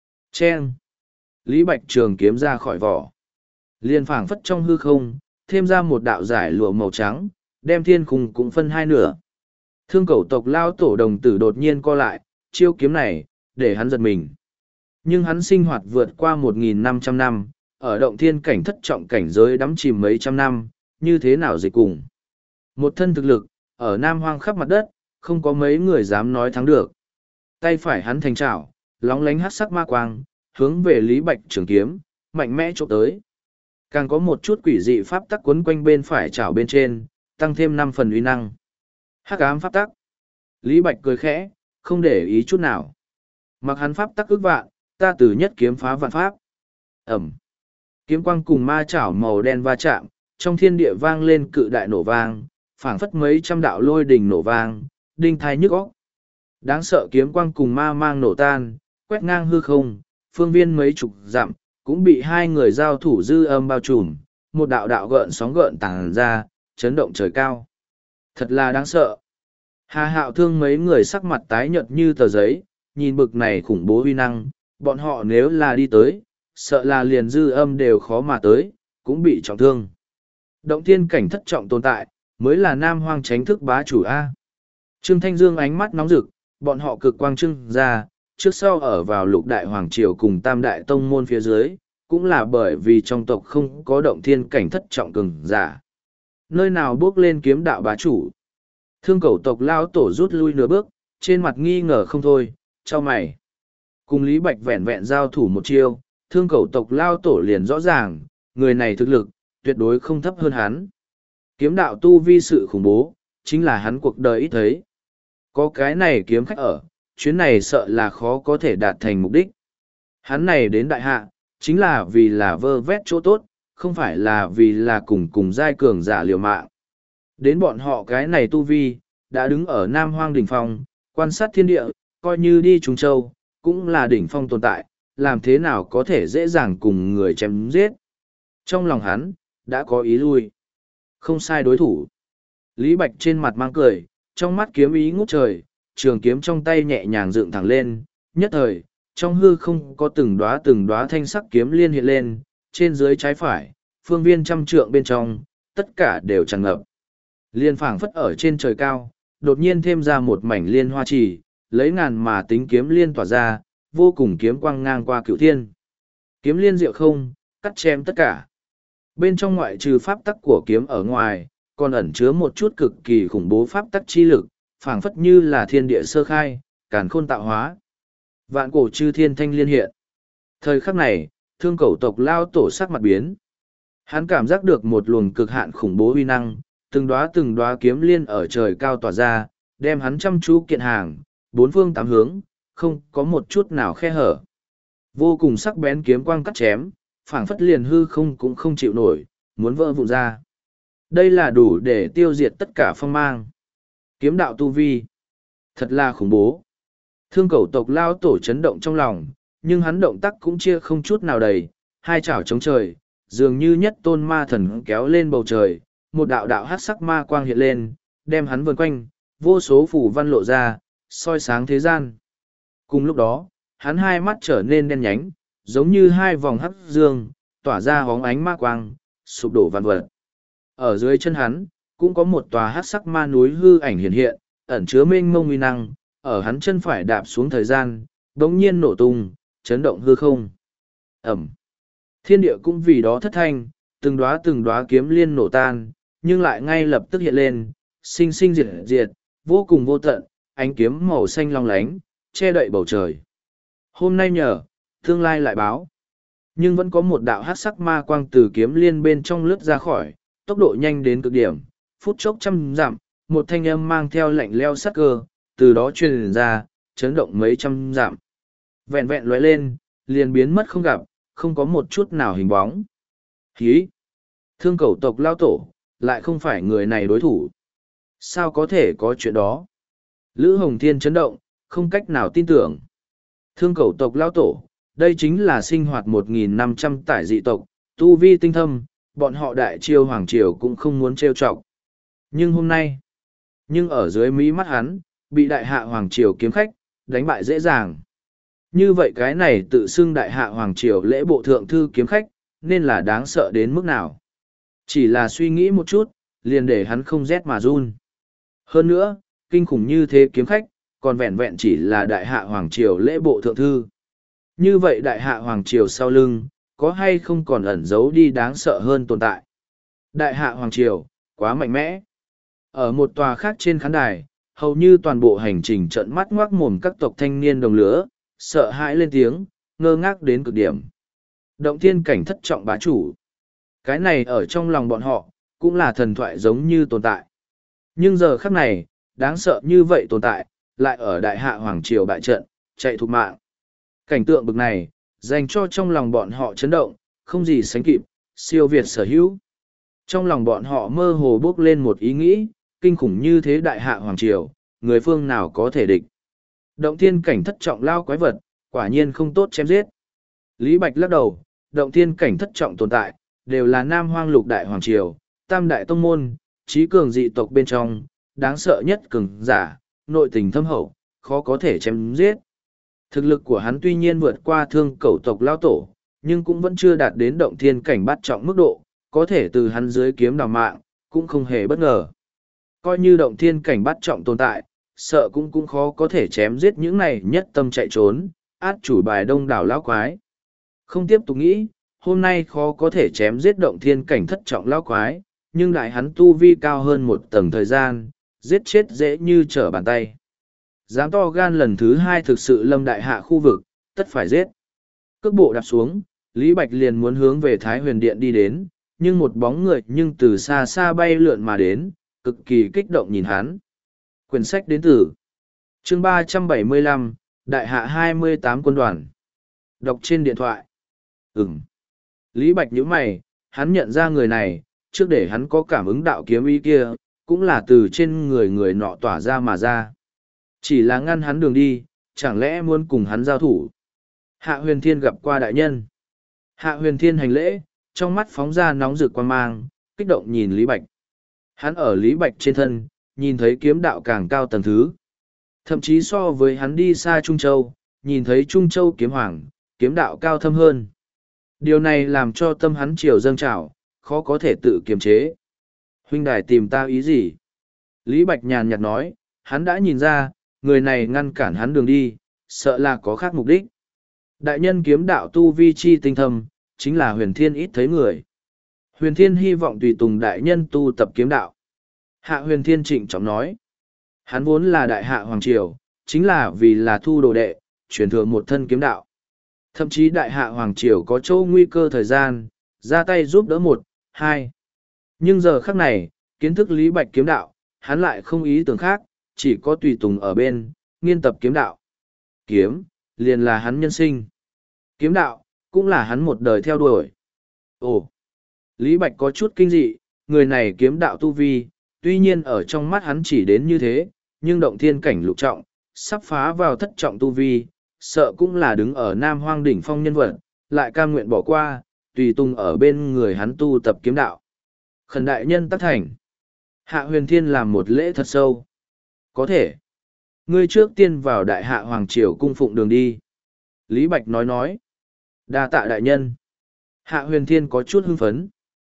Chen. Lý Bạch trường kiếm ra khỏi vỏ. Liên phảng phất trong hư không, thêm ra một đạo giải lụa màu trắng, đem thiên khung cũng phân hai nửa. Thương cẩu tộc lao tổ đồng tử đột nhiên co lại, chiêu kiếm này, để hắn giật mình. Nhưng hắn sinh hoạt vượt qua một nghìn năm trăm năm, ở động thiên cảnh thất trọng cảnh giới đắm chìm mấy trăm năm, như thế nào dịch cùng. Một thân thực lực, Ở Nam Hoang khắp mặt đất, không có mấy người dám nói thắng được. Tay phải hắn thành trảo, lóng lánh hắc sắc ma quang, hướng về Lý Bạch trường kiếm, mạnh mẽ chụp tới. Càng có một chút quỷ dị pháp tắc quấn quanh bên phải chảo bên trên, tăng thêm năm phần uy năng. Hắc ám pháp tắc. Lý Bạch cười khẽ, không để ý chút nào. Mặc hắn pháp tắc ức vạn, ta từ nhất kiếm phá vạn pháp. Ẩm. Kiếm quang cùng ma chảo màu đen va chạm, trong thiên địa vang lên cự đại nổ vang, phảng phất mấy trăm đạo lôi đình nổ vang, đinh thai nhức óc. Đáng sợ kiếm quang cùng ma mang nổ tan, quét ngang hư không, phương viên mấy chục dặm, cũng bị hai người giao thủ dư âm bao trùm, một đạo đạo gợn sóng gợn tàng ra, chấn động trời cao. Thật là đáng sợ. Hà Hạo Thương mấy người sắc mặt tái nhợt như tờ giấy, nhìn bực này khủng bố uy năng, bọn họ nếu là đi tới, sợ là liền dư âm đều khó mà tới, cũng bị trọng thương. Động thiên cảnh thất trọng tồn tại, mới là Nam Hoang Chánh thức bá chủ A. Trương Thanh Dương ánh mắt nóng rực, bọn họ cực quang trưng ra, trước sau ở vào lục đại hoàng triều cùng tam đại tông môn phía dưới, cũng là bởi vì trong tộc không có động thiên cảnh thất trọng cường giả. Nơi nào bước lên kiếm đạo bá chủ. Thương Cẩu tộc lao tổ rút lui nửa bước, trên mặt nghi ngờ không thôi, cho mày. Cùng Lý Bạch vẹn vẹn giao thủ một chiêu, Thương Cẩu tộc lao tổ liền rõ ràng, người này thực lực, tuyệt đối không thấp hơn hắn. Kiếm đạo tu vi sự khủng bố, chính là hắn cuộc đời ít thấy. Có cái này kiếm khách ở, chuyến này sợ là khó có thể đạt thành mục đích. Hắn này đến đại hạ, chính là vì là vơ vét chỗ tốt, không phải là vì là cùng cùng giai cường giả liều mạng. Đến bọn họ cái này tu vi, đã đứng ở Nam Hoang đỉnh phong, quan sát thiên địa, coi như đi Trung Châu, cũng là đỉnh phong tồn tại, làm thế nào có thể dễ dàng cùng người chém giết. Trong lòng hắn, đã có ý lui. Không sai đối thủ. Lý Bạch trên mặt mang cười, trong mắt kiếm ý ngút trời, trường kiếm trong tay nhẹ nhàng dựng thẳng lên, nhất thời, trong hư không có từng đóa từng đóa thanh sắc kiếm liên hiện lên, trên dưới trái phải, phương viên trăm trượng bên trong, tất cả đều tràn ngập. Liên phảng phất ở trên trời cao, đột nhiên thêm ra một mảnh liên hoa trì, lấy ngàn mà tính kiếm liên tỏa ra, vô cùng kiếm quang ngang qua cửu thiên. Kiếm liên diệu không, cắt chém tất cả. Bên trong ngoại trừ pháp tắc của kiếm ở ngoài, còn ẩn chứa một chút cực kỳ khủng bố pháp tắc chi lực, phảng phất như là thiên địa sơ khai, càn khôn tạo hóa. Vạn cổ chư thiên thanh liên hiện. Thời khắc này, Thương Cẩu tộc lao tổ sắc mặt biến. Hắn cảm giác được một luồng cực hạn khủng bố uy năng, từng đóa từng đóa kiếm liên ở trời cao tỏa ra, đem hắn chăm chú kiện hàng, bốn phương tám hướng, không có một chút nào khe hở. Vô cùng sắc bén kiếm quang cắt chém, phảng phất liền hư không cũng không chịu nổi, muốn vỡ vụn ra. Đây là đủ để tiêu diệt tất cả phong mang. Kiếm đạo tu vi. Thật là khủng bố. Thương Cẩu tộc lao tổ chấn động trong lòng, nhưng hắn động tác cũng chia không chút nào đầy, hai chảo chống trời, dường như nhất tôn ma thần kéo lên bầu trời, một đạo đạo hát sắc ma quang hiện lên, đem hắn vần quanh, vô số phủ văn lộ ra, soi sáng thế gian. Cùng lúc đó, hắn hai mắt trở nên đen nhánh, giống như hai vòng hắc dương, tỏa ra hóng ánh ma quang, sụp đổ vạn vật. Ở dưới chân hắn, cũng có một tòa hắc sắc ma núi hư ảnh hiện hiện, ẩn chứa mênh mông uy năng, ở hắn chân phải đạp xuống thời gian, đống nhiên nổ tung, chấn động hư không. Ẩm. Thiên địa cũng vì đó thất thanh, từng đóa từng đóa kiếm liên nổ tan, nhưng lại ngay lập tức hiện lên, sinh sinh diệt diệt, vô cùng vô tận, ánh kiếm màu xanh long lánh, che đậy bầu trời. Hôm nay nhờ, tương lai lại báo. Nhưng vẫn có một đạo hắc sắc ma quang từ kiếm liên bên trong lướt ra khỏi, tốc độ nhanh đến cực điểm, phút chốc trăm dặm, một thanh âm mang theo lạnh leo sắc cơ, từ đó truyền ra, chấn động mấy trăm dặm. Vẹn vẹn lóe lên, liền biến mất không gặp, không có một chút nào hình bóng. Hí! Thương Cẩu tộc lao tổ, lại không phải người này đối thủ. Sao có thể có chuyện đó? Lữ Hồng Thiên chấn động, không cách nào tin tưởng. Thương Cẩu tộc lao tổ, đây chính là sinh hoạt một nghìn năm trăm tải dị tộc, tu vi tinh thâm, bọn họ đại triều hoàng triều cũng không muốn trêu chọc. Nhưng hôm nay, nhưng ở dưới mí mắt hắn, bị đại hạ hoàng triều kiếm khách, đánh bại dễ dàng. Như vậy cái này tự xưng đại hạ hoàng triều lễ bộ thượng thư kiếm khách, nên là đáng sợ đến mức nào. Chỉ là suy nghĩ một chút, liền để hắn không rét mà run. Hơn nữa, kinh khủng như thế kiếm khách, còn vẹn vẹn chỉ là đại hạ hoàng triều lễ bộ thượng thư. Như vậy đại hạ hoàng triều sau lưng, có hay không còn ẩn giấu đi đáng sợ hơn tồn tại. Đại hạ hoàng triều, quá mạnh mẽ. Ở một tòa khác trên khán đài, hầu như toàn bộ hành trình trợn mắt ngoác mồm các tộc thanh niên đồng lứa, sợ hãi lên tiếng, ngơ ngác đến cực điểm. Động thiên cảnh thất trọng bá chủ. Cái này ở trong lòng bọn họ, cũng là thần thoại giống như tồn tại. Nhưng giờ khắc này, đáng sợ như vậy tồn tại, lại ở đại hạ Hoàng Triều bại trận, chạy thục mạng. Cảnh tượng bực này, dành cho trong lòng bọn họ chấn động, không gì sánh kịp, siêu việt sở hữu. Trong lòng bọn họ mơ hồ bước lên một ý nghĩ, kinh khủng như thế đại hạ Hoàng Triều, người phương nào có thể địch. Động thiên cảnh thất trọng lao quái vật, quả nhiên không tốt chém giết. Lý Bạch lắc đầu, động thiên cảnh thất trọng tồn tại, đều là Nam Hoang lục đại Hoàng Triều, tam đại tông môn, trí cường dị tộc bên trong, đáng sợ nhất cường giả, nội tình thâm hậu, khó có thể chém giết. Thực lực của hắn tuy nhiên vượt qua thương cẩu tộc lao tổ, nhưng cũng vẫn chưa đạt đến động thiên cảnh bắt trọng mức độ, có thể từ hắn dưới kiếm đào mạng, cũng không hề bất ngờ. Coi như động thiên cảnh bắt trọng tồn tại, sợ cũng cũng khó có thể chém giết những này nhất tâm chạy trốn, át chủ bài đông đảo lão quái. Không tiếp tục nghĩ, hôm nay khó có thể chém giết động thiên cảnh thất trọng lão quái, nhưng đại hắn tu vi cao hơn một tầng thời gian, giết chết dễ như trở bàn tay. Dám to gan lần thứ hai thực sự lâm đại hạ khu vực, tất phải giết. Cước bộ đạp xuống, Lý Bạch liền muốn hướng về Thái Huyền Điện đi đến, nhưng một bóng người nhưng từ xa xa bay lượn mà đến, cực kỳ kích động nhìn hắn. Quyển sách đến từ chương ba trăm bảy mươi lăm, Đại hạ hai mươi tám quân đoàn. Đọc trên điện thoại. Ừm. Lý Bạch nhíu mày, hắn nhận ra người này, trước để hắn có cảm ứng đạo kiếm ý kia, cũng là từ trên người người nọ tỏa ra mà ra. Chỉ là ngăn hắn đường đi, chẳng lẽ muốn cùng hắn giao thủ. Hạ Huyền Thiên gặp qua đại nhân. Hạ Huyền Thiên hành lễ, trong mắt phóng ra nóng rực quan mang, kích động nhìn Lý Bạch. Hắn ở Lý Bạch trên thân, nhìn thấy kiếm đạo càng cao tầng thứ. Thậm chí so với hắn đi xa Trung Châu, nhìn thấy Trung Châu kiếm hoàng, kiếm đạo cao thâm hơn. Điều này làm cho tâm hắn chiều dâng trào, khó có thể tự kiềm chế. Huynh đài tìm ta ý gì? Lý Bạch nhàn nhạt nói, hắn đã nhìn ra, người này ngăn cản hắn đường đi, sợ là có khác mục đích. Đại nhân kiếm đạo tu vi chi tinh thâm, chính là huyền thiên ít thấy người. Huyền thiên hy vọng tùy tùng đại nhân tu tập kiếm đạo. Hạ huyền thiên trịnh trọng nói, hắn vốn là đại hạ hoàng triều, chính là vì là thu đồ đệ, truyền thừa một thân kiếm đạo. Thậm chí đại hạ hoàng triều có chỗ nguy cơ thời gian, ra tay giúp đỡ một, hai. Nhưng giờ khắc này, kiến thức Lý Bạch kiếm đạo, hắn lại không ý tưởng khác, chỉ có tùy tùng ở bên, nghiên tập kiếm đạo. Kiếm, liền là hắn nhân sinh. Kiếm đạo, cũng là hắn một đời theo đuổi. Ồ, Lý Bạch có chút kinh dị, người này kiếm đạo tu vi, tuy nhiên ở trong mắt hắn chỉ đến như thế, nhưng động thiên cảnh lục trọng, sắp phá vào thất trọng tu vi, sợ cũng là đứng ở Nam Hoang đỉnh phong nhân vật, lại cam nguyện bỏ qua, tùy tùng ở bên người hắn tu tập kiếm đạo. Khẩn đại nhân tác thành. Hạ huyền thiên làm một lễ thật sâu. Có thể. Ngươi trước tiên vào đại hạ hoàng triều cung phụng đường đi. Lý Bạch nói nói. Đa tạ đại nhân. Hạ huyền thiên có chút hưng phấn.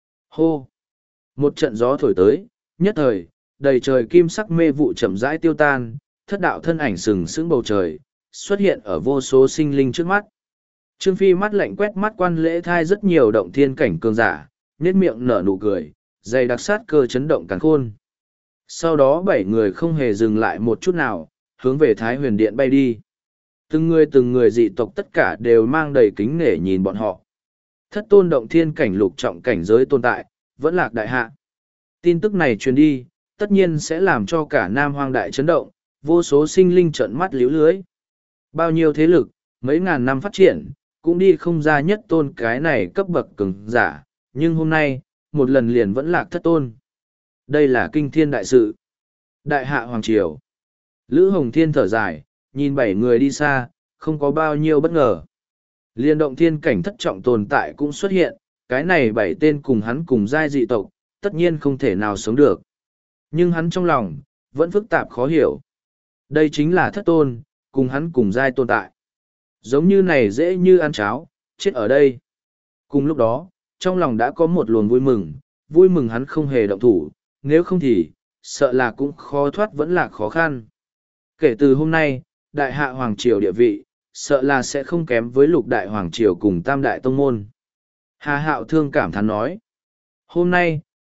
Hô. Một trận gió thổi tới, nhất thời, đầy trời kim sắc mê vụ chậm rãi tiêu tan, thất đạo thân ảnh sừng sững bầu trời, xuất hiện ở vô số sinh linh trước mắt. Trương Phi mắt lạnh quét mắt quan lễ thai rất nhiều động thiên cảnh cường giả, nét miệng nở nụ cười, dày đặc sát cơ chấn động càn khôn. Sau đó bảy người không hề dừng lại một chút nào, hướng về Thái Huyền Điện bay đi. Từng người từng người dị tộc tất cả đều mang đầy kính nể nhìn bọn họ. Thất tôn động thiên cảnh lục trọng cảnh giới tồn tại, vẫn lạc đại hạ. Tin tức này truyền đi, tất nhiên sẽ làm cho cả Nam Hoang đại chấn động, vô số sinh linh trợn mắt liếu lưới. Bao nhiêu thế lực, mấy ngàn năm phát triển, cũng đi không ra nhất tôn cái này cấp bậc cường giả, nhưng hôm nay, một lần liền vẫn lạc thất tôn. Đây là kinh thiên đại sự. Đại hạ hoàng triều. Lữ Hồng Thiên thở dài, nhìn bảy người đi xa, không có bao nhiêu bất ngờ. Liên động thiên cảnh thất trọng tồn tại cũng xuất hiện, cái này bảy tên cùng hắn cùng giai dị tộc, tất nhiên không thể nào sống được. Nhưng hắn trong lòng, vẫn phức tạp khó hiểu. Đây chính là thất tôn, cùng hắn cùng giai tồn tại. Giống như này dễ như ăn cháo, chết ở đây. Cùng lúc đó, trong lòng đã có một luồng vui mừng, vui mừng hắn không hề động thủ, nếu không thì, sợ là cũng khó thoát vẫn là khó khăn. Kể từ hôm nay, đại hạ hoàng triều địa vị, sợ là sẽ không kém với lục đại hoàng triều cùng tam đại tông môn. Hà Hạo thương cảm thán nói, hôm nay,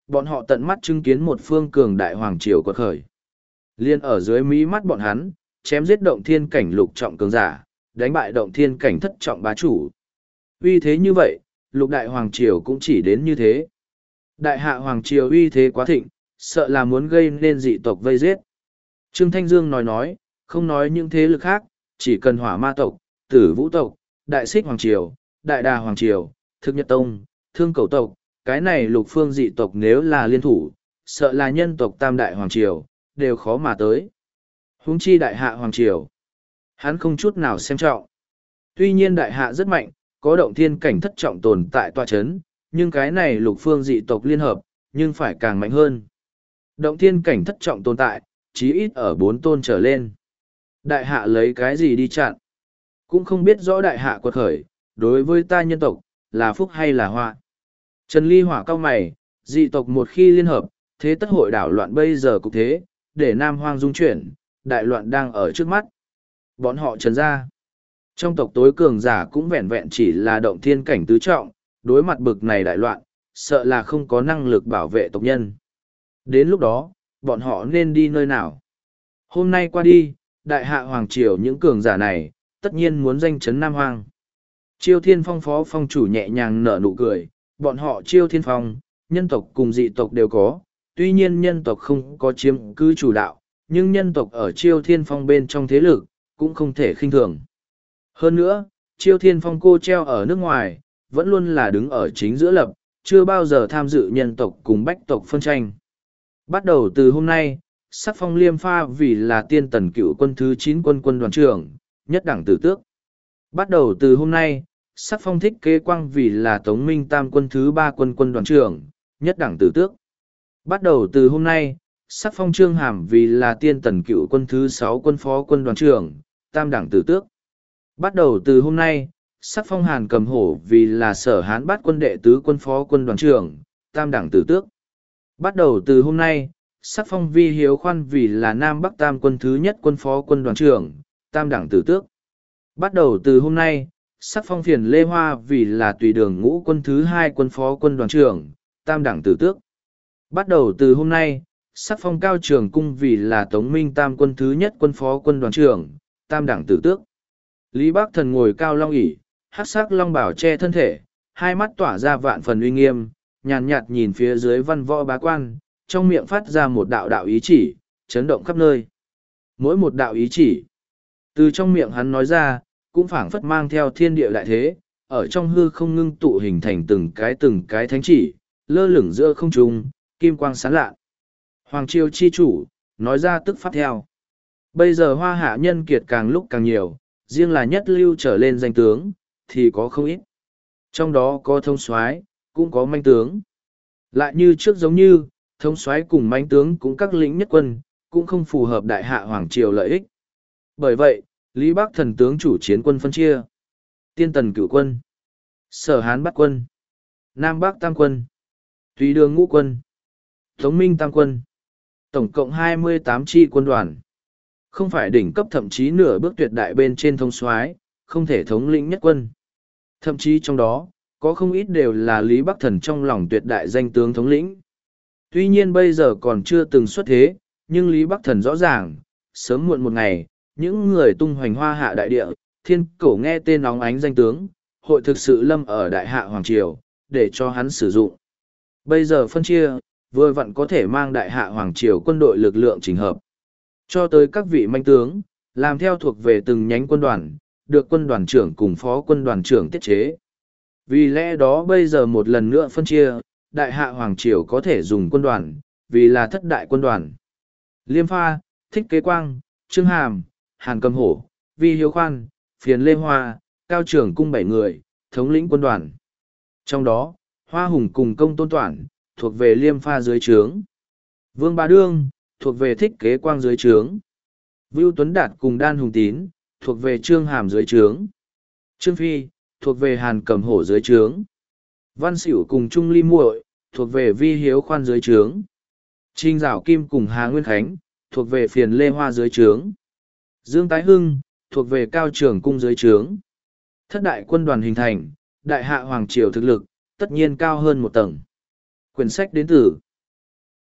Bọn họ tận mắt chứng kiến một phương cường đại hoàng triều quật khởi. Liên ở dưới mí mắt bọn hắn, chém giết động thiên cảnh lục trọng cường giả, đánh bại động thiên cảnh thất trọng bá chủ. Uy thế như vậy, lục đại hoàng triều cũng chỉ đến như thế. Đại hạ hoàng triều uy thế quá thịnh, sợ là muốn gây nên dị tộc vây giết. Trương Thanh Dương nói nói, không nói những thế lực khác, chỉ cần hỏa ma tộc, tử vũ tộc, đại xích hoàng triều, đại đà hoàng triều, thực nhật tông, thương cầu tộc, cái này lục phương dị tộc nếu là liên thủ, sợ là nhân tộc tam đại hoàng triều, đều khó mà tới. Huống chi đại hạ hoàng triều. Hắn không chút nào xem trọng. Tuy nhiên đại hạ rất mạnh, có động thiên cảnh thất trọng tồn tại tọa chấn, nhưng cái này lục phương dị tộc liên hợp, nhưng phải càng mạnh hơn. Động thiên cảnh thất trọng tồn tại, chí ít ở bốn tôn trở lên. Đại hạ lấy cái gì đi chặn? Cũng không biết rõ đại hạ quật khởi, đối với ta nhân tộc, là phúc hay là họa. Trần Ly Hỏa cao mày, dị tộc một khi liên hợp, thế tất hội đảo loạn bây giờ cục thế, để Nam Hoang dung chuyển, đại loạn đang ở trước mắt. Bọn họ trần ra. Trong tộc tối cường giả cũng vẹn vẹn chỉ là động thiên cảnh tứ trọng, đối mặt bực này đại loạn, sợ là không có năng lực bảo vệ tộc nhân. Đến lúc đó, bọn họ nên đi nơi nào? Hôm nay qua đi, đại hạ hoàng triều những cường giả này, tất nhiên muốn danh chấn Nam Hoang. Chiêu Thiên Phong phó phong chủ nhẹ nhàng nở nụ cười, bọn họ Chiêu Thiên Phong, nhân tộc cùng dị tộc đều có, tuy nhiên nhân tộc không có chiếm cứ chủ đạo, nhưng nhân tộc ở Chiêu Thiên Phong bên trong thế lực, cũng không thể khinh thường. Hơn nữa, Chiêu Thiên Phong cô treo ở nước ngoài, vẫn luôn là đứng ở chính giữa lập, chưa bao giờ tham dự nhân tộc cùng bách tộc phân tranh. Bắt đầu từ hôm nay, sắc phong Liêm Pha vì là tiên tần cựu quân thứ chín quân quân đoàn trưởng, nhất đẳng tử tước. Bắt đầu từ hôm nay, sắc phong Thích Kế Quang vì là Tống Minh Tam quân thứ ba quân quân đoàn trưởng, nhất đẳng tử tước. Bắt đầu từ hôm nay, sắc phong Trương Hàm vì là tiên tần cựu quân thứ sáu quân phó quân đoàn trưởng, tam đẳng tử tước. Bắt đầu từ hôm nay, sắc phong Hàn Cầm Hổ vì là Sở Hán bát quân đệ tứ quân phó quân đoàn trưởng, tam đẳng tử tước. Bắt đầu từ hôm nay, sắc phong Vi Hiếu Khoan vì là Nam Bắc tam quân thứ nhất quân phó quân đoàn trưởng, tam đẳng tử tước. Bắt đầu từ hôm nay, sắc phong Phiền Lê Hoa vì là tùy đường ngũ quân thứ hai quân phó quân đoàn trưởng, tam đẳng tử tước. Bắt đầu từ hôm nay, sắc phong Cao Trường Cung vì là Tống Minh tam quân thứ nhất quân phó quân đoàn trưởng, tam đẳng tử tước. Lý Bắc Thần ngồi cao long ỷ, hắc sắc long bảo che thân thể, hai mắt tỏa ra vạn phần uy nghiêm, nhàn nhạt nhìn phía dưới văn võ bá quan, trong miệng phát ra một đạo đạo ý chỉ, chấn động khắp nơi. Mỗi một đạo ý chỉ, từ trong miệng hắn nói ra, cũng phảng phất mang theo thiên địa đại thế, ở trong hư không ngưng tụ hình thành từng cái từng cái thánh chỉ, lơ lửng giữa không trung, kim quang sáng lạ. Hoàng triều chi chủ, nói ra tức pháp theo. Bây giờ hoa hạ nhân kiệt càng lúc càng nhiều, riêng là nhất lưu trở lên danh tướng, thì có không ít. Trong đó có thông soái, cũng có manh tướng. Lại như trước giống như, thông soái cùng manh tướng cũng các lĩnh nhất quân, cũng không phù hợp đại hạ hoàng triều lợi ích. Bởi vậy, Lý Bắc Thần tướng chủ chiến quân phân chia. Tiên Tần cửu quân, Sở Hán bát quân, Nam Bắc tam quân, Tùy đường ngũ quân, Tống Minh tam quân. Tổng cộng hai mươi tám chi quân đoàn. Không phải đỉnh cấp thậm chí nửa bước tuyệt đại bên trên thông soái, không thể thống lĩnh nhất quân. Thậm chí trong đó, có không ít đều là Lý Bắc Thần trong lòng tuyệt đại danh tướng thống lĩnh. Tuy nhiên bây giờ còn chưa từng xuất thế, nhưng Lý Bắc Thần rõ ràng, sớm muộn một ngày, những người tung hoành hoa hạ đại địa, thiên cổ nghe tên óng ánh danh tướng, hội thực sự lâm ở đại hạ hoàng triều, để cho hắn sử dụng. Bây giờ phân chia, vừa vặn có thể mang đại hạ hoàng triều quân đội lực lượng chỉnh hợp. Cho tới các vị manh tướng, làm theo thuộc về từng nhánh quân đoàn, được quân đoàn trưởng cùng phó quân đoàn trưởng tiết chế. Vì lẽ đó bây giờ một lần nữa phân chia, đại hạ hoàng triều có thể dùng quân đoàn, vì là thất đại quân đoàn. Liêm Pha, Thích Kế Quang, Trương Hàm, Hàn Cầm Hổ, Vi Hiếu Khoan, Phiền Lê Hoa, Cao Trưởng Cung bảy người, thống lĩnh quân đoàn. Trong đó, Hoa Hùng cùng Công Tôn Toản, thuộc về Liêm Pha dưới trướng. Vương Bá Đương, thuộc về Thích Kế Quang dưới trướng. Vưu Tuấn Đạt cùng Đan Hùng Tín, thuộc về Trương Hàm dưới trướng. Trương Phi, thuộc về Hàn Cầm Hổ dưới trướng. Văn Xỉu cùng Trung Ly Muội, thuộc về Vi Hiếu Khoan dưới trướng. Trinh Giảo Kim cùng Hà Nguyên Khánh, thuộc về Phiền Lê Hoa dưới trướng. Dương Tái Hưng, thuộc về Cao Trưởng Cung dưới trướng. Thất đại quân đoàn hình thành, đại hạ hoàng triều thực lực, tất nhiên cao hơn một tầng. Quyển sách đến từ